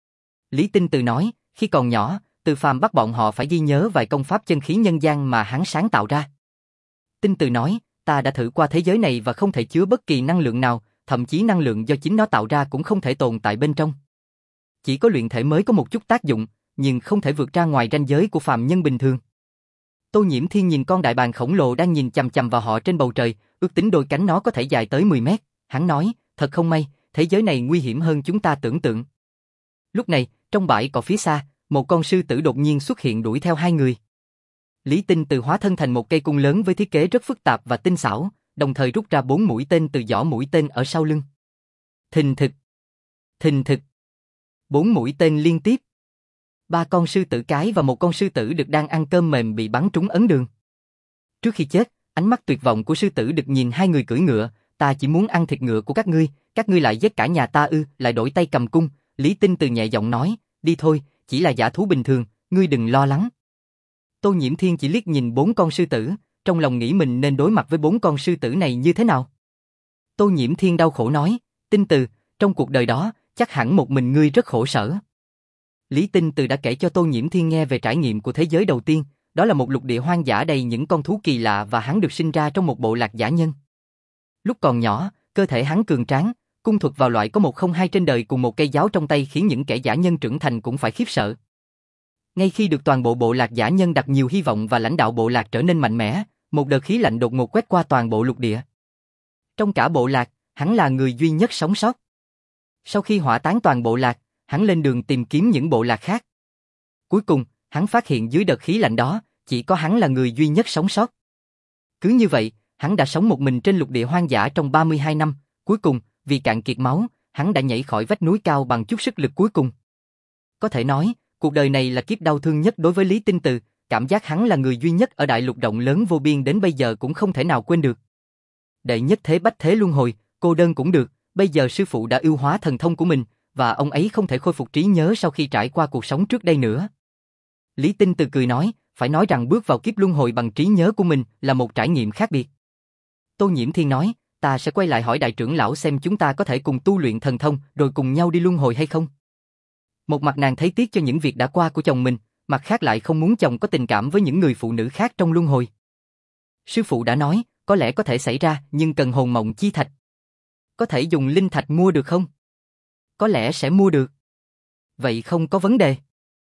Lý Tinh Từ nói, khi còn nhỏ, Từ Phàm bắt bọn họ phải ghi nhớ vài công pháp chân khí nhân gian mà hắn sáng tạo ra. Tinh Từ nói, ta đã thử qua thế giới này và không thể chứa bất kỳ năng lượng nào, thậm chí năng lượng do chính nó tạo ra cũng không thể tồn tại bên trong. Chỉ có luyện thể mới có một chút tác dụng, nhưng không thể vượt ra ngoài ranh giới của phàm nhân bình thường. Tô Nhiễm Thiên nhìn con đại bàng khổng lồ đang nhìn chằm chằm vào họ trên bầu trời, ước tính đôi cánh nó có thể dài tới mười mét. Hắn nói, thật không may, thế giới này nguy hiểm hơn chúng ta tưởng tượng. Lúc này, trong bãi cỏ phía xa, một con sư tử đột nhiên xuất hiện đuổi theo hai người. Lý Tinh Từ hóa thân thành một cây cung lớn với thiết kế rất phức tạp và tinh xảo, đồng thời rút ra bốn mũi tên từ giỏ mũi tên ở sau lưng. Thình thịch, thình thịch, bốn mũi tên liên tiếp. Ba con sư tử cái và một con sư tử đực đang ăn cơm mềm bị bắn trúng ấn đường. Trước khi chết, ánh mắt tuyệt vọng của sư tử đực nhìn hai người cưỡi ngựa, ta chỉ muốn ăn thịt ngựa của các ngươi, các ngươi lại giết cả nhà ta ư? Lại đổi tay cầm cung. Lý Tinh Từ nhẹ giọng nói, đi thôi, chỉ là dã thú bình thường, ngươi đừng lo lắng. Tô Nhiễm Thiên chỉ liếc nhìn bốn con sư tử, trong lòng nghĩ mình nên đối mặt với bốn con sư tử này như thế nào. Tô Nhiễm Thiên đau khổ nói, Tinh Từ, trong cuộc đời đó, chắc hẳn một mình ngươi rất khổ sở. Lý Tinh Từ đã kể cho Tô Nhiễm Thiên nghe về trải nghiệm của thế giới đầu tiên, đó là một lục địa hoang dã đầy những con thú kỳ lạ và hắn được sinh ra trong một bộ lạc dã nhân. Lúc còn nhỏ, cơ thể hắn cường tráng, cung thuật vào loại có một không hai trên đời cùng một cây giáo trong tay khiến những kẻ dã nhân trưởng thành cũng phải khiếp sợ. Ngay khi được toàn bộ bộ lạc dã nhân đặt nhiều hy vọng và lãnh đạo bộ lạc trở nên mạnh mẽ, một đợt khí lạnh đột ngột quét qua toàn bộ lục địa. Trong cả bộ lạc, hắn là người duy nhất sống sót. Sau khi hỏa táng toàn bộ lạc, hắn lên đường tìm kiếm những bộ lạc khác. Cuối cùng, hắn phát hiện dưới đợt khí lạnh đó, chỉ có hắn là người duy nhất sống sót. Cứ như vậy, hắn đã sống một mình trên lục địa hoang dã trong ba mươi hai năm, cuối cùng, vì cạn kiệt máu, hắn đã nhảy khỏi vách núi cao bằng chút sức lực cuối cùng. Có thể nói, cuộc đời này là kiếp đau thương nhất đối với Lý Tinh Từ, cảm giác hắn là người duy nhất ở đại lục rộng lớn vô biên đến bây giờ cũng không thể nào quên được. Đệ nhất thế bách thế luân hồi, cô đơn cũng được, bây giờ sư phụ đã ưu hóa thần thông của mình, và ông ấy không thể khôi phục trí nhớ sau khi trải qua cuộc sống trước đây nữa. Lý Tinh Từ cười nói, phải nói rằng bước vào kiếp luân hồi bằng trí nhớ của mình là một trải nghiệm khác biệt. Tô Nhiễm Thiên nói, ta sẽ quay lại hỏi đại trưởng lão xem chúng ta có thể cùng tu luyện thần thông rồi cùng nhau đi luân hồi hay không. Một mặt nàng thấy tiếc cho những việc đã qua của chồng mình, mặt khác lại không muốn chồng có tình cảm với những người phụ nữ khác trong luân hồi. Sư phụ đã nói, có lẽ có thể xảy ra nhưng cần hồn mộng chi thạch. Có thể dùng linh thạch mua được không? Có lẽ sẽ mua được. Vậy không có vấn đề.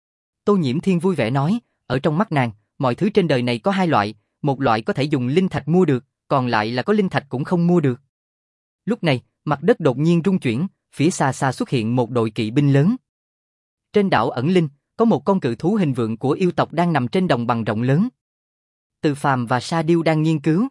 Tô Nhiễm Thiên vui vẻ nói, ở trong mắt nàng, mọi thứ trên đời này có hai loại, một loại có thể dùng linh thạch mua được, còn lại là có linh thạch cũng không mua được. Lúc này, mặt đất đột nhiên rung chuyển, phía xa xa xuất hiện một đội kỵ binh lớn. Trên đảo Ẩn Linh, có một con cự thú hình vượn của yêu tộc đang nằm trên đồng bằng rộng lớn. Từ Phàm và Sa Điêu đang nghiên cứu.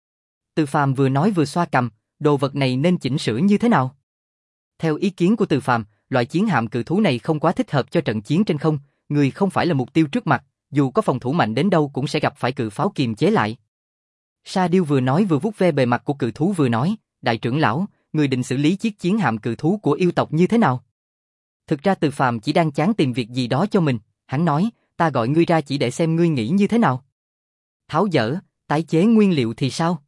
Từ Phàm vừa nói vừa xoa cằm, đồ vật này nên chỉnh sửa như thế nào? Theo ý kiến của Từ Phàm, loại chiến hạm cự thú này không quá thích hợp cho trận chiến trên không, người không phải là mục tiêu trước mặt, dù có phòng thủ mạnh đến đâu cũng sẽ gặp phải cự pháo kiềm chế lại. Sa Điêu vừa nói vừa vuốt ve bề mặt của cự thú vừa nói, đại trưởng lão, người định xử lý chiếc chiến hạm cự thú của yêu tộc như thế nào? Thực ra Từ Phàm chỉ đang chán tìm việc gì đó cho mình, hắn nói, ta gọi ngươi ra chỉ để xem ngươi nghĩ như thế nào. Tháo dỡ, tái chế nguyên liệu thì sao?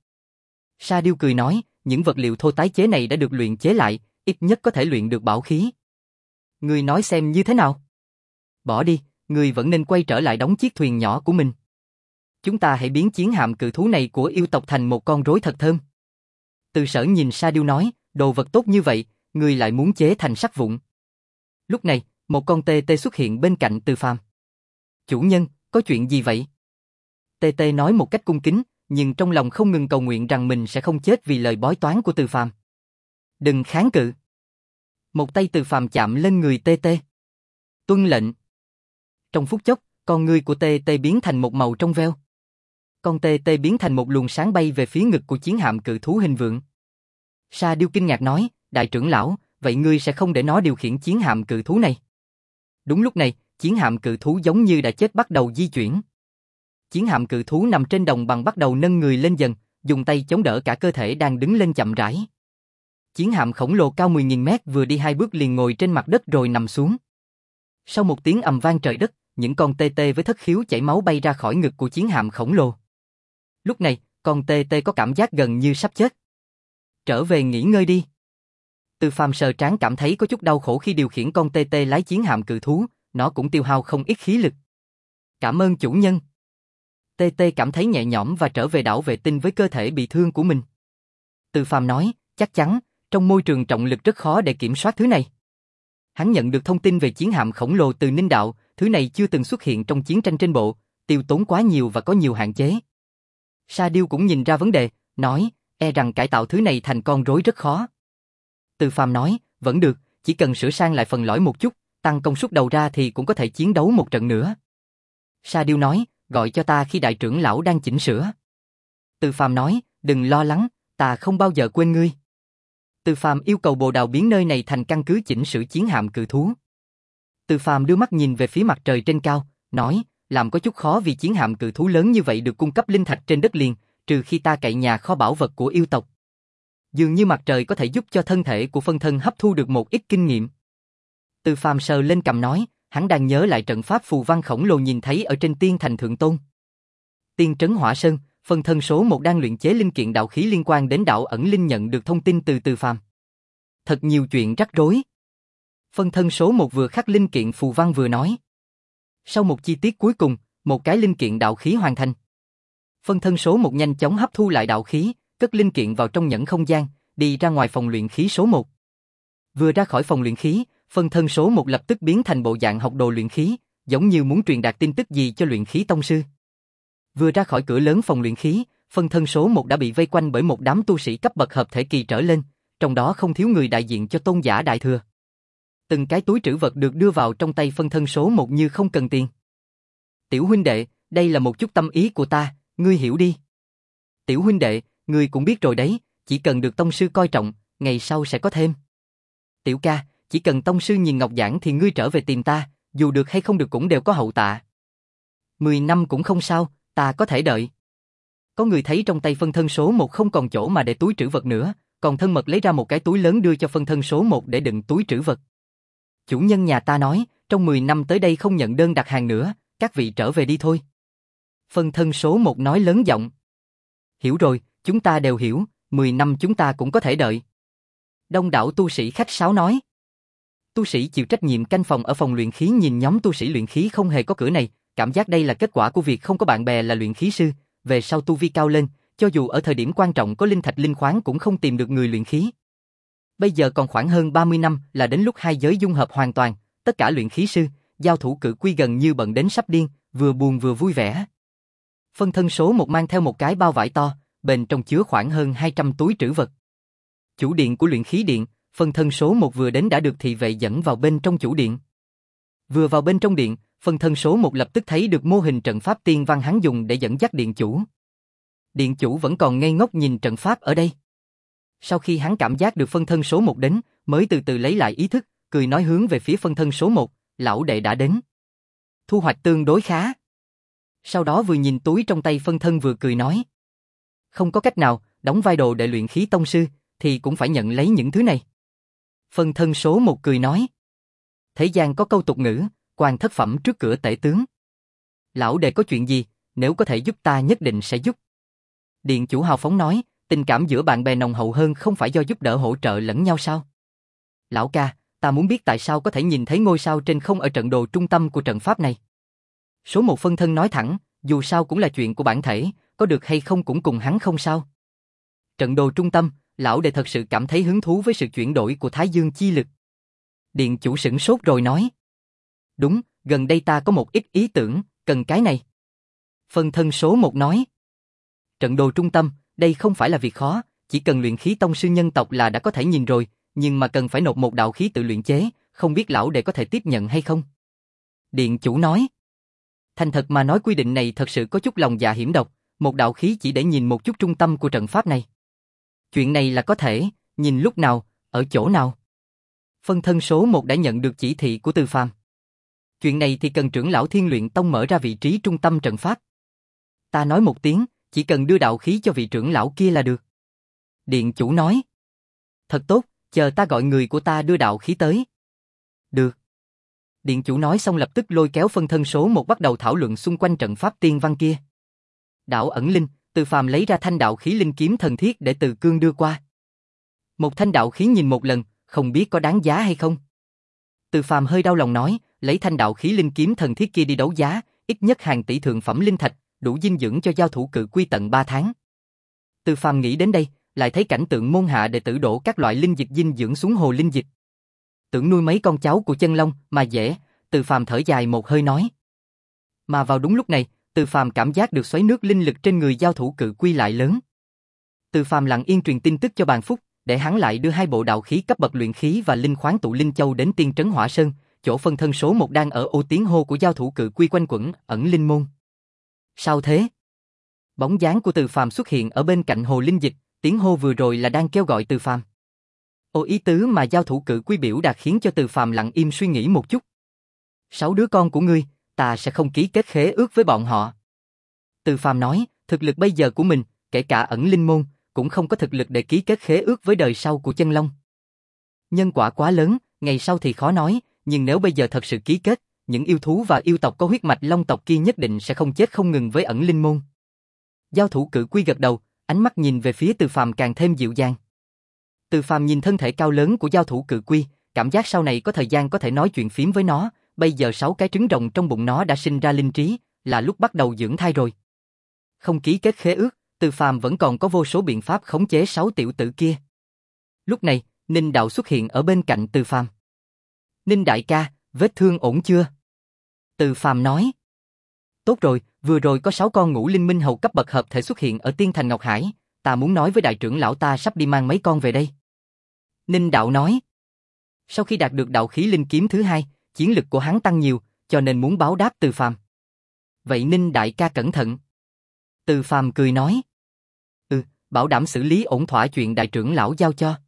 Sa Điêu cười nói, những vật liệu thô tái chế này đã được luyện chế lại, ít nhất có thể luyện được bảo khí. Ngươi nói xem như thế nào? Bỏ đi, ngươi vẫn nên quay trở lại đóng chiếc thuyền nhỏ của mình. Chúng ta hãy biến chiến hạm cự thú này của yêu tộc thành một con rối thật thơm. Từ Sở nhìn Sa Điêu nói, đồ vật tốt như vậy, ngươi lại muốn chế thành sắt vụn. Lúc này, một con tê tê xuất hiện bên cạnh Từ Phàm. Chủ nhân, có chuyện gì vậy? Tê tê nói một cách cung kính, nhưng trong lòng không ngừng cầu nguyện rằng mình sẽ không chết vì lời bói toán của Từ Phàm. Đừng kháng cự. Một tay Từ Phàm chạm lên người tê tê. Tuân lệnh. Trong phút chốc, con ngươi của tê tê biến thành một màu trong veo. Con tê tê biến thành một luồng sáng bay về phía ngực của chiến hạm cự thú hình vượn. Sa Điêu kinh ngạc nói, đại trưởng lão, vậy ngươi sẽ không để nó điều khiển chiến hạm cự thú này? Đúng lúc này, chiến hạm cự thú giống như đã chết bắt đầu di chuyển. Chiến hạm cự thú nằm trên đồng bằng bắt đầu nâng người lên dần, dùng tay chống đỡ cả cơ thể đang đứng lên chậm rãi. Chiến hạm khổng lồ cao mười nghìn mét vừa đi hai bước liền ngồi trên mặt đất rồi nằm xuống. Sau một tiếng ầm vang trời đất, những con tê tê với thất khiếu chảy máu bay ra khỏi ngực của chiến hạm khổng lồ. Lúc này, con tê tê có cảm giác gần như sắp chết. Trở về nghỉ ngơi đi. Từ Phàm sờ trán cảm thấy có chút đau khổ khi điều khiển con tê tê lái chiến hạm cự thú, nó cũng tiêu hao không ít khí lực. Cảm ơn chủ nhân. Tê tê cảm thấy nhẹ nhõm và trở về đảo vệ tinh với cơ thể bị thương của mình. Từ Phàm nói, chắc chắn, trong môi trường trọng lực rất khó để kiểm soát thứ này. Hắn nhận được thông tin về chiến hạm khổng lồ từ Ninh Đạo, thứ này chưa từng xuất hiện trong chiến tranh trên bộ, tiêu tốn quá nhiều và có nhiều hạn chế. Sa Điêu cũng nhìn ra vấn đề, nói, e rằng cải tạo thứ này thành con rối rất khó. Từ Phàm nói, vẫn được, chỉ cần sửa sang lại phần lõi một chút, tăng công suất đầu ra thì cũng có thể chiến đấu một trận nữa. Sa Điêu nói, gọi cho ta khi đại trưởng lão đang chỉnh sửa. Từ Phàm nói, đừng lo lắng, ta không bao giờ quên ngươi. Từ Phàm yêu cầu Bồ Đào biến nơi này thành căn cứ chỉnh sửa chiến hạm cự thú. Từ Phàm đưa mắt nhìn về phía mặt trời trên cao, nói, làm có chút khó vì chiến hạm cự thú lớn như vậy được cung cấp linh thạch trên đất liền, trừ khi ta cậy nhà kho bảo vật của yêu tộc. Dường như mặt trời có thể giúp cho thân thể của phân thân hấp thu được một ít kinh nghiệm. Từ Phàm sờ lên cằm nói, hắn đang nhớ lại trận pháp phù văn khổng lồ nhìn thấy ở trên Tiên Thành Thượng Tôn. Tiên Trấn Hỏa Sơn, phân thân số một đang luyện chế linh kiện đạo khí liên quan đến đạo Ẩn Linh nhận được thông tin từ Từ Phàm. Thật nhiều chuyện rắc rối. Phân thân số một vừa khắc linh kiện phù văn vừa nói. Sau một chi tiết cuối cùng, một cái linh kiện đạo khí hoàn thành. Phân thân số một nhanh chóng hấp thu lại đạo khí, cất linh kiện vào trong nhẫn không gian, đi ra ngoài phòng luyện khí số một. Vừa ra khỏi phòng luyện khí, phân thân số một lập tức biến thành bộ dạng học đồ luyện khí, giống như muốn truyền đạt tin tức gì cho luyện khí tông sư. Vừa ra khỏi cửa lớn phòng luyện khí, phân thân số một đã bị vây quanh bởi một đám tu sĩ cấp bậc hợp thể kỳ trở lên, trong đó không thiếu người đại diện cho tôn giả đại thừa. Từng cái túi trữ vật được đưa vào trong tay phân thân số một như không cần tiền. Tiểu huynh đệ, đây là một chút tâm ý của ta, ngươi hiểu đi. Tiểu huynh đệ, ngươi cũng biết rồi đấy, chỉ cần được tông sư coi trọng, ngày sau sẽ có thêm. Tiểu ca, chỉ cần tông sư nhìn ngọc giản thì ngươi trở về tìm ta, dù được hay không được cũng đều có hậu tạ. Mười năm cũng không sao, ta có thể đợi. Có người thấy trong tay phân thân số một không còn chỗ mà để túi trữ vật nữa, còn thân mật lấy ra một cái túi lớn đưa cho phân thân số một để đựng túi trữ vật. Chủ nhân nhà ta nói, trong mười năm tới đây không nhận đơn đặt hàng nữa, các vị trở về đi thôi. Phân thân số một nói lớn giọng. Hiểu rồi, chúng ta đều hiểu, mười năm chúng ta cũng có thể đợi. Đông đảo tu sĩ khách sáo nói. Tu sĩ chịu trách nhiệm canh phòng ở phòng luyện khí nhìn nhóm tu sĩ luyện khí không hề có cửa này, cảm giác đây là kết quả của việc không có bạn bè là luyện khí sư, về sau tu vi cao lên, cho dù ở thời điểm quan trọng có linh thạch linh khoáng cũng không tìm được người luyện khí. Bây giờ còn khoảng hơn ba mươi năm là đến lúc hai giới dung hợp hoàn toàn, tất cả luyện khí sư, giao thủ cự quy gần như bận đến sắp điên, vừa buồn vừa vui vẻ. Phân thân số một mang theo một cái bao vải to, bên trong chứa khoảng hơn hai trăm túi trữ vật. Chủ điện của luyện khí điện, phân thân số một vừa đến đã được thị vệ dẫn vào bên trong chủ điện. Vừa vào bên trong điện, phân thân số một lập tức thấy được mô hình trận pháp tiên văn hắn dùng để dẫn dắt điện chủ. Điện chủ vẫn còn ngây ngốc nhìn trận pháp ở đây. Sau khi hắn cảm giác được phân thân số một đến, mới từ từ lấy lại ý thức, cười nói hướng về phía phân thân số một, lão đệ đã đến. Thu hoạch tương đối khá. Sau đó vừa nhìn túi trong tay phân thân vừa cười nói. Không có cách nào, đóng vai đồ đệ luyện khí tông sư, thì cũng phải nhận lấy những thứ này. Phân thân số một cười nói. Thế gian có câu tục ngữ, quan thất phẩm trước cửa tể tướng. Lão đệ có chuyện gì, nếu có thể giúp ta nhất định sẽ giúp. Điện chủ hào phóng nói, tình cảm giữa bạn bè nồng hậu hơn không phải do giúp đỡ hỗ trợ lẫn nhau sao? Lão ca, ta muốn biết tại sao có thể nhìn thấy ngôi sao trên không ở trận đồ trung tâm của trận pháp này. Số một phân thân nói thẳng, dù sao cũng là chuyện của bản thể, có được hay không cũng cùng hắn không sao. Trận đồ trung tâm, lão đệ thật sự cảm thấy hứng thú với sự chuyển đổi của Thái Dương chi lực. Điện chủ sửng sốt rồi nói. Đúng, gần đây ta có một ít ý tưởng, cần cái này. Phân thân số một nói. Trận đồ trung tâm, đây không phải là việc khó, chỉ cần luyện khí tông sư nhân tộc là đã có thể nhìn rồi, nhưng mà cần phải nộp một đạo khí tự luyện chế, không biết lão đệ có thể tiếp nhận hay không? Điện chủ nói. Thành thật mà nói quy định này thật sự có chút lòng dạ hiểm độc, một đạo khí chỉ để nhìn một chút trung tâm của trận pháp này. Chuyện này là có thể, nhìn lúc nào, ở chỗ nào. Phân thân số một đã nhận được chỉ thị của Từ Phàm. Chuyện này thì cần trưởng lão Thiên Luyện Tông mở ra vị trí trung tâm trận pháp. Ta nói một tiếng, chỉ cần đưa đạo khí cho vị trưởng lão kia là được. Điện chủ nói. Thật tốt, chờ ta gọi người của ta đưa đạo khí tới. Được. Điện chủ nói xong lập tức lôi kéo phân thân số một bắt đầu thảo luận xung quanh trận pháp tiên văn kia. Đạo ẩn linh, Từ Phàm lấy ra thanh đạo khí linh kiếm thần thiết để Từ Cương đưa qua. Một thanh đạo khí nhìn một lần, không biết có đáng giá hay không. Từ Phàm hơi đau lòng nói, lấy thanh đạo khí linh kiếm thần thiết kia đi đấu giá, ít nhất hàng tỷ thượng phẩm linh thạch, đủ dinh dưỡng cho giao thủ cự quy tận ba tháng. Từ Phàm nghĩ đến đây, lại thấy cảnh tượng môn hạ đệ tử đổ các loại linh dịch dinh dưỡng xuống hồ linh dịch. Tưởng nuôi mấy con cháu của chân long mà dễ, Từ Phàm thở dài một hơi nói. Mà vào đúng lúc này, Từ Phàm cảm giác được xoáy nước linh lực trên người giao thủ cự quy lại lớn. Từ Phàm lặng yên truyền tin tức cho Bàn Phúc, để hắn lại đưa hai bộ đạo khí cấp bậc luyện khí và linh khoáng tụ linh châu đến Tiên Trấn Hỏa Sơn, chỗ phân thân số một đang ở ô tiếng hô của giao thủ cự quy quanh quẩn, ẩn linh môn. Sao thế? Bóng dáng của Từ Phàm xuất hiện ở bên cạnh hồ linh dịch, tiếng hô vừa rồi là đang kêu gọi Từ Phàm. Ô ý tứ mà giao thủ cự quy biểu đạt khiến cho Từ Phàm lặng im suy nghĩ một chút. Sáu đứa con của ngươi, ta sẽ không ký kết khế ước với bọn họ. Từ Phàm nói, thực lực bây giờ của mình, kể cả ẩn linh môn, cũng không có thực lực để ký kết khế ước với đời sau của chân long. Nhân quả quá lớn, ngày sau thì khó nói, nhưng nếu bây giờ thật sự ký kết, những yêu thú và yêu tộc có huyết mạch long tộc kia nhất định sẽ không chết không ngừng với ẩn linh môn. Giao thủ cự quy gật đầu, ánh mắt nhìn về phía Từ Phàm càng thêm dịu dàng. Từ Phàm nhìn thân thể cao lớn của giao thủ cự quy, cảm giác sau này có thời gian có thể nói chuyện phím với nó, bây giờ sáu cái trứng rồng trong bụng nó đã sinh ra linh trí, là lúc bắt đầu dưỡng thai rồi. Không ký kết khế ước, Từ Phàm vẫn còn có vô số biện pháp khống chế sáu tiểu tử kia. Lúc này, Ninh Đạo xuất hiện ở bên cạnh Từ Phàm. Ninh đại ca, vết thương ổn chưa? Từ Phàm nói. Tốt rồi, vừa rồi có sáu con ngũ linh minh hầu cấp bậc hợp thể xuất hiện ở Tiên Thành Ngọc Hải, ta muốn nói với đại trưởng lão ta sắp đi mang mấy con về đây. Ninh Đạo nói. Sau khi đạt được đạo khí linh kiếm thứ hai, chiến lực của hắn tăng nhiều, cho nên muốn báo đáp Từ Phàm. Vậy Ninh đại ca cẩn thận. Từ Phàm cười nói. Ừ, bảo đảm xử lý ổn thỏa chuyện đại trưởng lão giao cho.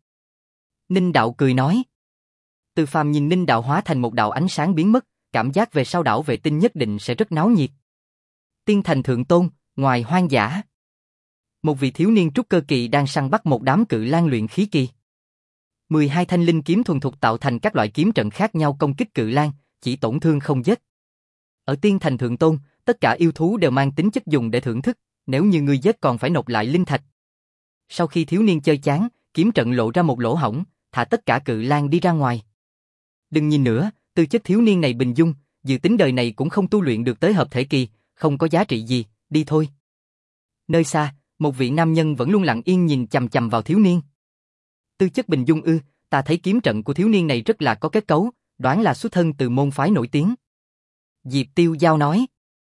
Ninh Đạo cười nói. Từ Phàm nhìn Ninh Đạo hóa thành một đạo ánh sáng biến mất, cảm giác về sau đảo vệ tinh nhất định sẽ rất náo nhiệt. Tiên Thành Thượng Tôn, ngoài hoang dã. Một vị thiếu niên trúc cơ kỳ đang săn bắt một đám cự lang luyện khí kỳ. mười hai thanh linh kiếm thuần thục tạo thành các loại kiếm trận khác nhau công kích cự lang, chỉ tổn thương không giết. Ở Tiên Thành Thượng Tôn, tất cả yêu thú đều mang tính chất dùng để thưởng thức, nếu như ngươi giết còn phải nộp lại linh thạch. Sau khi thiếu niên chơi chán, kiếm trận lộ ra một lỗ hổng, thả tất cả cự lang đi ra ngoài. Đừng nhìn nữa, tư chất thiếu niên này bình dung, dự tính đời này cũng không tu luyện được tới hợp thể kỳ, không có giá trị gì, đi thôi. Nơi xa, một vị nam nhân vẫn luôn lặng yên nhìn chằm chằm vào thiếu niên. Tư chất bình dung ư, ta thấy kiếm trận của thiếu niên này rất là có kết cấu, đoán là xuất thân từ môn phái nổi tiếng. Diệp Tiêu Giao nói.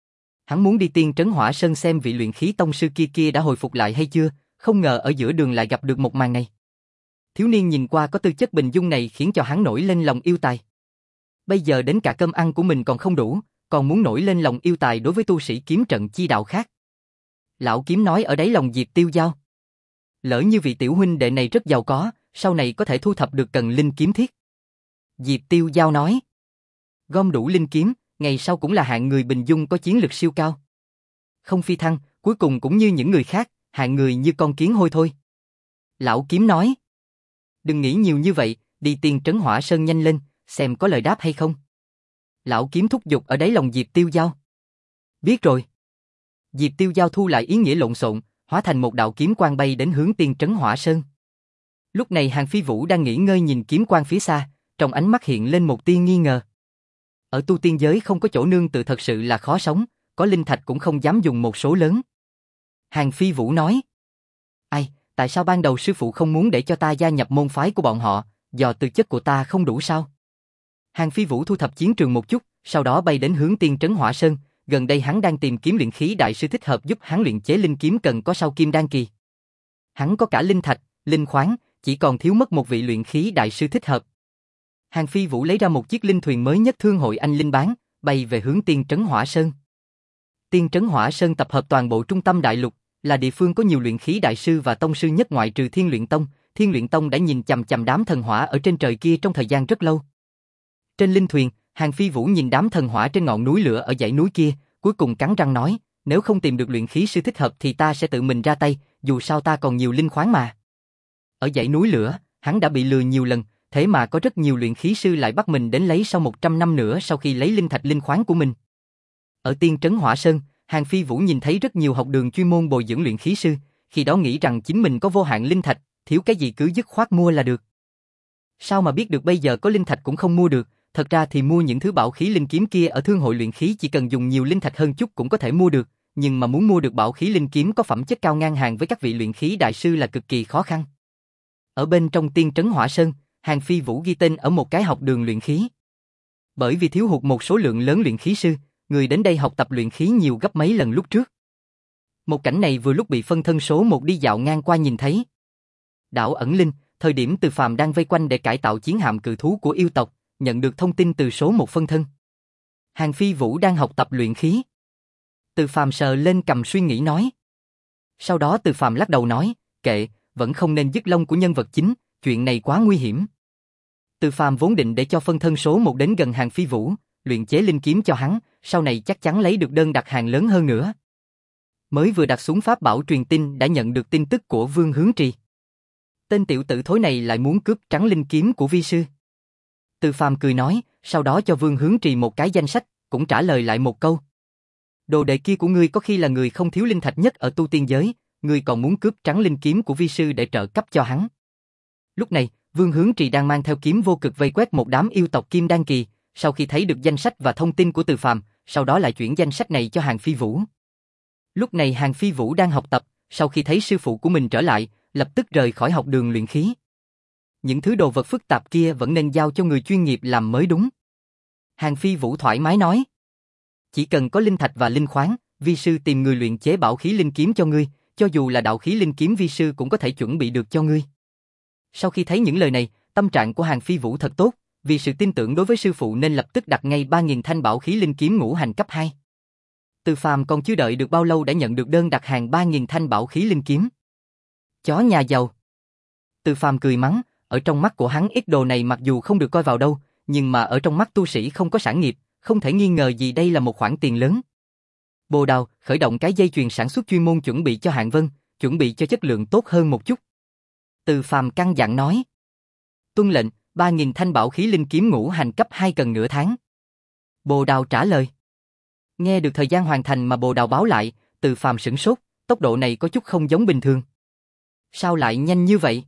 Hắn muốn đi Tiên Trấn Hỏa Sơn xem vị luyện khí tông sư kia kia đã hồi phục lại hay chưa, không ngờ ở giữa đường lại gặp được một màn này. Thiếu niên nhìn qua có tư chất bình dung này khiến cho hắn nổi lên lòng yêu tài. Bây giờ đến cả cơm ăn của mình còn không đủ, còn muốn nổi lên lòng yêu tài đối với tu sĩ kiếm trận chi đạo khác. Lão kiếm nói ở đáy lòng Diệp Tiêu Giao. Lỡ như vị tiểu huynh đệ này rất giàu có, sau này có thể thu thập được cần linh kiếm thiết. Diệp Tiêu Giao nói. Gom đủ linh kiếm, ngày sau cũng là hạng người bình dung có chiến lực siêu cao. Không phi thăng, cuối cùng cũng như những người khác, hạng người như con kiến hôi thôi. Lão kiếm nói. Đừng nghĩ nhiều như vậy, đi Tiên Trấn Hỏa Sơn nhanh lên, xem có lời đáp hay không. Lão kiếm thúc giục ở đáy lòng Diệp Tiêu Giao. Biết rồi. Diệp Tiêu Giao thu lại ý nghĩa lộn xộn, hóa thành một đạo kiếm quang bay đến hướng Tiên Trấn Hỏa Sơn. Lúc này Hàng Phi Vũ đang nghỉ ngơi nhìn kiếm quang phía xa, trong ánh mắt hiện lên một tia nghi ngờ. Ở tu tiên giới không có chỗ nương tựa thật sự là khó sống, có linh thạch cũng không dám dùng một số lớn. Hàng Phi Vũ nói. Ai, tại sao ban đầu sư phụ không muốn để cho ta gia nhập môn phái của bọn họ, do tư chất của ta không đủ sao? Hàng Phi Vũ thu thập chiến trường một chút, sau đó bay đến hướng Tiên Trấn Hỏa Sơn, gần đây hắn đang tìm kiếm luyện khí đại sư thích hợp giúp hắn luyện chế linh kiếm cần có sau kim đan kỳ. Hắn có cả linh thạch, linh khoáng, chỉ còn thiếu mất một vị luyện khí đại sư thích hợp. Hàng Phi Vũ lấy ra một chiếc linh thuyền mới nhất thương hội anh linh bán, bay về hướng Tiên Trấn Hỏa Sơn. Tiên Trấn Hỏa Sơn tập hợp toàn bộ trung tâm đại lục, là địa phương có nhiều luyện khí đại sư và tông sư nhất ngoại trừ Thiên Luyện Tông. Thiên Luyện Tông đã nhìn chằm chằm đám thần hỏa ở trên trời kia trong thời gian rất lâu. Trên linh thuyền, Hàng Phi Vũ nhìn đám thần hỏa trên ngọn núi lửa ở dãy núi kia, cuối cùng cắn răng nói, nếu không tìm được luyện khí sư thích hợp thì ta sẽ tự mình ra tay, dù sao ta còn nhiều linh khoáng mà. Ở dãy núi lửa, hắn đã bị lừa nhiều lần, thế mà có rất nhiều luyện khí sư lại bắt mình đến lấy sau một trăm năm nữa sau khi lấy linh thạch linh khoáng của mình. Ở Tiên Trấn Hỏa Sơn, Hàng Phi Vũ nhìn thấy rất nhiều học đường chuyên môn bồi dưỡng luyện khí sư, khi đó nghĩ rằng chính mình có vô hạn linh thạch, thiếu cái gì cứ dứt khoát mua là được. Sao mà biết được bây giờ có linh thạch cũng không mua được, thật ra thì mua những thứ bảo khí linh kiếm kia ở thương hội luyện khí chỉ cần dùng nhiều linh thạch hơn chút cũng có thể mua được, nhưng mà muốn mua được bảo khí linh kiếm có phẩm chất cao ngang hàng với các vị luyện khí đại sư là cực kỳ khó khăn. Ở bên trong Tiên Trấn Hỏa Sơn, Hàng Phi Vũ ghi tên ở một cái học đường luyện khí. Bởi vì thiếu hụt một số lượng lớn luyện khí sư, người đến đây học tập luyện khí nhiều gấp mấy lần lúc trước. Một cảnh này vừa lúc bị phân thân số một đi dạo ngang qua nhìn thấy. Đảo ẩn linh, thời điểm Từ Phàm đang vây quanh để cải tạo chiến hạm cự thú của yêu tộc, nhận được thông tin từ số một phân thân. Hàng Phi Vũ đang học tập luyện khí. Từ Phàm sờ lên cầm suy nghĩ nói. Sau đó Từ Phàm lắc đầu nói, kệ, vẫn không nên dứt lông của nhân vật chính, chuyện này quá nguy hiểm. Từ Phàm vốn định để cho phân thân số một đến gần Hàng Phi Vũ, luyện chế linh kiếm cho hắn, sau này chắc chắn lấy được đơn đặt hàng lớn hơn nữa. Mới vừa đặt xuống pháp bảo truyền tin đã nhận được tin tức của Vương Hướng Trì. Tên tiểu tử thối này lại muốn cướp trắng linh kiếm của vi sư. Từ Phàm cười nói, sau đó cho Vương Hướng Trì một cái danh sách, cũng trả lời lại một câu. Đồ đệ kia của ngươi có khi là người không thiếu linh thạch nhất ở tu tiên giới, ngươi còn muốn cướp trắng linh kiếm của vi sư để trợ cấp cho hắn. Lúc này, Vương Hướng Trì đang mang theo kiếm vô cực vây quét một đám yêu tộc kim đan kỳ, sau khi thấy được danh sách và thông tin của Từ Phàm, sau đó lại chuyển danh sách này cho Hàng Phi Vũ. Lúc này Hàng Phi Vũ đang học tập, sau khi thấy sư phụ của mình trở lại, lập tức rời khỏi học đường luyện khí. Những thứ đồ vật phức tạp kia vẫn nên giao cho người chuyên nghiệp làm mới đúng. Hàng Phi Vũ thoải mái nói. Chỉ cần có linh thạch và linh khoáng, vi sư tìm người luyện chế bảo khí linh kiếm cho ngươi, cho dù là đạo khí linh kiếm vi sư cũng có thể chuẩn bị được cho ngươi. Sau khi thấy những lời này, tâm trạng của Hàng Phi Vũ thật tốt, vì sự tin tưởng đối với sư phụ nên lập tức đặt ngay ba nghìn thanh bảo khí linh kiếm ngũ hành cấp hai. Từ Phàm còn chưa đợi được bao lâu đã nhận được đơn đặt hàng ba nghìn thanh bảo khí linh kiếm. Chó nhà giàu. Từ Phàm cười mắng, ở trong mắt của hắn ít đồ này mặc dù không được coi vào đâu, nhưng mà ở trong mắt tu sĩ không có sản nghiệp, không thể nghi ngờ gì đây là một khoản tiền lớn. Bồ Đào khởi động cái dây chuyền sản xuất chuyên môn chuẩn bị cho Hạng Vân, chuẩn bị cho chất lượng tốt hơn một chút. Từ Phàm căn dặn nói. Tuân lệnh, ba nghìn thanh bảo khí linh kiếm ngũ hành cấp hai cần nửa tháng. Bồ Đào trả lời. Nghe được thời gian hoàn thành mà Bồ Đào báo lại, Từ Phàm sửng sốt, tốc độ này có chút không giống bình thường. Sao lại nhanh như vậy?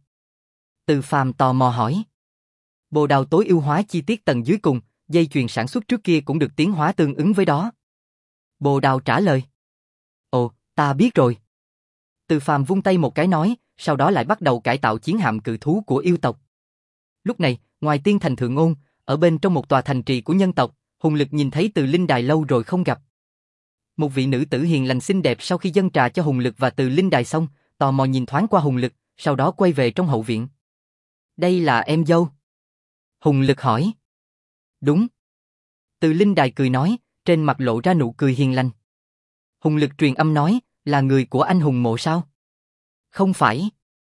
Từ Phàm tò mò hỏi. Bồ Đào tối ưu hóa chi tiết tầng dưới cùng, dây chuyền sản xuất trước kia cũng được tiến hóa tương ứng với đó. Bồ Đào trả lời. Ồ, ta biết rồi. Từ Phàm vung tay một cái nói, sau đó lại bắt đầu cải tạo chiến hạm cự thú của yêu tộc. Lúc này, ngoài tiên thành Thượng Ôn, ở bên trong một tòa thành trì của nhân tộc, Hùng Lực nhìn thấy Từ Linh Đài lâu rồi không gặp. Một vị nữ tử hiền lành xinh đẹp sau khi dâng trà cho Hùng Lực và Từ Linh Đài xong, tò mò nhìn thoáng qua Hùng Lực, sau đó quay về trong hậu viện. Đây là em dâu? Hùng Lực hỏi. Đúng. Từ Linh Đài cười nói, trên mặt lộ ra nụ cười hiền lành. Hùng Lực truyền âm nói, là người của anh Hùng Mộ sao? Không phải.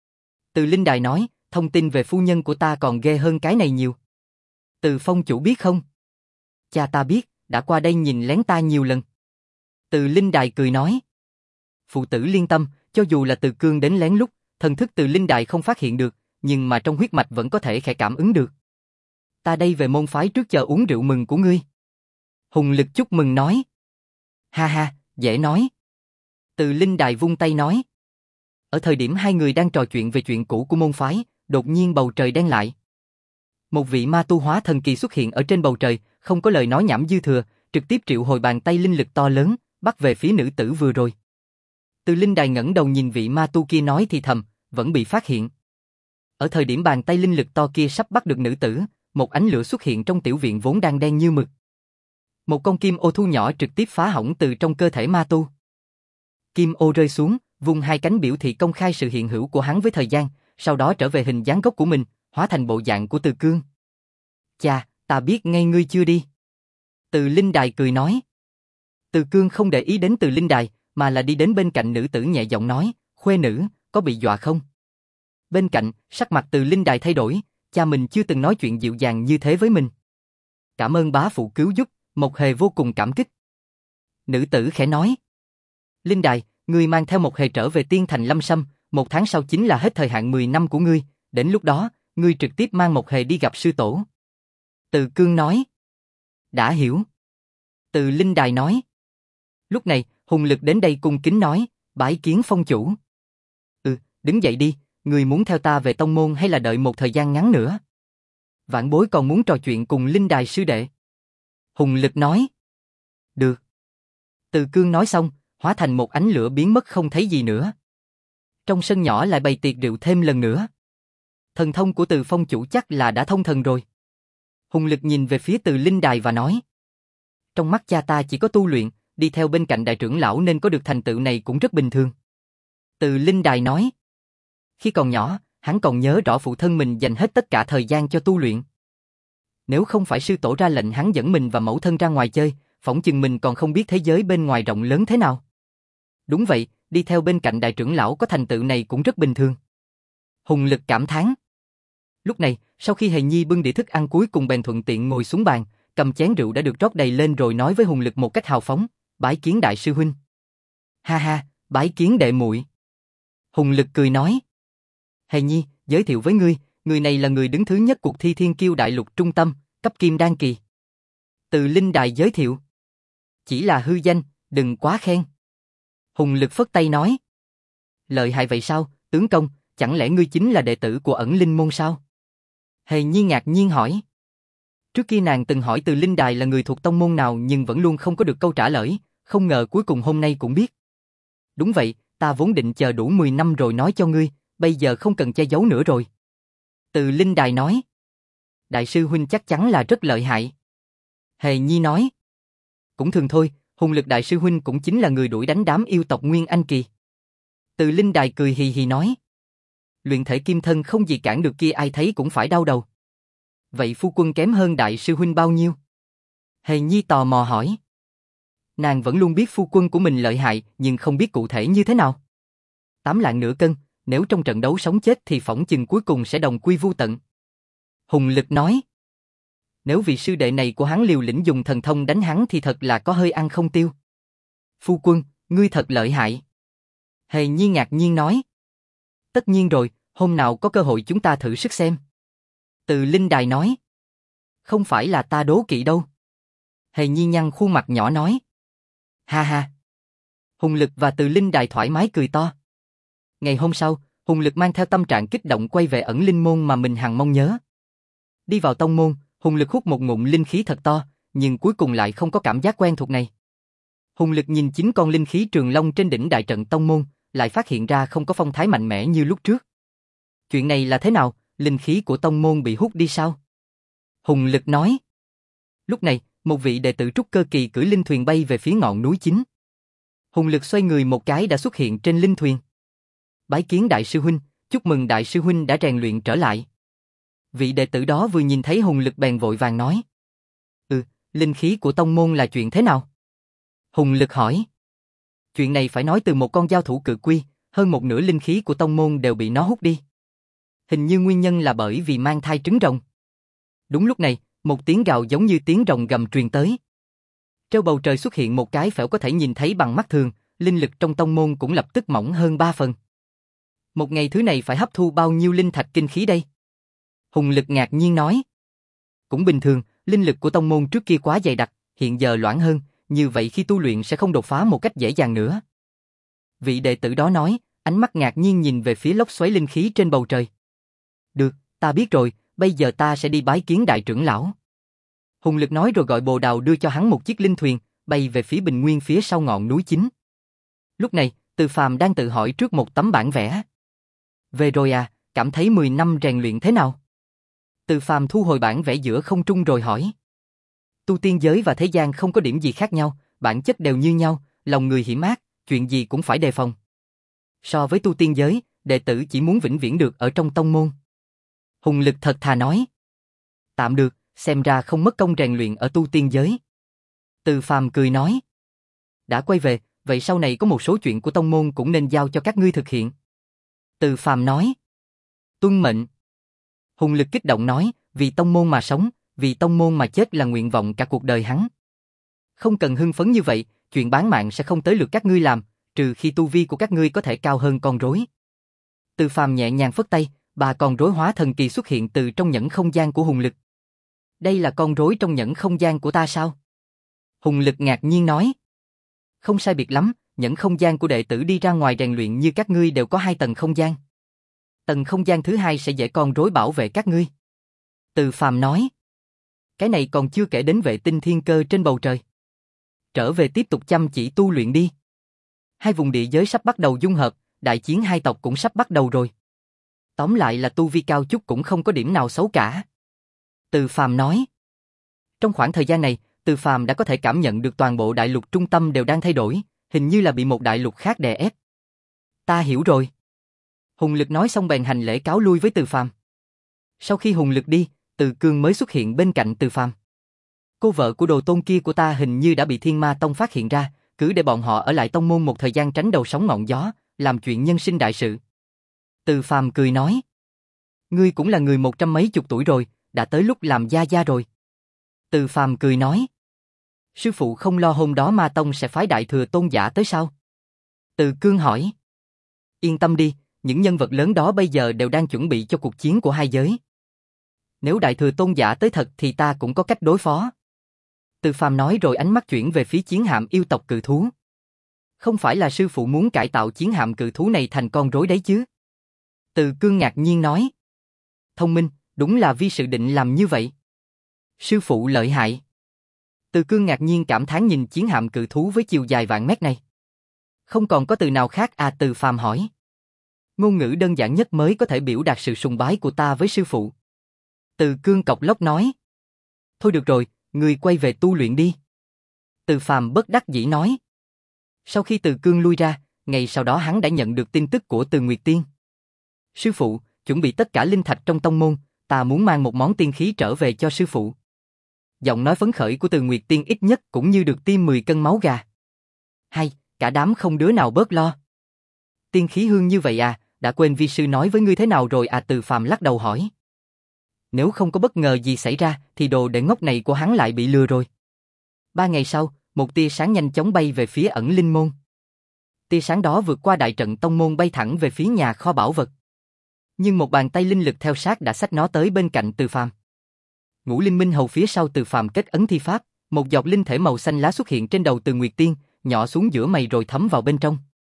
Từ Linh Đài nói, thông tin về phu nhân của ta còn ghê hơn cái này nhiều. Từ Phong chủ biết không? Cha ta biết, đã qua đây nhìn lén ta nhiều lần. Từ Linh Đài cười nói. Phụ tử liên tâm, cho dù là Từ Cương đến lén lút, thần thức Từ Linh Đài không phát hiện được, nhưng mà trong huyết mạch vẫn có thể khẽ cảm ứng được. Ta đây về môn phái trước chờ uống rượu mừng của ngươi. Hùng Lực chúc mừng nói. Ha ha, dễ nói. Từ Linh Đài vung tay nói. Ở thời điểm hai người đang trò chuyện về chuyện cũ của môn phái, đột nhiên bầu trời đen lại. Một vị ma tu hóa thần kỳ xuất hiện ở trên bầu trời, không có lời nói nhảm dư thừa, trực tiếp triệu hồi bàn tay linh lực to lớn, bắt về phía nữ tử vừa rồi. Từ Linh Đài ngẩng đầu nhìn vị ma tu kia nói thì thầm, vẫn bị phát hiện. Ở thời điểm bàn tay linh lực to kia sắp bắt được nữ tử, một ánh lửa xuất hiện trong tiểu viện vốn đang đen như mực. Một con kim ô thu nhỏ trực tiếp phá hỏng từ trong cơ thể ma tu. Kim ô rơi xuống, vung hai cánh biểu thị công khai sự hiện hữu của hắn với thời gian, sau đó trở về hình dáng gốc của mình, hóa thành bộ dạng của Từ Cương. Chà, ta biết ngay ngươi chưa đi. Từ Linh Đài cười nói. Từ Cương không để ý đến Từ Linh Đài, mà là đi đến bên cạnh nữ tử nhẹ giọng nói, khuê nữ, có bị dọa không? Bên cạnh, sắc mặt Từ Linh Đài thay đổi, cha mình chưa từng nói chuyện dịu dàng như thế với mình. Cảm ơn bá phụ cứu giúp, Mộc Hề vô cùng cảm kích. Nữ tử khẽ nói. Linh Đài, ngươi mang theo Mộc Hề trở về tiên thành Lâm Sâm, một tháng sau chính là hết thời hạn mười năm của ngươi, đến lúc đó, ngươi trực tiếp mang Mộc Hề đi gặp sư tổ. Từ Cương nói. Đã hiểu. Từ Linh Đài nói. Lúc này, Hùng Lực đến đây cung kính nói, bái kiến phong chủ. Ừ, đứng dậy đi, ngươi muốn theo ta về tông môn hay là đợi một thời gian ngắn nữa? Vãn bối còn muốn trò chuyện cùng Linh Đài sư đệ. Hùng Lực nói. Được. Từ Cương nói xong, hóa thành một ánh lửa biến mất không thấy gì nữa. Trong sân nhỏ lại bày tiệc rượu thêm lần nữa. Thần thông của Từ phong chủ chắc là đã thông thần rồi. Hùng Lực nhìn về phía Từ Linh Đài và nói. Trong mắt cha ta chỉ có tu luyện, đi theo bên cạnh đại trưởng lão nên có được thành tựu này cũng rất bình thường. Từ Linh Đài nói. Khi còn nhỏ, hắn còn nhớ rõ phụ thân mình dành hết tất cả thời gian cho tu luyện. Nếu không phải sư tổ ra lệnh hắn dẫn mình và mẫu thân ra ngoài chơi, phỏng chừng mình còn không biết thế giới bên ngoài rộng lớn thế nào. Đúng vậy, đi theo bên cạnh đại trưởng lão có thành tựu này cũng rất bình thường. Hùng Lực cảm thán. Lúc này, sau khi Hề Nhi bưng đĩa thức ăn cuối cùng bèn thuận tiện ngồi xuống bàn, cầm chén rượu đã được rót đầy lên rồi nói với Hùng Lực một cách hào phóng, bái kiến đại sư huynh. Ha ha, bái kiến đệ muội. Hùng Lực cười nói. Hề Nhi, giới thiệu với ngươi, người này là người đứng thứ nhất cuộc thi Thiên Kiêu Đại Lục trung tâm, cấp kim đan kỳ. Từ Linh Đài giới thiệu. Chỉ là hư danh, đừng quá khen. Hùng Lực phất tay nói. Lợi hại vậy sao, tướng công, chẳng lẽ ngươi chính là đệ tử của ẩn linh môn sao? Hề Nhi ngạc nhiên hỏi. Trước kia nàng từng hỏi Từ Linh Đài là người thuộc tông môn nào nhưng vẫn luôn không có được câu trả lời, không ngờ cuối cùng hôm nay cũng biết. Đúng vậy, ta vốn định chờ đủ mười năm rồi nói cho ngươi, bây giờ không cần che giấu nữa rồi. Từ Linh Đài nói. Đại sư huynh chắc chắn là rất lợi hại. Hề Nhi nói. Cũng thường thôi, Hùng Lực đại sư huynh cũng chính là người đuổi đánh đám yêu tộc Nguyên Anh Kỳ. Từ Linh Đài cười hì hì nói. Luyện thể kim thân không gì cản được kia ai thấy cũng phải đau đầu. Vậy phu quân kém hơn đại sư huynh bao nhiêu? Hề Nhi tò mò hỏi. Nàng vẫn luôn biết phu quân của mình lợi hại nhưng không biết cụ thể như thế nào. Tám lạng nửa cân, nếu trong trận đấu sống chết thì phỏng chừng cuối cùng sẽ đồng quy vu tận. Hùng Lực nói. Nếu vị sư đệ này của hắn liều lĩnh dùng thần thông đánh hắn thì thật là có hơi ăn không tiêu. Phu quân, ngươi thật lợi hại. Hề Nhi ngạc nhiên nói. Tất nhiên rồi, hôm nào có cơ hội chúng ta thử sức xem. Từ Linh Đài nói. Không phải là ta đố kỵ đâu. Hề Nhi nhăn khuôn mặt nhỏ nói. Ha ha. Hùng Lực và Từ Linh Đài thoải mái cười to. Ngày hôm sau, Hùng Lực mang theo tâm trạng kích động quay về ẩn linh môn mà mình hằng mong nhớ. Đi vào tông môn, Hùng Lực hút một ngụm linh khí thật to, nhưng cuối cùng lại không có cảm giác quen thuộc này. Hùng Lực nhìn chính con linh khí trường long trên đỉnh đại trận tông môn, lại phát hiện ra không có phong thái mạnh mẽ như lúc trước. Chuyện này là thế nào, linh khí của tông môn bị hút đi sao? Hùng Lực nói. Lúc này, một vị đệ tử trúc cơ kỳ cưỡi linh thuyền bay về phía ngọn núi chính. Hùng Lực xoay người một cái đã xuất hiện trên linh thuyền. Bái kiến đại sư huynh, chúc mừng đại sư huynh đã rèn luyện trở lại. Vị đệ tử đó vừa nhìn thấy Hùng Lực bèn vội vàng nói. Ừ, linh khí của tông môn là chuyện thế nào? Hùng Lực hỏi. Chuyện này phải nói từ một con giao thủ cự quy, hơn một nửa linh khí của tông môn đều bị nó hút đi. Hình như nguyên nhân là bởi vì mang thai trứng rồng. Đúng lúc này, một tiếng gào giống như tiếng rồng gầm truyền tới. Trên bầu trời xuất hiện một cái phễu có thể nhìn thấy bằng mắt thường, linh lực trong tông môn cũng lập tức mỏng hơn ba phần. Một ngày thứ này phải hấp thu bao nhiêu linh thạch kinh khí đây? Hùng Lực ngạc nhiên nói. Cũng bình thường, linh lực của tông môn trước kia quá dày đặc, hiện giờ loãng hơn, như vậy khi tu luyện sẽ không đột phá một cách dễ dàng nữa. Vị đệ tử đó nói, ánh mắt ngạc nhiên nhìn về phía lốc xoáy linh khí trên bầu trời. Được, ta biết rồi, bây giờ ta sẽ đi bái kiến đại trưởng lão. Hùng Lực nói rồi gọi Bồ Đào đưa cho hắn một chiếc linh thuyền, bay về phía bình nguyên phía sau ngọn núi chính. Lúc này, Từ Phàm đang tự hỏi trước một tấm bản vẽ. Về rồi à, cảm thấy mười năm rèn luyện thế nào? Từ Phàm thu hồi bản vẽ giữa không trung rồi hỏi. Tu tiên giới và thế gian không có điểm gì khác nhau, bản chất đều như nhau, lòng người hiểm ác, chuyện gì cũng phải đề phòng. So với tu tiên giới, đệ tử chỉ muốn vĩnh viễn được ở trong tông môn. Hùng Lực thật thà nói. Tạm được, xem ra không mất công rèn luyện ở tu tiên giới. Từ Phàm cười nói. Đã quay về, vậy sau này có một số chuyện của tông môn cũng nên giao cho các ngươi thực hiện. Từ Phàm nói. Tuân mệnh. Hùng Lực kích động nói, vì tông môn mà sống, vì tông môn mà chết là nguyện vọng cả cuộc đời hắn. Không cần hưng phấn như vậy, chuyện bán mạng sẽ không tới lượt các ngươi làm, trừ khi tu vi của các ngươi có thể cao hơn con rối. Từ Phàm nhẹ nhàng phất tay, ba con rối hóa thần kỳ xuất hiện từ trong nhẫn không gian của Hùng Lực. Đây là con rối trong nhẫn không gian của ta sao? Hùng Lực ngạc nhiên nói. Không sai biệt lắm, nhẫn không gian của đệ tử đi ra ngoài rèn luyện như các ngươi đều có hai tầng không gian. Tầng không gian thứ hai sẽ dễ con rối bảo vệ các ngươi. Từ Phàm nói. Cái này còn chưa kể đến vệ tinh thiên cơ trên bầu trời. Trở về tiếp tục chăm chỉ tu luyện đi. Hai vùng địa giới sắp bắt đầu dung hợp, đại chiến hai tộc cũng sắp bắt đầu rồi. Tóm lại là tu vi cao chút cũng không có điểm nào xấu cả. Từ Phàm nói. Trong khoảng thời gian này, Từ Phàm đã có thể cảm nhận được toàn bộ đại lục trung tâm đều đang thay đổi, hình như là bị một đại lục khác đè ép. Ta hiểu rồi. Hùng Lực nói xong bèn hành lễ cáo lui với Từ Phàm. Sau khi Hùng Lực đi, Từ Cương mới xuất hiện bên cạnh Từ Phàm. Cô vợ của đồ tôn kia của ta hình như đã bị Thiên Ma Tông phát hiện ra, cứ để bọn họ ở lại tông môn một thời gian tránh đầu sóng ngọn gió, làm chuyện nhân sinh đại sự. Từ Phàm cười nói. Ngươi cũng là người một trăm mấy chục tuổi rồi, đã tới lúc làm gia gia rồi. Từ Phàm cười nói. Sư phụ không lo hôm đó Ma Tông sẽ phái đại thừa tôn giả tới sao? Từ Cương hỏi. Yên tâm đi, những nhân vật lớn đó bây giờ đều đang chuẩn bị cho cuộc chiến của hai giới. Nếu đại thừa tôn giả tới thật thì ta cũng có cách đối phó. Từ Phàm nói rồi ánh mắt chuyển về phía chiến hạm yêu tộc cự thú. Không phải là sư phụ muốn cải tạo chiến hạm cự thú này thành con rối đấy chứ? Từ Cương ngạc nhiên nói. Thông minh, đúng là vi sự định làm như vậy. Sư phụ lợi hại. Từ Cương ngạc nhiên cảm thán nhìn chiến hạm cự thú với chiều dài vạn mét này. Không còn có từ nào khác à? Từ Phàm hỏi. Ngôn ngữ đơn giản nhất mới có thể biểu đạt sự sùng bái của ta với sư phụ. Từ Cương cộc lốc nói. Thôi được rồi, ngươi quay về tu luyện đi. Từ Phàm bất đắc dĩ nói. Sau khi Từ Cương lui ra, ngày sau đó hắn đã nhận được tin tức của Từ Nguyệt Tiên. Sư phụ, chuẩn bị tất cả linh thạch trong tông môn, ta muốn mang một món tiên khí trở về cho sư phụ. Giọng nói phấn khởi của Từ Nguyệt Tiên ít nhất cũng như được tiêm mười cân máu gà. Hay, cả đám không đứa nào bớt lo. Tiên khí hương như vậy à, đã quên vi sư nói với ngươi thế nào rồi à? Từ Phàm lắc đầu hỏi. Nếu không có bất ngờ gì xảy ra, thì đồ đệ ngốc này của hắn lại bị lừa rồi. Ba ngày sau, một tia sáng nhanh chóng bay về phía ẩn linh môn. Tia sáng đó vượt qua đại trận tông môn bay thẳng về phía nhà kho bảo vật. Nhưng một bàn tay linh lực theo sát đã xách nó tới bên cạnh Từ Phàm. Ngũ Linh Minh Hầu phía sau Từ Phàm kết ấn thi pháp, một giọt linh thể màu xanh lá xuất hiện trên đầu Từ Nguyệt Tiên, nhỏ xuống giữa mày rồi thấm vào bên trong.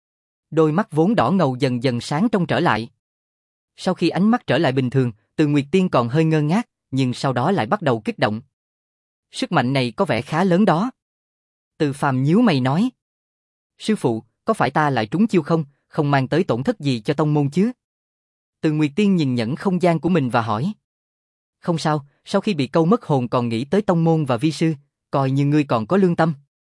Đôi mắt vốn đỏ ngầu dần dần sáng trong trở lại. Sau khi ánh mắt trở lại bình thường, Từ Nguyệt Tiên còn hơi ngơ ngác, nhưng sau đó lại bắt đầu kích động. Sức mạnh này có vẻ khá lớn đó. Từ Phàm nhíu mày nói. Sư phụ, có phải ta lại trúng chiêu không, không mang tới tổn thất gì cho tông môn chứ? Từ Nguyệt Tiên nhìn nhẫn không gian của mình và hỏi. Không sao, sau khi bị câu mất hồn còn nghĩ tới tông môn và vi sư, coi như ngươi còn có lương tâm.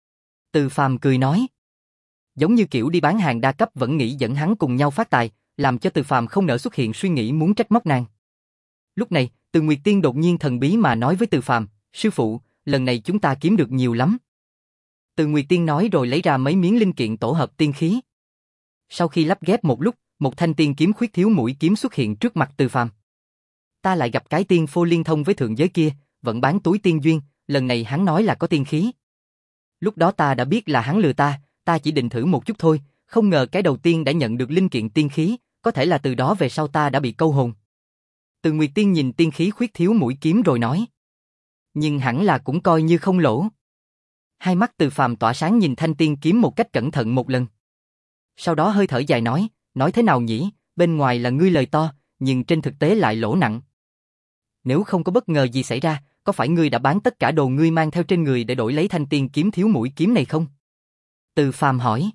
Từ Phàm cười nói. Giống như kiểu đi bán hàng đa cấp vẫn nghĩ dẫn hắn cùng nhau phát tài, làm cho Từ Phàm không nỡ xuất hiện suy nghĩ muốn trách móc nàng. Lúc này, Từ Nguyệt Tiên đột nhiên thần bí mà nói với Từ Phàm, sư phụ, lần này chúng ta kiếm được nhiều lắm. Từ Nguyệt Tiên nói rồi lấy ra mấy miếng linh kiện tổ hợp tiên khí. Sau khi lắp ghép một lúc, một thanh tiên kiếm khuyết thiếu mũi kiếm xuất hiện trước mặt Từ Phàm. Ta lại gặp cái tiên phô liên thông với thượng giới kia, vẫn bán túi tiên duyên, lần này hắn nói là có tiên khí. Lúc đó ta đã biết là hắn lừa ta, ta chỉ định thử một chút thôi, không ngờ cái đầu tiên đã nhận được linh kiện tiên khí, có thể là từ đó về sau ta đã bị câu hồn. Từ Nguyệt Tiên nhìn tiên khí khuyết thiếu mũi kiếm rồi nói. Nhưng hẳn là cũng coi như không lỗ. Hai mắt Từ Phàm tỏa sáng nhìn thanh tiên kiếm một cách cẩn thận một lần. Sau đó hơi thở dài nói, nói thế nào nhỉ, bên ngoài là ngươi lời to, nhưng trên thực tế lại lỗ nặng. Nếu không có bất ngờ gì xảy ra, có phải ngươi đã bán tất cả đồ ngươi mang theo trên người để đổi lấy thanh tiên kiếm thiếu mũi kiếm này không? Từ Phàm hỏi.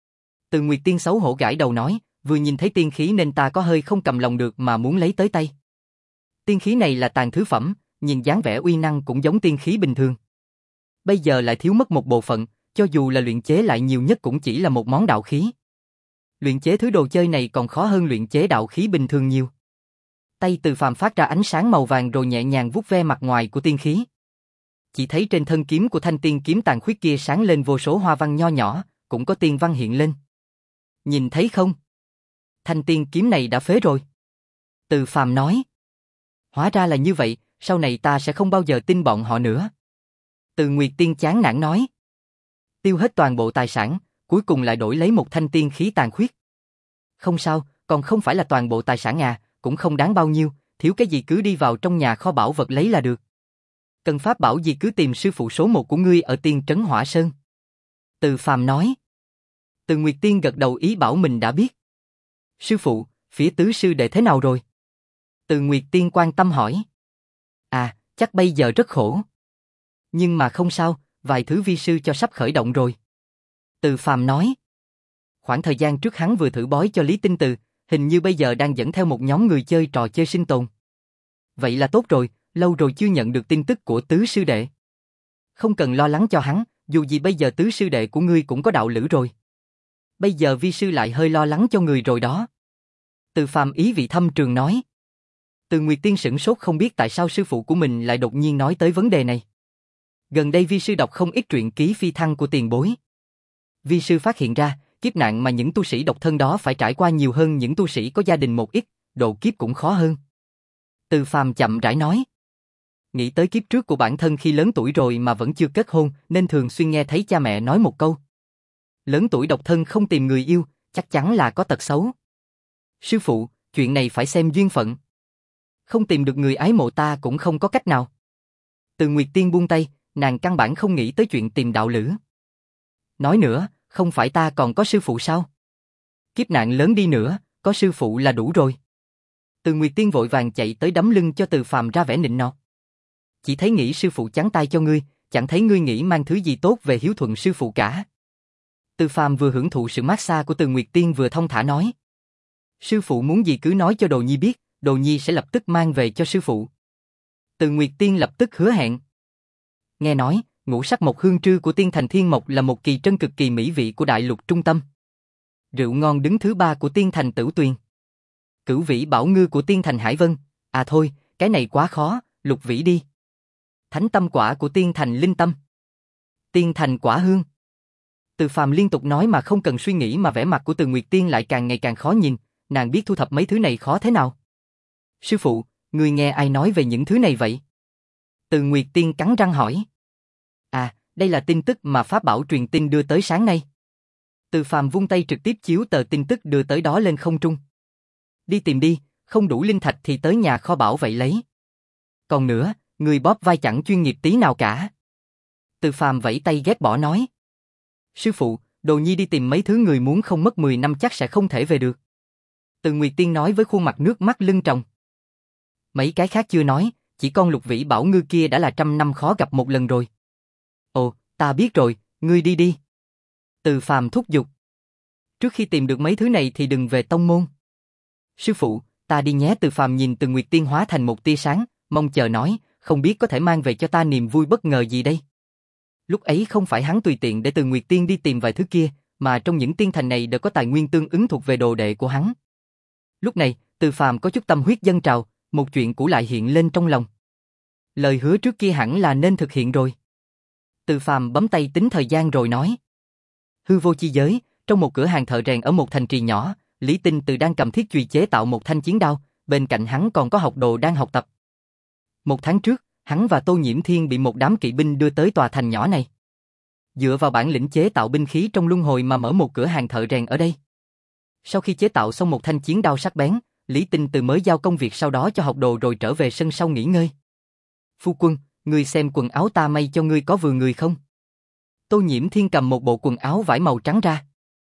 Từ Nguyệt Tiên xấu hổ gãi đầu nói, vừa nhìn thấy tiên khí nên ta có hơi không cầm lòng được mà muốn lấy tới tay. Tiên khí này là tàn thứ phẩm, nhìn dáng vẻ uy năng cũng giống tiên khí bình thường. Bây giờ lại thiếu mất một bộ phận, cho dù là luyện chế lại nhiều nhất cũng chỉ là một món đạo khí. Luyện chế thứ đồ chơi này còn khó hơn luyện chế đạo khí bình thường nhiều. Tay Từ Phàm phát ra ánh sáng màu vàng rồi nhẹ nhàng vuốt ve mặt ngoài của tiên khí. Chỉ thấy trên thân kiếm của thanh tiên kiếm tàn khuyết kia sáng lên vô số hoa văn nho nhỏ, cũng có tiên văn hiện lên. Nhìn thấy không? Thanh tiên kiếm này đã phế rồi. Từ Phàm nói. Hóa ra là như vậy, sau này ta sẽ không bao giờ tin bọn họ nữa. Từ Nguyệt Tiên chán nản nói. Tiêu hết toàn bộ tài sản, cuối cùng lại đổi lấy một thanh tiên khí tàn khuyết. Không sao, còn không phải là toàn bộ tài sản à, cũng không đáng bao nhiêu, thiếu cái gì cứ đi vào trong nhà kho bảo vật lấy là được. Cần pháp bảo gì cứ tìm sư phụ số một của ngươi ở Tiên Trấn Hỏa Sơn. Từ Phàm nói. Từ Nguyệt Tiên gật đầu ý bảo mình đã biết. Sư phụ, phía tứ sư đệ thế nào rồi? Từ Nguyệt Tiên quan tâm hỏi. À, chắc bây giờ rất khổ. Nhưng mà không sao, vài thứ vi sư cho sắp khởi động rồi. Từ Phàm nói. Khoảng thời gian trước hắn vừa thử bói cho Lý Tinh Từ, hình như bây giờ đang dẫn theo một nhóm người chơi trò chơi sinh tồn. Vậy là tốt rồi, lâu rồi chưa nhận được tin tức của tứ sư đệ. Không cần lo lắng cho hắn, dù gì bây giờ tứ sư đệ của ngươi cũng có đạo lữ rồi. Bây giờ vi sư lại hơi lo lắng cho người rồi đó. Từ Phàm ý vị thâm trường nói. Từ Nguyệt Tiên sửng sốt không biết tại sao sư phụ của mình lại đột nhiên nói tới vấn đề này. Gần đây vi sư đọc không ít truyện ký phi thăng của tiền bối. Vi sư phát hiện ra, kiếp nạn mà những tu sĩ độc thân đó phải trải qua nhiều hơn những tu sĩ có gia đình một ít, độ kiếp cũng khó hơn. Từ Phàm chậm rãi nói. Nghĩ tới kiếp trước của bản thân khi lớn tuổi rồi mà vẫn chưa kết hôn, nên thường xuyên nghe thấy cha mẹ nói một câu. Lớn tuổi độc thân không tìm người yêu, chắc chắn là có tật xấu. Sư phụ, chuyện này phải xem duyên phận. Không tìm được người ái mộ ta cũng không có cách nào. Từ Nguyệt Tiên buông tay, nàng căn bản không nghĩ tới chuyện tìm đạo lữ. Nói nữa, không phải ta còn có sư phụ sao? Kiếp nạn lớn đi nữa, có sư phụ là đủ rồi. Từ Nguyệt Tiên vội vàng chạy tới đấm lưng cho Từ Phàm ra vẻ nịnh nọt. Chỉ thấy nghĩ sư phụ chắn tay cho ngươi, chẳng thấy ngươi nghĩ mang thứ gì tốt về hiếu thuận sư phụ cả. Từ Phàm vừa hưởng thụ sự massage của Từ Nguyệt Tiên vừa thông thả nói. Sư phụ muốn gì cứ nói cho Đồ Nhi biết, Đồ Nhi sẽ lập tức mang về cho sư phụ. Từ Nguyệt Tiên lập tức hứa hẹn. Nghe nói, ngũ sắc mộc hương trư của Tiên Thành Thiên Mộc là một kỳ trân cực kỳ mỹ vị của đại lục trung tâm. Rượu ngon đứng thứ ba của Tiên Thành Tử Tuyền. Cửu vĩ bảo ngư của Tiên Thành Hải Vân. À thôi, cái này quá khó, lục vĩ đi. Thánh tâm quả của Tiên Thành Linh Tâm. Tiên Thành Quả Hương. Từ Phàm liên tục nói mà không cần suy nghĩ mà vẻ mặt của Từ Nguyệt Tiên lại càng ngày càng khó nhìn, nàng biết thu thập mấy thứ này khó thế nào. Sư phụ, người nghe ai nói về những thứ này vậy? Từ Nguyệt Tiên cắn răng hỏi. À, đây là tin tức mà Pháp Bảo truyền tin đưa tới sáng nay. Từ Phàm vung tay trực tiếp chiếu tờ tin tức đưa tới đó lên không trung. Đi tìm đi, không đủ linh thạch thì tới nhà kho bảo vậy lấy. Còn nữa, người bóp vai chẳng chuyên nghiệp tí nào cả. Từ Phàm vẫy tay ghét bỏ nói. Sư phụ, Đồ Nhi đi tìm mấy thứ người muốn không mất mười năm chắc sẽ không thể về được. Từ Nguyệt Tiên nói với khuôn mặt nước mắt lưng tròng. Mấy cái khác chưa nói, chỉ con lục vĩ bảo ngư kia đã là trăm năm khó gặp một lần rồi. Ồ, ta biết rồi, ngươi đi đi. Từ Phàm thúc giục. Trước khi tìm được mấy thứ này thì đừng về tông môn. Sư phụ, ta đi nhé. Từ Phàm nhìn Từ Nguyệt Tiên hóa thành một tia sáng, mong chờ nói, không biết có thể mang về cho ta niềm vui bất ngờ gì đây. Lúc ấy không phải hắn tùy tiện để Từ Nguyệt Tiên đi tìm vài thứ kia, mà trong những tiên thành này đều có tài nguyên tương ứng thuộc về đồ đệ của hắn. Lúc này, Từ Phàm có chút tâm huyết dâng trào, một chuyện cũ lại hiện lên trong lòng. Lời hứa trước kia hẳn là nên thực hiện rồi. Từ Phàm bấm tay tính thời gian rồi nói. Hư vô chi giới, trong một cửa hàng thợ rèn ở một thành trì nhỏ, Lý Tinh Từ đang cầm thiết chùy chế tạo một thanh chiến đao, bên cạnh hắn còn có học đồ đang học tập. Một tháng trước, hắn và Tô Nhiễm Thiên bị một đám kỵ binh đưa tới tòa thành nhỏ này. Dựa vào bản lĩnh chế tạo binh khí trong luân hồi mà mở một cửa hàng thợ rèn ở đây. Sau khi chế tạo xong một thanh chiến đao sắc bén, Lý Tinh Từ mới giao công việc sau đó cho học đồ rồi trở về sân sau nghỉ ngơi. Phu quân, ngươi xem quần áo ta may cho ngươi có vừa người không? Tô Nhiễm Thiên cầm một bộ quần áo vải màu trắng ra.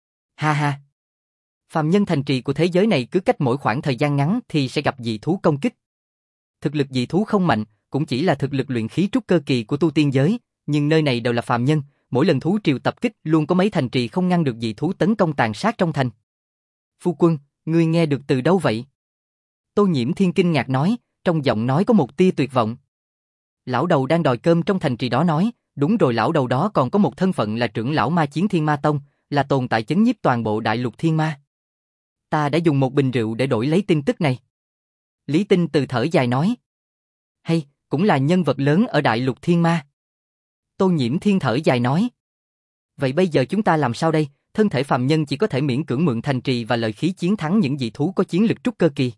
Ha ha. Phàm nhân thành trì của thế giới này cứ cách mỗi khoảng thời gian ngắn thì sẽ gặp dị thú công kích. Thực lực dị thú không mạnh, cũng chỉ là thực lực luyện khí trúc cơ kỳ của tu tiên giới, nhưng nơi này đều là phàm nhân, mỗi lần thú triều tập kích luôn có mấy thành trì không ngăn được dị thú tấn công tàn sát trong thành. Phu quân, ngươi nghe được từ đâu vậy? Tô Nhiễm Thiên kinh ngạc nói, trong giọng nói có một tia tuyệt vọng. Lão đầu đang đòi cơm trong thành trì đó nói, đúng rồi, lão đầu đó còn có một thân phận là trưởng lão ma chiến Thiên Ma Tông, là tồn tại chấn nhiếp toàn bộ đại lục thiên ma. Ta đã dùng một bình rượu để đổi lấy tin tức này. Lý Tinh Từ thở dài nói. Hay, cũng là nhân vật lớn ở đại lục thiên ma. Tô Nhiễm Thiên thở dài nói. Vậy bây giờ chúng ta làm sao đây? Thân thể phàm nhân chỉ có thể miễn cưỡng mượn thành trì và lợi khí chiến thắng những dị thú có chiến lực trúc cơ kỳ.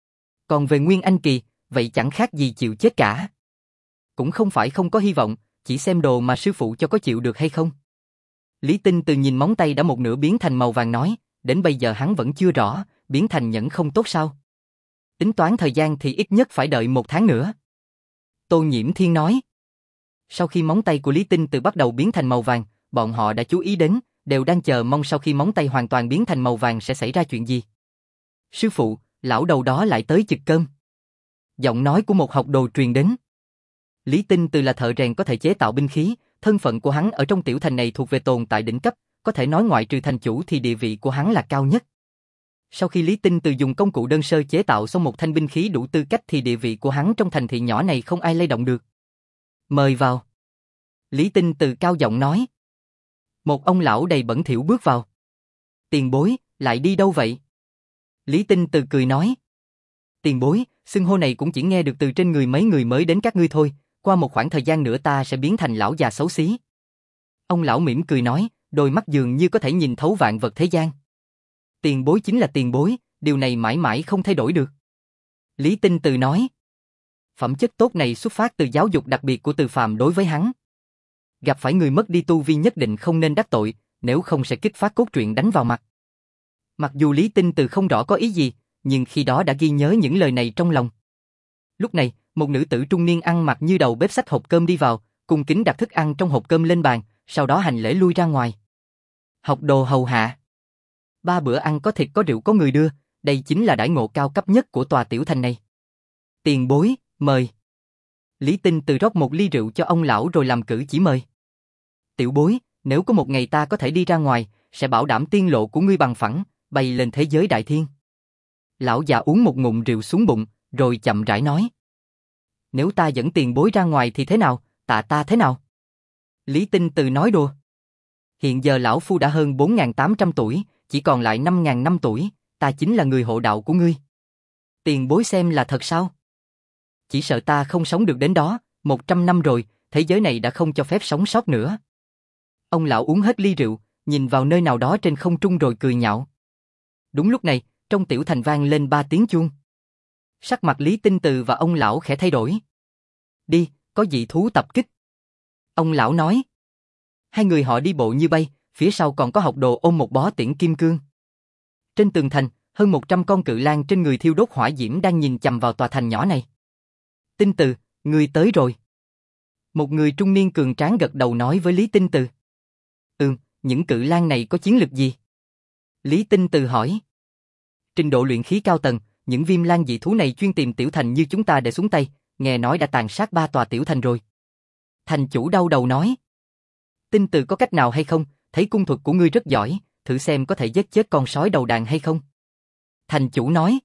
Còn về Nguyên Anh kỳ, vậy chẳng khác gì chịu chết cả. Cũng không phải không có hy vọng, chỉ xem đồ mà sư phụ cho có chịu được hay không. Lý Tinh Từ nhìn móng tay đã một nửa biến thành màu vàng nói, đến bây giờ hắn vẫn chưa rõ, biến thành nhẫn không tốt sao? Tính toán thời gian thì ít nhất phải đợi một tháng nữa. Tô Nhiễm Thiên nói. Sau khi móng tay của Lý Tinh Từ bắt đầu biến thành màu vàng, bọn họ đã chú ý đến, đều đang chờ mong sau khi móng tay hoàn toàn biến thành màu vàng sẽ xảy ra chuyện gì. Sư phụ, lão đầu đó lại tới chực cơm. Giọng nói của một học đồ truyền đến. Lý Tinh Từ là thợ rèn có thể chế tạo binh khí, thân phận của hắn ở trong tiểu thành này thuộc về tồn tại đỉnh cấp, có thể nói ngoại trừ thành chủ thì địa vị của hắn là cao nhất. Sau khi Lý Tinh Từ dùng công cụ đơn sơ chế tạo xong một thanh binh khí đủ tư cách thì địa vị của hắn trong thành thị nhỏ này không ai lay động được. Mời vào. Lý Tinh Từ cao giọng nói. Một ông lão đầy bẩn thỉu bước vào. Tiền bối, lại đi đâu vậy? Lý Tinh Từ cười nói. Tiền bối, xưng hô này cũng chỉ nghe được từ trên người mấy người mới đến các ngươi thôi, qua một khoảng thời gian nữa ta sẽ biến thành lão già xấu xí. Ông lão mỉm cười nói, đôi mắt dường như có thể nhìn thấu vạn vật thế gian. Tiền bối chính là tiền bối, điều này mãi mãi không thay đổi được. Lý Tinh Từ nói. Phẩm chất tốt này xuất phát từ giáo dục đặc biệt của Từ Phàm đối với hắn. Gặp phải người mất đi tu vi nhất định không nên đắc tội, nếu không sẽ kích phát cốt truyện đánh vào mặt. Mặc dù Lý Tinh Từ không rõ có ý gì, nhưng khi đó đã ghi nhớ những lời này trong lòng. Lúc này, một nữ tử trung niên ăn mặc như đầu bếp xách hộp cơm đi vào, cung kính đặt thức ăn trong hộp cơm lên bàn, sau đó hành lễ lui ra ngoài. Học đồ hầu hạ. Ba bữa ăn có thịt có rượu có người đưa, đây chính là đãi ngộ cao cấp nhất của tòa tiểu thành này. Tiền bối, mời. Lý Tinh Từ rót một ly rượu cho ông lão rồi làm cử chỉ mời. Tiểu bối, nếu có một ngày ta có thể đi ra ngoài, sẽ bảo đảm tiên lộ của ngươi bằng phẳng, bay lên thế giới đại thiên. Lão già uống một ngụm rượu xuống bụng, rồi chậm rãi nói. Nếu ta dẫn tiền bối ra ngoài thì thế nào, tạ ta thế nào? Lý Tinh Từ nói đùa. Hiện giờ lão phu đã hơn bốn nghìn tám trăm tuổi, chỉ còn lại năm nghìn năm tuổi, ta chính là người hộ đạo của ngươi. Tiền bối xem là thật sao? Chỉ sợ ta không sống được đến đó, một trăm năm rồi, thế giới này đã không cho phép sống sót nữa. Ông lão uống hết ly rượu, nhìn vào nơi nào đó trên không trung rồi cười nhạo. Đúng lúc này, trong tiểu thành vang lên ba tiếng chuông. Sắc mặt Lý Tinh Từ và ông lão khẽ thay đổi. Đi, có dị thú tập kích. Ông lão nói. Hai người họ đi bộ như bay, phía sau còn có học đồ ôm một bó tiễn kim cương. Trên tường thành, hơn một trăm con cự lang trên người thiêu đốt hỏa diễm đang nhìn chằm vào tòa thành nhỏ này. Tinh Từ, ngươi tới rồi. Một người trung niên cường tráng gật đầu nói với Lý Tinh Từ. Ừm, những cự lang này có chiến lực gì? Lý Tinh Từ hỏi. Trình độ luyện khí cao tầng, những viêm lang dị thú này chuyên tìm tiểu thành như chúng ta để xuống tay, nghe nói đã tàn sát ba tòa tiểu thành rồi. Thành chủ đau đầu nói. Tinh Từ có cách nào hay không, thấy cung thuật của ngươi rất giỏi, thử xem có thể giết chết con sói đầu đàn hay không? Thành chủ nói.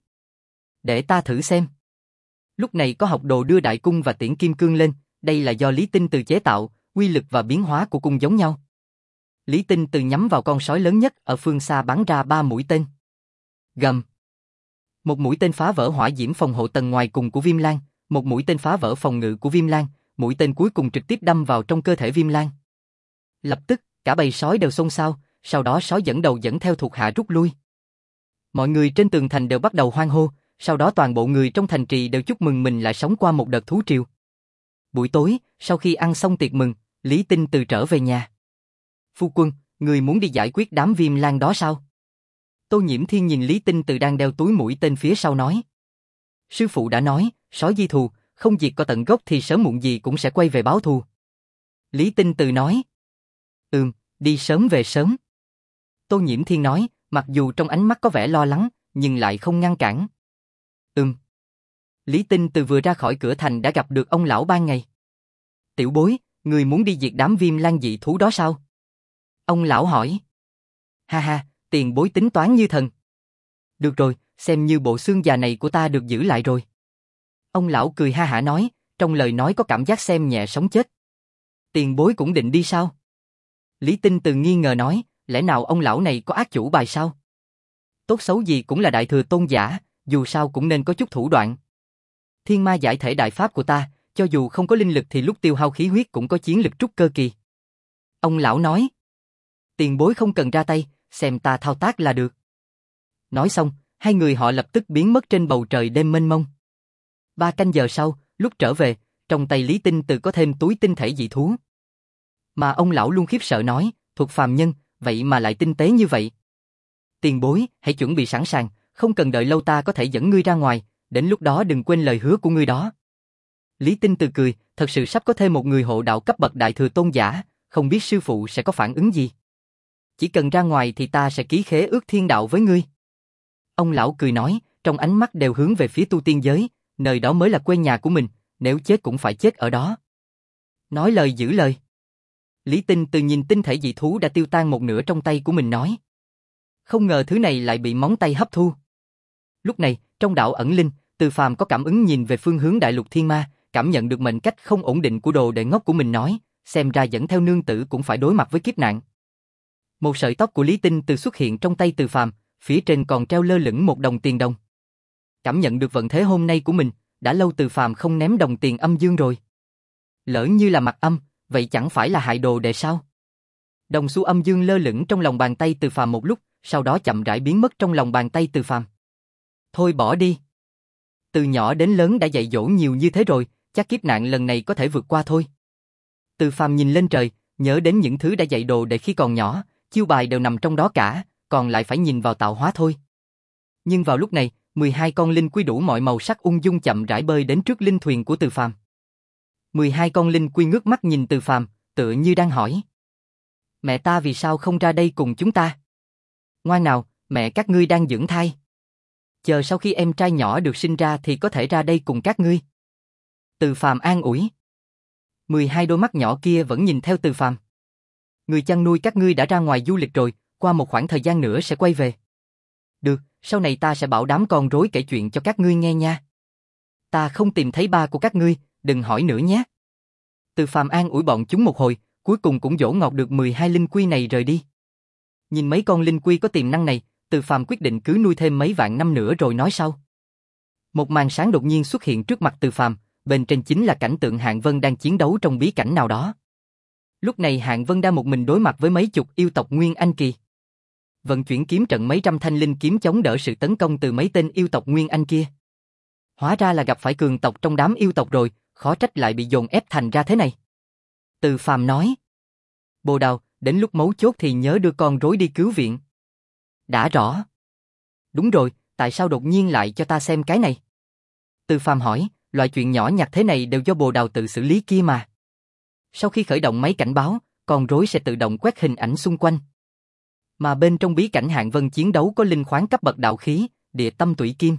Để ta thử xem. Lúc này có học đồ đưa đại cung và tiễn kim cương lên, đây là do Lý Tinh Từ chế tạo, quy lực và biến hóa của cung giống nhau. Lý Tinh Từ nhắm vào con sói lớn nhất ở phương xa bắn ra ba mũi tên. Gầm. Một mũi tên phá vỡ hỏa diễm phòng hộ tầng ngoài cùng của Viêm Lang, một mũi tên phá vỡ phòng ngự của Viêm Lang, mũi tên cuối cùng trực tiếp đâm vào trong cơ thể Viêm Lang. Lập tức, cả bầy sói đều xôn xao, sau đó sói dẫn đầu dẫn theo thuộc hạ rút lui. Mọi người trên tường thành đều bắt đầu hoan hô, sau đó toàn bộ người trong thành trì đều chúc mừng mình lại sống qua một đợt thú triều. Buổi tối, sau khi ăn xong tiệc mừng, Lý Tinh Từ trở về nhà. Phu quân, người muốn đi giải quyết đám Viêm Lang đó sao? Tô Nhiễm Thiên nhìn Lý Tinh Từ đang đeo túi mũi tên phía sau nói. Sư phụ đã nói, sói di thù, không diệt có tận gốc thì sớm muộn gì cũng sẽ quay về báo thù. Lý Tinh Từ nói. Ừm, đi sớm về sớm. Tô Nhiễm Thiên nói, mặc dù trong ánh mắt có vẻ lo lắng, nhưng lại không ngăn cản. Ừm. Lý Tinh Từ vừa ra khỏi cửa thành đã gặp được ông lão ban ngày. Tiểu bối, người muốn đi diệt đám Viêm Lang dị thú đó sao? Ông lão hỏi. Ha ha, tiền bối tính toán như thần. Được rồi, xem như bộ xương già này của ta được giữ lại rồi. Ông lão cười ha hả nói, trong lời nói có cảm giác xem nhẹ sống chết. Tiền bối cũng định đi sao? Lý Tinh Từ nghi ngờ nói, lẽ nào ông lão này có ác chủ bài sao? Tốt xấu gì cũng là đại thừa tôn giả, dù sao cũng nên có chút thủ đoạn. Thiên ma giải thể đại pháp của ta, cho dù không có linh lực thì lúc tiêu hao khí huyết cũng có chiến lực trúc cơ kỳ. Ông lão nói. Tiền bối không cần ra tay, xem ta thao tác là được. Nói xong, hai người họ lập tức biến mất trên bầu trời đêm mênh mông. Ba canh giờ sau, lúc trở về, trong tay Lý Tinh Từ có thêm túi tinh thể dị thú. Mà ông lão luôn khiếp sợ nói, thuộc phàm nhân, vậy mà lại tinh tế như vậy. Tiền bối, hãy chuẩn bị sẵn sàng, không cần đợi lâu ta có thể dẫn ngươi ra ngoài, đến lúc đó đừng quên lời hứa của ngươi đó. Lý Tinh Từ cười, thật sự sắp có thêm một người hộ đạo cấp bậc đại thừa tôn giả, không biết sư phụ sẽ có phản ứng gì. Chỉ cần ra ngoài thì ta sẽ ký khế ước thiên đạo với ngươi. Ông lão cười nói, trong ánh mắt đều hướng về phía tu tiên giới, nơi đó mới là quê nhà của mình, nếu chết cũng phải chết ở đó. Nói lời giữ lời. Lý Tinh Từ nhìn tinh thể dị thú đã tiêu tan một nửa trong tay của mình nói. Không ngờ thứ này lại bị móng tay hấp thu. Lúc này, trong đạo ẩn linh, Từ Phàm có cảm ứng nhìn về phương hướng đại lục thiên ma, cảm nhận được mệnh cách không ổn định của đồ đệ ngốc của mình nói, xem ra dẫn theo nương tử cũng phải đối mặt với kiếp nạn. Một sợi tóc của Lý Tinh Từ xuất hiện trong tay Từ Phàm, phía trên còn treo lơ lửng một đồng tiền đồng. Cảm nhận được vận thế hôm nay của mình, đã lâu Từ Phàm không ném đồng tiền âm dương rồi. Lỡ như là mặt âm, vậy chẳng phải là hại đồ đệ sao? Đồng xu âm dương lơ lửng trong lòng bàn tay Từ Phàm một lúc, sau đó chậm rãi biến mất trong lòng bàn tay Từ Phàm. Thôi bỏ đi. Từ nhỏ đến lớn đã dạy dỗ nhiều như thế rồi, chắc kiếp nạn lần này có thể vượt qua thôi. Từ Phàm nhìn lên trời, nhớ đến những thứ đã dạy đồ đệ khi còn nhỏ, chiêu bài đều nằm trong đó cả, còn lại phải nhìn vào tạo hóa thôi. Nhưng vào lúc này, mười hai con linh quy đủ mọi màu sắc ung dung chậm rãi bơi đến trước linh thuyền của Từ Phàm. mười hai con linh quy ngước mắt nhìn Từ Phàm, tựa như đang hỏi. Mẹ ta vì sao không ra đây cùng chúng ta? Ngoan nào, mẹ các ngươi đang dưỡng thai. Chờ sau khi em trai nhỏ được sinh ra thì có thể ra đây cùng các ngươi. Từ Phàm an ủi. mười hai đôi mắt nhỏ kia vẫn nhìn theo Từ Phàm. Người chăn nuôi các ngươi đã ra ngoài du lịch rồi, qua một khoảng thời gian nữa sẽ quay về. Được, sau này ta sẽ bảo đám con rối kể chuyện cho các ngươi nghe nha. Ta không tìm thấy ba của các ngươi, đừng hỏi nữa nhé. Từ Phàm an ủi bọn chúng một hồi, cuối cùng cũng dỗ ngọt được mười hai linh quy này rời đi. Nhìn mấy con linh quy có tiềm năng này, Từ Phàm quyết định cứ nuôi thêm mấy vạn năm nữa rồi nói sau. Một màn sáng đột nhiên xuất hiện trước mặt Từ Phàm, bên trên chính là cảnh tượng Hạng Vân đang chiến đấu trong bí cảnh nào đó. Lúc này Hạng Vân đang một mình đối mặt với mấy chục yêu tộc Nguyên Anh kỳ. Vận chuyển kiếm trận mấy trăm thanh linh kiếm chống đỡ sự tấn công từ mấy tên yêu tộc Nguyên Anh kia. Hóa ra là gặp phải cường tộc trong đám yêu tộc rồi, khó trách lại bị dồn ép thành ra thế này. Từ Phàm nói. Bồ Đào, đến lúc mấu chốt thì nhớ đưa con rối đi cứu viện. Đã rõ. Đúng rồi, tại sao đột nhiên lại cho ta xem cái này? Từ Phàm hỏi, loại chuyện nhỏ nhặt thế này đều do Bồ Đào tự xử lý kia mà. Sau khi khởi động máy cảnh báo, con rối sẽ tự động quét hình ảnh xung quanh. Mà bên trong bí cảnh Hạng Vân chiến đấu có linh khoáng cấp bậc đạo khí, địa tâm tủy kim.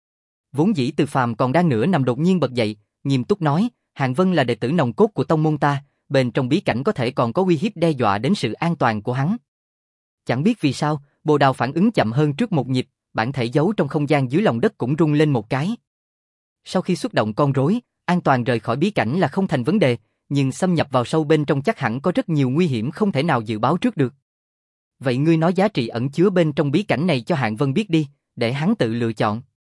Vốn dĩ Từ Phàm còn đang nửa nằm đột nhiên bật dậy, nghiêm túc nói, Hạng Vân là đệ tử nòng cốt của tông môn ta, bên trong bí cảnh có thể còn có uy hiếp đe dọa đến sự an toàn của hắn. Chẳng biết vì sao, Bồ Đào phản ứng chậm hơn trước một nhịp, bản thể giấu trong không gian dưới lòng đất cũng rung lên một cái. Sau khi xuất động con rối, an toàn rời khỏi bí cảnh là không thành vấn đề, nhưng xâm nhập vào sâu bên trong chắc hẳn có rất nhiều nguy hiểm không thể nào dự báo trước được. Vậy ngươi nói giá trị ẩn chứa bên trong bí cảnh này cho Hạng Vân biết đi, để hắn tự lựa chọn.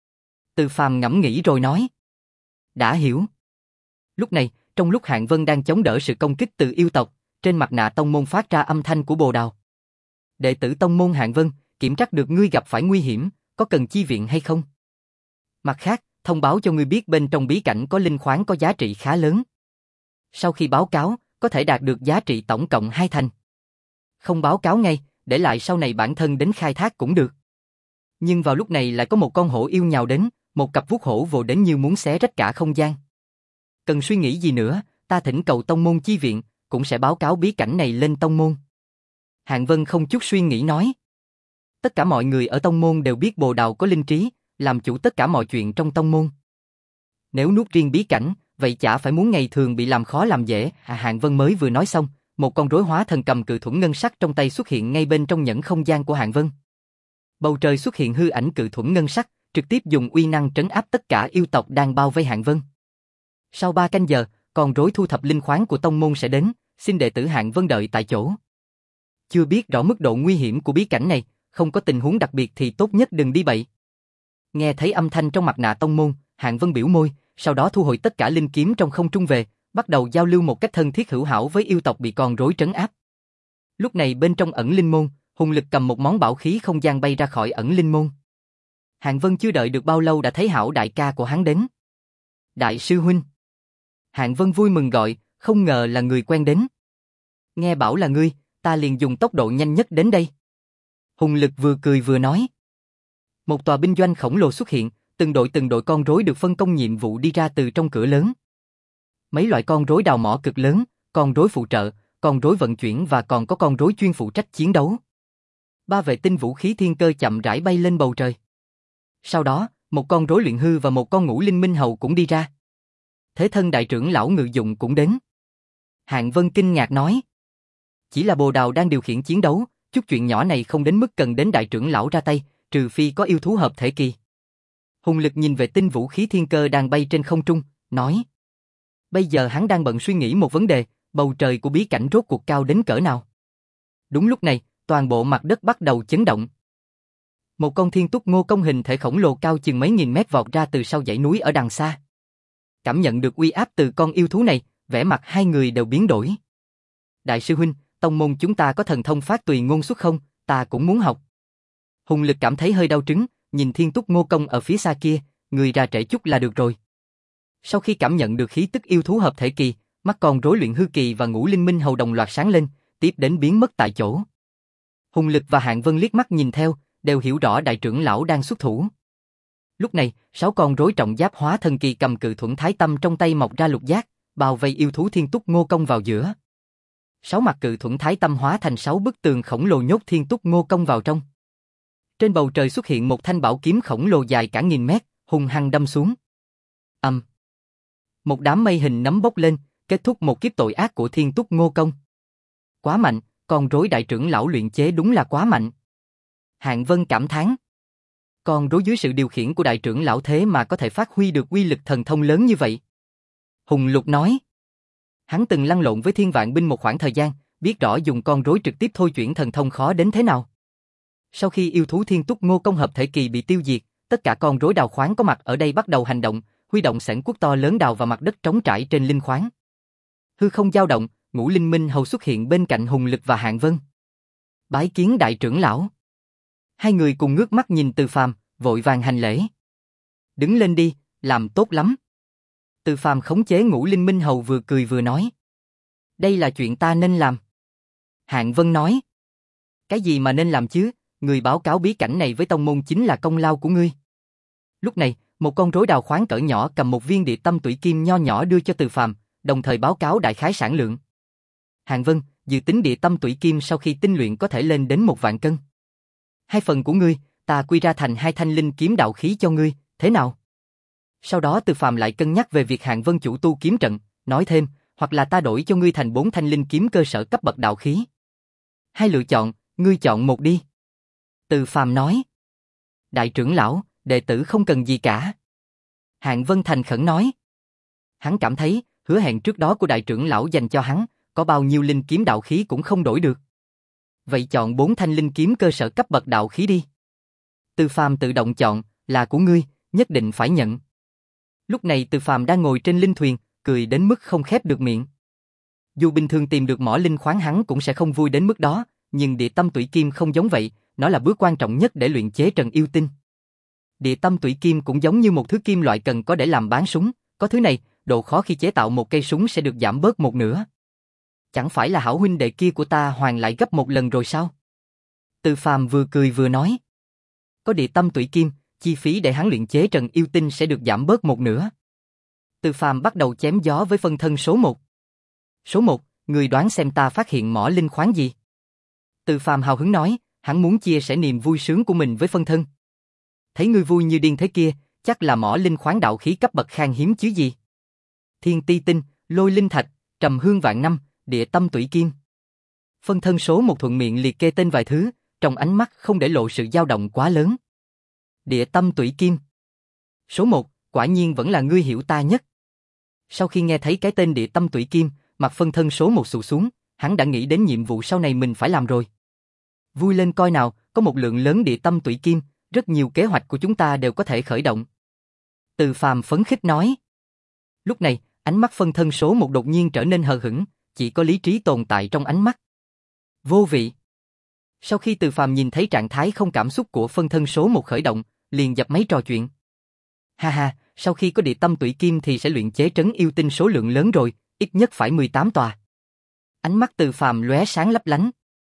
Từ Phàm ngẫm nghĩ rồi nói. Đã hiểu. Lúc này, trong lúc Hạng Vân đang chống đỡ sự công kích từ yêu tộc, trên mặt nạ tông môn phát ra âm thanh của Bồ Đào. Đệ tử tông môn Hạng Vân, kiểm tra được ngươi gặp phải nguy hiểm, có cần chi viện hay không? Mặt khác, thông báo cho ngươi biết bên trong bí cảnh có linh khoáng có giá trị khá lớn. Sau khi báo cáo, có thể đạt được giá trị tổng cộng hai thành. Không báo cáo ngay, để lại sau này bản thân đến khai thác cũng được. Nhưng vào lúc này lại có một con hổ yêu nhào đến, một cặp vuốt hổ vồ đến như muốn xé rách cả không gian. Cần suy nghĩ gì nữa, ta thỉnh cầu tông môn chi viện, cũng sẽ báo cáo bí cảnh này lên tông môn. Hạng Vân không chút suy nghĩ nói. Tất cả mọi người ở tông môn đều biết Bồ Đào có linh trí, làm chủ tất cả mọi chuyện trong tông môn. Nếu nuốt riêng bí cảnh, vậy chả phải muốn ngày thường bị làm khó làm dễ. À, Hạng Vân mới vừa nói xong, một con rối hóa thần cầm cự thuẫn ngân sắc trong tay xuất hiện ngay bên trong nhẫn không gian của Hạng Vân. Bầu trời xuất hiện hư ảnh cự thuẫn ngân sắc, trực tiếp dùng uy năng trấn áp tất cả yêu tộc đang bao vây Hạng Vân. Sau ba canh giờ, con rối thu thập linh khoáng của tông môn sẽ đến, xin đệ tử Hạng Vân đợi tại chỗ. Chưa biết rõ mức độ nguy hiểm của bí cảnh này, không có tình huống đặc biệt thì tốt nhất đừng đi bậy. Nghe thấy âm thanh trong mặt nạ tông môn, Hạng Vân biểu môi, sau đó thu hồi tất cả linh kiếm trong không trung về, bắt đầu giao lưu một cách thân thiết hữu hảo với yêu tộc bị con rối trấn áp. Lúc này bên trong ẩn linh môn, Hùng Lực cầm một món bảo khí không gian bay ra khỏi ẩn linh môn. Hạng Vân chưa đợi được bao lâu đã thấy Hảo đại ca của hắn đến. Đại sư huynh. Hạng Vân vui mừng gọi, không ngờ là người quen đến. Nghe bảo là ngươi, ta liền dùng tốc độ nhanh nhất đến đây. Hùng Lực vừa cười vừa nói. Một tòa binh doanh khổng lồ xuất hiện, từng đội từng đội con rối được phân công nhiệm vụ đi ra từ trong cửa lớn. Mấy loại con rối đào mỏ cực lớn, con rối phụ trợ, con rối vận chuyển và còn có con rối chuyên phụ trách chiến đấu. Ba vệ tinh vũ khí thiên cơ chậm rãi bay lên bầu trời. Sau đó, một con rối luyện hư và một con ngũ linh minh hầu cũng đi ra. Thế thân đại trưởng lão Ngự Dụng cũng đến. Hạng Vân kinh ngạc nói. Chỉ là Bồ Đào đang điều khiển chiến đấu, chút chuyện nhỏ này không đến mức cần đến đại trưởng lão ra tay, trừ phi có yêu thú hợp thể kỳ. Hùng Lực nhìn về tinh vũ khí thiên cơ đang bay trên không trung, nói. Bây giờ hắn đang bận suy nghĩ một vấn đề, bầu trời của bí cảnh rốt cuộc cao đến cỡ nào. Đúng lúc này, toàn bộ mặt đất bắt đầu chấn động. Một con thiên túc ngô công hình thể khổng lồ cao chừng mấy nghìn mét vọt ra từ sau dãy núi ở đằng xa. Cảm nhận được uy áp từ con yêu thú này, vẻ mặt hai người đều biến đổi. Đại sư huynh, tông môn chúng ta có thần thông phát tùy ngôn xuất không, ta cũng muốn học. Hùng Lực cảm thấy hơi đau trứng, nhìn thiên túc ngô công ở phía xa kia, người ra trễ chút là được rồi. Sau khi cảm nhận được khí tức yêu thú hợp thể kỳ, mắt con rối luyện hư kỳ và ngũ linh minh hầu đồng loạt sáng lên, tiếp đến biến mất tại chỗ. Hùng Lực và Hạng Vân liếc mắt nhìn theo, đều hiểu rõ đại trưởng lão đang xuất thủ. Lúc này, sáu con rối trọng giáp hóa thần kỳ cầm cự thuẫn thái tâm trong tay mọc ra lục giác, bao vây yêu thú thiên túc ngô công vào giữa. Sáu mặt cự thuẫn thái tâm hóa thành sáu bức tường khổng lồ nhốt thiên túc ngô công vào trong. Trên bầu trời xuất hiện một thanh bảo kiếm khổng lồ dài cả nghìn mét, hung hăng đâm xuống. Ầm. Một đám mây hình nấm bốc lên, kết thúc một kiếp tội ác của Thiên Túc Ngô Công. Quá mạnh, con rối đại trưởng lão luyện chế đúng là quá mạnh. Hạng Vân cảm thán. Con rối dưới sự điều khiển của đại trưởng lão thế mà có thể phát huy được uy lực thần thông lớn như vậy. Hùng Lục nói. Hắn từng lăn lộn với Thiên Vạn Binh một khoảng thời gian, biết rõ dùng con rối trực tiếp thôi chuyển thần thông khó đến thế nào. Sau khi yêu thú Thiên Túc Ngô Công hợp thể kỳ bị tiêu diệt, tất cả con rối đào khoáng có mặt ở đây bắt đầu hành động, huy động xẻng cuốc to lớn đào vào mặt đất trống trải trên linh khoáng. Hư không dao động, Ngũ Linh Minh Hầu xuất hiện bên cạnh Hùng Lực và Hạng Vân. Bái kiến đại trưởng lão. Hai người cùng ngước mắt nhìn Từ Phàm, vội vàng hành lễ. Đứng lên đi, làm tốt lắm. Từ Phàm khống chế Ngũ Linh Minh Hầu vừa cười vừa nói. Đây là chuyện ta nên làm. Hạng Vân nói. Cái gì mà nên làm chứ, người báo cáo bí cảnh này với tông môn chính là công lao của ngươi. Lúc này, một con rối đào khoáng cỡ nhỏ cầm một viên địa tâm tụy kim nho nhỏ đưa cho Từ Phàm, đồng thời báo cáo đại khái sản lượng. Hạng Vân, dự tính địa tâm tụy kim sau khi tinh luyện có thể lên đến một vạn cân. Hai phần của ngươi, ta quy ra thành hai thanh linh kiếm đạo khí cho ngươi, thế nào? Sau đó Từ Phàm lại cân nhắc về việc Hạng Vân chủ tu kiếm trận, nói thêm, hoặc là ta đổi cho ngươi thành bốn thanh linh kiếm cơ sở cấp bậc đạo khí. Hai lựa chọn, ngươi chọn một đi. Từ Phàm nói. Đại trưởng lão, đệ tử không cần gì cả. Hạng Vân thành khẩn nói. Hắn cảm thấy, hứa hẹn trước đó của đại trưởng lão dành cho hắn, có bao nhiêu linh kiếm đạo khí cũng không đổi được. Vậy chọn bốn thanh linh kiếm cơ sở cấp bậc đạo khí đi. Từ Phàm tự động chọn, là của ngươi, nhất định phải nhận. Lúc này Từ Phàm đang ngồi trên linh thuyền, cười đến mức không khép được miệng. Dù bình thường tìm được mỏ linh khoáng hắn cũng sẽ không vui đến mức đó, nhưng địa tâm tụy kim không giống vậy, nó là bước quan trọng nhất để luyện chế Trần Yêu Tinh. Địa tâm tụy kim cũng giống như một thứ kim loại cần có để làm bán súng, có thứ này, độ khó khi chế tạo một cây súng sẽ được giảm bớt một nửa. Chẳng phải là hảo huynh đệ kia của ta hoàn lại gấp một lần rồi sao? Từ Phàm vừa cười vừa nói. Có địa tâm tụy kim, chi phí để hắn luyện chế Trần Yêu Tinh sẽ được giảm bớt một nửa. Từ Phàm bắt đầu chém gió với phân thân số một. Số một, người đoán xem ta phát hiện mỏ linh khoáng gì? Từ Phàm hào hứng nói, hắn muốn chia sẻ niềm vui sướng của mình với phân thân. Thấy ngươi vui như điên thế kia, chắc là mỏ linh khoáng đạo khí cấp bậc khan hiếm chứ gì? Thiên ti tinh, lôi linh thạch, trầm hương vạn năm, địa tâm tụy kim. Phân thân số một thuận miệng liệt kê tên vài thứ, trong ánh mắt không để lộ sự dao động quá lớn. Địa tâm tụy kim. Số một, quả nhiên vẫn là ngươi hiểu ta nhất. Sau khi nghe thấy cái tên địa tâm tụy kim, mặt phân thân số một sụt xuống, hắn đã nghĩ đến nhiệm vụ sau này mình phải làm rồi. Vui lên coi nào, có một lượng lớn địa tâm tụy kim, rất nhiều kế hoạch của chúng ta đều có thể khởi động. Từ Phàm phấn khích nói. Lúc này, ánh mắt phân thân số một đột nhiên trở nên hờ hững, chỉ có lý trí tồn tại trong ánh mắt. Vô vị. Sau khi Từ Phàm nhìn thấy trạng thái không cảm xúc của phân thân số một khởi động, liền dập máy trò chuyện. Ha ha, sau khi có địa tâm tụy kim thì sẽ luyện chế Trấn Yêu Tinh số lượng lớn rồi, ít nhất phải mười tám tòa. Ánh mắt Từ Phàm lóe sáng lấp lánh.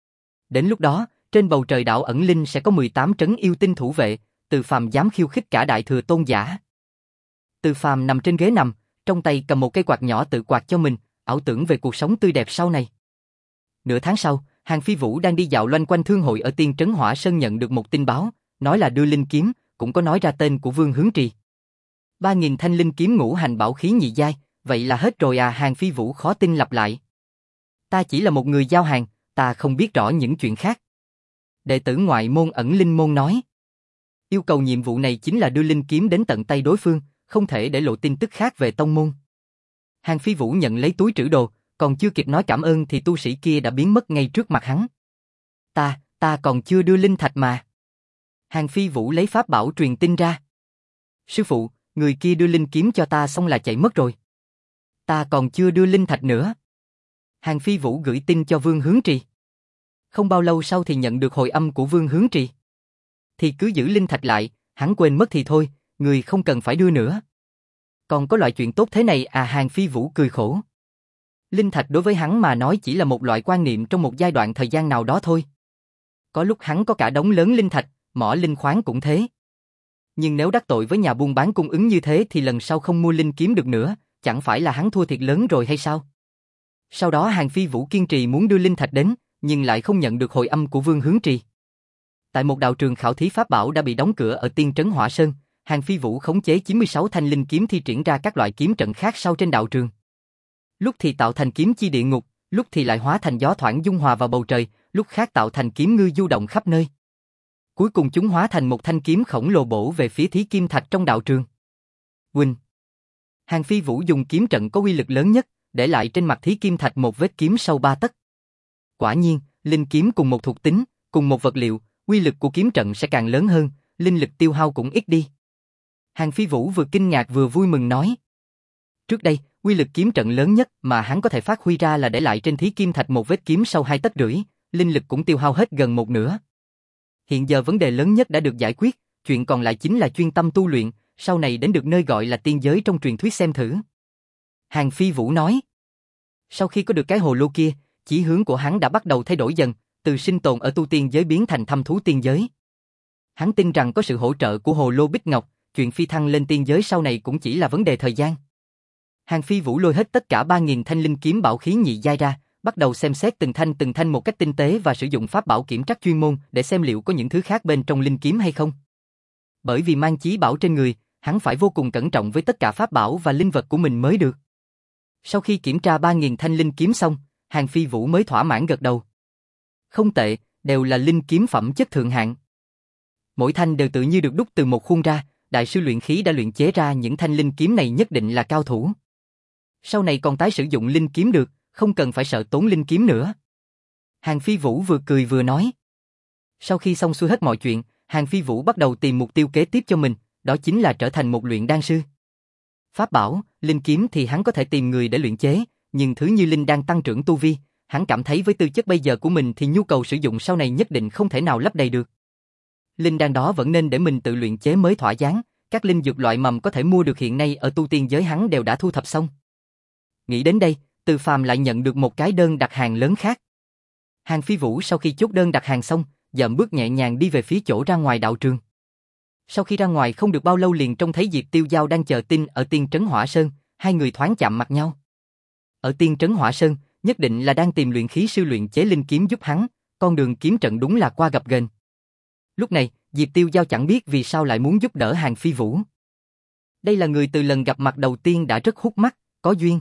Đến lúc đó, trên bầu trời đảo ẩn linh sẽ có mười tám Trấn Yêu Tinh thủ vệ, Từ Phàm dám khiêu khích cả đại thừa tôn giả. Từ Phàm nằm trên ghế nằm, trong tay cầm một cây quạt nhỏ tự quạt cho mình, ảo tưởng về cuộc sống tươi đẹp sau này. Nửa tháng sau, Hàn Phi Vũ đang đi dạo loanh quanh thương hội ở Tiên Trấn Hỏa Sơn nhận được một tin báo, nói là đưa linh kiếm, cũng có nói ra tên của Vương Hướng Trì. Ba nghìn thanh linh kiếm ngũ hành bảo khí nhị giai, vậy là hết rồi à? Hàn Phi Vũ khó tin lặp lại. Ta chỉ là một người giao hàng, ta không biết rõ những chuyện khác. Đệ tử ngoại môn ẩn linh môn nói. Yêu cầu nhiệm vụ này chính là đưa linh kiếm đến tận tay đối phương, không thể để lộ tin tức khác về tông môn. Hàn Phi Vũ nhận lấy túi trữ đồ, còn chưa kịp nói cảm ơn thì tu sĩ kia đã biến mất ngay trước mặt hắn. Ta, ta còn chưa đưa linh thạch mà. Hàn Phi Vũ lấy pháp bảo truyền tin ra. Sư phụ, người kia đưa linh kiếm cho ta xong là chạy mất rồi. Ta còn chưa đưa linh thạch nữa. Hàn Phi Vũ gửi tin cho Vương Hướng Trì. Không bao lâu sau thì nhận được hồi âm của Vương Hướng Trì. Thì cứ giữ linh thạch lại, hắn quên mất thì thôi, người không cần phải đưa nữa. Còn có loại chuyện tốt thế này à? Hàn Phi Vũ cười khổ. Linh thạch đối với hắn mà nói chỉ là một loại quan niệm trong một giai đoạn thời gian nào đó thôi. Có lúc hắn có cả đống lớn linh thạch, mỏ linh khoáng cũng thế. Nhưng nếu đắc tội với nhà buôn bán cung ứng như thế thì lần sau không mua linh kiếm được nữa, chẳng phải là hắn thua thiệt lớn rồi hay sao? Sau đó Hàn Phi Vũ kiên trì muốn đưa linh thạch đến, nhưng lại không nhận được hồi âm của Vương Hướng Trì. Tại một đạo trường khảo thí pháp bảo đã bị đóng cửa ở Tiên Trấn Hỏa Sơn, Hàng Phi Vũ khống chế chín mươi sáu thanh linh kiếm thi triển ra các loại kiếm trận khác sau trên đạo trường. Lúc thì tạo thành kiếm chi địa ngục, lúc thì lại hóa thành gió thoảng dung hòa vào bầu trời, lúc khác tạo thành kiếm ngư du động khắp nơi. Cuối cùng chúng hóa thành một thanh kiếm khổng lồ bổ về phía Thí Kim Thạch trong đạo trường. Quỳnh. Hàng Phi Vũ dùng kiếm trận có uy lực lớn nhất, để lại trên mặt Thí Kim Thạch một vết kiếm sâu ba tấc. Quả nhiên, linh kiếm cùng một thuộc tính, cùng một vật liệu, uy lực của kiếm trận sẽ càng lớn hơn, linh lực tiêu hao cũng ít đi. Hàng Phi Vũ vừa kinh ngạc vừa vui mừng nói. Trước đây, uy lực kiếm trận lớn nhất mà hắn có thể phát huy ra là để lại trên Thí Kim Thạch một vết kiếm sâu hai tấc rưỡi, linh lực cũng tiêu hao hết gần một nửa. Hiện giờ vấn đề lớn nhất đã được giải quyết, chuyện còn lại chính là chuyên tâm tu luyện, sau này đến được nơi gọi là tiên giới trong truyền thuyết xem thử. Hàng Phi Vũ nói. Sau khi có được cái hồ lô kia, chí hướng của hắn đã bắt đầu thay đổi dần, từ sinh tồn ở tu tiên giới biến thành thăm thú tiên giới. Hắn tin rằng có sự hỗ trợ của hồ lô Bích Ngọc, chuyện phi thăng lên tiên giới sau này cũng chỉ là vấn đề thời gian. Hàng Phi Vũ lôi hết tất cả ba nghìn thanh linh kiếm bảo khí nhị giai ra, bắt đầu xem xét từng thanh từng thanh một cách tinh tế và sử dụng pháp bảo kiểm trắc chuyên môn để xem liệu có những thứ khác bên trong linh kiếm hay không. Bởi vì mang chí bảo trên người, hắn phải vô cùng cẩn trọng với tất cả pháp bảo và linh vật của mình mới được. Sau khi kiểm tra ba nghìn thanh linh kiếm xong, Hàng Phi Vũ mới thỏa mãn gật đầu. Không tệ, đều là linh kiếm phẩm chất thượng hạng. Mỗi thanh đều tự như được đúc từ một khuôn ra, đại sư luyện khí đã luyện chế ra những thanh linh kiếm này nhất định là cao thủ. Sau này còn tái sử dụng linh kiếm được, không cần phải sợ tốn linh kiếm nữa. Hàng Phi Vũ vừa cười vừa nói. Sau khi xong xuôi hết mọi chuyện, Hàng Phi Vũ bắt đầu tìm mục tiêu kế tiếp cho mình, đó chính là trở thành một luyện đan sư. Pháp bảo, linh kiếm thì hắn có thể tìm người để luyện chế, nhưng thứ như linh đan tăng trưởng tu vi, hắn cảm thấy với tư chất bây giờ của mình thì nhu cầu sử dụng sau này nhất định không thể nào lấp đầy được. Linh đan đó vẫn nên để mình tự luyện chế mới thỏa đáng, các linh dược loại mầm có thể mua được hiện nay ở tu tiên giới hắn đều đã thu thập xong. Nghĩ đến đây, Từ Phàm lại nhận được một cái đơn đặt hàng lớn khác. Hàng Phi Vũ sau khi chốt đơn đặt hàng xong, dậm bước nhẹ nhàng đi về phía chỗ ra ngoài đạo trường. Sau khi ra ngoài không được bao lâu liền trông thấy Diệp Tiêu Giao đang chờ tin ở Tiên Trấn Hỏa Sơn, hai người thoáng chạm mặt nhau. Ở Tiên Trấn Hỏa Sơn, nhất định là đang tìm luyện khí sư luyện chế linh kiếm giúp hắn, con đường kiếm trận đúng là qua gập ghềnh. Lúc này, Diệp Tiêu Giao chẳng biết vì sao lại muốn giúp đỡ Hàng Phi Vũ. Đây là người từ lần gặp mặt đầu tiên đã rất hút mắt, có duyên.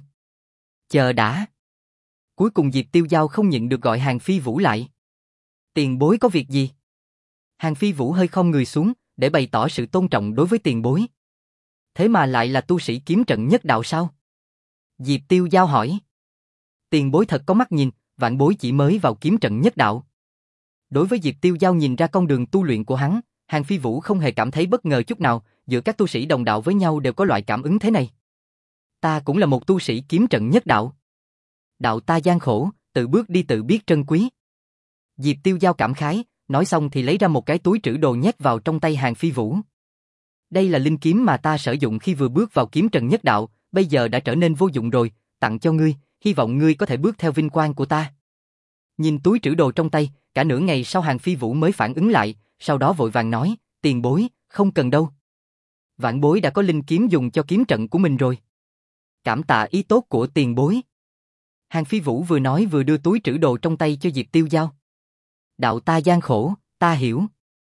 Chờ đã. Cuối cùng Diệp Tiêu Giao không nhịn được gọi Hàng Phi Vũ lại. Tiền bối có việc gì? Hàng Phi Vũ hơi khom người xuống, để bày tỏ sự tôn trọng đối với tiền bối. Thế mà lại là tu sĩ kiếm trận nhất đạo sao? Diệp Tiêu Giao hỏi. Tiền bối thật có mắt nhìn, vạn bối chỉ mới vào kiếm trận nhất đạo. Đối với Diệp Tiêu Giao nhìn ra con đường tu luyện của hắn, Hàng Phi Vũ không hề cảm thấy bất ngờ chút nào, giữa các tu sĩ đồng đạo với nhau đều có loại cảm ứng thế này. Ta cũng là một tu sĩ kiếm trận nhất đạo. Đạo ta gian khổ, tự bước đi tự biết trân quý. Diệp Tiêu Giao cảm khái, nói xong thì lấy ra một cái túi trữ đồ nhét vào trong tay Hàng Phi Vũ. Đây là linh kiếm mà ta sử dụng khi vừa bước vào kiếm trận nhất đạo, bây giờ đã trở nên vô dụng rồi, tặng cho ngươi, hy vọng ngươi có thể bước theo vinh quang của ta. Nhìn túi trữ đồ trong tay, cả nửa ngày sau Hàng Phi Vũ mới phản ứng lại, sau đó vội vàng nói, tiền bối, không cần đâu. Vạn bối đã có linh kiếm dùng cho kiếm trận của mình rồi. Cảm tạ ý tốt của tiền bối. Hàng Phi Vũ vừa nói vừa đưa túi trữ đồ trong tay cho Diệp Tiêu Giao. Đạo ta gian khổ, ta hiểu.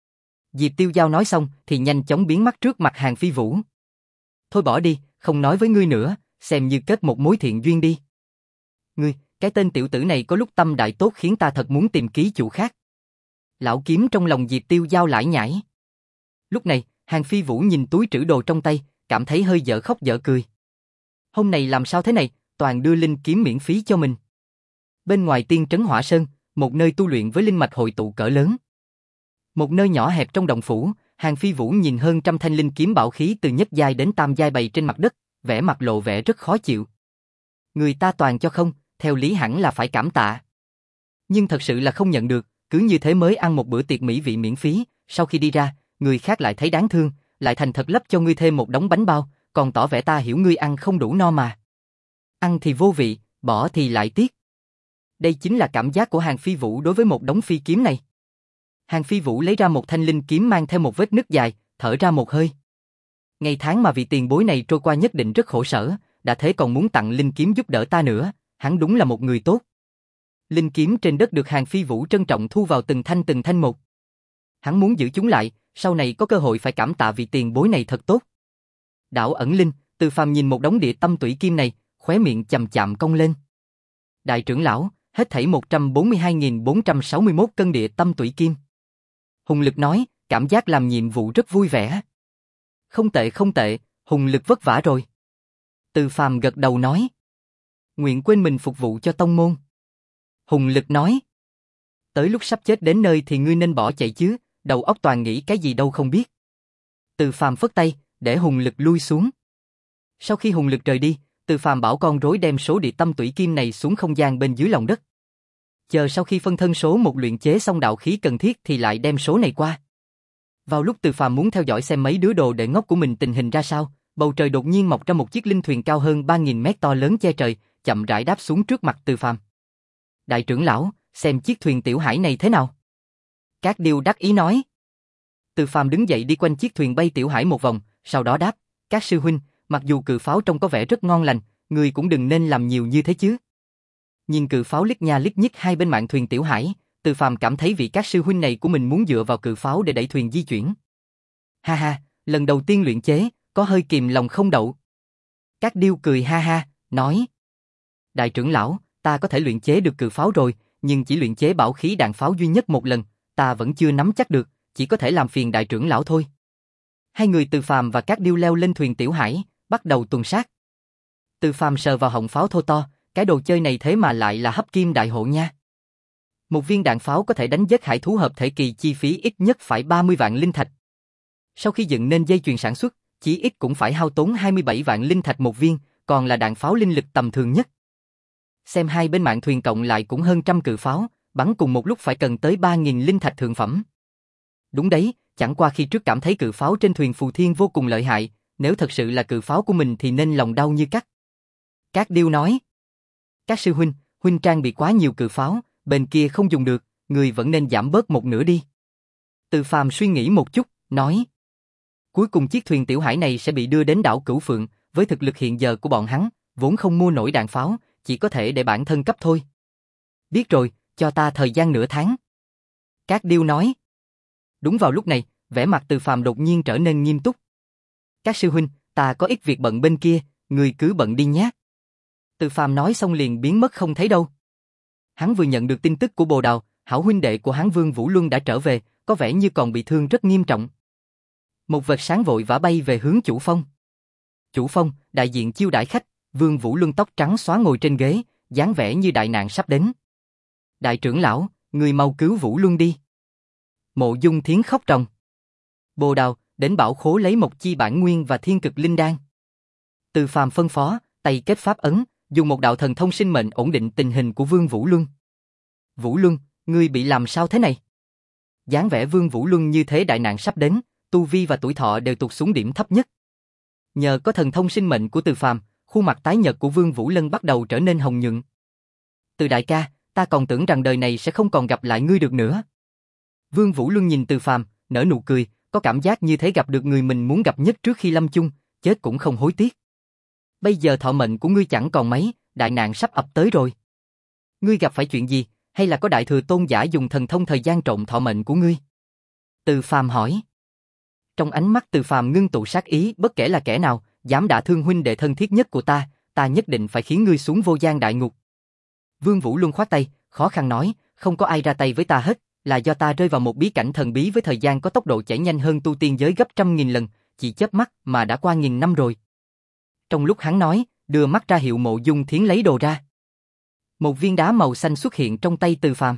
Diệp Tiêu Giao nói xong thì nhanh chóng biến mất trước mặt Hàng Phi Vũ. Thôi bỏ đi, không nói với ngươi nữa, xem như kết một mối thiện duyên đi. Ngươi, cái tên tiểu tử này có lúc tâm đại tốt khiến ta thật muốn tìm ký chủ khác. Lão kiếm trong lòng Diệp Tiêu Giao lải nhải. Lúc này, Hàng Phi Vũ nhìn túi trữ đồ trong tay, cảm thấy hơi dở khóc dở cười. Hôm nay làm sao thế này, toàn đưa linh kiếm miễn phí cho mình. Bên ngoài Tiên Trấn Hỏa Sơn, một nơi tu luyện với linh mạch hội tụ cỡ lớn. Một nơi nhỏ hẹp trong động phủ, Hàng Phi Vũ nhìn hơn trăm thanh linh kiếm bảo khí từ nhất giai đến tam giai bày trên mặt đất, vẻ mặt lộ vẻ rất khó chịu. Người ta toàn cho không, theo lý hẳn là phải cảm tạ. Nhưng thật sự là không nhận được, cứ như thế mới ăn một bữa tiệc mỹ vị miễn phí, sau khi đi ra, người khác lại thấy đáng thương, lại thành thật lấp cho ngươi thêm một đống bánh bao, còn tỏ vẻ ta hiểu ngươi ăn không đủ no mà. Ăn thì vô vị, bỏ thì lại tiếc. Đây chính là cảm giác của Hàng Phi Vũ đối với một đống phi kiếm này. Hàng Phi Vũ lấy ra một thanh linh kiếm mang theo một vết nứt dài, thở ra một hơi. Ngày tháng mà vị tiền bối này trôi qua nhất định rất khổ sở, đã thế còn muốn tặng linh kiếm giúp đỡ ta nữa, hắn đúng là một người tốt. Linh kiếm trên đất được Hàng Phi Vũ trân trọng thu vào từng thanh từng thanh một. Hắn muốn giữ chúng lại, sau này có cơ hội phải cảm tạ vị tiền bối này thật tốt. Đảo ẩn linh, Từ Phàm nhìn một đống địa tâm tủy kim này, khóe miệng chậm chạm cong lên. Đại trưởng lão, hết thảy một trăm bốn mươi hai nghìn bốn trăm sáu mươi mốt cân địa tâm tủy kim. Hùng Lực nói, cảm giác làm nhiệm vụ rất vui vẻ. Không tệ không tệ, Hùng Lực vất vả rồi. Từ Phàm gật đầu nói. Nguyện quên mình phục vụ cho tông môn. Hùng Lực nói. Tới lúc sắp chết đến nơi thì ngươi nên bỏ chạy chứ, đầu óc toàn nghĩ cái gì đâu không biết. Từ Phàm phất tay, để Hùng Lực lui xuống. Sau khi Hùng Lực rời đi, Từ Phàm bảo con rối đem số địa tâm tủy kim này xuống không gian bên dưới lòng đất. Chờ sau khi phân thân số một luyện chế xong đạo khí cần thiết thì lại đem số này qua. Vào lúc Từ Phàm muốn theo dõi xem mấy đứa đồ đệ ngốc của mình tình hình ra sao, bầu trời đột nhiên mọc ra một chiếc linh thuyền cao hơn ba nghìn mét to lớn che trời, chậm rãi đáp xuống trước mặt Từ Phàm. Đại trưởng lão, xem chiếc thuyền tiểu hải này thế nào? Các Điêu đắc ý nói. Từ Phàm đứng dậy đi quanh chiếc thuyền bay tiểu hải một vòng, sau đó đáp, các sư huynh, mặc dù cự pháo trông có vẻ rất ngon lành, người cũng đừng nên làm nhiều như thế chứ. Nhìn cự pháo lít nha lít nhít hai bên mạn thuyền tiểu hải, Từ Phàm cảm thấy vị các sư huynh này của mình muốn dựa vào cự pháo để đẩy thuyền di chuyển. Ha ha, lần đầu tiên luyện chế, có hơi kìm lòng không đậu. Các Điêu cười ha ha, nói. Đại trưởng lão, ta có thể luyện chế được cự pháo rồi, nhưng chỉ luyện chế bảo khí đạn pháo duy nhất một lần, ta vẫn chưa nắm chắc được, chỉ có thể làm phiền đại trưởng lão thôi. Hai người Từ Phàm và các Điêu leo lên thuyền tiểu hải, bắt đầu tuần sát. Từ Phàm sờ vào họng pháo thô to, cái đồ chơi này thế mà lại là hấp kim đại hộ nha. Một viên đạn pháo có thể đánh giết hải thú hợp thể kỳ chi phí ít nhất phải ba mươi vạn linh thạch. Sau khi dựng nên dây chuyền sản xuất, chí ít cũng phải hao tốn hai mươi bảy vạn linh thạch một viên, còn là đạn pháo linh lực tầm thường nhất. Xem hai bên mạn thuyền cộng lại cũng hơn trăm cự pháo, bắn cùng một lúc phải cần tới ba nghìn linh thạch thượng phẩm. Đúng đấy, chẳng qua khi trước cảm thấy cự pháo trên thuyền Phù Thiên vô cùng lợi hại, nếu thật sự là cự pháo của mình thì nên lòng đau như cắt. Các Điêu nói. Các sư huynh, huynh trang bị quá nhiều cự pháo, bên kia không dùng được, người vẫn nên giảm bớt một nửa đi. Từ Phàm suy nghĩ một chút, nói. Cuối cùng chiếc thuyền tiểu hải này sẽ bị đưa đến đảo Cửu Phượng, với thực lực hiện giờ của bọn hắn, vốn không mua nổi đạn pháo, chỉ có thể để bản thân cấp thôi. Biết rồi, cho ta thời gian nửa tháng. Các Điêu nói. Đúng vào lúc này, vẻ mặt Từ Phàm đột nhiên trở nên nghiêm túc. Các sư huynh, ta có ít việc bận bên kia, người cứ bận đi nhé. Từ Phàm nói xong liền biến mất không thấy đâu. Hắn vừa nhận được tin tức của Bồ Đào, hảo huynh đệ của hắn Vương Vũ Luân đã trở về, có vẻ như còn bị thương rất nghiêm trọng. Một vệt sáng vội vã bay về hướng chủ phong. Chủ phong, đại diện chiêu đãi khách, Vương Vũ Luân tóc trắng xóa ngồi trên ghế, dáng vẻ như đại nạn sắp đến. Đại trưởng lão, người mau cứu Vũ Luân đi. Mộ Dung Thiến khóc ròng. Bồ Đào, đến bảo khố lấy một chi bản nguyên và thiên cực linh đan. Từ Phàm phân phó, tay kết pháp ấn, dùng một đạo thần thông sinh mệnh ổn định tình hình của Vương Vũ Luân. Vũ Luân, ngươi bị làm sao thế này? Dáng vẻ Vương Vũ Luân như thế đại nạn sắp đến, tu vi và tuổi thọ đều tụt xuống điểm thấp nhất. Nhờ có thần thông sinh mệnh của Từ Phàm, khuôn mặt tái nhợt của Vương Vũ Lân bắt đầu trở nên hồng nhuận. Từ đại ca, ta còn tưởng rằng đời này sẽ không còn gặp lại ngươi được nữa. Vương Vũ Luân nhìn Từ Phàm, nở nụ cười, có cảm giác như thế gặp được người mình muốn gặp nhất trước khi lâm chung, chết cũng không hối tiếc. Bây giờ thọ mệnh của ngươi chẳng còn mấy, đại nạn sắp ập tới rồi. Ngươi gặp phải chuyện gì, hay là có đại thừa tôn giả dùng thần thông thời gian trộn thọ mệnh của ngươi? Từ Phàm hỏi. Trong ánh mắt Từ Phàm ngưng tụ sát ý, bất kể là kẻ nào, dám đả thương huynh đệ thân thiết nhất của ta, ta nhất định phải khiến ngươi xuống vô gian đại ngục. Vương Vũ Luân khoát tay, khó khăn nói, không có ai ra tay với ta hết, là do ta rơi vào một bí cảnh thần bí với thời gian có tốc độ chảy nhanh hơn tu tiên giới gấp trăm nghìn lần, chỉ chớp mắt mà đã qua nghìn năm rồi. Trong lúc hắn nói, đưa mắt ra hiệu Mộ Dung Thiến lấy đồ ra. Một viên đá màu xanh xuất hiện trong tay Từ Phàm.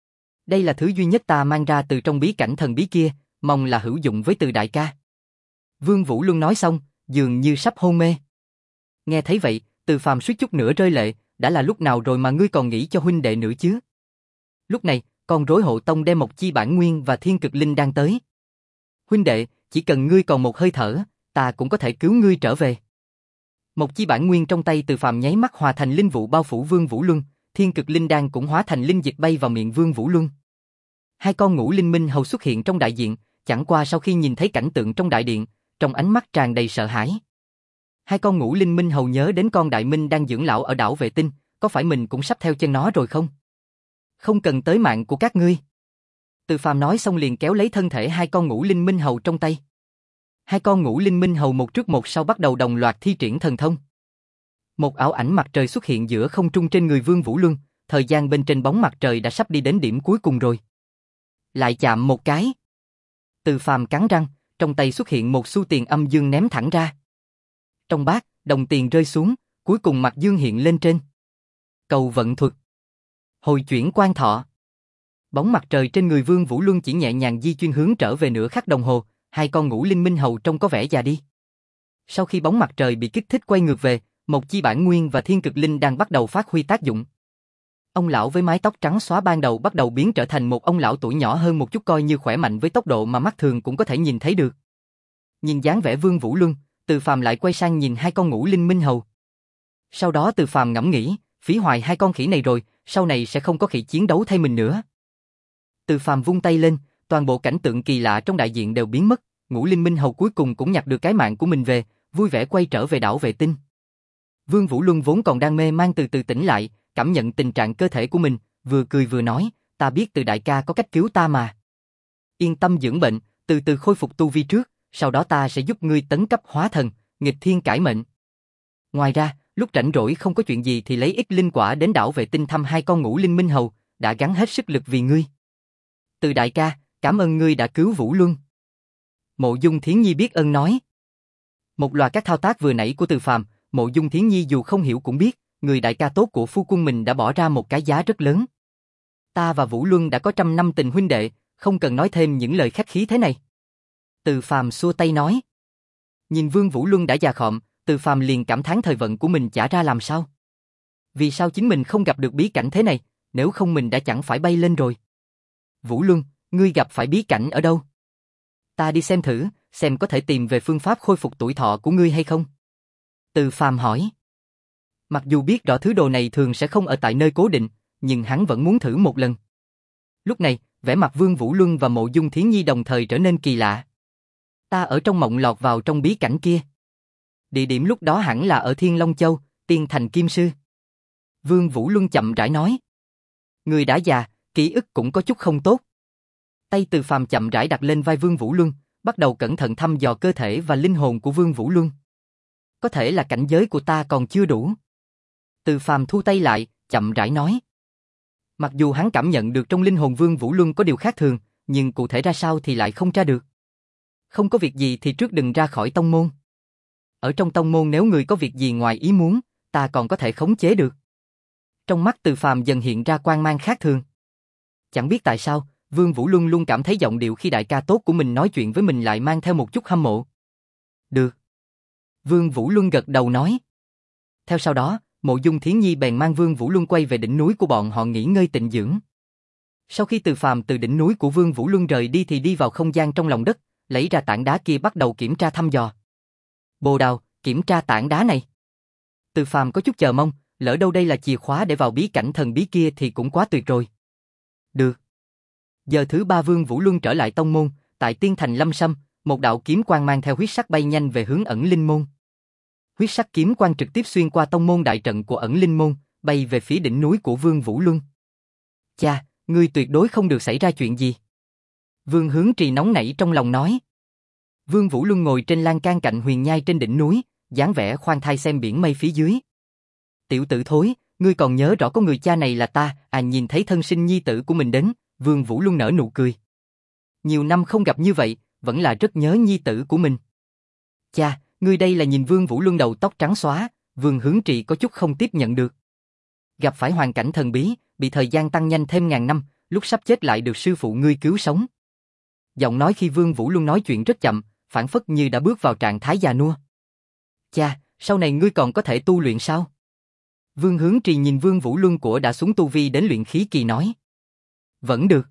Đây là thứ duy nhất ta mang ra từ trong bí cảnh thần bí kia, mong là hữu dụng với Từ đại ca. Vương Vũ Luân nói xong, dường như sắp hôn mê. Nghe thấy vậy, Từ Phàm suýt chút nữa rơi lệ, đã là lúc nào rồi mà ngươi còn nghĩ cho huynh đệ nữa chứ? Lúc này, con rối hộ tông đem một chi bản nguyên và thiên cực linh đang tới. Huynh đệ, chỉ cần ngươi còn một hơi thở, ta cũng có thể cứu ngươi trở về. Một chi bản nguyên trong tay Từ Phàm nháy mắt hòa thành linh vụ bao phủ Vương Vũ Luân, thiên cực linh đan cũng hóa thành linh dịch bay vào miệng Vương Vũ Luân. Hai con ngũ linh minh hầu xuất hiện trong đại diện, chẳng qua sau khi nhìn thấy cảnh tượng trong đại điện, trong ánh mắt tràn đầy sợ hãi. Hai con ngũ linh minh hầu nhớ đến con đại minh đang dưỡng lão ở đảo Vệ Tinh, có phải mình cũng sắp theo chân nó rồi không? Không cần tới mạng của các ngươi. Từ Phàm nói xong liền kéo lấy thân thể hai con ngũ linh minh hầu trong tay. Hai con ngũ linh minh hầu một trước một sau bắt đầu đồng loạt thi triển thần thông. Một ảo ảnh mặt trời xuất hiện giữa không trung trên người Vương Vũ Luân, thời gian bên trên bóng mặt trời đã sắp đi đến điểm cuối cùng rồi. Lại chạm một cái. Từ Phàm cắn răng, trong tay xuất hiện một xu tiền âm dương ném thẳng ra. Trong bát, đồng tiền rơi xuống, cuối cùng mặt dương hiện lên trên. Cầu vận thuật. Hồi chuyển quan thọ. Bóng mặt trời trên người Vương Vũ Luân chỉ nhẹ nhàng di chuyển hướng trở về nửa khắc đồng hồ, hai con ngũ linh minh hầu trông có vẻ già đi. Sau khi bóng mặt trời bị kích thích quay ngược về, một chi bản nguyên và thiên cực linh đang bắt đầu phát huy tác dụng. Ông lão với mái tóc trắng xóa ban đầu bắt đầu biến trở thành một ông lão tuổi nhỏ hơn một chút, coi như khỏe mạnh với tốc độ mà mắt thường cũng có thể nhìn thấy được. Nhìn dáng vẻ Vương Vũ Luân, Từ Phàm lại quay sang nhìn hai con ngũ linh minh hầu. Sau đó Từ Phàm ngẫm nghĩ, phí hoài hai con khỉ này rồi, sau này sẽ không có khỉ chiến đấu thay mình nữa. Từ Phàm vung tay lên, toàn bộ cảnh tượng kỳ lạ trong đại diện đều biến mất, ngũ linh minh hầu cuối cùng cũng nhặt được cái mạng của mình về, vui vẻ quay trở về đảo vệ tinh. Vương Vũ Luân vốn còn đang mê man từ từ tỉnh lại, cảm nhận tình trạng cơ thể của mình, vừa cười vừa nói, ta biết Từ đại ca có cách cứu ta mà. Yên tâm dưỡng bệnh, từ từ khôi phục tu vi trước, sau đó ta sẽ giúp ngươi tấn cấp hóa thần, nghịch thiên cải mệnh. Ngoài ra, lúc rảnh rỗi không có chuyện gì thì lấy ít linh quả đến đảo vệ tinh thăm hai con ngũ linh minh hầu, đã gắng hết sức lực vì ngươi. Từ đại ca, cảm ơn ngươi đã cứu Vũ Luân. Mộ Dung Thiến Nhi biết ơn nói. Một loạt các thao tác vừa nãy của Từ Phàm, Mộ Dung Thiến Nhi dù không hiểu cũng biết, người đại ca tốt của phu quân mình đã bỏ ra một cái giá rất lớn. Ta và Vũ Luân đã có trăm năm tình huynh đệ, không cần nói thêm những lời khách khí thế này. Từ Phàm xua tay nói. Nhìn Vương Vũ Luân đã già khọm, Từ Phàm liền cảm thán thời vận của mình chả ra làm sao. Vì sao chính mình không gặp được bí cảnh thế này, nếu không mình đã chẳng phải bay lên rồi. Vũ Luân, ngươi gặp phải bí cảnh ở đâu? Ta đi xem thử, xem có thể tìm về phương pháp khôi phục tuổi thọ của ngươi hay không. Từ Phàm hỏi. Mặc dù biết rõ thứ đồ này thường sẽ không ở tại nơi cố định, nhưng hắn vẫn muốn thử một lần. Lúc này, vẻ mặt Vương Vũ Luân và Mộ Dung Thiến Nhi đồng thời trở nên kỳ lạ. Ta ở trong mộng lọt vào trong bí cảnh kia. Địa điểm lúc đó hẳn là ở Thiên Long Châu, Tiên Thành Kim Sư. Vương Vũ Luân chậm rãi nói. Người đã già, ký ức cũng có chút không tốt. Tay Từ Phàm chậm rãi đặt lên vai Vương Vũ Luân, bắt đầu cẩn thận thăm dò cơ thể và linh hồn của Vương Vũ Luân. Có thể là cảnh giới của ta còn chưa đủ. Từ Phàm thu tay lại, chậm rãi nói. Mặc dù hắn cảm nhận được trong linh hồn Vương Vũ Luân có điều khác thường, nhưng cụ thể ra sao thì lại không tra được. Không có việc gì thì trước đừng ra khỏi tông môn. Ở trong tông môn nếu người có việc gì ngoài ý muốn, ta còn có thể khống chế được. Trong mắt Từ Phàm dần hiện ra quang mang khác thường. Chẳng biết tại sao, Vương Vũ Luân luôn cảm thấy giọng điệu khi đại ca tốt của mình nói chuyện với mình lại mang theo một chút hâm mộ. Được. Vương Vũ Luân gật đầu nói. Theo sau đó, Mộ Dung Thiến Nhi bèn mang Vương Vũ Luân quay về đỉnh núi của bọn họ nghỉ ngơi tịnh dưỡng. Sau khi Từ Phàm từ đỉnh núi của Vương Vũ Luân rời đi thì đi vào không gian trong lòng đất, lấy ra tảng đá kia bắt đầu kiểm tra thăm dò. Bồ Đào, kiểm tra tảng đá này. Từ Phàm có chút chờ mong, lỡ đâu đây là chìa khóa để vào bí cảnh thần bí kia thì cũng quá tuyệt rồi. Được. Giờ thứ ba Vương Vũ Luân trở lại tông môn, tại Tiên Thành Lâm Sâm, một đạo kiếm quang mang theo huyết sắc bay nhanh về hướng ẩn linh môn. Huyết sắc kiếm quang trực tiếp xuyên qua tông môn đại trận của ẩn linh môn, bay về phía đỉnh núi của Vương Vũ Luân. Cha, ngươi tuyệt đối không được xảy ra chuyện gì. Vương Hướng Trì nóng nảy trong lòng nói. Vương Vũ Luân ngồi trên lan can cạnh huyền nhai trên đỉnh núi, dáng vẻ khoan thai xem biển mây phía dưới. Tiểu tử thối, ngươi còn nhớ rõ có người cha này là ta, à nhìn thấy thân sinh nhi tử của mình đến, Vương Vũ Luân nở nụ cười. Nhiều năm không gặp như vậy, vẫn là rất nhớ nhi tử của mình. Cha, ngươi đây là nhìn Vương Vũ Luân đầu tóc trắng xóa, Vương Hướng Trì có chút không tiếp nhận được. Gặp phải hoàn cảnh thần bí, bị thời gian tăng nhanh thêm ngàn năm, lúc sắp chết lại được sư phụ ngươi cứu sống. Giọng nói khi Vương Vũ Luân nói chuyện rất chậm, phảng phất như đã bước vào trạng thái già nua. Cha, sau này ngươi còn có thể tu luyện sao? Vương Hướng Trì nhìn Vương Vũ Luân của đã xuống tu vi đến luyện khí kỳ nói. Vẫn được.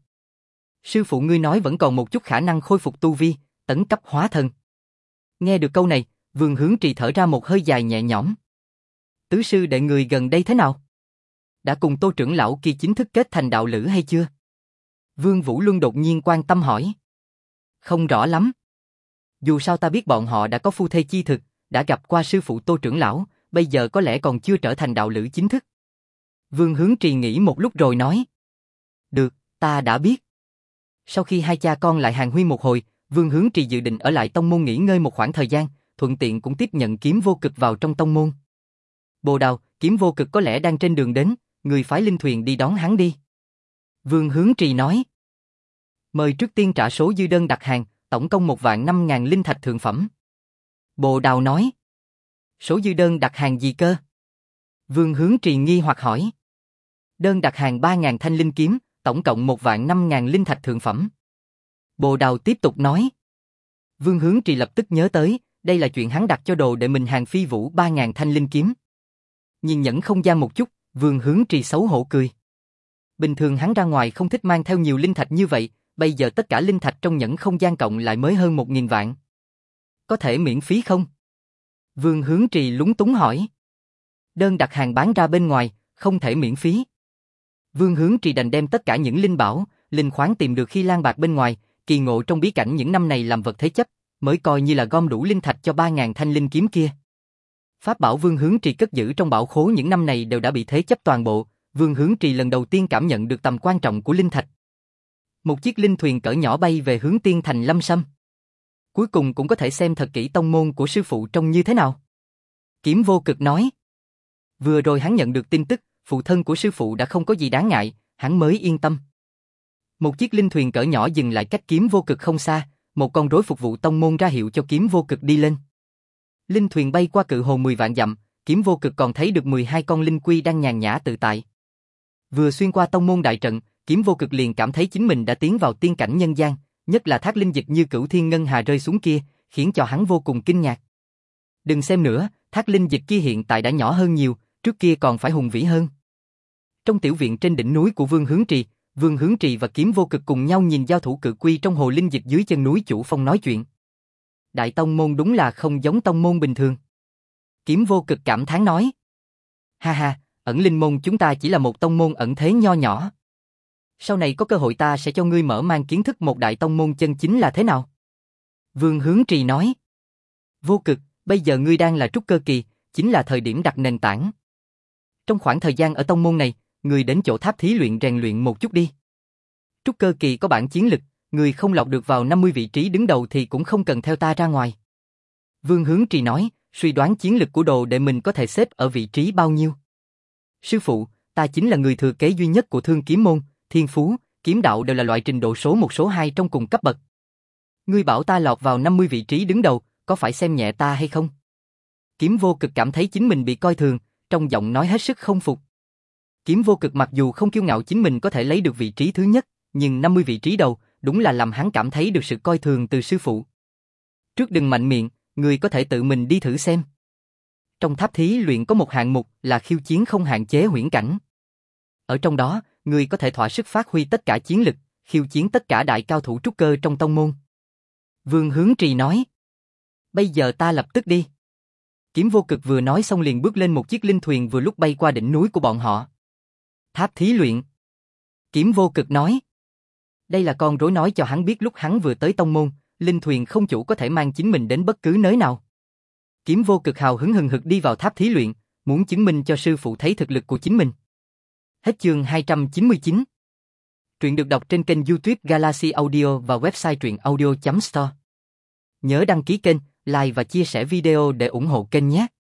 Sư phụ ngươi nói vẫn còn một chút khả năng khôi phục tu vi, tấn cấp hóa thần. Nghe được câu này, Vương Hướng Trì thở ra một hơi dài nhẹ nhõm. Tứ sư đệ người gần đây thế nào? Đã cùng Tô trưởng lão kia chính thức kết thành đạo lữ hay chưa? Vương Vũ Luân đột nhiên quan tâm hỏi. Không rõ lắm. Dù sao ta biết bọn họ đã có phu thê chi thực, đã gặp qua sư phụ Tô trưởng lão, bây giờ có lẽ còn chưa trở thành đạo lữ chính thức. Vương Hướng Trì nghĩ một lúc rồi nói. Được, ta đã biết. Sau khi hai cha con lại hàn huyên một hồi, Vương Hướng Trì dự định ở lại tông môn nghỉ ngơi một khoảng thời gian, thuận tiện cũng tiếp nhận Kiếm Vô Cực vào trong tông môn. Bồ Đào, Kiếm Vô Cực có lẽ đang trên đường đến, người phái linh thuyền đi đón hắn đi. Vương Hướng Trì nói. Mời trước tiên trả số dư đơn đặt hàng, tổng cộng một vạn năm ngàn linh thạch thượng phẩm. Bồ Đào nói. Số dư đơn đặt hàng gì cơ? Vương Hướng Trì nghi hoặc hỏi. Đơn đặt hàng ba ngàn thanh linh kiếm, tổng cộng một vạn năm ngàn linh thạch thượng phẩm. Bồ Đào tiếp tục nói. Vương Hướng Trì lập tức nhớ tới, đây là chuyện hắn đặt cho đồ để mình hàng phi vũ ba ngàn thanh linh kiếm. Nhìn nhẫn không gian một chút, Vương Hướng Trì xấu hổ cười. Bình thường hắn ra ngoài không thích mang theo nhiều linh thạch như vậy, bây giờ tất cả linh thạch trong nhẫn không gian cộng lại mới hơn một nghìn vạn. Có thể miễn phí không? Vương Hướng Trì lúng túng hỏi. Đơn đặt hàng bán ra bên ngoài, không thể miễn phí. Vương Hướng Trì đành đem tất cả những linh bảo, linh khoáng tìm được khi lang bạc bên ngoài, kỳ ngộ trong bí cảnh những năm này làm vật thế chấp, mới coi như là gom đủ linh thạch cho ba ngàn thanh linh kiếm kia. Pháp bảo Vương Hướng Trì cất giữ trong bảo khố những năm này đều đã bị thế chấp toàn bộ, Vương Hướng Trì lần đầu tiên cảm nhận được tầm quan trọng của linh thạch. Một chiếc linh thuyền cỡ nhỏ bay về hướng Tiên Thành Lâm Sâm. Cuối cùng cũng có thể xem thật kỹ tông môn của sư phụ trông như thế nào. Kiếm Vô Cực nói. Vừa rồi hắn nhận được tin tức, phụ thân của sư phụ đã không có gì đáng ngại, hắn mới yên tâm. Một chiếc linh thuyền cỡ nhỏ dừng lại cách Kiếm Vô Cực không xa, một con rối phục vụ tông môn ra hiệu cho Kiếm Vô Cực đi lên. Linh thuyền bay qua cự hồ mười vạn dặm, Kiếm Vô Cực còn thấy được mười hai con linh quy đang nhàn nhã tự tại. Vừa xuyên qua tông môn đại trận, Kiếm Vô Cực liền cảm thấy chính mình đã tiến vào tiên cảnh nhân gian, nhất là thác linh dịch như cửu thiên ngân hà rơi xuống kia, khiến cho hắn vô cùng kinh ngạc. Đừng xem nữa, thác linh dịch kia hiện tại đã nhỏ hơn nhiều, trước kia còn phải hùng vĩ hơn. Trong tiểu viện trên đỉnh núi của Vương Hướng Trì, Vương Hướng Trì và Kiếm Vô Cực cùng nhau nhìn giao thủ cự quy trong hồ linh dịch dưới chân núi Chủ Phong nói chuyện. Đại tông môn đúng là không giống tông môn bình thường. Kiếm Vô Cực cảm thán nói. Ha ha, ẩn linh môn chúng ta chỉ là một tông môn ẩn thế nho nhỏ. Sau này có cơ hội ta sẽ cho ngươi mở mang kiến thức một đại tông môn chân chính là thế nào. Vương Hướng Trì nói. Vô Cực, bây giờ ngươi đang là trúc cơ kỳ, chính là thời điểm đặt nền tảng. Trong khoảng thời gian ở tông môn này, ngươi đến chỗ tháp thí luyện rèn luyện một chút đi. Trúc cơ kỳ có bản chiến lực, ngươi không lọt được vào năm mươi vị trí đứng đầu thì cũng không cần theo ta ra ngoài. Vương Hướng Trì nói, suy đoán chiến lực của đồ đệ mình có thể xếp ở vị trí bao nhiêu. Sư phụ, ta chính là người thừa kế duy nhất của Thương Kiếm môn, thiên phú, kiếm đạo đều là loại trình độ số một số hai trong cùng cấp bậc. Ngươi bảo ta lọt vào năm mươi vị trí đứng đầu, có phải xem nhẹ ta hay không? Kiếm Vô Cực cảm thấy chính mình bị coi thường, trong giọng nói hết sức không phục. Kiếm Vô Cực mặc dù không kiêu ngạo chính mình có thể lấy được vị trí thứ nhất, nhưng năm mươi vị trí đầu, đúng là làm hắn cảm thấy được sự coi thường từ sư phụ. Trước đừng mạnh miệng, người có thể tự mình đi thử xem. Trong tháp thí luyện có một hạng mục là khiêu chiến không hạn chế huyễn cảnh. Ở trong đó, người có thể thỏa sức phát huy tất cả chiến lực, khiêu chiến tất cả đại cao thủ trúc cơ trong tông môn. Vương Hướng Trì nói. Bây giờ ta lập tức đi. Kiếm Vô Cực vừa nói xong liền bước lên một chiếc linh thuyền vừa lúc bay qua đỉnh núi của bọn họ. Tháp thí luyện. Kiếm Vô Cực nói. Đây là con rối nói cho hắn biết lúc hắn vừa tới tông môn, linh thuyền không chủ có thể mang chính mình đến bất cứ nơi nào. Kiếm Vô Cực hào hứng hừng hực đi vào tháp thí luyện, muốn chứng minh cho sư phụ thấy thực lực của chính mình. Hết chương hai trăm chín mươi chín. Truyện được đọc trên kênh YouTube Galaxy Audio và website truyện audio chấm store. Nhớ đăng ký kênh, like và chia sẻ video để ủng hộ kênh nhé.